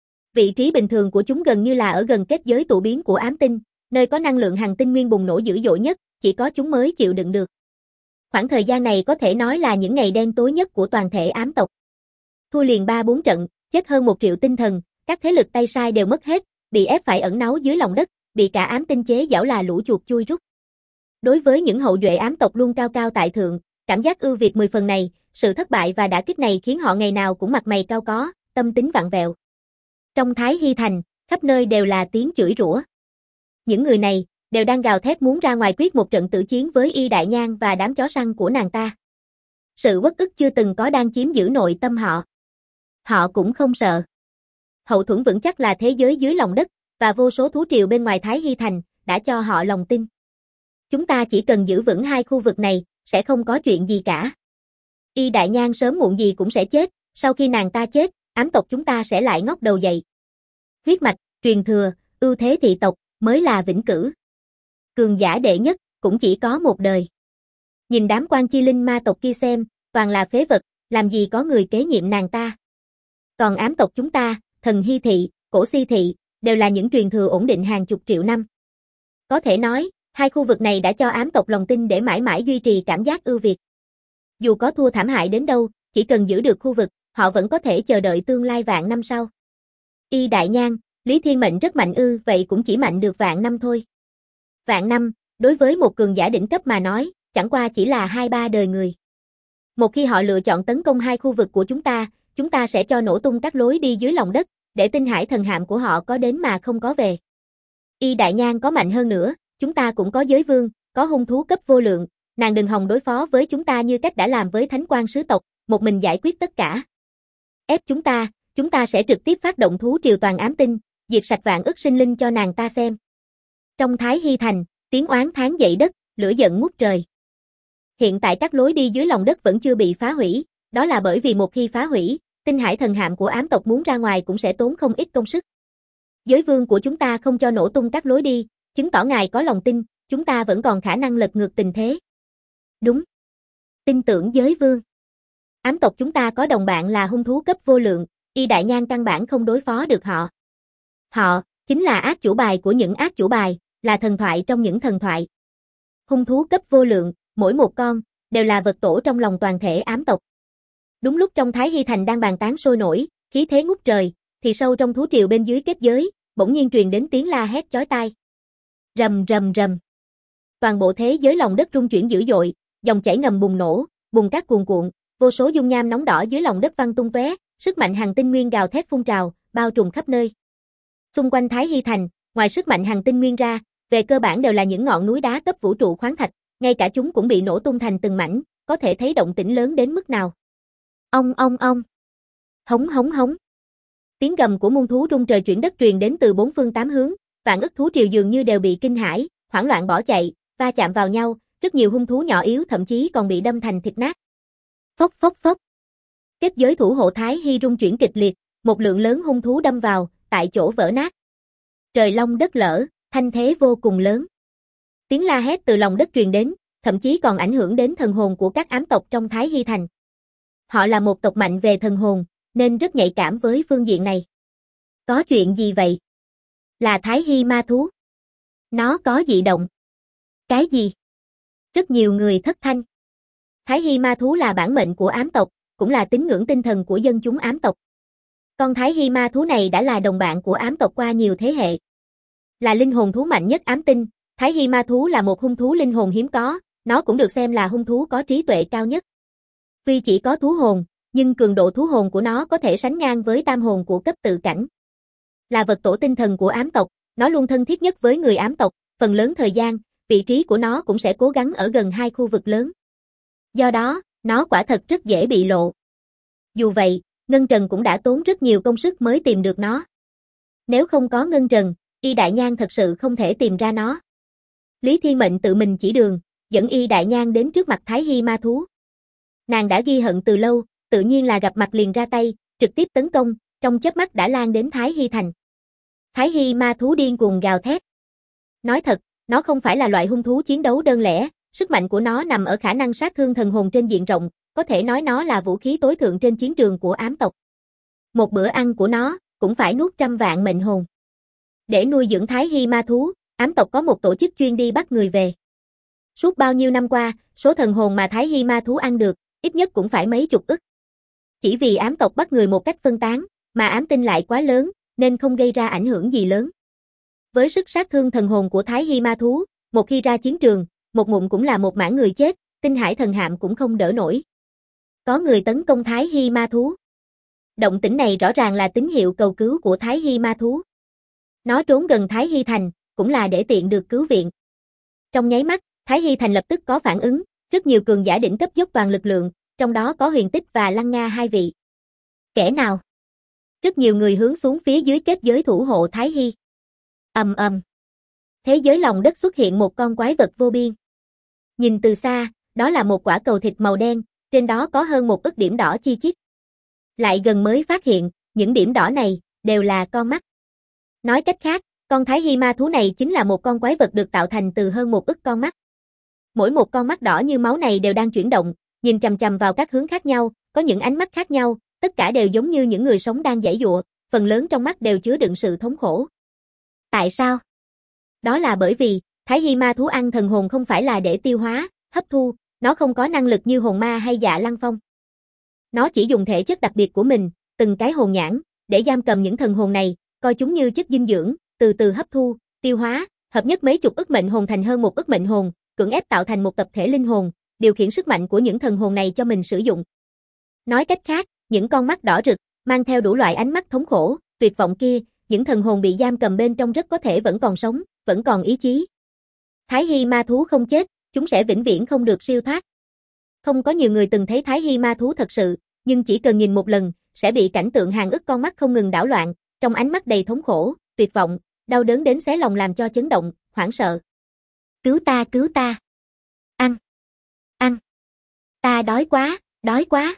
Vị trí bình thường của chúng gần như là ở gần kết giới tụ biến của ám tinh, nơi có năng lượng hằng tinh nguyên bùng nổ dữ dội nhất, chỉ có chúng mới chịu đựng được. Khoảng thời gian này có thể nói là những ngày đen tối nhất của toàn thể ám tộc. Thua liền 3-4 trận, chết hơn 1 triệu tinh thần, các thế lực tay sai đều mất hết, bị ép phải ẩn náu dưới lòng đất, bị cả ám tinh chế giảo là lũ chuột chui rút. Đối với những hậu duệ ám tộc luôn cao cao tại thượng, cảm giác ưu việt 10 phần này, sự thất bại và đả kích này khiến họ ngày nào cũng mặt mày cau có, tâm tính vặn vẹo. Trong Thái Hy Thành, khắp nơi đều là tiếng chửi rủa. Những người này đều đang gào thét muốn ra ngoài quyết một trận tử chiến với Y Đại Nhan và đám chó săn của nàng ta. Sự uất ức chưa từng có đang chiếm giữ nội tâm họ. Họ cũng không sợ. Hậu thuẫn vững chắc là thế giới dưới lòng đất, và vô số thú triều bên ngoài Thái Hy Thành, đã cho họ lòng tin. Chúng ta chỉ cần giữ vững hai khu vực này, sẽ không có chuyện gì cả. Y Đại Nhan sớm muộn gì cũng sẽ chết, sau khi nàng ta chết, ám tộc chúng ta sẽ lại ngóc đầu dậy. Huyết mạch, truyền thừa, ưu thế thị tộc, mới là vĩnh cửu. Cường giả đệ nhất, cũng chỉ có một đời. Nhìn đám quan chi linh ma tộc kia xem, toàn là phế vật, làm gì có người kế nhiệm nàng ta. Còn ám tộc chúng ta, Thần Hy Thị, Cổ Si Thị, đều là những truyền thừa ổn định hàng chục triệu năm. Có thể nói, hai khu vực này đã cho ám tộc lòng tin để mãi mãi duy trì cảm giác ưu việt. Dù có thua thảm hại đến đâu, chỉ cần giữ được khu vực, họ vẫn có thể chờ đợi tương lai vạn năm sau. Y Đại Nhan, Lý Thiên Mệnh rất mạnh vậy cũng chỉ mạnh được vạn năm thôi. Vạn năm, đối với một cường giả đỉnh cấp mà nói, chẳng qua chỉ là 2-3 đời người. Một khi họ lựa chọn tấn công hai khu vực của chúng ta sẽ cho nổ tung các lối đi dưới lòng đất, để tinh hải thần hạm của họ có đến mà không có về. Y Đại Nhan có mạnh hơn nữa, chúng ta cũng có giới vương, có hung thú cấp vô lượng, nàng đừng hòng đối phó với chúng ta như cách đã làm với thánh quan sứ tộc, một mình giải quyết tất cả. Ép chúng ta sẽ trực tiếp phát động thú triều toàn ám tinh, diệt sạch vạn ức sinh linh cho nàng ta xem. Trong Thái Hy Thành, tiếng oán thán dậy đất, lửa giận ngút trời. Hiện tại các lối đi dưới lòng đất vẫn chưa bị phá hủy, đó là bởi vì một khi phá hủy, tinh hải thần hạm của ám tộc muốn ra ngoài cũng sẽ tốn không ít công sức. Giới vương của chúng ta không cho nổ tung các lối đi, chứng tỏ ngài có lòng tin, chúng ta vẫn còn khả năng lật ngược tình thế. Đúng. Tin tưởng giới vương. Ám tộc chúng ta có đồng bạn là hung thú cấp vô lượng, Y Đại Nhan căn bản không đối phó được họ. Họ, chính là ác chủ bài của những ác chủ bài, là thần thoại trong những thần thoại. Hung thú cấp vô lượng, mỗi một con, đều là vật tổ trong lòng toàn thể ám tộc. Đúng lúc trong Thái Hy Thành đang bàn tán sôi nổi, khí thế ngút trời, thì sâu trong thú triều bên dưới kết giới, bỗng nhiên truyền đến tiếng la hét chói tai. Rầm rầm rầm. Toàn bộ thế giới lòng đất rung chuyển dữ dội, dòng chảy ngầm bùng nổ, bùn cát cuồn cuộn, vô số dung nham nóng đỏ dưới lòng đất văng tung tóe, sức mạnh hằng tinh nguyên gào thét phun trào, bao trùm khắp nơi. Xung quanh Thái Hy Thành, ngoài sức mạnh hằng tinh nguyên ra, về cơ bản đều là những ngọn núi đá cấp vũ trụ khoáng thạch, ngay cả chúng cũng bị nổ tung thành từng mảnh, có thể thấy động tĩnh lớn đến mức nào. Ong ong ong. Hống hống hống. Tiếng gầm của muôn thú rung trời chuyển đất truyền đến từ bốn phương tám hướng, vạn ức thú triều dường như đều bị kinh hãi, hoảng loạn bỏ chạy, va chạm vào nhau, rất nhiều hung thú nhỏ yếu thậm chí còn bị đâm thành thịt nát. Phốc phốc phốc. Kết giới thủ hộ Thái Hy rung chuyển kịch liệt, một lượng lớn hung thú đâm vào, tại chỗ vỡ nát. Trời long đất lở, thanh thế vô cùng lớn. Tiếng la hét từ lòng đất truyền đến, thậm chí còn ảnh hưởng đến thần hồn của các ám tộc trong Thái Hy thành. Họ là một tộc mạnh về thần hồn, nên rất nhạy cảm với phương diện này. Có chuyện gì vậy? Là Thái Hy ma thú. Nó có dị động. Cái gì? Rất nhiều người thất thanh. Thái Hy ma thú là bản mệnh của ám tộc, cũng là tín ngưỡng tinh thần của dân chúng ám tộc. Con Thái Hy ma thú này đã là đồng bạn của ám tộc qua nhiều thế hệ. Là linh hồn thú mạnh nhất ám tinh, Thái Hy ma thú là một hung thú linh hồn hiếm có, nó cũng được xem là hung thú có trí tuệ cao nhất. Tuy chỉ có thú hồn, nhưng cường độ thú hồn của nó có thể sánh ngang với tam hồn của cấp tự cảnh. Là vật tổ tinh thần của ám tộc, nó luôn thân thiết nhất với người ám tộc, phần lớn thời gian, vị trí của nó cũng sẽ cố gắng ở gần hai khu vực lớn. Do đó, nó quả thật rất dễ bị lộ. Dù vậy, Ngân Trần cũng đã tốn rất nhiều công sức mới tìm được nó. Nếu không có Ngân Trần, Y Đại Nhan thật sự không thể tìm ra nó. Lý Thiên Mệnh tự mình chỉ đường, dẫn Y Đại Nhan đến trước mặt Thái Hy ma thú. Nàng đã ghi hận từ lâu, tự nhiên là gặp mặt liền ra tay, trực tiếp tấn công, trong chớp mắt đã lan đến Thái Hy thành. Thái Hy ma thú điên cuồng gào thét. Nói thật, nó không phải là loại hung thú chiến đấu đơn lẻ, sức mạnh của nó nằm ở khả năng sát thương thần hồn trên diện rộng, có thể nói nó là vũ khí tối thượng trên chiến trường của ám tộc. Một bữa ăn của nó, cũng phải nuốt 100 vạn mệnh hồn. Để nuôi dưỡng Thái Hy ma thú, ám tộc có một tổ chức chuyên đi bắt người về. Suốt bao nhiêu năm qua, số thần hồn mà Thái Hy ma thú ăn được, ít nhất cũng phải mấy chục ức. Chỉ vì ám tộc bắt người một cách phân tán, mà ám tinh lại quá lớn, nên không gây ra ảnh hưởng gì lớn. Với sức sát thương thần hồn của Thái Hy ma thú, một khi ra chiến trường, một ngụm cũng là một mảng người chết, Tinh Hải thần hạm cũng không đỡ nổi. Có người tấn công Thái Hy ma thú. Động tĩnh này rõ ràng là tín hiệu cầu cứu của Thái Hy ma thú. Nó trốn gần Thái Hy thành, cũng là để tiện được cứu viện. Trong nháy mắt, Thái Hy thành lập tức có phản ứng, rất nhiều cường giả đỉnh cấp dốc toàn lực lượng, trong đó có Huyền Tích và Lăng Nga hai vị. Kẻ nào? Rất nhiều người hướng xuống phía dưới kết giới thủ hộ Thái Hy. Ầm ầm. Thế giới lòng đất xuất hiện một con quái vật vô biên. Nhìn từ xa, đó là một quả cầu thịt màu đen, trên đó có hơn 1 ức điểm đỏ chi chít. Lại gần mới phát hiện, những điểm đỏ này đều là con mắt. Nói cách khác, con Thái Hy ma thú này chính là một con quái vật được tạo thành từ hơn 1 ức con mắt. Mỗi một con mắt đỏ như máu này đều đang chuyển động, nhìn chằm chằm vào các hướng khác nhau, có những ánh mắt khác nhau, tất cả đều giống như những người sống đang giãy giụa, phần lớn trong mắt đều chứa đựng sự thống khổ. Tại sao? Đó là bởi vì, Thái Hy ma thú ăn thần hồn không phải là để tiêu hóa, hấp thu, nó không có năng lực như hồn ma hay Dạ Lăng Phong. Nó chỉ dùng thể chất đặc biệt của mình, từng cái hồn nhãn, để giam cầm những thần hồn này, coi chúng như chất dinh dưỡng, từ từ hấp thu, tiêu hóa, hợp nhất mấy chục ức mệnh hồn thành hơn 1 ức mệnh hồn, cưỡng ép tạo thành một tập thể linh hồn, điều khiển sức mạnh của những thần hồn này cho mình sử dụng. Nói cách khác, những con mắt đỏ rực, mang theo đủ loại ánh mắt thống khổ, tuyệt vọng kia, những thần hồn bị giam cầm bên trong rất có thể vẫn còn sống, vẫn còn ý chí. Thái Hy ma thú không chết, chúng sẽ vĩnh viễn không được siêu thoát. Không có nhiều người từng thấy Thái Hy ma thú thật sự, nhưng chỉ cần nhìn một lần, sẽ bị cảnh tượng hàng ức con mắt không ngừng đảo loạn, trong ánh mắt đầy thống khổ, tuyệt vọng, đau đớn đến xé lòng làm cho chấn động, hoảng sợ. Cứu ta, cứu ta. Ăn. Ăn. Ta đói quá, đói quá.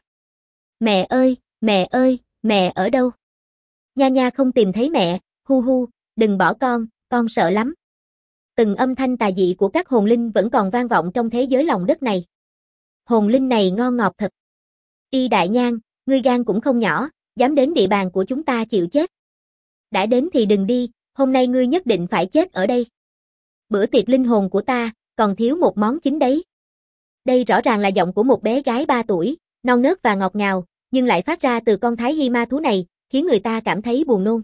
Mẹ ơi, mẹ ơi, mẹ ở đâu? Nha nha không tìm thấy mẹ, hu hu, đừng bỏ con sợ lắm. Từng âm thanh tà dị của các hồn linh vẫn còn vang vọng trong thế giới lòng đất này. Hồn linh này ngon ngọt thật. Y Đại Nhan, ngươi gan cũng không nhỏ, dám đến địa bàn của chúng ta chịu chết. Đã đến thì đừng đi, hôm nay ngươi nhất định phải chết ở đây. Bữa tiệc linh hồn của ta, còn thiếu một món chính đấy. Đây rõ ràng là giọng của một bé gái 3 tuổi, non nớt và ngọt ngào, nhưng lại phát ra từ con Thái Hy ma thú này, khiến người ta cảm thấy buồn nôn.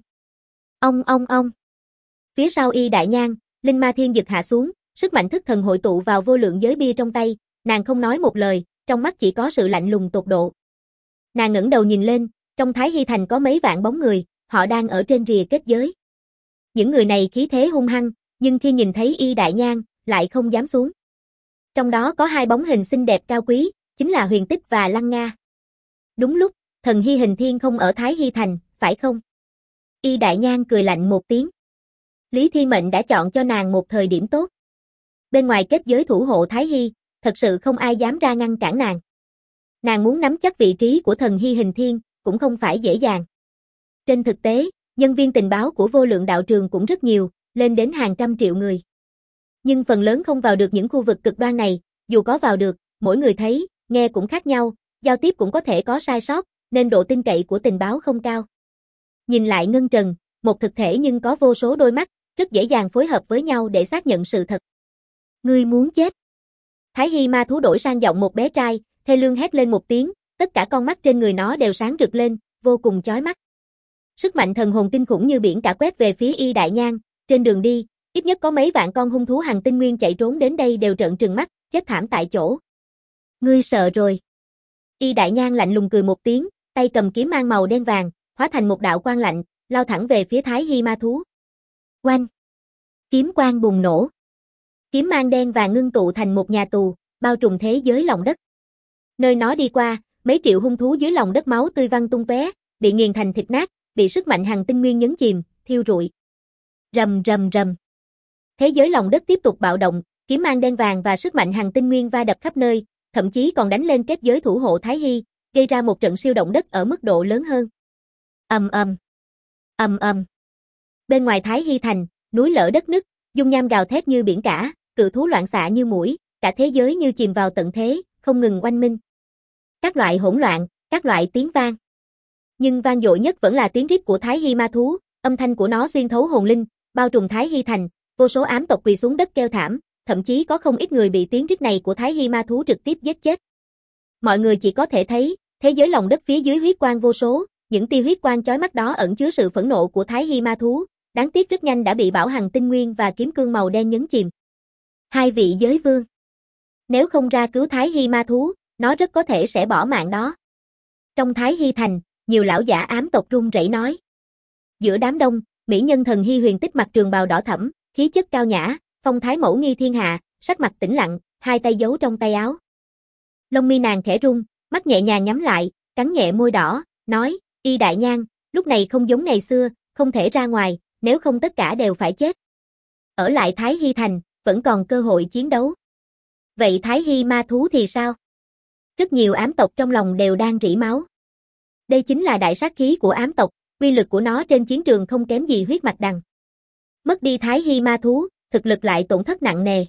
Ông. Phía sau Y Đại Nhan, linh ma thiên dực hạ xuống, sức mạnh thức thần hội tụ vào vô lượng giới bia trong tay, nàng không nói một lời, trong mắt chỉ có sự lạnh lùng tột độ. Nàng ngẩng đầu nhìn lên, trong Thái Hy thành có mấy vạn bóng người, họ đang ở trên rìa kết giới. Những người này khí thế hung hăng, nhưng khi nhìn thấy Y Đại Nhan, lại không dám xuống. Trong đó có 2 bóng hình xinh đẹp cao quý, chính là Huyền Tích và Lăng Nga. Đúng lúc, thần Hy Hình Thiên không ở Thái Hy thành, phải không? Y Đại Nhan cười lạnh một tiếng. Lý Thiên Mệnh đã chọn cho nàng một thời điểm tốt. Bên ngoài kết giới thủ hộ Thái Hy, thật sự không ai dám ra ngăn cản nàng. Nàng muốn nắm chắc vị trí của thần Hy Hình Thiên, cũng không phải dễ dàng. Trên thực tế, nhân viên tình báo của Vô Lượng Đạo Trường cũng rất nhiều, lên đến hàng trăm triệu người. Nhưng phần lớn không vào được những khu vực cực đoan này, dù có vào được, mỗi người thấy, nghe cũng khác nhau, giao tiếp cũng có thể có sai sót, nên độ tin cậy của tình báo không cao. Nhìn lại Ngân Trần, một thực thể nhưng có vô số đôi mắt, rất dễ dàng phối hợp với nhau để xác nhận sự thật. Ngươi muốn chết. Thái Hy ma thú đổi sang giọng một bé trai, thê lương hét lên một tiếng, tất cả con mắt trên người nó đều sáng rực lên, vô cùng chói mắt. Sức mạnh thần hồn kinh khủng như biển cả quét về phía Y Đại Nhan, trên đường đi, ít nhất có mấy vạn con hung thú hằng tinh nguyên chạy trốn đến đây đều trợn trừng mắt, chết thảm tại chỗ. Ngươi sợ rồi. Y Đại Nhan lạnh lùng cười một tiếng, tay cầm kiếm mang màu đen vàng, hóa thành một đạo quang lạnh, lao thẳng về phía Thái Hy ma thú. Oanh! Kiếm quang bùng nổ. Kiếm mang đen vàng ngưng tụ thành một nhà tù, bao trùm thế giới lòng đất. Nơi nó đi qua, mấy triệu hung thú dưới lòng đất máu tươi văng tung tóe, bị nghiền thành thịt nát, bị sức mạnh hằng tinh nguyên nhấn chìm, thiêu rụi. Rầm rầm rầm. Thế giới lòng đất tiếp tục bạo động, kiếm mang đen vàng và sức mạnh hằng tinh nguyên va đập khắp nơi, thậm chí còn đánh lên kết giới thủ hộ Thái Hy, gây ra một trận siêu động đất ở mức độ lớn hơn. Ầm ầm. Ầm ầm. Bên ngoài Thái Hy thành, núi lở đất nứt, dung nham gào thét như biển cả, cự thú loạn xạ như muỗi, cả thế giới như chìm vào tận thế, không ngừng oanh minh. Các loại hỗn loạn, các loại tiếng vang. Nhưng vang dội nhất vẫn là tiếng rít của Thái Hy ma thú, âm thanh của nó xuyên thấu hồn linh, bao trùm Thái Hy thành, vô số ám tộc quỳ xuống đất kêu thảm, thậm chí có không ít người bị tiếng rít này của Thái Hy ma thú trực tiếp giết chết. Mọi người chỉ có thể thấy, thế giới lòng đất phía dưới huyết quang vô số, những tia huyết quang chói mắt đó ẩn chứa sự phẫn nộ của Thái Hy ma thú, đáng tiếc rất nhanh đã bị bảo hằng tinh nguyên và kiếm cương màu đen nhấn chìm. Hai vị giới vương. Nếu không ra cứu Thái Hy ma thú, nó rất có thể sẽ bỏ mạng đó. Trong Thái Hy thành, nhiều lão giả ám tộc run rẩy nói. Giữa đám đông, mỹ nhân thần Hy Huyền Tích mặc trường bào đỏ thẫm, khí chất cao nhã, phong thái mẫu nghi thiên hạ, sắc mặt tĩnh lặng, hai tay giấu trong tay áo. Lông mi nàng khẽ rung, mắt nhẹ nhàng nhắm lại, cắn nhẹ môi đỏ, nói, Y Đại Nhan, lúc này không giống ngày xưa, không thể ra ngoài, nếu không tất cả đều phải chết. Ở lại Thái Hy thành, vẫn còn cơ hội chiến đấu. Vậy Thái Hy ma thú thì sao? Rất nhiều ám tộc trong lòng đều đang rỉ máu. Đây chính là đại sát khí của ám tộc, uy lực của nó trên chiến trường không kém gì huyết mạch đằng. Mất đi Thái Hy ma thú, thực lực lại tổn thất nặng nề.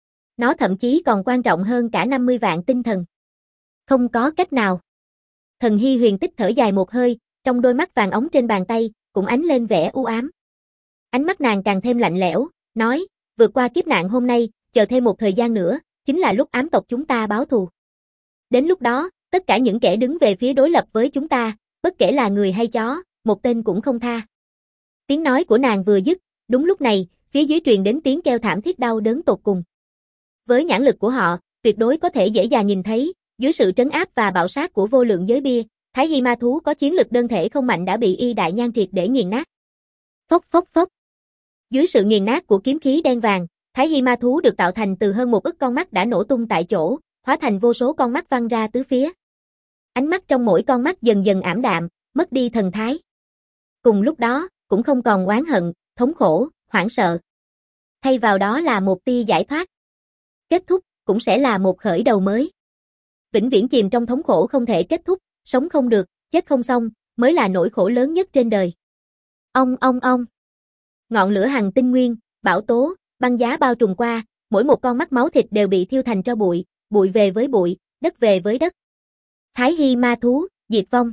Nó thậm chí còn quan trọng hơn cả 50 vạn tinh thần. Không có cách nào. Thần Hy Huyền Tích thở dài một hơi, trong đôi mắt vàng óng trên bàn tay, cũng ánh lên vẻ u ám. Ánh mắt nàng càng thêm lạnh lẽo, nói, vượt qua kiếp nạn hôm nay, chờ thêm một thời gian nữa, chính là lúc ám tộc chúng ta báo thù. Đến lúc đó, tất cả những kẻ đứng về phía đối lập với chúng ta, bất kể là người hay chó, một tên cũng không tha. Tiếng nói của nàng vừa dứt, đúng lúc này, phía dưới truyền đến tiếng kêu thảm thiết đau đớn tột cùng. Với nhãn lực của họ, tuyệt đối có thể dễ dàng nhìn thấy, dưới sự trấn áp và bạo sát của vô lượng giới bia, Thái Hy ma thú có chiến lực đơn thể không mạnh đã bị Y Đại Nhan triệt để nghiền nát. Phốc phốc phốc. Dưới sự nghiền nát của kiếm khí đen vàng, Thái Hy ma thú được tạo thành từ hơn 1 ức con mắt đã nổ tung tại chỗ, hóa thành vô số con mắt văng ra tứ phía. Ánh mắt trong mỗi con mắt dần dần ảm đạm, mất đi thần thái. Cùng lúc đó, cũng không còn oán hận, thống khổ, hoảng sợ. Thay vào đó là một tia giải thoát. Kết thúc, cũng sẽ là một khởi đầu mới. Vĩnh viễn chìm trong thống khổ không thể kết thúc, sống không được, chết không xong, mới là nỗi khổ lớn nhất trên đời. Ong ong ong. Ngọn lửa hằng tinh nguyên, bão tố, băng giá bao trùm qua, mỗi một con mắt máu thịt đều bị thiêu thành tro bụi, bụi về với bụi, đất về với đất. Thái Hy ma thú, diệt vong.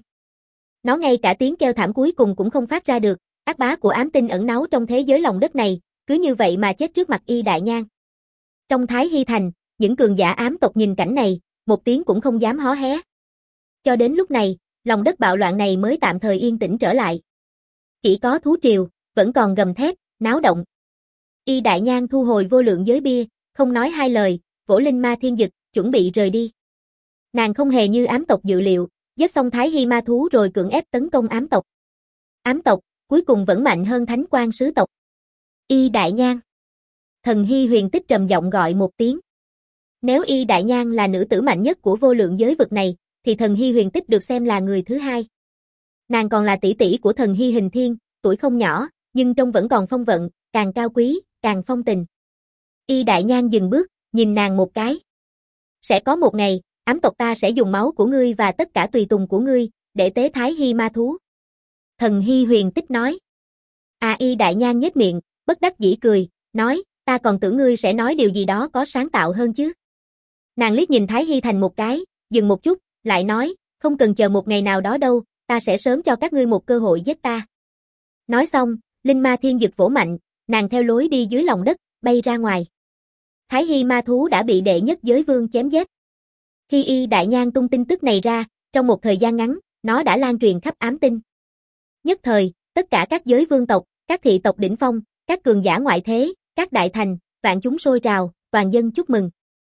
Nó ngay cả tiếng kêu thảm cuối cùng cũng không phát ra được, ác bá của ám tinh ẩn náu trong thế giới lòng đất này, cứ như vậy mà chết trước mặt Y Đại Nhan. Trong Thái Hy thành, những cường giả ám tộc nhìn cảnh này, một tiếng cũng không dám hó hé. Cho đến lúc này, lòng đất bạo loạn này mới tạm thời yên tĩnh trở lại. Chỉ có thú triều, vẫn còn gầm thét, náo động. Y Đại Nhan thu hồi vô lượng giới bia, không nói hai lời, vỗ linh ma thiên dực, chuẩn bị rời đi. Nàng không hề như ám tộc dự liệu, giết xong Thái Hy ma thú rồi cưỡng ép tấn công ám tộc. Ám tộc, cuối cùng vẫn mạnh hơn thánh quan sứ tộc. Y Đại Nhan. Thần Hy Huyền Tích trầm giọng gọi một tiếng. Nếu Y Đại Nhan là nữ tử mạnh nhất của vô lượng giới vực này, thì thần Hy Huyền Tích được xem là người thứ hai. Nàng còn là tỷ tỷ của thần Hy Hình Thiên, tuổi không nhỏ, nhưng trông vẫn còn phong vận, càng cao quý, càng phong tình. Y Đại Nhang dừng bước, nhìn nàng một cái. Sẽ có một ngày, ám tộc ta sẽ dùng máu của ngươi và tất cả tùy tùng của ngươi, để tế Thái Hy ma thú. Thần Hy Huyền Tích nói. Y Đại Nhang nhếch miệng, bất đắc dĩ cười, nói, ta còn tưởng ngươi sẽ nói điều gì đó có sáng tạo hơn chứ. Nàng liếc nhìn Thái Hy Thành một cái, dừng một chút, lại nói, không cần chờ một ngày nào đó đâu, ta sẽ sớm cho các ngươi một cơ hội giết ta. Nói xong, linh ma thiên dực vỗ mạnh, nàng theo lối đi dưới lòng đất, bay ra ngoài. Thái Hy ma thú đã bị đệ nhất giới vương chém giết. Khi Y Đại Nhang tung tin tức này ra, trong một thời gian ngắn, nó đã lan truyền khắp ám tinh. Nhất thời, tất cả các giới vương tộc, các thị tộc đỉnh phong, các cường giả ngoại thế, các đại thành, vạn chúng sôi trào, toàn dân chúc mừng.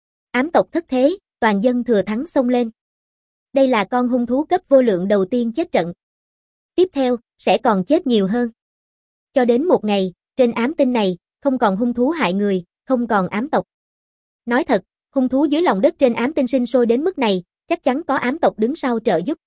Ám tộc thất thế, toàn dân thừa thắng xông lên. Đây là con hung thú cấp vô lượng đầu tiên chết trận. Tiếp theo, sẽ còn chết nhiều hơn. Cho đến một ngày, trên ám tinh này, không còn hung thú hại người, không còn ám tộc. Nói thật, hung thú dưới lòng đất trên ám tinh sinh sôi đến mức này, chắc chắn có ám tộc đứng sau trợ giúp.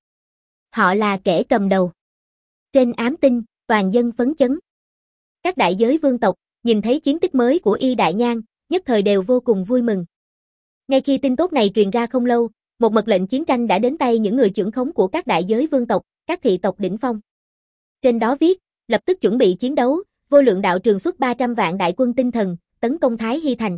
Họ là kẻ cầm đầu. Trên ám tinh, toàn dân phấn chấn. Các đại giới vương tộc, nhìn thấy chiến tích mới của Y Đại Nhang, nhất thời đều vô cùng vui mừng. Ngay khi tin tốt này truyền ra không lâu, một mật lệnh chiến tranh đã đến tay những người trưởng khống của các đại giới vương tộc, các thị tộc đỉnh phong. Trên đó viết, lập tức chuẩn bị chiến đấu, vô lượng đạo trường xuất 300 vạn đại quân tinh thần, tấn công Thái Hy Thành.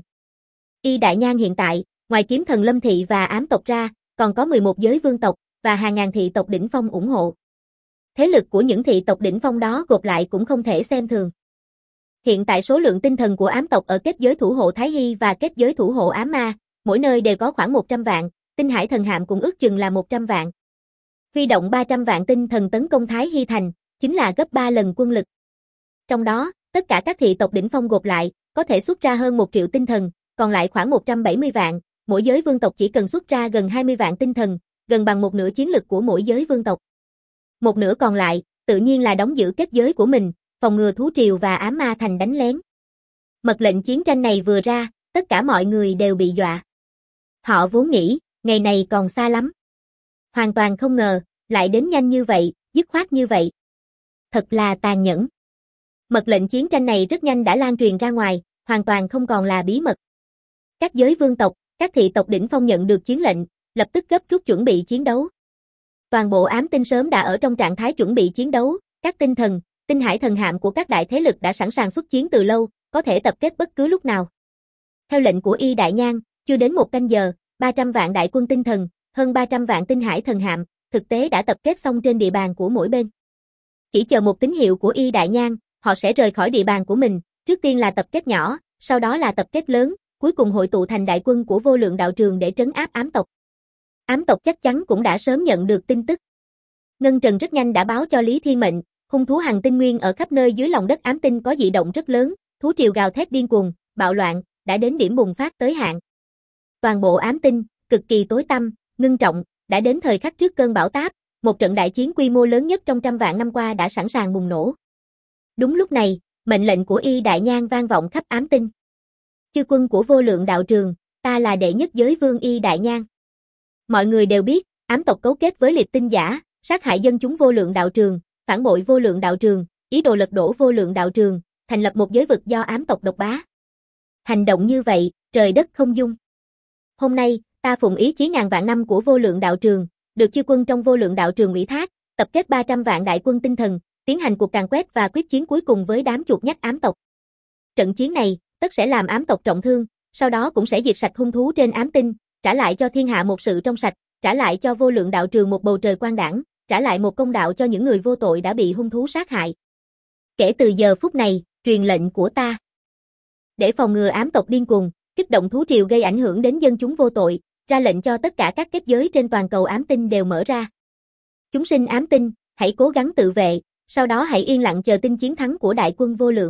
Y Đại Nhang hiện tại, ngoài kiếm thần Lâm Thị và ám tộc ra, còn có 11 giới vương tộc, và hàng ngàn thị tộc đỉnh phong ủng hộ. Thế lực của những thị tộc đỉnh phong đó gộp lại cũng không thể xem thường. Hiện tại số lượng tinh thần của ám tộc ở kết giới thủ hộ Thái Hy và kết giới thủ hộ ám ma, mỗi nơi đều có khoảng 100 vạn, tinh hải thần hạm cũng ước chừng là 100 vạn. Huy động 300 vạn tinh thần tấn công Thái Hy Thành, chính là gấp 3 lần quân lực. Trong đó, tất cả các thị tộc đỉnh phong gộp lại, có thể xuất ra hơn 1 triệu tinh thần, còn lại khoảng 170 vạn, mỗi giới vương tộc chỉ cần xuất ra gần 20 vạn tinh thần, gần bằng một nửa chiến lực của mỗi giới vương tộc. Một nửa còn lại, tự nhiên là đóng giữ kết giới của mình, phòng ngừa thú triều và ám ma thành đánh lén. Mật lệnh chiến tranh này vừa ra, tất cả mọi người đều bị dọa. Họ vốn nghĩ, ngày này còn xa lắm. Hoàn toàn không ngờ, lại đến nhanh như vậy, dứt khoát như vậy. Thật là tàn nhẫn. Mật lệnh chiến tranh này rất nhanh đã lan truyền ra ngoài, hoàn toàn không còn là bí mật. Các giới vương tộc, các thị tộc đỉnh phong nhận được chiến lệnh, lập tức gấp rút chuẩn bị chiến đấu. Toàn bộ ám tinh sớm đã ở trong trạng thái chuẩn bị chiến đấu, các tinh thần, tinh hải thần hạm của các đại thế lực đã sẵn sàng xuất chiến từ lâu, có thể tập kết bất cứ lúc nào. Theo lệnh của Y Đại Nhang, chưa đến một canh giờ, 300 vạn đại quân tinh thần, hơn 300 vạn tinh hải thần hạm, thực tế đã tập kết xong trên địa bàn của mỗi bên. Chỉ chờ một tín hiệu của Y Đại Nhang, họ sẽ rời khỏi địa bàn của mình, trước tiên là tập kết nhỏ, sau đó là tập kết lớn, cuối cùng hội tụ thành đại quân của vô lượng đạo trường để trấn áp ám tộc. Ám tộc chắc chắn cũng đã sớm nhận được tin tức. Ngân Trần rất nhanh đã báo cho Lý Thiên Mệnh, hung thú hằng tinh nguyên ở khắp nơi dưới lòng đất ám tinh có dị động rất lớn, thú triều gào thét điên cuồng, bạo loạn, đã đến điểm bùng phát tới hạn. Toàn bộ ám tinh, cực kỳ tối tăm, ngưng trọng, đã đến thời khắc trước cơn bão táp, một trận đại chiến quy mô lớn nhất trong trăm vạn năm qua đã sẵn sàng bùng nổ. Đúng lúc này, mệnh lệnh của Y Đại Nhang vang vọng khắp ám tinh. Chư quân của vô lượng đạo trường, ta là đệ nhất giới vương Y Đại Nhang. Mọi người đều biết, ám tộc cấu kết với liệt tinh giả, sát hại dân chúng vô lượng đạo trường, phản bội vô lượng đạo trường, ý đồ lật đổ vô lượng đạo trường, thành lập một giới vực do ám tộc độc bá. Hành động như vậy, trời đất không dung. Hôm nay, ta phụng ý chí ngàn vạn năm của vô lượng đạo trường, được chư quân trong vô lượng đạo trường ủy thác, tập kết 300 vạn đại quân tinh thần, tiến hành cuộc càn quét và quyết chiến cuối cùng với đám chuột nhắt ám tộc. Trận chiến này, tất sẽ làm ám tộc trọng thương, sau đó cũng sẽ diệt sạch hung thú trên ám tinh, trả lại cho thiên hạ một sự trong sạch, trả lại cho vô lượng đạo trường một bầu trời quang đãng, trả lại một công đạo cho những người vô tội đã bị hung thú sát hại. Kể từ giờ phút này, truyền lệnh của ta. Để phòng ngừa ám tộc điên cuồng, kích động thú triều gây ảnh hưởng đến dân chúng vô tội, ra lệnh cho tất cả các kết giới trên toàn cầu ám tinh đều mở ra. Chúng sinh ám tinh, hãy cố gắng tự vệ, sau đó hãy yên lặng chờ tin chiến thắng của đại quân vô lượng.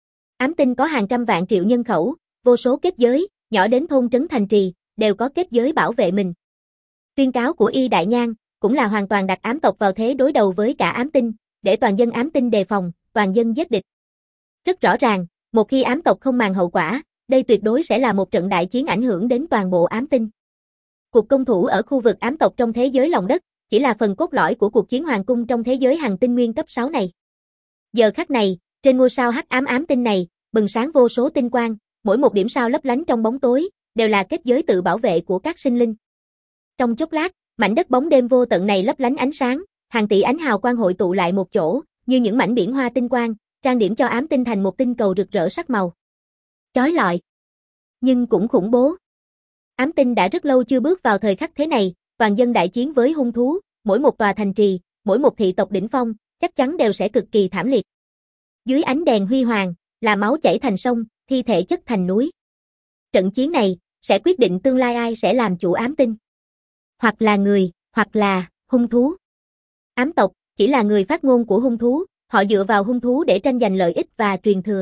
Ám tinh có hàng trăm vạn triệu nhân khẩu, vô số kết giới, nhỏ đến thôn trấn thành trì, đều có kết giới bảo vệ mình. Tuyên cáo của Y Đại Nhang cũng là hoàn toàn đặt ám tộc vào thế đối đầu với cả ám tinh, để toàn dân ám tinh đề phòng, toàn dân giết địch. Rất rõ ràng, một khi ám tộc không màng hậu quả, đây tuyệt đối sẽ là một trận đại chiến ảnh hưởng đến toàn bộ ám tinh. Cuộc công thủ ở khu vực ám tộc trong thế giới lòng đất chỉ là phần cốt lõi của cuộc chiến hoàng cung trong thế giới hằng tinh nguyên cấp 6 này. Giờ khắc này, trên ngôi sao hắc ám ám tinh này, bừng sáng vô số tinh quang, mỗi một điểm sao lấp lánh trong bóng tối, đều là kết giới tự bảo vệ của các sinh linh. Trong chốc lát, mảnh đất bóng đêm vô tận này lấp lánh ánh sáng, hàng tỷ ánh hào quang hội tụ lại một chỗ, như những mảnh biển hoa tinh quang, trang điểm cho ám tinh thành một tinh cầu rực rỡ sắc màu. Chói lọi, nhưng cũng khủng bố. Ám tinh đã rất lâu chưa bước vào thời khắc thế này, toàn dân đại chiến với hung thú, mỗi một tòa thành trì, mỗi một thị tộc đỉnh phong, chắc chắn đều sẽ cực kỳ thảm liệt. Dưới ánh đèn huy hoàng, là máu chảy thành sông, thi thể chất thành núi. Trận chiến này, sẽ quyết định tương lai ai sẽ làm chủ ám tinh. Hoặc là người, hoặc là hung thú. Ám tộc, chỉ là người phát ngôn của hung thú, họ dựa vào hung thú để tranh giành lợi ích và truyền thừa.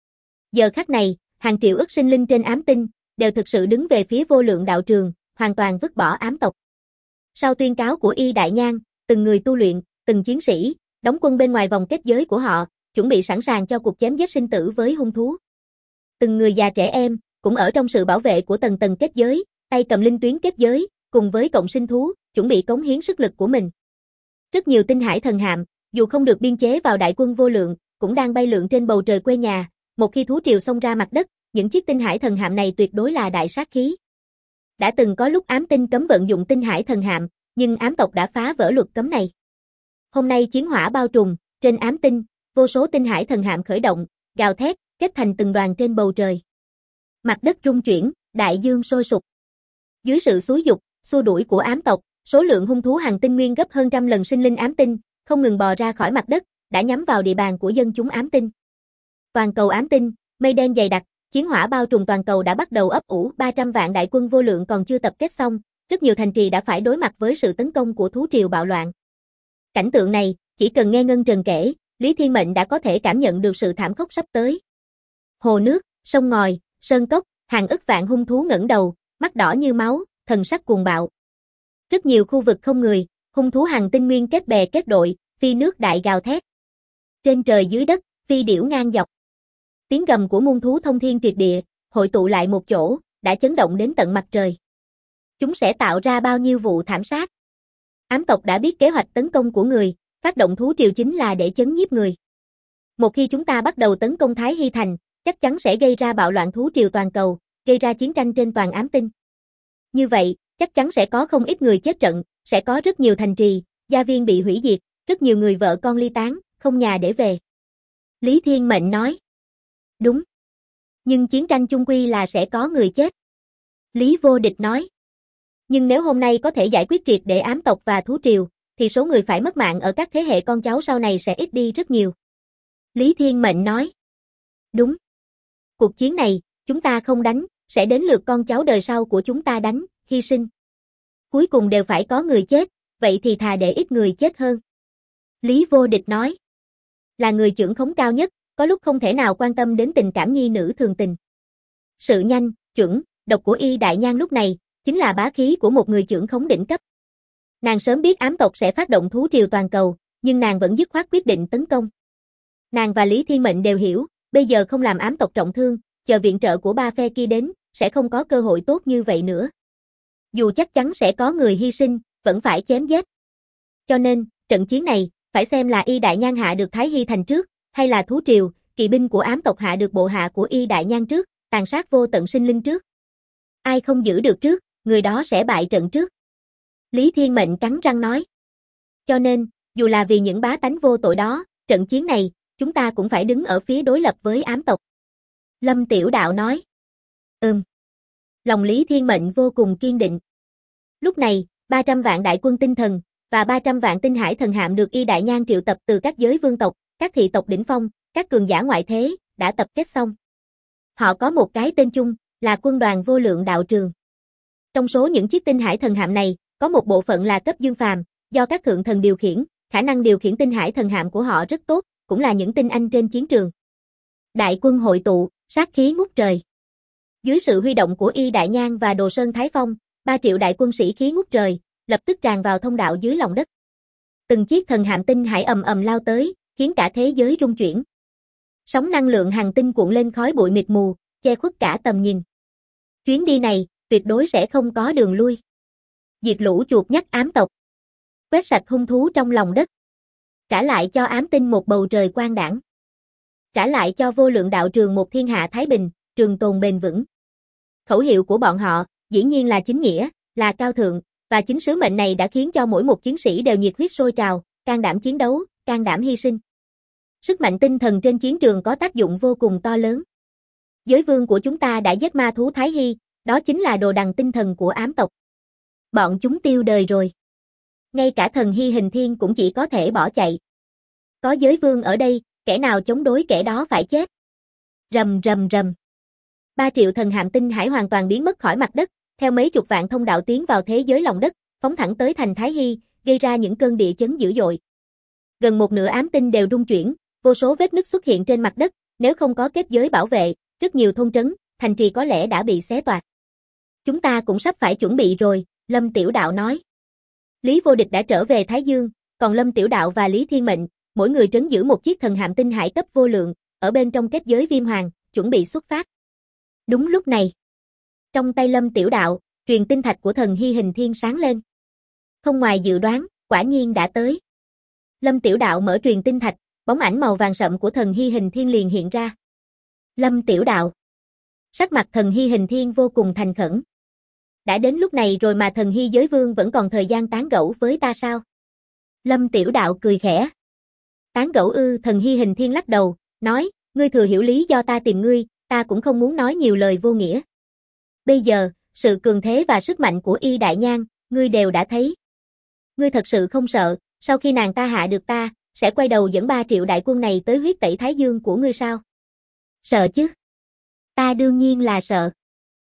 Giờ khắc này, hàng triệu ức sinh linh trên ám tinh, đều thực sự đứng về phía vô lượng đạo trường, hoàn toàn vứt bỏ ám tộc. Sau tuyên cáo của Y Đại Nhang, từng người tu luyện, từng chiến sĩ, đóng quân bên ngoài vòng kết giới của họ, chuẩn bị sẵn sàng cho cuộc chém giết sinh tử với hung thú. Từng người già trẻ em, cũng ở trong sự bảo vệ của tầng tầng kết giới, tay cầm linh tuyến kết giới, cùng với cộng sinh thú, chuẩn bị cống hiến sức lực của mình. Rất nhiều tinh hải thần hạm, dù không được biên chế vào đại quân vô lượng, cũng đang bay lượn trên bầu trời quê nhà, một khi thú triều xông ra mặt đất, những chiếc tinh hải thần hạm này tuyệt đối là đại sát khí. Đã từng có lúc ám tinh cấm vận dụng tinh hải thần hạm, nhưng ám tộc đã phá vỡ luật cấm này. Hôm nay chiến hỏa bao trùm, trên ám tinh, vô số tinh hải thần hạm khởi động, gào thét, kết thành từng đoàn trên bầu trời. Mặt đất rung chuyển, đại dương sôi sục. Dưới sự xúi dục, xua đuổi của ám tộc, số lượng hung thú hành tinh nguyên gấp hơn trăm lần sinh linh ám tinh, không ngừng bò ra khỏi mặt đất, đã nhắm vào địa bàn của dân chúng ám tinh. Toàn cầu ám tinh, mây đen dày đặc, chiến hỏa bao trùm toàn cầu đã bắt đầu ấp ủ, 300 vạn đại quân vô lượng còn chưa tập kết xong, rất nhiều thành trì đã phải đối mặt với sự tấn công của thú triều bạo loạn. Cảnh tượng này, chỉ cần nghe Ngân Trần kể, Lý Thiên Mệnh đã có thể cảm nhận được sự thảm khốc sắp tới. Hồ nước, sông ngòi, sơn cốc, hàng ức vạn hung thú ngẩng đầu, mắt đỏ như máu, thần sắc cuồng bạo. Rất nhiều khu vực không người, hung thú hành tinh nguyên kết bè kết đội, phi nước đại gào thét. Trên trời dưới đất, phi điểu ngang dọc. Tiếng gầm của muôn thú thông thiên triệt địa, hội tụ lại một chỗ, đã chấn động đến tận mặt trời. Chúng sẽ tạo ra bao nhiêu vụ thảm sát. Ám tộc đã biết kế hoạch tấn công của người, phát động thú triều chính là để chấn nhiếp người. Một khi chúng ta bắt đầu tấn công Thái Hy Thành, chắc chắn sẽ gây ra bạo loạn thú triều toàn cầu, gây ra chiến tranh trên toàn ám tinh. Như vậy, chắc chắn sẽ có không ít người chết trận, sẽ có rất nhiều thành trì, gia viên bị hủy diệt, rất nhiều người vợ con ly tán, không nhà để về. Lý Thiên Mệnh nói. Đúng. Nhưng chiến tranh chung quy là sẽ có người chết. Lý Vô Địch nói. Nhưng nếu hôm nay có thể giải quyết triệt để ám tộc và thú triều, thì số người phải mất mạng ở các thế hệ con cháu sau này sẽ ít đi rất nhiều. Lý Thiên Mệnh nói. Đúng. Cuộc chiến này, chúng ta không đánh, sẽ đến lượt con cháu đời sau của chúng ta đánh, hy sinh. Cuối cùng đều phải có người chết, vậy thì thà để ít người chết hơn. Lý Vô Địch nói. Là người trưởng khống cao nhất, có lúc không thể nào quan tâm đến tình cảm nhi nữ thường tình. Sự nhanh, chuẩn, độc của Y Đại Nhang lúc này, chính là bá khí của một người trưởng khống đỉnh cấp. Nàng sớm biết ám tộc sẽ phát động thú triều toàn cầu, nhưng nàng vẫn dứt khoát quyết định tấn công. Nàng và Lý Thiên Mệnh đều hiểu, bây giờ không làm ám tộc trọng thương, chờ viện trợ của ba phe kia đến, sẽ không có cơ hội tốt như vậy nữa. Dù chắc chắn sẽ có người hy sinh, vẫn phải chém giết. Cho nên, trận chiến này, phải xem là Y Đại Nhang hạ được Thái Hy Thành trước, hay là thú triều, kỵ binh của ám tộc hạ được bộ hạ của Y Đại Nhang trước, tàn sát vô tận sinh linh trước. Ai không giữ được trước, người đó sẽ bại trận trước. Lý Thiên Mệnh cắn răng nói. Cho nên, dù là vì những bá tánh vô tội đó, trận chiến này, chúng ta cũng phải đứng ở phía đối lập với ám tộc. Lâm Tiểu Đạo nói. Lòng Lý Thiên Mệnh vô cùng kiên định. Lúc này, 300 vạn đại quân tinh thần, và 300 vạn tinh hải thần hạm được Y Đại Nhang triệu tập từ các giới vương tộc, các thị tộc đỉnh phong, các cường giả ngoại thế, đã tập kết xong. Họ có một cái tên chung, là quân đoàn vô lượng đạo trường. Trong số những chiếc tinh hải thần hạm này, có một bộ phận là cấp dương phàm, do các thượng thần điều khiển, khả năng điều khiển tinh hải thần hạm của họ rất tốt, cũng là những tinh anh trên chiến trường. Đại quân hội tụ, sát khí ngút trời. Dưới sự huy động của Y Đại Nhang và Đồ Sơn Thái Phong, 3 triệu đại quân sĩ khí ngút trời, lập tức tràn vào thông đạo dưới lòng đất. Từng chiếc thần hạm tinh hải ầm ầm lao tới, khiến cả thế giới rung chuyển. Sóng năng lượng hành tinh cuộn lên khói bụi mịt mù, che khuất cả tầm nhìn. Chuyến đi này, tuyệt đối sẽ không có đường lui. Diệt lũ chuột nhắt ám tộc. Quét sạch hung thú trong lòng đất. Trả lại cho ám tinh một bầu trời quang đãng. Trả lại cho vô lượng đạo trường một thiên hạ thái bình, trường tồn bền vững. Khẩu hiệu của bọn họ, dĩ nhiên là chính nghĩa, là cao thượng, và chính sứ mệnh này đã khiến cho mỗi một chiến sĩ đều nhiệt huyết sôi trào, can đảm chiến đấu, can đảm hy sinh. Sức mạnh tinh thần trên chiến trường có tác dụng vô cùng to lớn. Giới vương của chúng ta đã giết ma thú Thái Hy, đó chính là đồ đằng tinh thần của ám tộc. Bọn chúng tiêu đời rồi. Ngay cả thần Hy Hình Thiên cũng chỉ có thể bỏ chạy. Có giới vương ở đây, kẻ nào chống đối kẻ đó phải chết. Rầm rầm rầm. 3 triệu thần hạm tinh hải hoàn toàn biến mất khỏi mặt đất, theo mấy chục vạn thông đạo tiến vào thế giới lòng đất, phóng thẳng tới thành Thái Hy, gây ra những cơn địa chấn dữ dội. Gần một nửa ám tinh đều rung chuyển, vô số vết nứt xuất hiện trên mặt đất, nếu không có kết giới bảo vệ, rất nhiều thôn trấn, thành trì có lẽ đã bị xé toạc. Chúng ta cũng sắp phải chuẩn bị rồi, Lâm Tiểu Đạo nói. Lý Vô Địch đã trở về Thái Dương, còn Lâm Tiểu Đạo và Lý Thiên Mệnh, mỗi người trấn giữ một chiếc thần hạm tinh hải cấp vô lượng, ở bên trong kết giới viêm hoàng, chuẩn bị xuất phát. Đúng lúc này, trong tay Lâm Tiểu Đạo, truyền tinh thạch của thần Hy Hình Thiên sáng lên. Không ngoài dự đoán, quả nhiên đã tới. Lâm Tiểu Đạo mở truyền tinh thạch, bóng ảnh màu vàng sậm của thần Hy Hình Thiên liền hiện ra. Lâm Tiểu Đạo. Sắc mặt thần Hy Hình Thiên vô cùng thành khẩn. Đã đến lúc này rồi mà thần Hy Giới Vương vẫn còn thời gian tán gẫu với ta sao? Lâm Tiểu Đạo cười khẽ. Tán gẫu ư? Thần Hy Hình Thiên lắc đầu, nói, ngươi thừa hiểu lý do ta tìm ngươi, ta cũng không muốn nói nhiều lời vô nghĩa. Bây giờ, sự cường thế và sức mạnh của Y Đại Nhan, ngươi đều đã thấy. Ngươi thật sự không sợ, sau khi nàng ta hạ được ta, sẽ quay đầu dẫn 3 triệu đại quân này tới huyết tẩy Thái Dương của ngươi sao? Sợ chứ? Ta đương nhiên là sợ.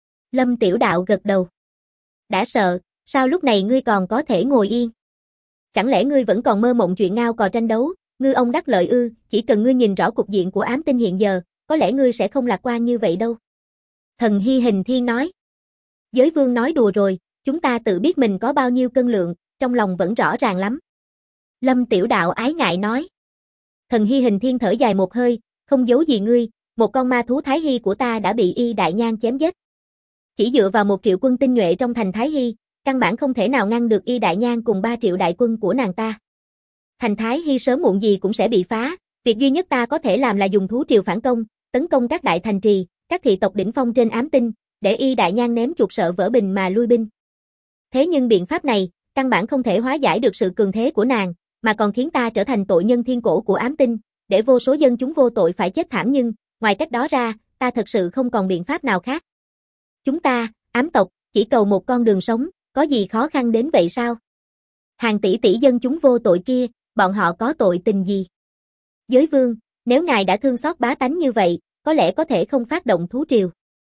Lâm Tiểu Đạo gật đầu. Đã sợ, sao lúc này ngươi còn có thể ngồi yên? Chẳng lẽ ngươi vẫn còn mơ mộng chuyện ngao cò tranh đấu, ngư ông đắc lợi ư? Chỉ cần ngươi nhìn rõ cục diện của ám tinh hiện giờ, có lẽ ngươi sẽ không lạc quan như vậy đâu. Thần Hy Hình Thiên nói. Giới vương nói đùa rồi, chúng ta tự biết mình có bao nhiêu cân lượng, trong lòng vẫn rõ ràng lắm. Lâm Tiểu Đạo ái ngại nói. Thần Hy Hình Thiên thở dài một hơi, không giấu gì ngươi, một con ma thú Thái Hy của ta đã bị Y Đại Nhan chém giết. Chỉ dựa vào 1 triệu quân tinh nhuệ trong thành Thái Hy, căn bản không thể nào ngăn được Y Đại Nhan cùng 3 triệu đại quân của nàng ta. Thành Thái Hy sớm muộn gì cũng sẽ bị phá, việc duy nhất ta có thể làm là dùng thú triều phản công, tấn công các đại thành trì, các thị tộc đỉnh phong trên ám tinh, để Y Đại Nhan ném chuột sợ vỡ bình mà lui binh. Thế nhưng biện pháp này, căn bản không thể hóa giải được sự cường thế của nàng, mà còn khiến ta trở thành tội nhân thiên cổ của ám tinh, để vô số dân chúng vô tội phải chết thảm nhưng, ngoài cách đó ra, ta thật sự không còn biện pháp nào khác. Chúng ta, ám tộc, chỉ cầu một con đường sống, có gì khó khăn đến vậy sao? Hàng tỷ tỷ dân chúng vô tội kia, bọn họ có tội tình gì? Giới vương, nếu ngài đã thương xót bá tánh như vậy, có lẽ có thể không phát động thú triều.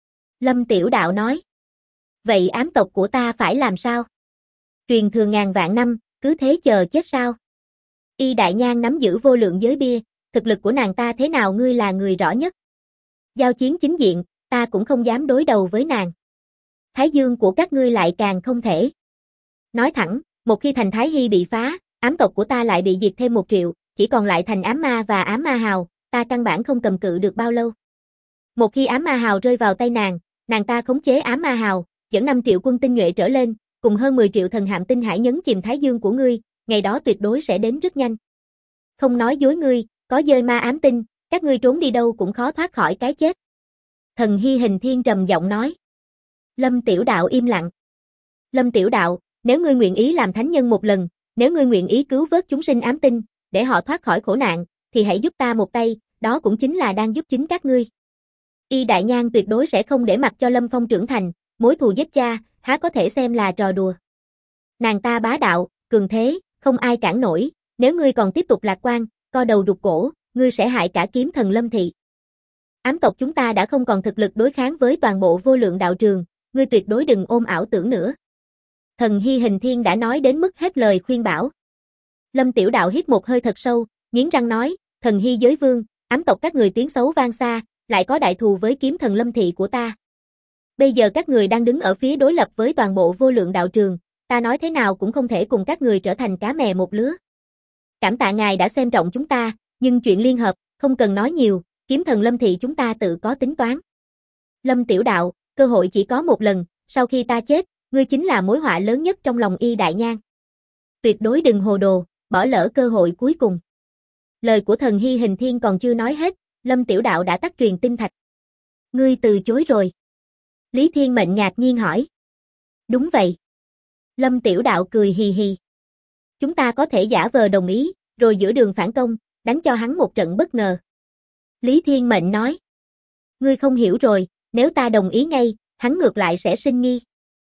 Lâm Tiểu Đạo nói. Vậy ám tộc của ta phải làm sao? Truyền thừa ngàn vạn năm, cứ thế chờ chết sao? Y Đại Nhan nắm giữ vô lượng giới bia, thực lực của nàng ta thế nào ngươi là người rõ nhất. Giao chiến chính diện, ta cũng không dám đối đầu với nàng. Thái Dương của các ngươi lại càng không thể. Nói thẳng, một khi thành Thái Hy bị phá, ám tộc của ta lại bị diệt thêm 1 triệu, chỉ còn lại thành ám ma và ám ma hào, ta căn bản không cầm cự được bao lâu. Một khi ám ma hào rơi vào tay nàng ta khống chế ám ma hào, dẫn 5 triệu quân tinh nhuệ trở lên, cùng hơn 10 triệu thần hạm tinh hải nhấn chìm Thái Dương của ngươi, ngày đó tuyệt đối sẽ đến rất nhanh. Không nói dối ngươi, có dơi ma ám tinh, các ngươi trốn đi đâu cũng khó thoát khỏi cái chết. Thần Hy Hình Thiên trầm giọng nói. Lâm Tiểu Đạo im lặng. Lâm Tiểu Đạo, nếu ngươi nguyện ý làm thánh nhân một lần, nếu ngươi nguyện ý cứu vớt chúng sinh ám tinh, để họ thoát khỏi khổ nạn, thì hãy giúp ta một tay, đó cũng chính là đang giúp chính các ngươi. Y Đại Nhan tuyệt đối sẽ không để mặc cho Lâm Phong trưởng thành, mối thù giết cha, há có thể xem là trò đùa. Nàng ta bá đạo, cường thế, không ai cản nổi, nếu ngươi còn tiếp tục lạc quan, co đầu rụt cổ, ngươi sẽ hại cả kiếm thần Lâm thị. Ám tộc chúng ta đã không còn thực lực đối kháng với toàn bộ vô lượng đạo trường, ngươi tuyệt đối đừng ôm ảo tưởng nữa. Thần Hy Hình Thiên đã nói đến mức hết lời khuyên bảo. Lâm Tiểu Đạo hít một hơi thật sâu, nghiến răng nói, Thần Hy Giới Vương, ám tộc các người tiếng xấu vang xa, lại có đại thù với kiếm thần Lâm thị của ta. Bây giờ các người đang đứng ở phía đối lập với toàn bộ vô lượng đạo trường, ta nói thế nào cũng không thể cùng các người trở thành cá mè một lứa. Cảm tạ ngài đã xem trọng chúng ta, nhưng chuyện liên hợp, không cần nói nhiều, kiếm thần Lâm thị chúng ta tự có tính toán. Lâm Tiểu Đạo, cơ hội chỉ có một lần, sau khi ta chết, ngươi chính là mối họa lớn nhất trong lòng Y Đại Nhan. Tuyệt đối đừng hồ đồ, bỏ lỡ cơ hội cuối cùng. Lời của thần hy hình thiên còn chưa nói hết, Lâm Tiểu Đạo đã tắt truyền tinh thạch. Ngươi từ chối rồi. Lý Thiên Mệnh ngạc nhiên hỏi. Đúng vậy. Lâm Tiểu Đạo cười hì hì. Chúng ta có thể giả vờ đồng ý, rồi giữa đường phản công, đánh cho hắn một trận bất ngờ. Lý Thiên Mệnh nói. Ngươi không hiểu rồi, nếu ta đồng ý ngay, hắn ngược lại sẽ sinh nghi.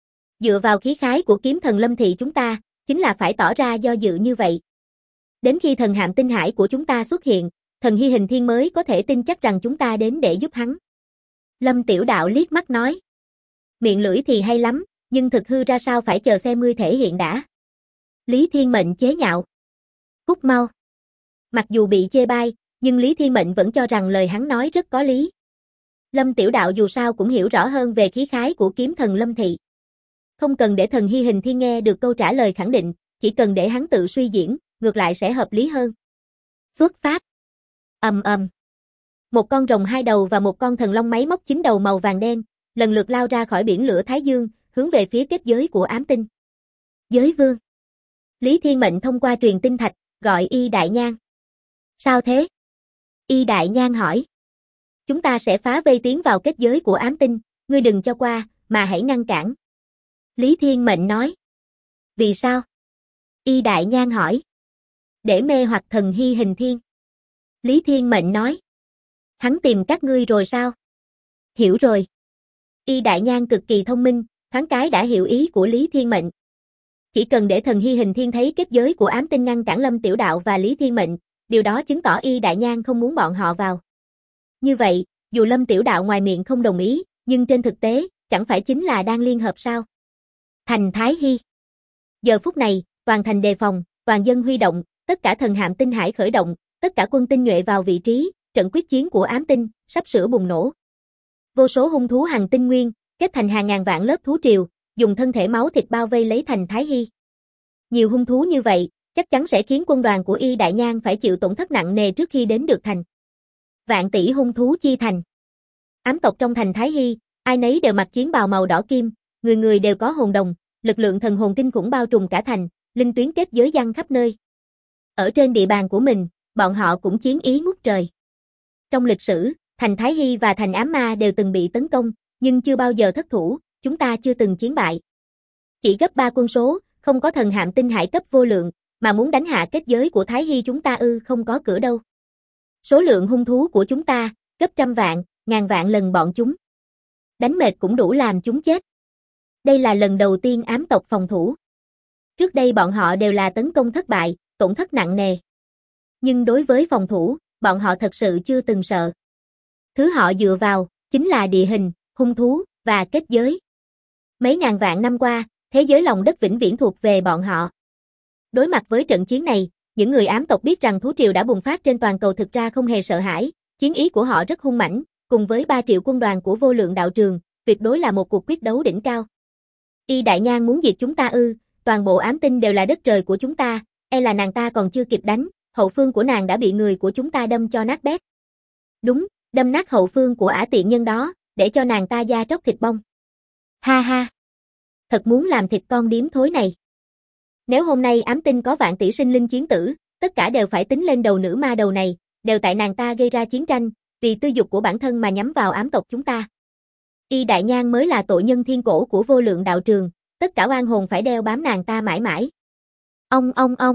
Dựa vào khí khái của kiếm thần Lâm thị chúng ta, chính là phải tỏ ra do dự như vậy. Đến khi thần hạm tinh hải của chúng ta xuất hiện, thần hy hình thiên mới có thể tin chắc rằng chúng ta đến để giúp hắn. Lâm Tiểu Đạo liếc mắt nói. Miệng lưỡi thì hay lắm, nhưng thực hư ra sao phải chờ xem ngươi thể hiện đã. Lý Thiên Mệnh chế nhạo. Cút mau. Mặc dù bị chê bai, nhưng Lý Thiên Mệnh vẫn cho rằng lời hắn nói rất có lý. Lâm Tiểu Đạo dù sao cũng hiểu rõ hơn về khí khái của kiếm thần Lâm thị. Không cần để thần hy hình thiên nghe được câu trả lời khẳng định, chỉ cần để hắn tự suy diễn, ngược lại sẽ hợp lý hơn. Xuất phát. Ầm ầm. Một con rồng hai đầu và một con thần long máy móc 9 đầu màu vàng đen, lần lượt lao ra khỏi biển lửa Thái Dương, hướng về phía kết giới của ám tinh. Giới vương. Lý Thiên Mệnh thông qua truyền tinh thạch, gọi Y Đại Nhan. Sao thế? Y Đại Nhan hỏi. Chúng ta sẽ phá vây tiến vào kết giới của ám tinh, ngươi đừng cho qua, mà hãy ngăn cản. Lý Thiên Mệnh nói. Vì sao? Y Đại Nhan hỏi. Để mê hoặc thần hy hình thiên. Lý Thiên Mệnh nói. Hắn tìm các ngươi rồi sao? Hiểu rồi. Y Đại Nhan cực kỳ thông minh, thoáng cái đã hiểu ý của Lý Thiên Mệnh. Chỉ cần để thần hy hình thiên thấy kết giới của ám tinh ngăn cản Lâm Tiểu Đạo và Lý Thiên Mệnh, điều đó chứng tỏ Y Đại Nhan không muốn bọn họ vào. Như vậy, dù Lâm Tiểu Đạo ngoài miệng không đồng ý, nhưng trên thực tế, chẳng phải chính là đang liên hợp sao? Thành Thái Hy. Giờ phút này, toàn thành đề phòng, toàn dân huy động, tất cả thần hạm tinh hải khởi động, tất cả quân tinh nhuệ vào vị trí, trận quyết chiến của ám tinh sắp sửa bùng nổ. Vô số hung thú hằng tinh nguyên, kết thành hàng ngàn vạn lớp thú triều, dùng thân thể máu thịt bao vây lấy thành Thái Hy. Nhiều hung thú như vậy, chắc chắn sẽ khiến quân đoàn của Y Đại Nhan phải chịu tổn thất nặng nề trước khi đến được thành. Vạn tỷ hung thú chi thành. Ám tộc trong thành Thái Hy, ai nấy đều mặc chiến bào màu đỏ kim, người người đều có hồn đồng, lực lượng thần hồn kinh khủng bao trùm cả thành, linh tuyến kết giới giăng khắp nơi. Ở trên địa bàn của mình, bọn họ cũng chiến ý ngút trời. Trong lịch sử, thành Thái Hy và thành Ám Ma đều từng bị tấn công, nhưng chưa bao giờ thất thủ, chúng ta chưa từng chiến bại. Chỉ gấp 3 quân số, không có thần hạm tinh hải cấp vô lượng, mà muốn đánh hạ kết giới của Thái Hy chúng ta không có cửa đâu. Số lượng hung thú của chúng ta, gấp trăm vạn, ngàn vạn lần bọn chúng. Đánh mệt cũng đủ làm chúng chết. Đây là lần đầu tiên ám tộc phòng thủ. Trước đây bọn họ đều là tấn công thất bại, tổn thất nặng nề. Nhưng đối với phòng thủ, bọn họ thật sự chưa từng sợ. Thứ họ dựa vào, chính là địa hình, hung thú, và kết giới. Mấy ngàn vạn năm qua, thế giới lòng đất vĩnh viễn thuộc về bọn họ. Đối mặt với trận chiến này, những người ám tộc biết rằng thú triều đã bùng phát trên toàn cầu thực ra không hề sợ hãi, chiến ý của họ rất hung mãnh, cùng với 3 triệu quân đoàn của vô lượng đạo trường, tuyệt đối là một cuộc quyết đấu đỉnh cao. Y Đại Nhan muốn diệt chúng ta toàn bộ ám tinh đều là đất trời của chúng ta, là nàng ta còn chưa kịp đánh, hậu phương của nàng đã bị người của chúng ta đâm cho nát bét. Đúng, đâm nát hậu phương của ả tiện nhân đó, để cho nàng ta da tróc thịt bong. Ha ha! Thật muốn làm thịt con điếm thối này. Nếu hôm nay ám tinh có vạn tỷ sinh linh chiến tử, tất cả đều phải tính lên đầu nữ ma đầu này, đều tại nàng ta gây ra chiến tranh, vì tư dục của bản thân mà nhắm vào ám tộc chúng ta. Y Đại Nhan mới là tội nhân thiên cổ của vô lượng đạo trường, tất cả oan hồn phải đeo bám nàng ta mãi mãi. Ông.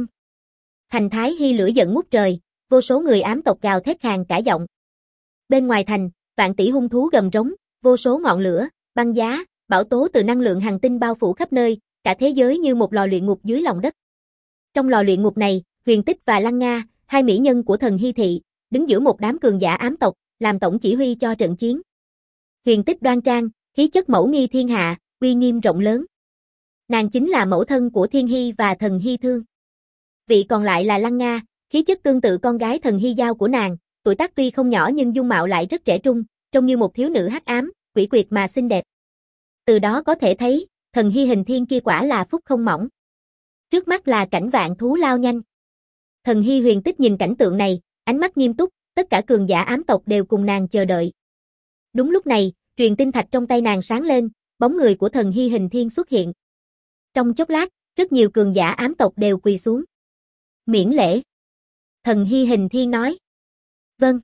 Thành Thái Hy lửa giận ngút trời, vô số người ám tộc gào thét khàn cả giọng. Bên ngoài thành, vạn tỷ hung thú gầm rống, vô số ngọn lửa, băng giá, bão tố từ năng lượng hành tinh bao phủ khắp nơi, cả thế giới như một lò luyện ngục dưới lòng đất. Trong lò luyện ngục này, Huyền Tích và Lăng Nga, hai mỹ nhân của thần Hy thị, đứng giữa một đám cường giả ám tộc, làm tổng chỉ huy cho trận chiến. Huyền Tích đoan trang, khí chất mẫu nghi thiên hạ, uy nghiêm rộng lớn. Nàng chính là mẫu thân của Thiên Hy và thần Hy Thương. Vị còn lại là Lăng Nga, khí chất tương tự con gái thần Hy Giao của nàng, tuổi tác tuy không nhỏ nhưng dung mạo lại rất trẻ trung, trông như một thiếu nữ hắc ám, quỷ quyệt mà xinh đẹp. Từ đó có thể thấy, thần Hy hình thiên kia quả là phúc không mỏng. Trước mắt là cảnh vạn thú lao nhanh. Thần Hy Huyền Tích nhìn cảnh tượng này, ánh mắt nghiêm túc, tất cả cường giả ám tộc đều cùng nàng chờ đợi. Đúng lúc này, truyền tinh thạch trong tay nàng sáng lên, bóng người của thần Hy hình thiên xuất hiện. Trong chốc lát, rất nhiều cường giả ám tộc đều quỳ xuống. Miễn lễ. Thần Hy Hình Thiên nói. Vâng.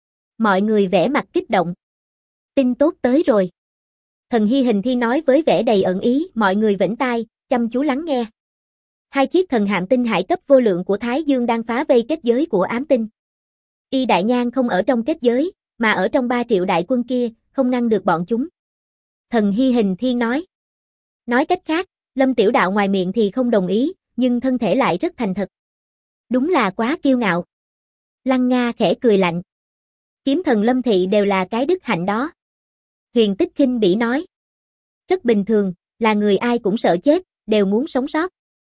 Mọi người vẻ mặt kích động. Tin tốt tới rồi. Thần Hy Hình Thiên nói với vẻ đầy ẩn ý, mọi người vểnh tai, chăm chú lắng nghe. Hai chiếc thần hạm tinh hải cấp vô lượng của Thái Dương đang phá vây kết giới của ám tinh. Y Đại Nhan không ở trong kết giới, mà ở trong 3 triệu đại quân kia, không ngăn được bọn chúng. Thần Hy Hình Thiên nói. Nói cách khác, Lâm Tiểu Đạo ngoài miệng thì không đồng ý, nhưng thân thể lại rất thành thật. Đúng là quá kiêu ngạo. Lăng Nga khẽ cười lạnh. Kiếm thần Lâm Thị đều là cái đức hạnh đó. Huyền Tích khinh bỉ nói. Rất bình thường, là người ai cũng sợ chết, đều muốn sống sót.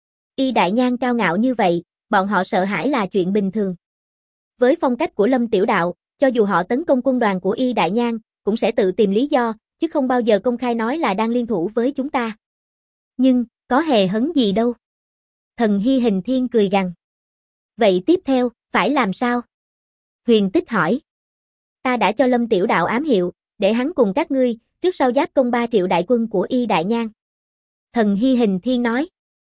Y Đại Nhan cao ngạo như vậy, bọn họ sợ hãi là chuyện bình thường. Với phong cách của Lâm Tiểu Đạo, cho dù họ tấn công quân đoàn của Y Đại Nhan, cũng sẽ tự tìm lý do, chứ không bao giờ công khai nói là đang liên thủ với chúng ta. Nhưng, có hề hấn gì đâu. Thần Hy Hình Thiên cười gằn. Vậy tiếp theo, phải làm sao? Huyền Tích hỏi. Ta đã cho Lâm Tiểu Đạo ám hiệu, để hắn cùng các ngươi, trước sau giáp công 3 triệu đại quân của Y Đại Nhan. Thần Hy Hình Thiên nói.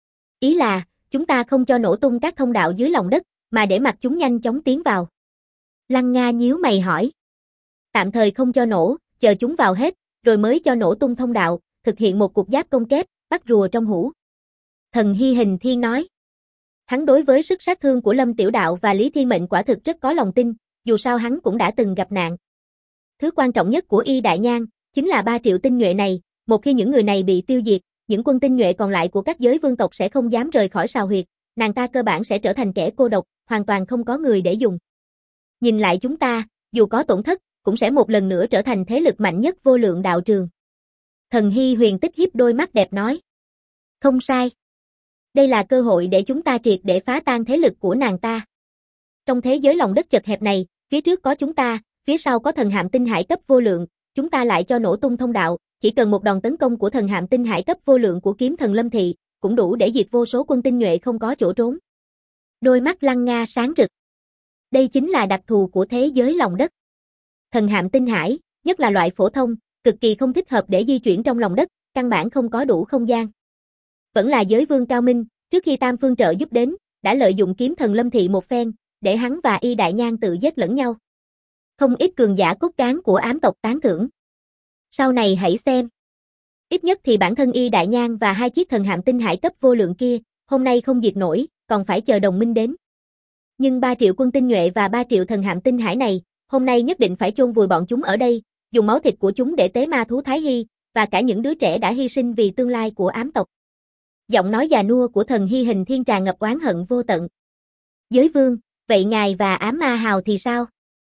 Ý là, chúng ta không cho nổ tung các thông đạo dưới lòng đất, mà để mặc chúng nhanh chóng tiến vào. Lăng Nga nhíu mày hỏi. Tạm thời không cho nổ, chờ chúng vào hết, rồi mới cho nổ tung thông đạo, thực hiện một cuộc giáp công kép, bắt rùa trong hũ. Thần Hy Hình Thiên nói. Hắn đối với sức sát thương của Lâm Tiểu Đạo và Lý Thiên Mệnh quả thực rất có lòng tin, dù sao hắn cũng đã từng gặp nạn. Thứ quan trọng nhất của Y Đại Nhan, chính là 3 triệu tinh nhuệ này, một khi những người này bị tiêu diệt, những quân tinh nhuệ còn lại của các giới vương tộc sẽ không dám rời khỏi Sào Huyệt, nàng ta cơ bản sẽ trở thành kẻ cô độc, hoàn toàn không có người để dùng. Nhìn lại chúng ta, dù có tổn thất, cũng sẽ một lần nữa trở thành thế lực mạnh nhất vô lượng đạo trường. Thần Hy Huyền Tích hiếp đôi mắt đẹp nói. Không sai. Đây là cơ hội để chúng ta triệt để phá tan thế lực của nàng ta. Trong thế giới lòng đất chật hẹp này, phía trước có chúng ta, phía sau có thần hạm tinh hải cấp vô lượng, chúng ta lại cho nổ tung thông đạo, chỉ cần một đòn tấn công của thần hạm tinh hải cấp vô lượng của kiếm thần Lâm Thị, cũng đủ để diệt vô số quân tinh nhuệ không có chỗ trốn. Đôi mắt Lăng Nga sáng rực. Đây chính là đặc thù của thế giới lòng đất. Thần hạm tinh hải, nhất là loại phổ thông, cực kỳ không thích hợp để di chuyển trong lòng đất, căn bản không có đủ không gian. Vẫn là giới vương cao minh, trước khi Tam Phương trợ giúp đến, đã lợi dụng kiếm thần Lâm Thị một phen, để hắn và Y Đại Nhan tự giết lẫn nhau. Không ít cường giả cốt cán của ám tộc tán thưởng. Sau này hãy xem. Ít nhất thì bản thân Y Đại Nhan và 2 chiếc thần hạm tinh hải cấp vô lượng kia, hôm nay không diệt nổi, còn phải chờ đồng minh đến. Nhưng 3 triệu quân tinh nhuệ và 3 triệu thần hạm tinh hải này, hôm nay nhất định phải chôn vùi bọn chúng ở đây, dùng máu thịt của chúng để tế ma thú Thái Hy, và cả những đứa trẻ đã hy sinh vì tương lai của ám tộc. Giọng nói già nua của Thần Hy Hình Thiên tràn ngập oán hận vô tận. Giới vương, vậy ngài và ám ma hào thì sao?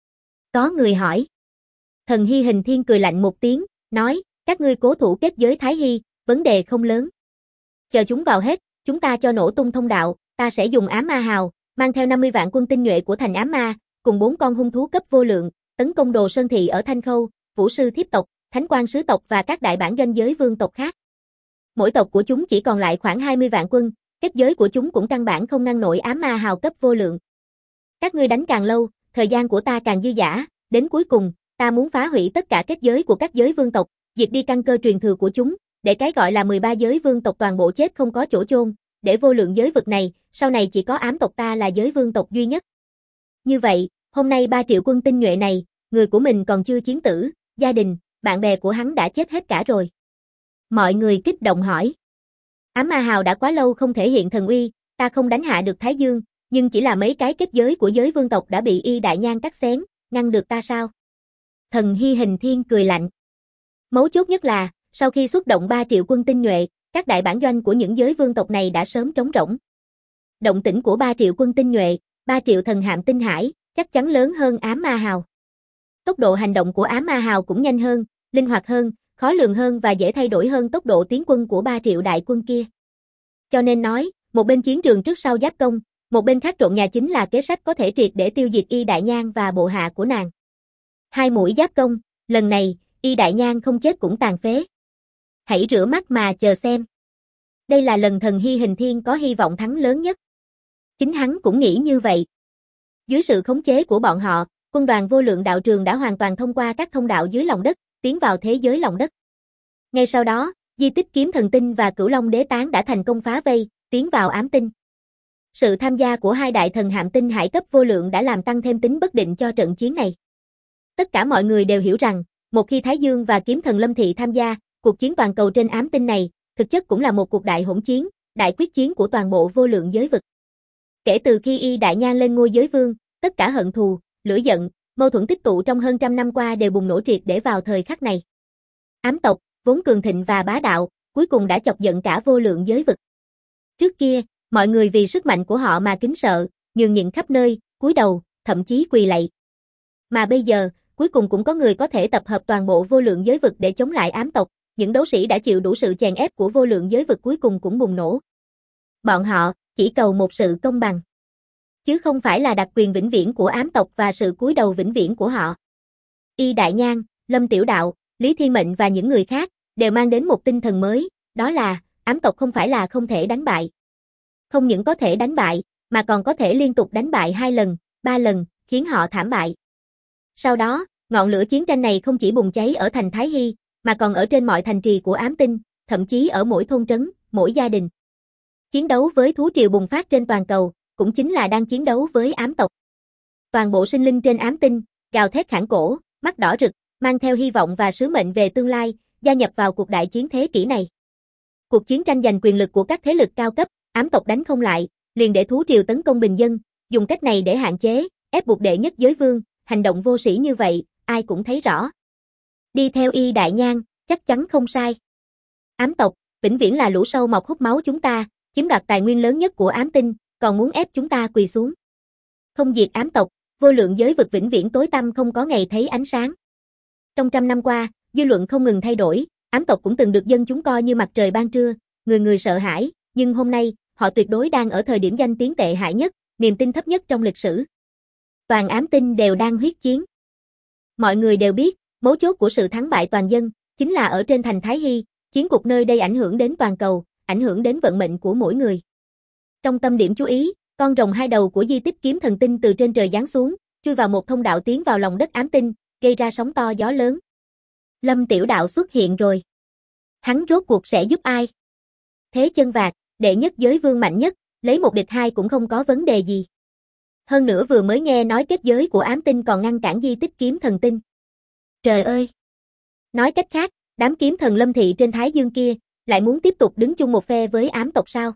Có người hỏi. Thần Hy Hình Thiên cười lạnh một tiếng, nói, các ngươi cố thủ kết giới Thái Hy, vấn đề không lớn. Chờ chúng vào hết, chúng ta cho nổ tung thông đạo, ta sẽ dùng ám ma hào, mang theo 50 vạn quân tinh nhuệ của thành ám ma, cùng 4 con hung thú cấp vô lượng, tấn công Đồ Sơn Thị ở Thanh Khâu, Vũ Sư Thiếp tộc, Thánh Quan Sứ tộc và các đại bản doanh giới vương tộc khác. Mỗi tộc của chúng chỉ còn lại khoảng 20 vạn quân, kết giới của chúng cũng căn bản không ngăn nổi ám ma hào cấp vô lượng. Các ngươi đánh càng lâu, thời gian của ta càng dư dả, đến cuối cùng, ta muốn phá hủy tất cả kết giới của các giới vương tộc, diệt đi căn cơ truyền thừa của chúng, để cái gọi là 13 giới vương tộc toàn bộ chết không có chỗ chôn, để vô lượng giới vực này, sau này chỉ có ám tộc ta là giới vương tộc duy nhất. Như vậy, hôm nay 3 triệu quân tinh nhuệ này, người của mình còn chưa chiến tử, gia đình, bạn bè của hắn đã chết hết cả rồi. Mọi người kích động hỏi. Ám ma hào đã quá lâu không thể hiện thần uy, ta không đánh hạ được Thái Dương, nhưng chỉ là mấy cái kết giới của giới vương tộc đã bị Y Đại Nhan cắt xén, ngăn được ta sao? Thần Hy Hình Thiên cười lạnh. Mấu chốt nhất là, sau khi xuất động 3 triệu quân tinh nhuệ, các đại bản doanh của những giới vương tộc này đã sớm trống rỗng. Động tĩnh của 3 triệu quân tinh nhuệ, 3 triệu thần hạm tinh hải, chắc chắn lớn hơn ám ma hào. Tốc độ hành động của ám ma hào cũng nhanh hơn, linh hoạt hơn, khó lường hơn và dễ thay đổi hơn tốc độ tiến quân của 3 triệu đại quân kia. Cho nên nói, một bên chiến trường trước sau giáp công, một bên khác trộn nhà chính là kế sách có thể triệt để tiêu diệt Y Đại Nhan và bộ hạ của nàng. 2 mũi giáp công, lần này, Y Đại Nhan không chết cũng tàn phế. Hãy rửa mắt mà chờ xem. Đây là lần Thần Hy Hình Thiên có hy vọng thắng lớn nhất. Chính hắn cũng nghĩ như vậy. Dưới sự khống chế của bọn họ, quân đoàn vô lượng đạo trường đã hoàn toàn thông qua các thông đạo dưới lòng đất, tiến vào thế giới lòng đất. Ngay sau đó, di tích kiếm thần tinh và Cửu Long đế tán đã thành công phá vây, tiến vào ám tinh. Sự tham gia của hai đại thần hạm tinh hải cấp vô lượng đã làm tăng thêm tính bất định cho trận chiến này. Tất cả mọi người đều hiểu rằng, một khi Thái Dương và kiếm thần Lâm Thị tham gia, cuộc chiến toàn cầu trên ám tinh này, thực chất cũng là một cuộc đại hỗn chiến, đại quyết chiến của toàn bộ vô lượng giới vực. Kể từ khi Y Đại Nhan lên ngôi giới vương, tất cả hận thù, lửa giận, mâu thuẫn tích tụ trong hơn trăm năm qua đều bùng nổ triệt để vào thời khắc này. Ám tộc, vốn cường thịnh và bá đạo, cuối cùng đã chọc giận cả vô lượng giới vực. Trước kia, mọi người vì sức mạnh của họ mà kính sợ, nhường nhịn khắp nơi, cúi đầu, thậm chí quỳ lạy. Mà bây giờ, cuối cùng cũng có người có thể tập hợp toàn bộ vô lượng giới vực để chống lại ám tộc, những đấu sĩ đã chịu đủ sự chèn ép của vô lượng giới vực cuối cùng cũng bùng nổ. Bọn họ chỉ cầu một sự công bằng, chứ không phải là đặc quyền vĩnh viễn của ám tộc và sự cúi đầu vĩnh viễn của họ. Y Đại Nhan, Lâm Tiểu Đạo, Lý Thiên Mệnh và những người khác đều mang đến một tinh thần mới, đó là ám tộc không phải là không thể đánh bại. Không những có thể đánh bại, mà còn có thể liên tục đánh bại 2 lần, 3 lần, khiến họ thảm bại. Sau đó, ngọn lửa chiến tranh này không chỉ bùng cháy ở thành Thái Hy, mà còn ở trên mọi thành trì của ám tinh, thậm chí ở mỗi thôn trấn, mỗi gia đình. Chiến đấu với thú triều bùng phát trên toàn cầu, cũng chính là đang chiến đấu với ám tộc. Toàn bộ sinh linh trên ám tinh, gào thét khản cổ, mắt đỏ rực, mang theo hy vọng và sứ mệnh về tương lai, gia nhập vào cuộc đại chiến thế kỷ này. Cuộc chiến tranh giành quyền lực của các thế lực cao cấp, ám tộc đánh không lại, liền để thú triều tấn công bình dân, dùng cách này để hạn chế, ép buộc đệ nhất giới vương, hành động vô sĩ như vậy, ai cũng thấy rõ. Đi theo Y Đại Nhan, chắc chắn không sai. Ám tộc, vĩnh viễn là lũ sâu mọc hút máu chúng ta, chiếm đoạt tài nguyên lớn nhất của ám tinh, còn muốn ép chúng ta quỳ xuống. Không diệt ám tộc, vô lượng giới vực vĩnh viễn tối tăm không có ngày thấy ánh sáng. Trong trăm năm qua, dư luận không ngừng thay đổi, ám tộc cũng từng được dân chúng coi như mặt trời ban trưa, người người sợ hãi, nhưng hôm nay, họ tuyệt đối đang ở thời điểm danh tiếng tệ hại nhất, niềm tin thấp nhất trong lịch sử. Toàn ám tinh đều đang huyết chiến. Mọi người đều biết, mấu chốt của sự thắng bại toàn dân, chính là ở trên thành Thái Hy, chiến cuộc nơi đây ảnh hưởng đến toàn cầu, ảnh hưởng đến vận mệnh của mỗi người. Trong tâm điểm chú ý, con rồng 2 đầu của di tích kiếm thần tinh từ trên trời giáng xuống, chui vào một thông đạo tiến vào lòng đất ám tinh, gây ra sóng to gió lớn. Lâm Tiểu Đạo xuất hiện rồi. Hắn rốt cuộc sẽ giúp ai? Thế chân vạc, đệ nhất giới vương mạnh nhất, lấy 1 địch 2 cũng không có vấn đề gì. Hơn nữa vừa mới nghe nói kết giới của ám tinh còn ngăn cản di tích kiếm thần tinh. Trời ơi! Nói cách khác, đám kiếm thần Lâm Thị trên Thái Dương kia, lại muốn tiếp tục đứng chung một phe với ám tộc sao?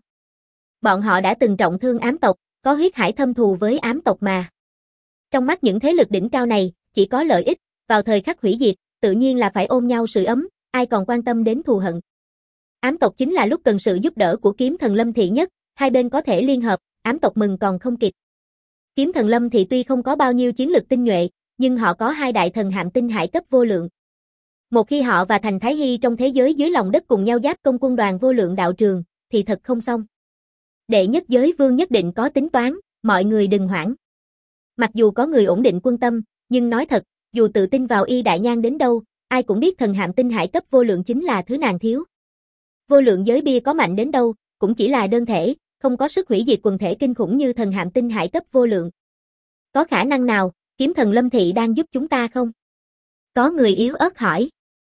Bọn họ đã từng trọng thương ám tộc, có huyết hải thâm thù với ám tộc mà. Trong mắt những thế lực đỉnh cao này, chỉ có lợi ích, vào thời khắc hủy diệt, tự nhiên là phải ôm nhau sưởi ấm, ai còn quan tâm đến thù hận. Ám tộc chính là lúc cần sự giúp đỡ của kiếm thần Lâm Thị nhất, hai bên có thể liên hợp, ám tộc mừng còn không kịp. Kiếm thần Lâm Thị tuy không có bao nhiêu chiến lực tinh nhuệ, nhưng họ có 2 đại thần hạm tinh hải cấp vô lượng. Một khi họ và thành Thái Hy trong thế giới dưới lòng đất cùng nhau giáp công quân đoàn vô lượng đạo trường, thì thật không xong. Đệ nhất giới vương nhất định có tính toán, mọi người đừng hoảng. Mặc dù có người ổn định quân tâm, nhưng nói thật, dù tự tin vào Y Đại Nhan đến đâu, ai cũng biết thần hạm tinh hải cấp vô lượng chính là thứ nàng thiếu. Vô lượng giới bia có mạnh đến đâu, cũng chỉ là đơn thể, không có sức hủy diệt quần thể kinh khủng như thần hạm tinh hải cấp vô lượng. Có khả năng nào, kiếm thần Lâm Thị đang giúp chúng ta không? Có người yếu ớt hỏi.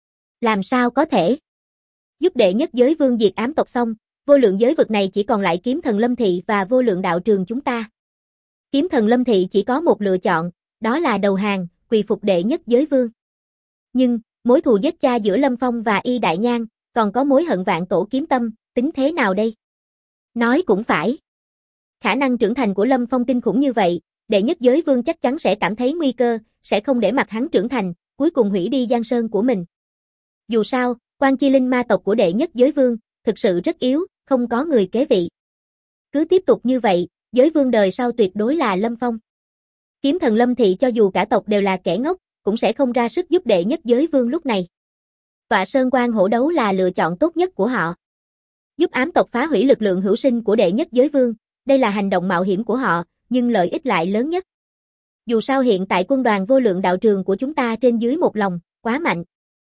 Làm sao có thể? Giúp đệ nhất giới vương diệt ám tộc xong, vô lượng giới vực này chỉ còn lại kiếm thần Lâm Thị và vô lượng đạo trường chúng ta. Kiếm thần Lâm Thị chỉ có một lựa chọn, đó là đầu hàng, quỳ phục đệ nhất giới vương. Nhưng, mối thù giết cha giữa Lâm Phong và Y Đại Nhan, còn có mối hận vạn tổ kiếm tâm, tính thế nào đây? Nói cũng phải. Khả năng trưởng thành của Lâm Phong kinh khủng như vậy, đệ nhất giới vương chắc chắn sẽ cảm thấy nguy cơ, sẽ không để mặc hắn trưởng thành, cuối cùng hủy đi giang sơn của mình. Dù sao, quan chi linh ma tộc của đệ nhất giới vương, thực sự rất yếu, không có người kế vị. Cứ tiếp tục như vậy, giới vương đời sau tuyệt đối là Lâm Phong. Kiếm thần Lâm Thị cho dù cả tộc đều là kẻ ngốc, cũng sẽ không ra sức giúp đệ nhất giới vương lúc này. Tọa sơn quan hổ đấu là lựa chọn tốt nhất của họ. Giúp ám tộc phá hủy lực lượng hữu sinh của đệ nhất giới vương, đây là hành động mạo hiểm của họ, nhưng lợi ích lại lớn nhất. Dù sao hiện tại quân đoàn vô lượng đạo trường của chúng ta trên dưới một lòng, quá mạnh.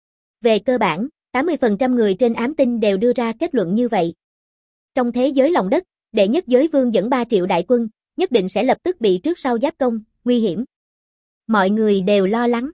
Về cơ bản, 80% người trên ám tinh đều đưa ra kết luận như vậy. Trong thế giới lòng đất, đệ nhất giới vương dẫn 3 triệu đại quân, nhất định sẽ lập tức bị trước sau giáp công, nguy hiểm. Mọi người đều lo lắng.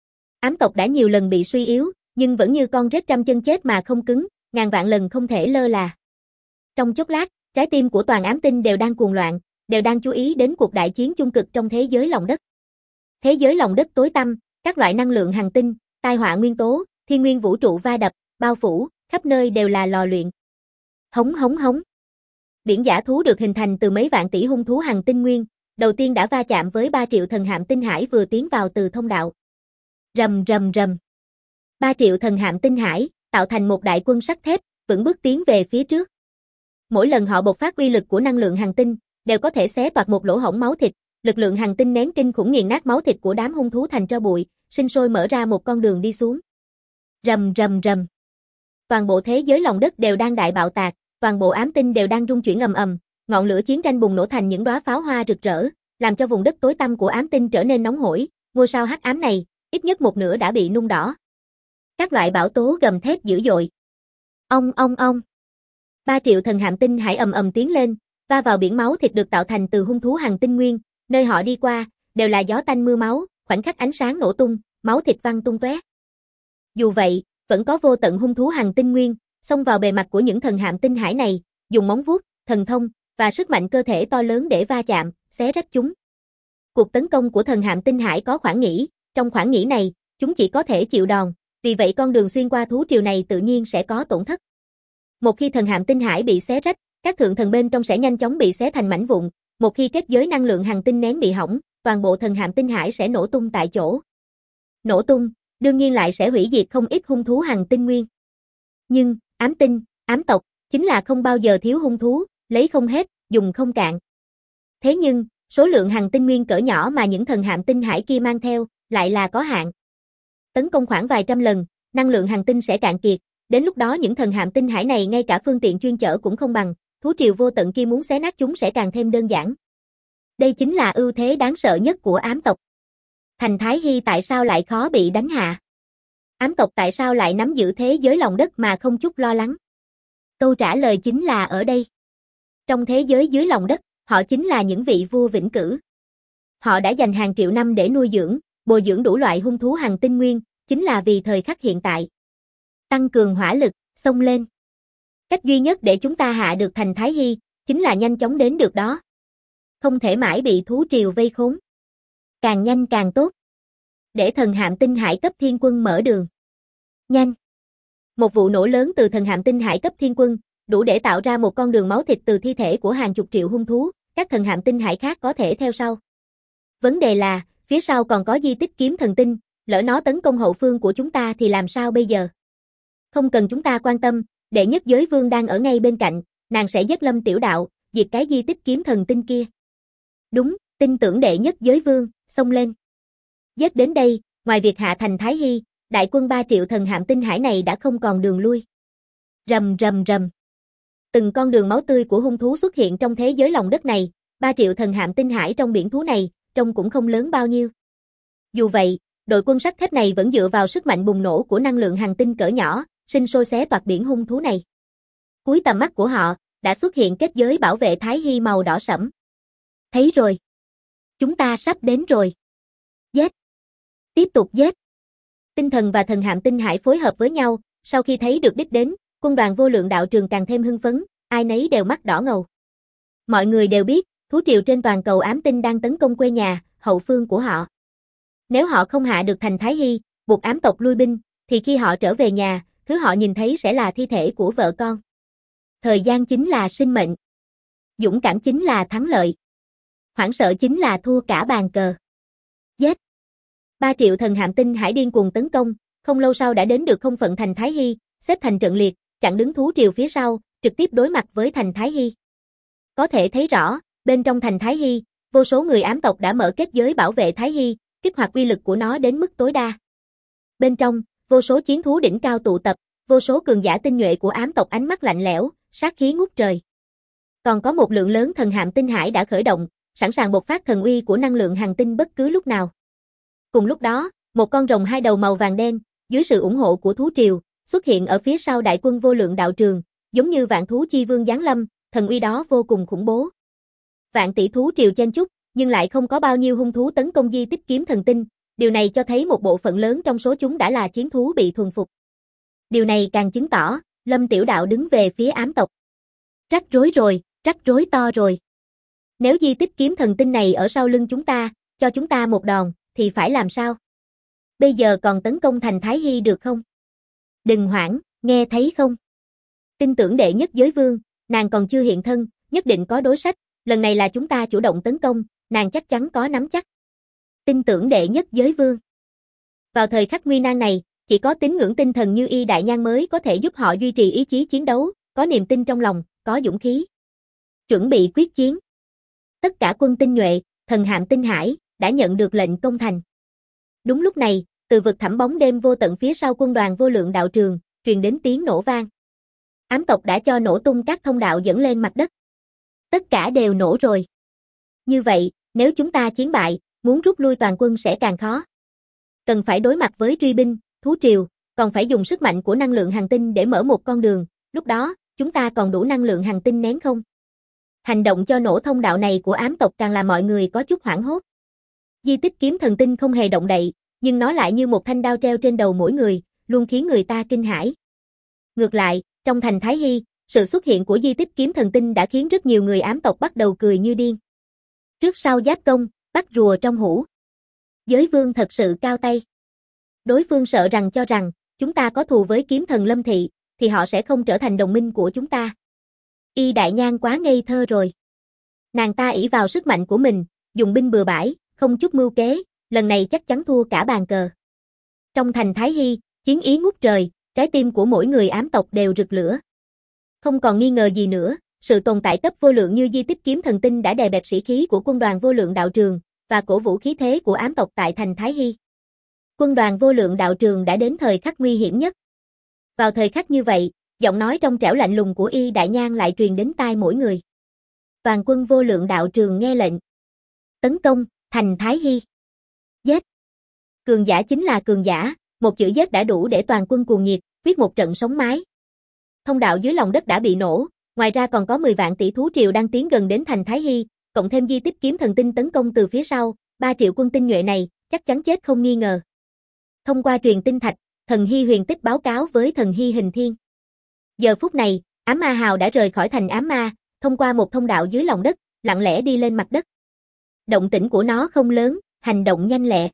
Ám tộc đã nhiều lần bị suy yếu, nhưng vẫn như con rết trăm chân chết mà không cứng, ngàn vạn lần không thể lơ là. Trong chốc lát, Trái tim của toàn ám tinh đều đang cuồng loạn, đều đang chú ý đến cuộc đại chiến chung cực trong thế giới lòng đất. Thế giới lòng đất tối tăm, các loại năng lượng hành tinh, tai họa nguyên tố, thiên nguyên vũ trụ va đập, bao phủ, khắp nơi đều là lò luyện. Hống hống hống. Biển giả thú được hình thành từ mấy vạn tỷ hung thú hành tinh nguyên, đầu tiên đã va chạm với 3 triệu thần hạm tinh hải vừa tiến vào từ thông đạo. Rầm rầm rầm. 3 triệu thần hạm tinh hải, tạo thành một đại quân sắt thép, vững bước tiến về phía trước. Mỗi lần họ bộc phát uy lực của năng lượng hành tinh, đều có thể xé toạc một lỗ hổng máu thịt, lực lượng hành tinh nén kinh khủng nghiền nát máu thịt của đám hung thú thành tro bụi, sinh sôi mở ra một con đường đi xuống. Rầm rầm rầm. Toàn bộ thế giới lòng đất đều đang đại bạo tạc, toàn bộ ám tinh đều đang rung chuyển ầm ầm, ngọn lửa chiến tranh bùng nổ thành những đóa pháo hoa rực rỡ, làm cho vùng đất tối tăm của ám tinh trở nên nóng hổi, ngôi sao hắc ám này, ít nhất một nửa đã bị nung đỏ. Các loại bão tố gầm thét dữ dội. Ong ong ong. 3 triệu thần hạm tinh hải ầm ầm tiến lên, va vào biển máu thịt được tạo thành từ hung thú hành tinh nguyên, nơi họ đi qua, đều là gió tanh mưa máu, khoảnh khắc ánh sáng nổ tung, máu thịt văng tung tóe. Dù vậy, vẫn có vô tận hung thú hành tinh nguyên, xông vào bề mặt của những thần hạm tinh hải này, dùng móng vuốt, thần thông, và sức mạnh cơ thể to lớn để va chạm, xé rách chúng. Cuộc tấn công của thần hạm tinh hải có khoảng nghỉ, trong khoảng nghỉ này, chúng chỉ có thể chịu đòn, vì vậy con đường xuyên qua thú triều này tự nhiên sẽ có tổn thất. Một khi thần hạm tinh hải bị xé rách, các thượng thần bên trong sẽ nhanh chóng bị xé thành mảnh vụn, một khi kết giới năng lượng hành tinh nén bị hỏng, toàn bộ thần hạm tinh hải sẽ nổ tung tại chỗ. Nổ tung, đương nhiên lại sẽ hủy diệt không ít hung thú hành tinh nguyên. Nhưng, ám tinh, ám tộc, chính là không bao giờ thiếu hung thú, lấy không hết, dùng không cạn. Thế nhưng, số lượng hành tinh nguyên cỡ nhỏ mà những thần hạm tinh hải kia mang theo, lại là có hạn. Tấn công khoảng vài trăm lần, năng lượng hành tinh sẽ cạn kiệt, đến lúc đó những thần hạm tinh hải này ngay cả phương tiện chuyên chở cũng không bằng, thú triều vô tận kia muốn xé nát chúng sẽ càng thêm đơn giản. Đây chính là ưu thế đáng sợ nhất của ám tộc. Thành Thái Hy tại sao lại khó bị đánh hạ? Ám tộc tại sao lại nắm giữ thế giới lòng đất mà không chút lo lắng? Câu trả lời chính là ở đây. Trong thế giới dưới lòng đất, họ chính là những vị vua vĩnh cửu. Họ đã dành hàng triệu năm để nuôi dưỡng, bồi dưỡng đủ loại hung thú hành tinh nguyên, chính là vì thời khắc hiện tại. Tăng cường hỏa lực, xông lên. Cách duy nhất để chúng ta hạ được Thành Thái Hy, chính là nhanh chóng đến được đó. Không thể mãi bị thú triều vây khốn. Càng nhanh càng tốt. Để thần hạm tinh hải cấp thiên quân mở đường. Nhanh. Một vụ nổ lớn từ thần hạm tinh hải cấp thiên quân, đủ để tạo ra một con đường máu thịt từ thi thể của hàng chục triệu hung thú, các thần hạm tinh hải khác có thể theo sau. Vấn đề là, phía sau còn có di tích kiếm thần tinh, lỡ nó tấn công hậu phương của chúng ta thì làm sao bây giờ? Không cần chúng ta quan tâm, đệ nhất giới vương đang ở ngay bên cạnh, nàng sẽ giết Lâm Tiểu Đạo, diệt cái di tích kiếm thần tinh kia. Đúng, tin tưởng đệ nhất giới vương, xông lên. Giết đến đây, ngoài việc hạ Thành Thái Hy, đại quân 3 triệu thần hạm tinh hải này đã không còn đường lui. Rầm rầm rầm. Từng con đường máu tươi của hung thú xuất hiện trong thế giới lòng đất này, 3 triệu thần hạm tinh hải trong biển thú này, trông cũng không lớn bao nhiêu. Dù vậy, đội quân sắt thép này vẫn dựa vào sức mạnh bùng nổ của năng lượng hành tinh cỡ nhỏ, sinh sôi xé toạc biển hung thú này. Cuối tầm mắt của họ, đã xuất hiện kết giới bảo vệ Thái Hy màu đỏ sẫm. Thấy rồi. Chúng ta sắp đến rồi. Giết. Tiếp tục giết. Tinh thần và thần hạm tinh hải phối hợp với nhau, sau khi thấy được đích đến, quân đoàn vô lượng đạo trường càng thêm hưng phấn, ai nấy đều mắt đỏ ngầu. Mọi người đều biết, thú triều trên toàn cầu ám tinh đang tấn công quê nhà, hậu phương của họ. Nếu họ không hạ được Thành Thái Hy, buộc ám tộc lui binh, thì khi họ trở về nhà, thứ họ nhìn thấy sẽ là thi thể của vợ con. Thời gian chính là sinh mệnh. Dũng cảm chính là thắng lợi. Hoảng sợ chính là thua cả bàn cờ. Giết. 3 triệu thần hạm tinh hải điên cuồng tấn công, không lâu sau đã đến được không phận Thành Thái Hy, xếp thành trận liệt, chặn đứng thú triều phía sau, trực tiếp đối mặt với Thành Thái Hy. Có thể thấy rõ, bên trong Thành Thái Hy, vô số người ám tộc đã mở kết giới bảo vệ Thái Hy, kích hoạt uy lực của nó đến mức tối đa. Bên trong, vô số chiến thú đỉnh cao tụ tập, vô số cường giả tinh nhuệ của ám tộc ánh mắt lạnh lẽo, sát khí ngút trời. Còn có một lượng lớn thần hạm tinh hải đã khởi động, sẵn sàng bộc phát thần uy của năng lượng hành tinh bất cứ lúc nào. Cùng lúc đó, một con rồng hai đầu màu vàng đen, dưới sự ủng hộ của thú triều, xuất hiện ở phía sau đại quân vô lượng đạo trường, giống như vạn thú chi vương giáng lâm, thần uy đó vô cùng khủng bố. Vạn tỷ thú triều chen chúc, nhưng lại không có bao nhiêu hung thú tấn công di tích kiếm thần tinh, điều này cho thấy một bộ phận lớn trong số chúng đã là chiến thú bị thuần phục. Điều này càng chứng tỏ, Lâm Tiểu Đạo đứng về phía ám tộc. Rắc rối rồi, Rắc rối to rồi. Nếu di tích kiếm thần tinh này ở sau lưng chúng ta, cho chúng ta một đòn, thì phải làm sao? Bây giờ còn tấn công thành Thái Hy được không? Đừng hoảng, nghe thấy không? Tin tưởng đệ nhất giới vương, nàng còn chưa hiện thân, nhất định có đối sách, lần này là chúng ta chủ động tấn công, nàng chắc chắn có nắm chắc. Tin tưởng đệ nhất giới vương. Vào thời khắc nguy nan này, chỉ có tín ngưỡng tinh thần như Y Đại Nhan mới có thể giúp họ duy trì ý chí chiến đấu, có niềm tin trong lòng, có dũng khí. Chuẩn bị quyết chiến. Tất cả quân tinh nhuệ, thần hạm tinh hải, đã nhận được lệnh công thành. Đúng lúc này, từ vực thẳm bóng đêm vô tận phía sau quân đoàn vô lượng đạo trường, truyền đến tiếng nổ vang. Ám tộc đã cho nổ tung các thông đạo dẫn lên mặt đất. Tất cả đều nổ rồi. Như vậy, nếu chúng ta chiến bại, muốn rút lui toàn quân sẽ càng khó. Cần phải đối mặt với truy binh, thú triều, còn phải dùng sức mạnh của năng lượng hành tinh để mở một con đường, lúc đó, chúng ta còn đủ năng lượng hành tinh nén không? Hành động cho nổ thông đạo này của ám tộc càng làm mọi người có chút hoảng hốt. Di tích kiếm thần tinh không hề động đậy, nhưng nó lại như một thanh đao treo trên đầu mỗi người, luôn khiến người ta kinh hãi. Ngược lại, trong thành Thái Hy, sự xuất hiện của di tích kiếm thần tinh đã khiến rất nhiều người ám tộc bắt đầu cười như điên. Trước sau giáp công, bắt rùa trong hũ. Giới vương thật sự cao tay. Đối phương sợ rằng cho rằng, chúng ta có thù với kiếm thần Lâm Thị, thì họ sẽ không trở thành đồng minh của chúng ta. Y Đại Nhan quá ngây thơ rồi. Nàng ta ỷ vào sức mạnh của mình, dùng binh bừa bãi, không chút mưu kế, lần này chắc chắn thua cả bàn cờ. Trong thành Thái Hy, chiến ý ngút trời, trái tim của mỗi người ám tộc đều rực lửa. Không còn nghi ngờ gì nữa, sự tồn tại cấp vô lượng như di tích kiếm thần tinh đã đè bẹp sĩ khí của quân đoàn vô lượng đạo trường, và cổ vũ khí thế của ám tộc tại thành Thái Hy. Quân đoàn vô lượng đạo trường đã đến thời khắc nguy hiểm nhất. Vào thời khắc như vậy, giọng nói trong trẻo lạnh lùng của Y Đại Nhan lại truyền đến tai mỗi người. Toàn quân vô lượng đạo trường nghe lệnh. Tấn công, thành Thái Hy. Giết. Cường giả chính là cường giả, một chữ giết đã đủ để toàn quân cuồng nhiệt, quyết một trận sống mái. Thông đạo dưới lòng đất đã bị nổ, ngoài ra còn có 10 vạn tỷ thú triều đang tiến gần đến thành Thái Hy, cộng thêm di tích kiếm thần tinh tấn công từ phía sau, 3 triệu quân tinh nhuệ này, chắc chắn chết không nghi ngờ. Thông qua truyền tinh thạch, thần Hy Huyền Tích báo cáo với thần Hy Hình Thiên. Giờ phút này, ám ma hào đã rời khỏi thành ám ma, thông qua một thông đạo dưới lòng đất, lặng lẽ đi lên mặt đất. Động tĩnh của nó không lớn, hành động nhanh lẹ.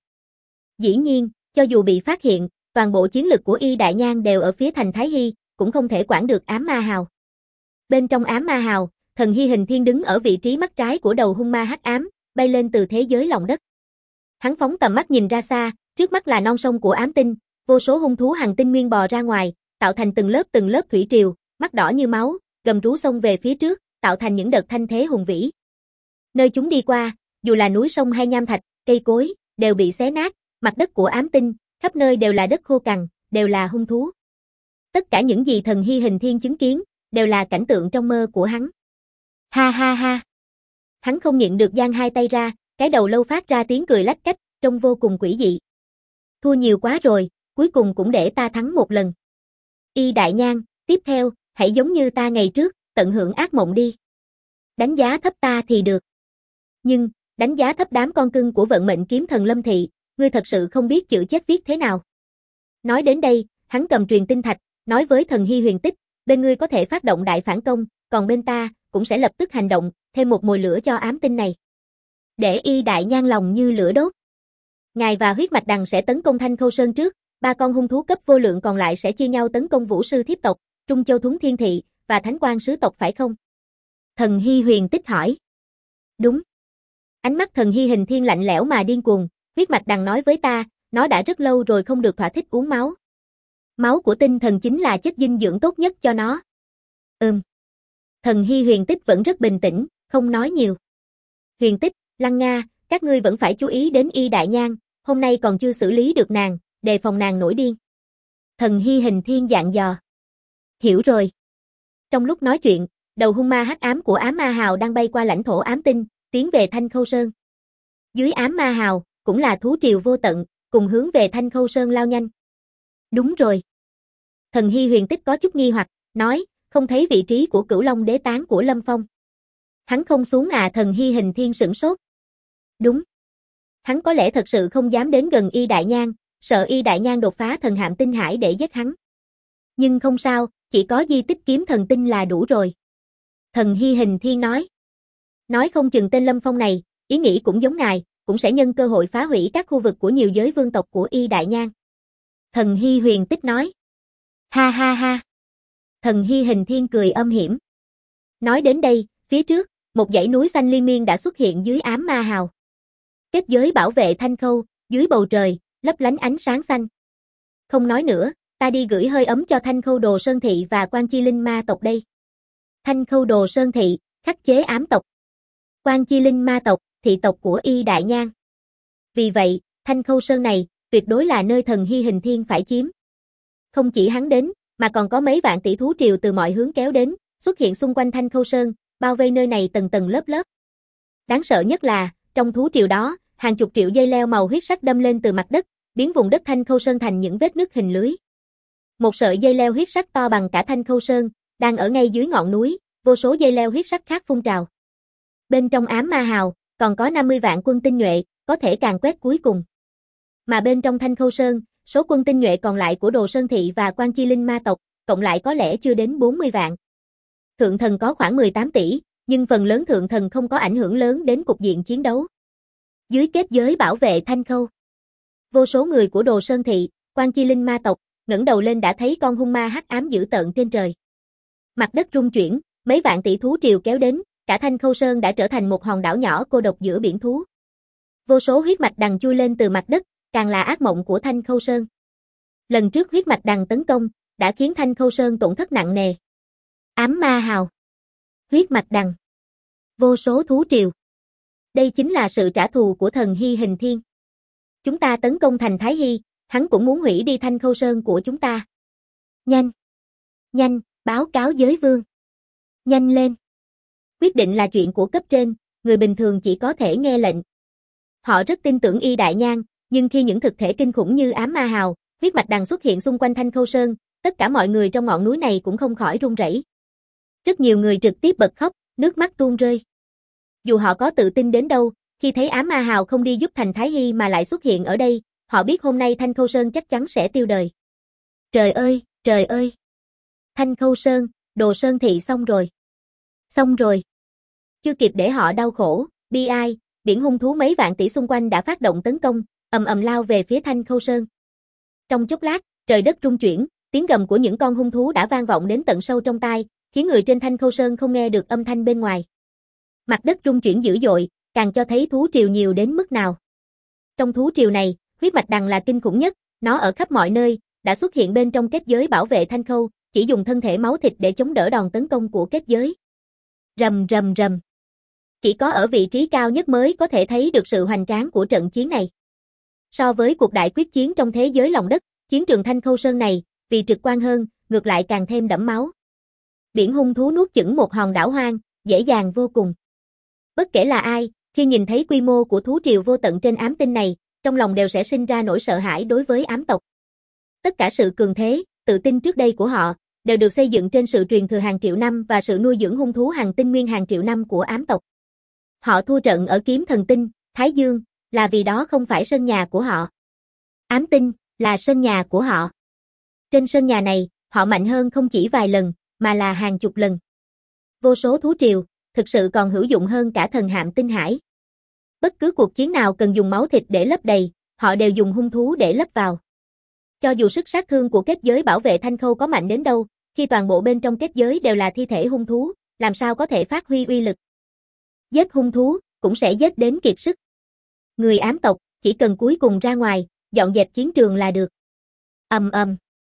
Dĩ nhiên, cho dù bị phát hiện, toàn bộ chiến lực của Y Đại Nhan đều ở phía thành Thái Hy, cũng không thể quản được ám ma hào. Bên trong ám ma hào, thần Hy Hình Thiên đứng ở vị trí mắt trái của đầu hung ma hắc ám, bay lên từ thế giới lòng đất. Hắn phóng tầm mắt nhìn ra xa, trước mắt là non sông của ám tinh, vô số hung thú hành tinh nguyên bò ra ngoài, tạo thành từng lớp thủy triều, mắt đỏ như máu, gầm rú xông về phía trước, tạo thành những đợt thanh thế hùng vĩ. Nơi chúng đi qua, dù là núi sông hay nham thạch, cây cối, đều bị xé nát, mặt đất của ám tinh, khắp nơi đều là đất khô cằn, đều là hung thú. Tất cả những gì thần Hy Hình Thiên chứng kiến, đều là cảnh tượng trong mơ của hắn. Ha ha ha. Hắn không nhịn được giang hai tay ra, cái đầu lâu phát ra tiếng cười lách cách, trông vô cùng quỷ dị. Thua nhiều quá rồi, cuối cùng cũng để ta thắng một lần. Y Đại Nhan, tiếp theo, hãy giống như ta ngày trước, tận hưởng ác mộng đi. Đánh giá thấp ta thì được. Nhưng, đánh giá thấp đám con cưng của vận mệnh kiếm thần Lâm Thị, ngươi thật sự không biết chữ chết viết thế nào. Nói đến đây, hắn cầm truyền tinh thạch, nói với thần Hy Huyền Tích, bên ngươi có thể phát động đại phản công, còn bên ta, cũng sẽ lập tức hành động, thêm một mồi lửa cho ám tinh này. Để Y Đại Nhan lòng như lửa đốt. Ngài và huyết mạch đằng sẽ tấn công Thanh Khâu Sơn trước, 3 con hung thú cấp vô lượng còn lại sẽ chia nhau tấn công Vũ Sư Thiếp tộc, Trung Châu Thuấn Thiên Thị, và Thánh Quang Sứ tộc phải không? Thần Hy Huyền Tích hỏi. Đúng. Ánh mắt thần Hy Hình Thiên lạnh lẽo mà điên cuồng, huyết mạch đằng nói với ta, nó đã rất lâu rồi không được thỏa thích uống máu. Máu của tinh thần chính là chất dinh dưỡng tốt nhất cho nó. Thần Hy Huyền Tích vẫn rất bình tĩnh, không nói nhiều. Huyền Tích, Lăng Nga, các ngươi vẫn phải chú ý đến Y Đại Nhan, hôm nay còn chưa xử lý được nàng, đề phòng nàng nổi điên. Thần Hy Hình Thiên dặn dò. Hiểu rồi. Trong lúc nói chuyện, đầu hung ma hắc ám của ám ma hào đang bay qua lãnh thổ ám tinh, tiến về Thanh Khâu Sơn. Dưới ám ma hào, cũng là thú triều vô tận, cùng hướng về Thanh Khâu Sơn lao nhanh. Đúng rồi. Thần Hy Huyền Tích có chút nghi hoặc, nói, không thấy vị trí của Cửu Long Đế Tán của Lâm Phong. Hắn không xuống à? Thần Hy Hình Thiên sửng sốt. Đúng. Hắn có lẽ thật sự không dám đến gần Y Đại Nhan, sợ Y Đại Nhan đột phá thần hạm tinh hải để giết hắn. Nhưng không sao, chỉ có di tích kiếm thần tinh là đủ rồi. Thần Hy Hình Thiên nói. Nói không chừng tên Lâm Phong này, ý nghĩ cũng giống ngài, cũng sẽ nhân cơ hội phá hủy các khu vực của nhiều giới vương tộc của Y Đại Nhang. Thần Hy Huyền Tích nói. Ha ha ha. Thần Hy Hình Thiên cười âm hiểm. Nói đến đây, phía trước, một dãy núi xanh liên miên đã xuất hiện dưới ám ma hào. Kết giới bảo vệ Thanh Khâu, dưới bầu trời, lấp lánh ánh sáng xanh. Không nói nữa, ta đi gửi hơi ấm cho Thanh Khâu Đồ Sơn Thị và Quan Chi Linh ma tộc đây. Thanh Khâu Đồ Sơn Thị, khắc chế ám tộc. Quan Chi Linh ma tộc, thị tộc của Y Đại Nhang. Vì vậy, Thanh Khâu Sơn này, tuyệt đối là nơi Thần Hy Hình Thiên phải chiếm. Không chỉ hắn đến, mà còn có mấy vạn tỷ thú triều từ mọi hướng kéo đến, xuất hiện xung quanh Thanh Khâu Sơn, bao vây nơi này tầng tầng lớp lớp. Đáng sợ nhất là, trong thú triều đó, hàng chục triệu dây leo màu huyết sắc đâm lên từ mặt đất, biến vùng đất Thanh Khâu Sơn thành những vết nứt hình lưới. Một sợi dây leo huyết sắc to bằng cả Thanh Khâu Sơn, đang ở ngay dưới ngọn núi, vô số dây leo huyết sắc khác phun trào. Bên trong ám ma hào, còn có 50 vạn quân tinh nhuệ, có thể càn quét cuối cùng. Mà bên trong Thanh Khâu Sơn, số quân tinh nhuệ còn lại của Đồ Sơn Thị và Quan Chi Linh ma tộc, cộng lại có lẽ chưa đến 40 vạn. Thượng thần có khoảng 18 tỷ, nhưng phần lớn thượng thần không có ảnh hưởng lớn đến cục diện chiến đấu. Dưới kết giới bảo vệ Thanh Khâu, vô số người của Đồ Sơn Thị, Quan Chi Linh ma tộc, ngẩng đầu lên đã thấy con hung ma hắc ám dữ tợn trên trời. Mặt đất rung chuyển, mấy vạn tỷ thú triều kéo đến, cả Thanh Khâu Sơn đã trở thành một hòn đảo nhỏ cô độc giữa biển thú. Vô số huyết mạch đằng chui lên từ mặt đất, càng là ác mộng của Thanh Khâu Sơn. Lần trước huyết mạch đằng tấn công, đã khiến Thanh Khâu Sơn tổn thất nặng nề. Ám ma hào, huyết mạch đằng, vô số thú triều. Đây chính là sự trả thù của Thần Hy Hình Thiên. Chúng ta tấn công thành Thái Hy, hắn cũng muốn hủy đi Thanh Khâu Sơn của chúng ta. Nhanh, nhanh, báo cáo giới vương. Nhanh lên. Quyết định là chuyện của cấp trên, người bình thường chỉ có thể nghe lệnh. Họ rất tin tưởng Y Đại Nhang, nhưng khi những thực thể kinh khủng như ám ma hào, huyết mạch đằng xuất hiện xung quanh Thanh Khâu Sơn, tất cả mọi người trong ngọn núi này cũng không khỏi run rẩy. Rất nhiều người trực tiếp bật khóc, nước mắt tuôn rơi. Dù họ có tự tin đến đâu, khi thấy ám ma hào không đi giúp thành Thái Hy mà lại xuất hiện ở đây, họ biết hôm nay Thanh Khâu Sơn chắc chắn sẽ tiêu đời. Trời ơi, trời ơi! Thanh Khâu Sơn, Đồ Sơn Thị xong rồi. Xong rồi. Chưa kịp để họ đau khổ, bi ai, biển hung thú mấy vạn tỷ xung quanh đã phát động tấn công, ầm ầm lao về phía Thanh Khâu Sơn. Trong chốc lát, trời đất rung chuyển, tiếng gầm của những con hung thú đã vang vọng đến tận sâu trong tai, khiến người trên Thanh Khâu Sơn không nghe được âm thanh bên ngoài. Mặt đất rung chuyển dữ dội, càng cho thấy thú triều nhiều đến mức nào. Trong thú triều này, huyết mạch đằng là kinh khủng nhất, nó ở khắp mọi nơi, đã xuất hiện bên trong kết giới bảo vệ Thanh Khâu, chỉ dùng thân thể máu thịt để chống đỡ đòn tấn công của kết giới. Rầm rầm rầm. Chỉ có ở vị trí cao nhất mới có thể thấy được sự hoành tráng của trận chiến này. So với cuộc đại quyết chiến trong thế giới lòng đất, chiến trường Thanh Khâu Sơn này, vì trực quan hơn, ngược lại càng thêm đẫm máu. Biển hung thú nuốt chửng một hòn đảo hoang, dễ dàng vô cùng. Bất kể là ai, khi nhìn thấy quy mô của thú triều vô tận trên ám tinh này, trong lòng đều sẽ sinh ra nỗi sợ hãi đối với ám tộc. Tất cả sự cường thế, tự tin trước đây của họ, đều được xây dựng trên sự truyền thừa hàng triệu năm và sự nuôi dưỡng hung thú hàng tinh nguyên hàng triệu năm của ám tộc. Họ thua trận ở Kiếm Thần Tinh, Thái Dương, là vì đó không phải sân nhà của họ. Ám tinh, là sân nhà của họ. Trên sân nhà này, họ mạnh hơn không chỉ vài lần, mà là hàng chục lần. Vô số thú triều, thực sự còn hữu dụng hơn cả thần hạm tinh hải. Bất cứ cuộc chiến nào cần dùng máu thịt để lấp đầy, họ đều dùng hung thú để lấp vào. Cho dù sức sát thương của kết giới bảo vệ Thanh Khâu có mạnh đến đâu, khi toàn bộ bên trong kết giới đều là thi thể hung thú, làm sao có thể phát huy uy lực. Giết hung thú, cũng sẽ giết đến kiệt sức. Người ám tộc, chỉ cần cuối cùng ra ngoài, dọn dẹp chiến trường là được. Ầm ầm.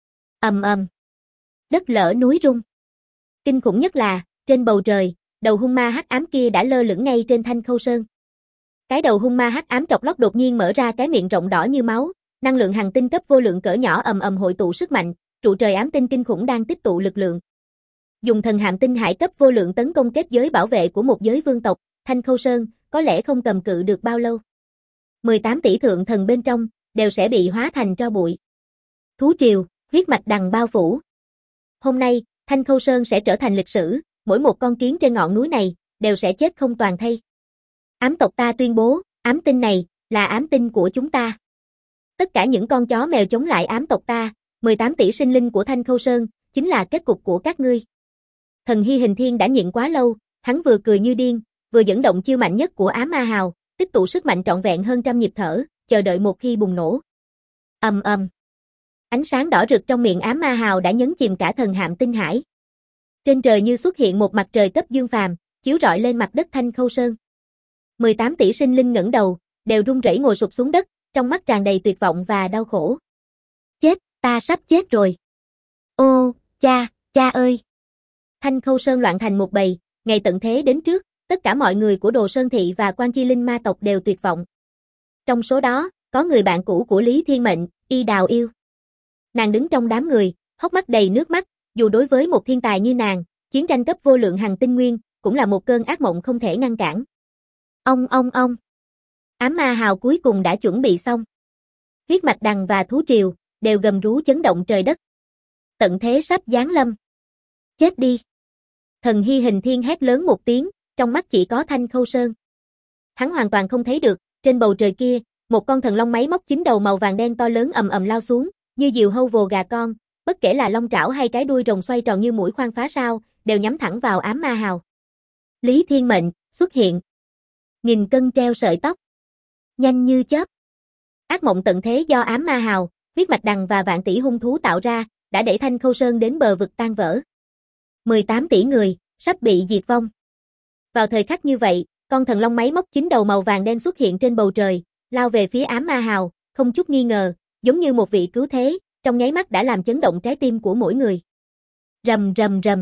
Ầm ầm. Đất lở núi rung. Kinh khủng nhất là, trên bầu trời, đầu hung ma hắc ám kia đã lơ lửng ngay trên Thanh Khâu Sơn. Cái đầu hung ma hắc ám trọc lóc đột nhiên mở ra cái miệng rộng đỏ như máu, năng lượng hành tinh cấp vô lượng cỡ nhỏ ầm ầm hội tụ sức mạnh, trụ trời ám tinh kinh khủng đang tích tụ lực lượng. Dùng thần hạm tinh hải cấp vô lượng tấn công kết giới bảo vệ của một giới vương tộc, Thanh Khâu Sơn, có lẽ không cầm cự được bao lâu. 18 tỷ thượng thần bên trong, đều sẽ bị hóa thành tro bụi. Thú triều, huyết mạch đằng bao phủ. Hôm nay, Thanh Khâu Sơn sẽ trở thành lịch sử, mỗi một con kiến trên ngọn núi này, đều sẽ chết không toàn thây. Ám tộc ta tuyên bố, ám tinh này, là ám tinh của chúng ta. Tất cả những con chó mèo chống lại ám tộc ta, 18 tỷ sinh linh của Thanh Khâu Sơn, chính là kết cục của các ngươi. Thần Hy Hình Thiên đã nhịn quá lâu, hắn vừa cười như điên, vừa dẫn động chiêu mạnh nhất của Ám Ma Hào, tích tụ sức mạnh trọn vẹn hơn trăm nhịp thở, chờ đợi một khi bùng nổ. Ầm ầm. Ánh sáng đỏ rực trong miệng Ám Ma Hào đã nhấn chìm cả thần hạm tinh hải. Trên trời như xuất hiện một mặt trời cấp dương phàm, chiếu rọi lên mặt đất Thanh Khâu Sơn. 18 tỷ sinh linh ngẩng đầu, đều run rẩy ngồi sụp xuống đất, trong mắt tràn đầy tuyệt vọng và đau khổ. Chết, ta sắp chết rồi. Ô, cha ơi. Thanh Khâu Sơn loạn thành một bầy, ngày tận thế đến trước, tất cả mọi người của Đồ Sơn Thị và Quan Chi Linh ma tộc đều tuyệt vọng. Trong số đó, có người bạn cũ của Lý Thiên Mệnh, Y Đào Yêu. Nàng đứng trong đám người, hốc mắt đầy nước mắt, dù đối với một thiên tài như nàng, chiến tranh cấp vô lượng hằng tinh nguyên, cũng là một cơn ác mộng không thể ngăn cản. Ông. Ám Ma Hào cuối cùng đã chuẩn bị xong. Huyết Mạch Đằng và Thú Triều, đều gầm rú chấn động trời đất. Tận thế sắp giáng lâm. Chết đi. Thần Hy Hình Thiên hét lớn một tiếng, trong mắt chỉ có Thanh Khâu Sơn. Hắn hoàn toàn không thấy được, trên bầu trời kia, một con thần long máy móc 9 đầu màu vàng đen to lớn ầm ầm lao xuống, như diều hâu vồ gà con, bất kể là long trảo hay cái đuôi rồng xoay tròn như mũi khoan phá sao, đều nhắm thẳng vào Ám Ma Hào. Lý Thiên Mệnh xuất hiện. Nghìn cân treo sợi tóc. Nhanh như chớp. Ác mộng tận thế do Ám Ma Hào, Huyết Mạch Đằng và vạn tỷ hung thú tạo ra, đã đẩy Thanh Khâu Sơn đến bờ vực tan vỡ. 18 tỷ người, sắp bị diệt vong. Vào thời khắc như vậy, con thần long máy móc 9 đầu màu vàng đen xuất hiện trên bầu trời, lao về phía Ám Ma Hào, không chút nghi ngờ, giống như một vị cứu thế, trong nháy mắt đã làm chấn động trái tim của mỗi người. Rầm.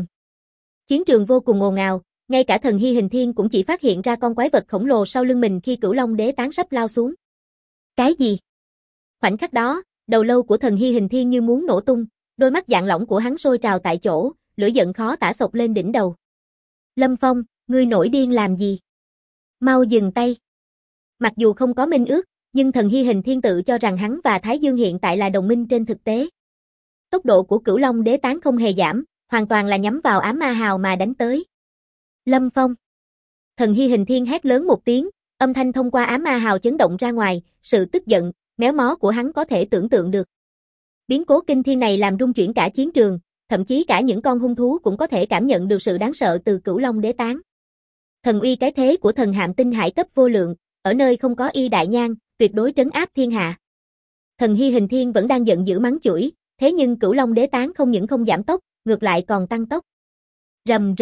Chiến trường vô cùng ồn ào, ngay cả Thần Hy Hình Thiên cũng chỉ phát hiện ra con quái vật khổng lồ sau lưng mình khi Cửu Long Đế Tán sắp lao xuống. Cái gì? Khoảnh khắc đó, đầu lâu của Thần Hy Hình Thiên như muốn nổ tung, đôi mắt dạng lỏng của hắn sôi trào tại chỗ, lửa giận khó tả xộc lên đỉnh đầu. Lâm Phong, ngươi nổi điên làm gì? Mau dừng tay. Mặc dù không có minh ước, nhưng Thần Hy Hình Thiên tự cho rằng hắn và Thái Dương hiện tại là đồng minh trên thực tế. Tốc độ của Cửu Long Đế Tán không hề giảm, hoàn toàn là nhắm vào Ám Ma Hào mà đánh tới. Lâm Phong. Thần Hy Hình Thiên hét lớn một tiếng, âm thanh thông qua Ám Ma Hào chấn động ra ngoài, sự tức giận, méo mó của hắn có thể tưởng tượng được. Biến cố kinh thiên này làm rung chuyển cả chiến trường, thậm chí cả những con hung thú cũng có thể cảm nhận được sự đáng sợ từ Cửu Long Đế Tán. Thần uy cái thế của thần hạm tinh hải cấp vô lượng, ở nơi không có Y Đại Nhang, tuyệt đối trấn áp thiên hạ. Thần Hy Hình Thiên vẫn đang giận dữ mắng chửi, thế nhưng Cửu Long Đế Tán không những không giảm tốc, ngược lại còn tăng tốc. Rầm.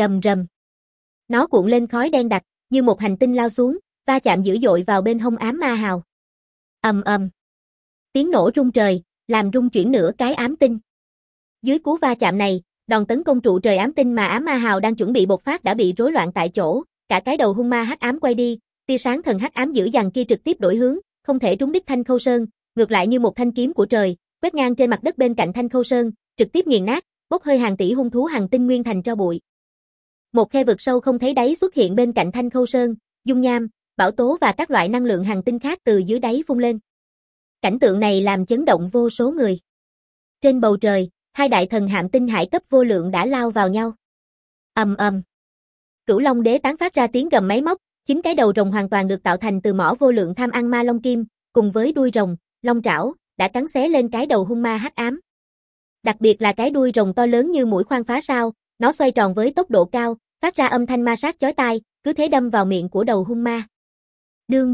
Nó cuộn lên khói đen đặc, như một hành tinh lao xuống, va chạm dữ dội vào bên hông Ám Ma Hào. Ầm. Tiếng nổ rung trời, làm rung chuyển nửa cái ám tinh. Dưới cú va chạm này, đòn tấn công trụ trời ám tinh mà Ám Ma Hào đang chuẩn bị bộc phát đã bị rối loạn tại chỗ, cả cái đầu hung ma hắc ám quay đi, tia sáng thần hắc ám dữ dằn kia trực tiếp đổi hướng, không thể trúng đích Thanh Khâu Sơn, ngược lại như một thanh kiếm của trời, quét ngang trên mặt đất bên cạnh Thanh Khâu Sơn, trực tiếp nghiền nát, bốc hơi hàng tỷ hung thú hàng tinh nguyên thành tro bụi. Một khe vực sâu không thấy đáy xuất hiện bên cạnh Thanh Khâu Sơn, dung nham, bão tố và các loại năng lượng hành tinh khác từ dưới đáy phun lên. Cảnh tượng này làm chấn động vô số người. Trên bầu trời, hai đại thần hạm tinh hải cấp vô lượng đã lao vào nhau. Ầm. Cửu Long Đế Tán phát ra tiếng gầm máy móc, 9 cái đầu rồng hoàn toàn được tạo thành từ mỏ vô lượng tham ăn ma long kim, cùng với đuôi rồng, long trảo, đã cắn xé lên cái đầu hung ma hắc ám. Đặc biệt là cái đuôi rồng to lớn như mũi khoan phá sao, nó xoay tròn với tốc độ cao, phát ra âm thanh ma sát chói tai, cứ thế đâm vào miệng của đầu hung ma. Đương.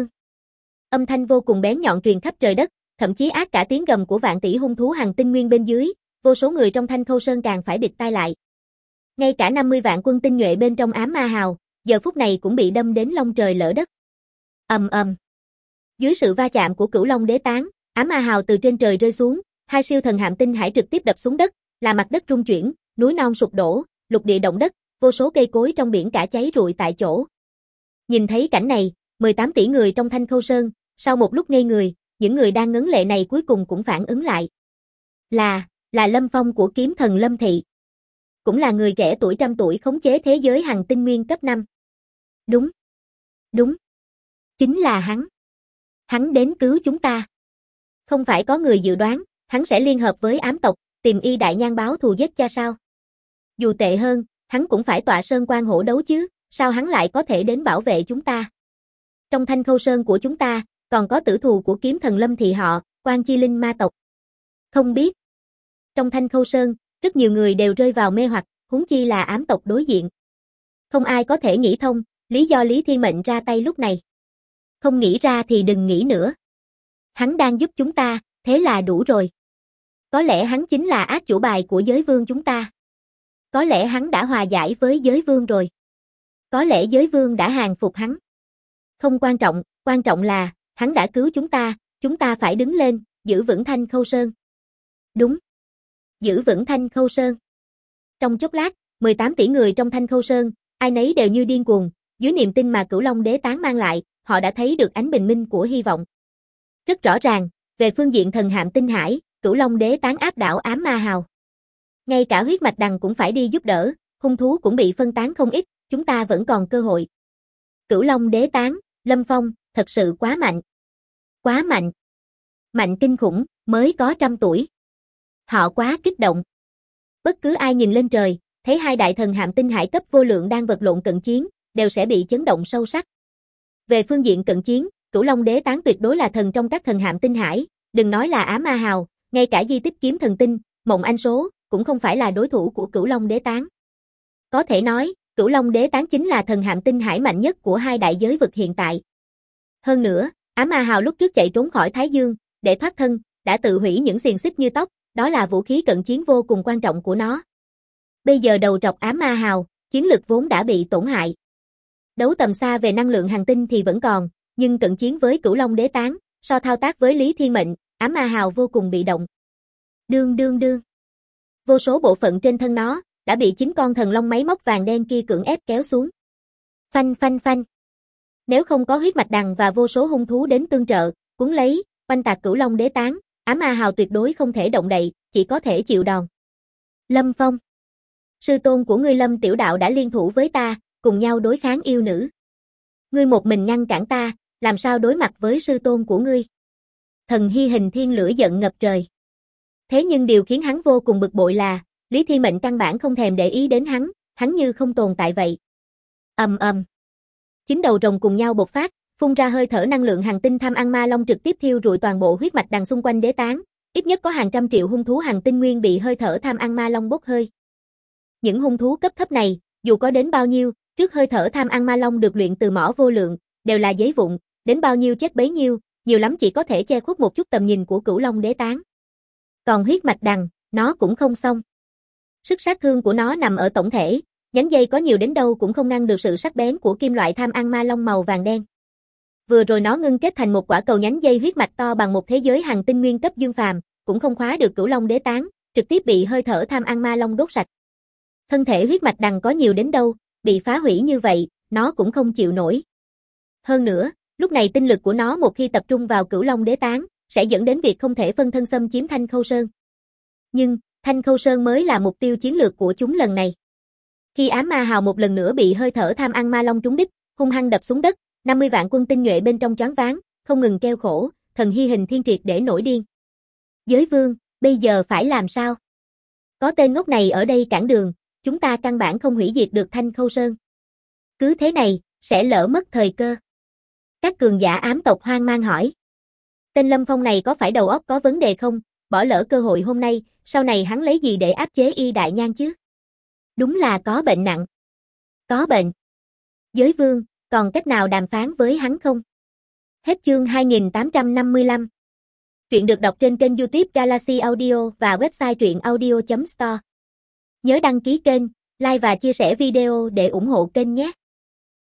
Âm thanh vô cùng bén nhọn truyền khắp trời đất, thậm chí ác cả tiếng gầm của vạn tỷ hung thú hàng tinh nguyên bên dưới, vô số người trong Thanh Khâu Sơn càng phải bịt tai lại. Ngay cả 50 vạn quân tinh nhuệ bên trong Ám Ma Hào, giờ phút này cũng bị đâm đến long trời lỡ đất. Ầm. Dưới sự va chạm của Cửu Long Đế Tán, Ám Ma Hào từ trên trời rơi xuống, hai siêu thần hạm tinh hải trực tiếp đập xuống đất, làm mặt đất rung chuyển, núi non sụp đổ, lục địa động đất, vô số cây cối trong biển cả cháy rụi tại chỗ. Nhìn thấy cảnh này, 18 tỷ người trong Thanh Khâu Sơn, sau một lúc ngây người, những người đang ngấn lệ này cuối cùng cũng phản ứng lại. Là Lâm Phong của kiếm thần Lâm Thị. Cũng là người trẻ tuổi trăm tuổi khống chế thế giới hằng tinh nguyên cấp 5. Đúng. Chính là hắn. Hắn đến cứu chúng ta. Không phải có người dự đoán, hắn sẽ liên hợp với ám tộc, tìm Y Đại Nhang báo thù giết cha sao? Dù tệ hơn, hắn cũng phải tọa sơn quan hổ đấu chứ, sao hắn lại có thể đến bảo vệ chúng ta? Trong Thanh Khâu Sơn của chúng ta, còn có tử thù của kiếm thần Lâm Thị họ, Quan Chi Linh ma tộc. Không biết. Trong Thanh Khâu Sơn, rất nhiều người đều rơi vào mê hoặc, huống chi là ám tộc đối diện. Không ai có thể nghĩ thông, lý do Lý Thiên Mệnh ra tay lúc này. Không nghĩ ra thì đừng nghĩ nữa. Hắn đang giúp chúng ta, thế là đủ rồi. Có lẽ hắn chính là ác chủ bài của giới vương chúng ta. Có lẽ hắn đã hòa giải với giới vương rồi. Có lẽ giới vương đã hàng phục hắn. Không quan trọng là, hắn đã cứu chúng ta phải đứng lên, giữ vững Thanh Khâu Sơn. Đúng. Giữ vững Thanh Khâu Sơn. Trong chốc lát, 18 tỷ người trong Thanh Khâu Sơn, ai nấy đều như điên cuồng, dưới niềm tin mà Cửu Long Đế Tán mang lại, họ đã thấy được ánh bình minh của hy vọng. Rất rõ ràng, về phương diện thần hạm tinh hải, Cửu Long Đế Tán áp đảo ám ma hào. Ngay cả huyết mạch đằng cũng phải đi giúp đỡ, hung thú cũng bị phân tán không ít, chúng ta vẫn còn cơ hội. Cửu Long Đế Tán, Lâm Phong, thật sự quá mạnh. Quá mạnh. Mạnh kinh khủng, mới có 100 tuổi. Họ quá kích động. Bất cứ ai nhìn lên trời, thấy hai đại thần hạm tinh hải cấp vô lượng đang vật lộn cận chiến, đều sẽ bị chấn động sâu sắc. Về phương diện cận chiến, Cửu Long Đế Tán tuyệt đối là thần trong các thần hạm tinh hải, đừng nói là Ám Ma Hào, ngay cả di tích kiếm thần tinh, Mộng Anh Số, cũng không phải là đối thủ của Cửu Long Đế Tán. Có thể nói, Cửu Long Đế Tán chính là thần hạm tinh hải mạnh nhất của hai đại giới vực hiện tại. Hơn nữa, Ám Ma Hào lúc trước chạy trốn khỏi Thái Dương, để thoát thân, đã tự hủy những xiềng xích như tóc, đó là vũ khí cận chiến vô cùng quan trọng của nó. Bây giờ đầu trọc Ám Ma Hào, chiến lực vốn đã bị tổn hại. Đấu tầm xa về năng lượng hành tinh thì vẫn còn, nhưng cận chiến với Cửu Long Đế Tán, so thao tác với Lý Thiên Mệnh, Ám Ma Hào vô cùng bị động. Đương. Vô số bộ phận trên thân nó, đã bị 9 con thần long máy móc vàng đen kia cưỡng ép kéo xuống. Phanh. Nếu không có huyết mạch đằng và vô số hung thú đến tương trợ, cuốn lấy, oanh tạc Cửu Long Đế Tán, Ám Ma Hào tuyệt đối không thể động đậy, chỉ có thể chịu đòn. Lâm Phong. Sư tôn của ngươi Lâm Tiểu Đạo đã liên thủ với ta, cùng nhau đối kháng yêu nữ. Ngươi một mình ngăn cản ta, làm sao đối mặt với sư tôn của ngươi? Thần Hy Hình Thiên lửa giận ngập trời. Thế nhưng điều khiến hắn vô cùng bực bội là, Lý Thiên Mệnh căn bản không thèm để ý đến hắn như không tồn tại vậy. Ầm. 9 đầu rồng cùng nhau bộc phát, phun ra hơi thở năng lượng hành tinh tham ăn ma long trực tiếp thiêu rụi toàn bộ huyết mạch đằng xung quanh đế tán, ít nhất có hàng trăm triệu hung thú hành tinh nguyên bị hơi thở tham ăn ma long bốc hơi. Những hung thú cấp thấp này, dù có đến bao nhiêu, trước hơi thở tham ăn ma long được luyện từ mỏ vô lượng, đều là giấy vụn, đến bao nhiêu chết bấy nhiêu, nhiều lắm chỉ có thể che khuất một chút tầm nhìn của Cửu Long Đế Tán. Còn huyết mạch đằng, nó cũng không xong. Sức sát thương của nó nằm ở tổng thể, nhánh dây có nhiều đến đâu cũng không ngăn được sự sắc bén của kim loại tham ăn ma long màu vàng đen. Vừa rồi nó ngưng kết thành một quả cầu nhánh dây huyết mạch to bằng một thế giới hành tinh nguyên cấp dương phàm, cũng không khóa được Cửu Long Đế Tán, trực tiếp bị hơi thở tham ăn ma long đốt sạch. Thân thể huyết mạch đằng có nhiều đến đâu, bị phá hủy như vậy, nó cũng không chịu nổi. Hơn nữa, lúc này tinh lực của nó một khi tập trung vào Cửu Long Đế Tán, sẽ dẫn đến việc không thể phân thân xâm chiếm Thanh Khâu Sơn. Nhưng, Thanh Khâu Sơn mới là mục tiêu chiến lược của chúng lần này. Khi Ám Ma Hào một lần nữa bị hơi thở tham ăn ma long trúng đích, hung hăng đập xuống đất, 50 vạn quân tinh nhuệ bên trong choáng váng, không ngừng kêu khổ, Thần Hy Hình Thiên triệt để nổi điên. Giới vương, bây giờ phải làm sao? Có tên ngốc này ở đây cản đường, chúng ta căn bản không hủy diệt được Thanh Khâu Sơn. Cứ thế này, sẽ lỡ mất thời cơ. Các cường giả ám tộc hoang mang hỏi. Tên Lâm Phong này có phải đầu óc có vấn đề không? Bỏ lỡ cơ hội hôm nay, sau này hắn lấy gì để áp chế Y Đại Nhan chứ? Đúng là có bệnh nặng. Có bệnh. Giới vương, còn cách nào đàm phán với hắn không? Hết chương 2855. Truyện được đọc trên kênh YouTube Galaxy Audio và website truyệnaudio.store. Nhớ đăng ký kênh, like và chia sẻ video để ủng hộ kênh nhé.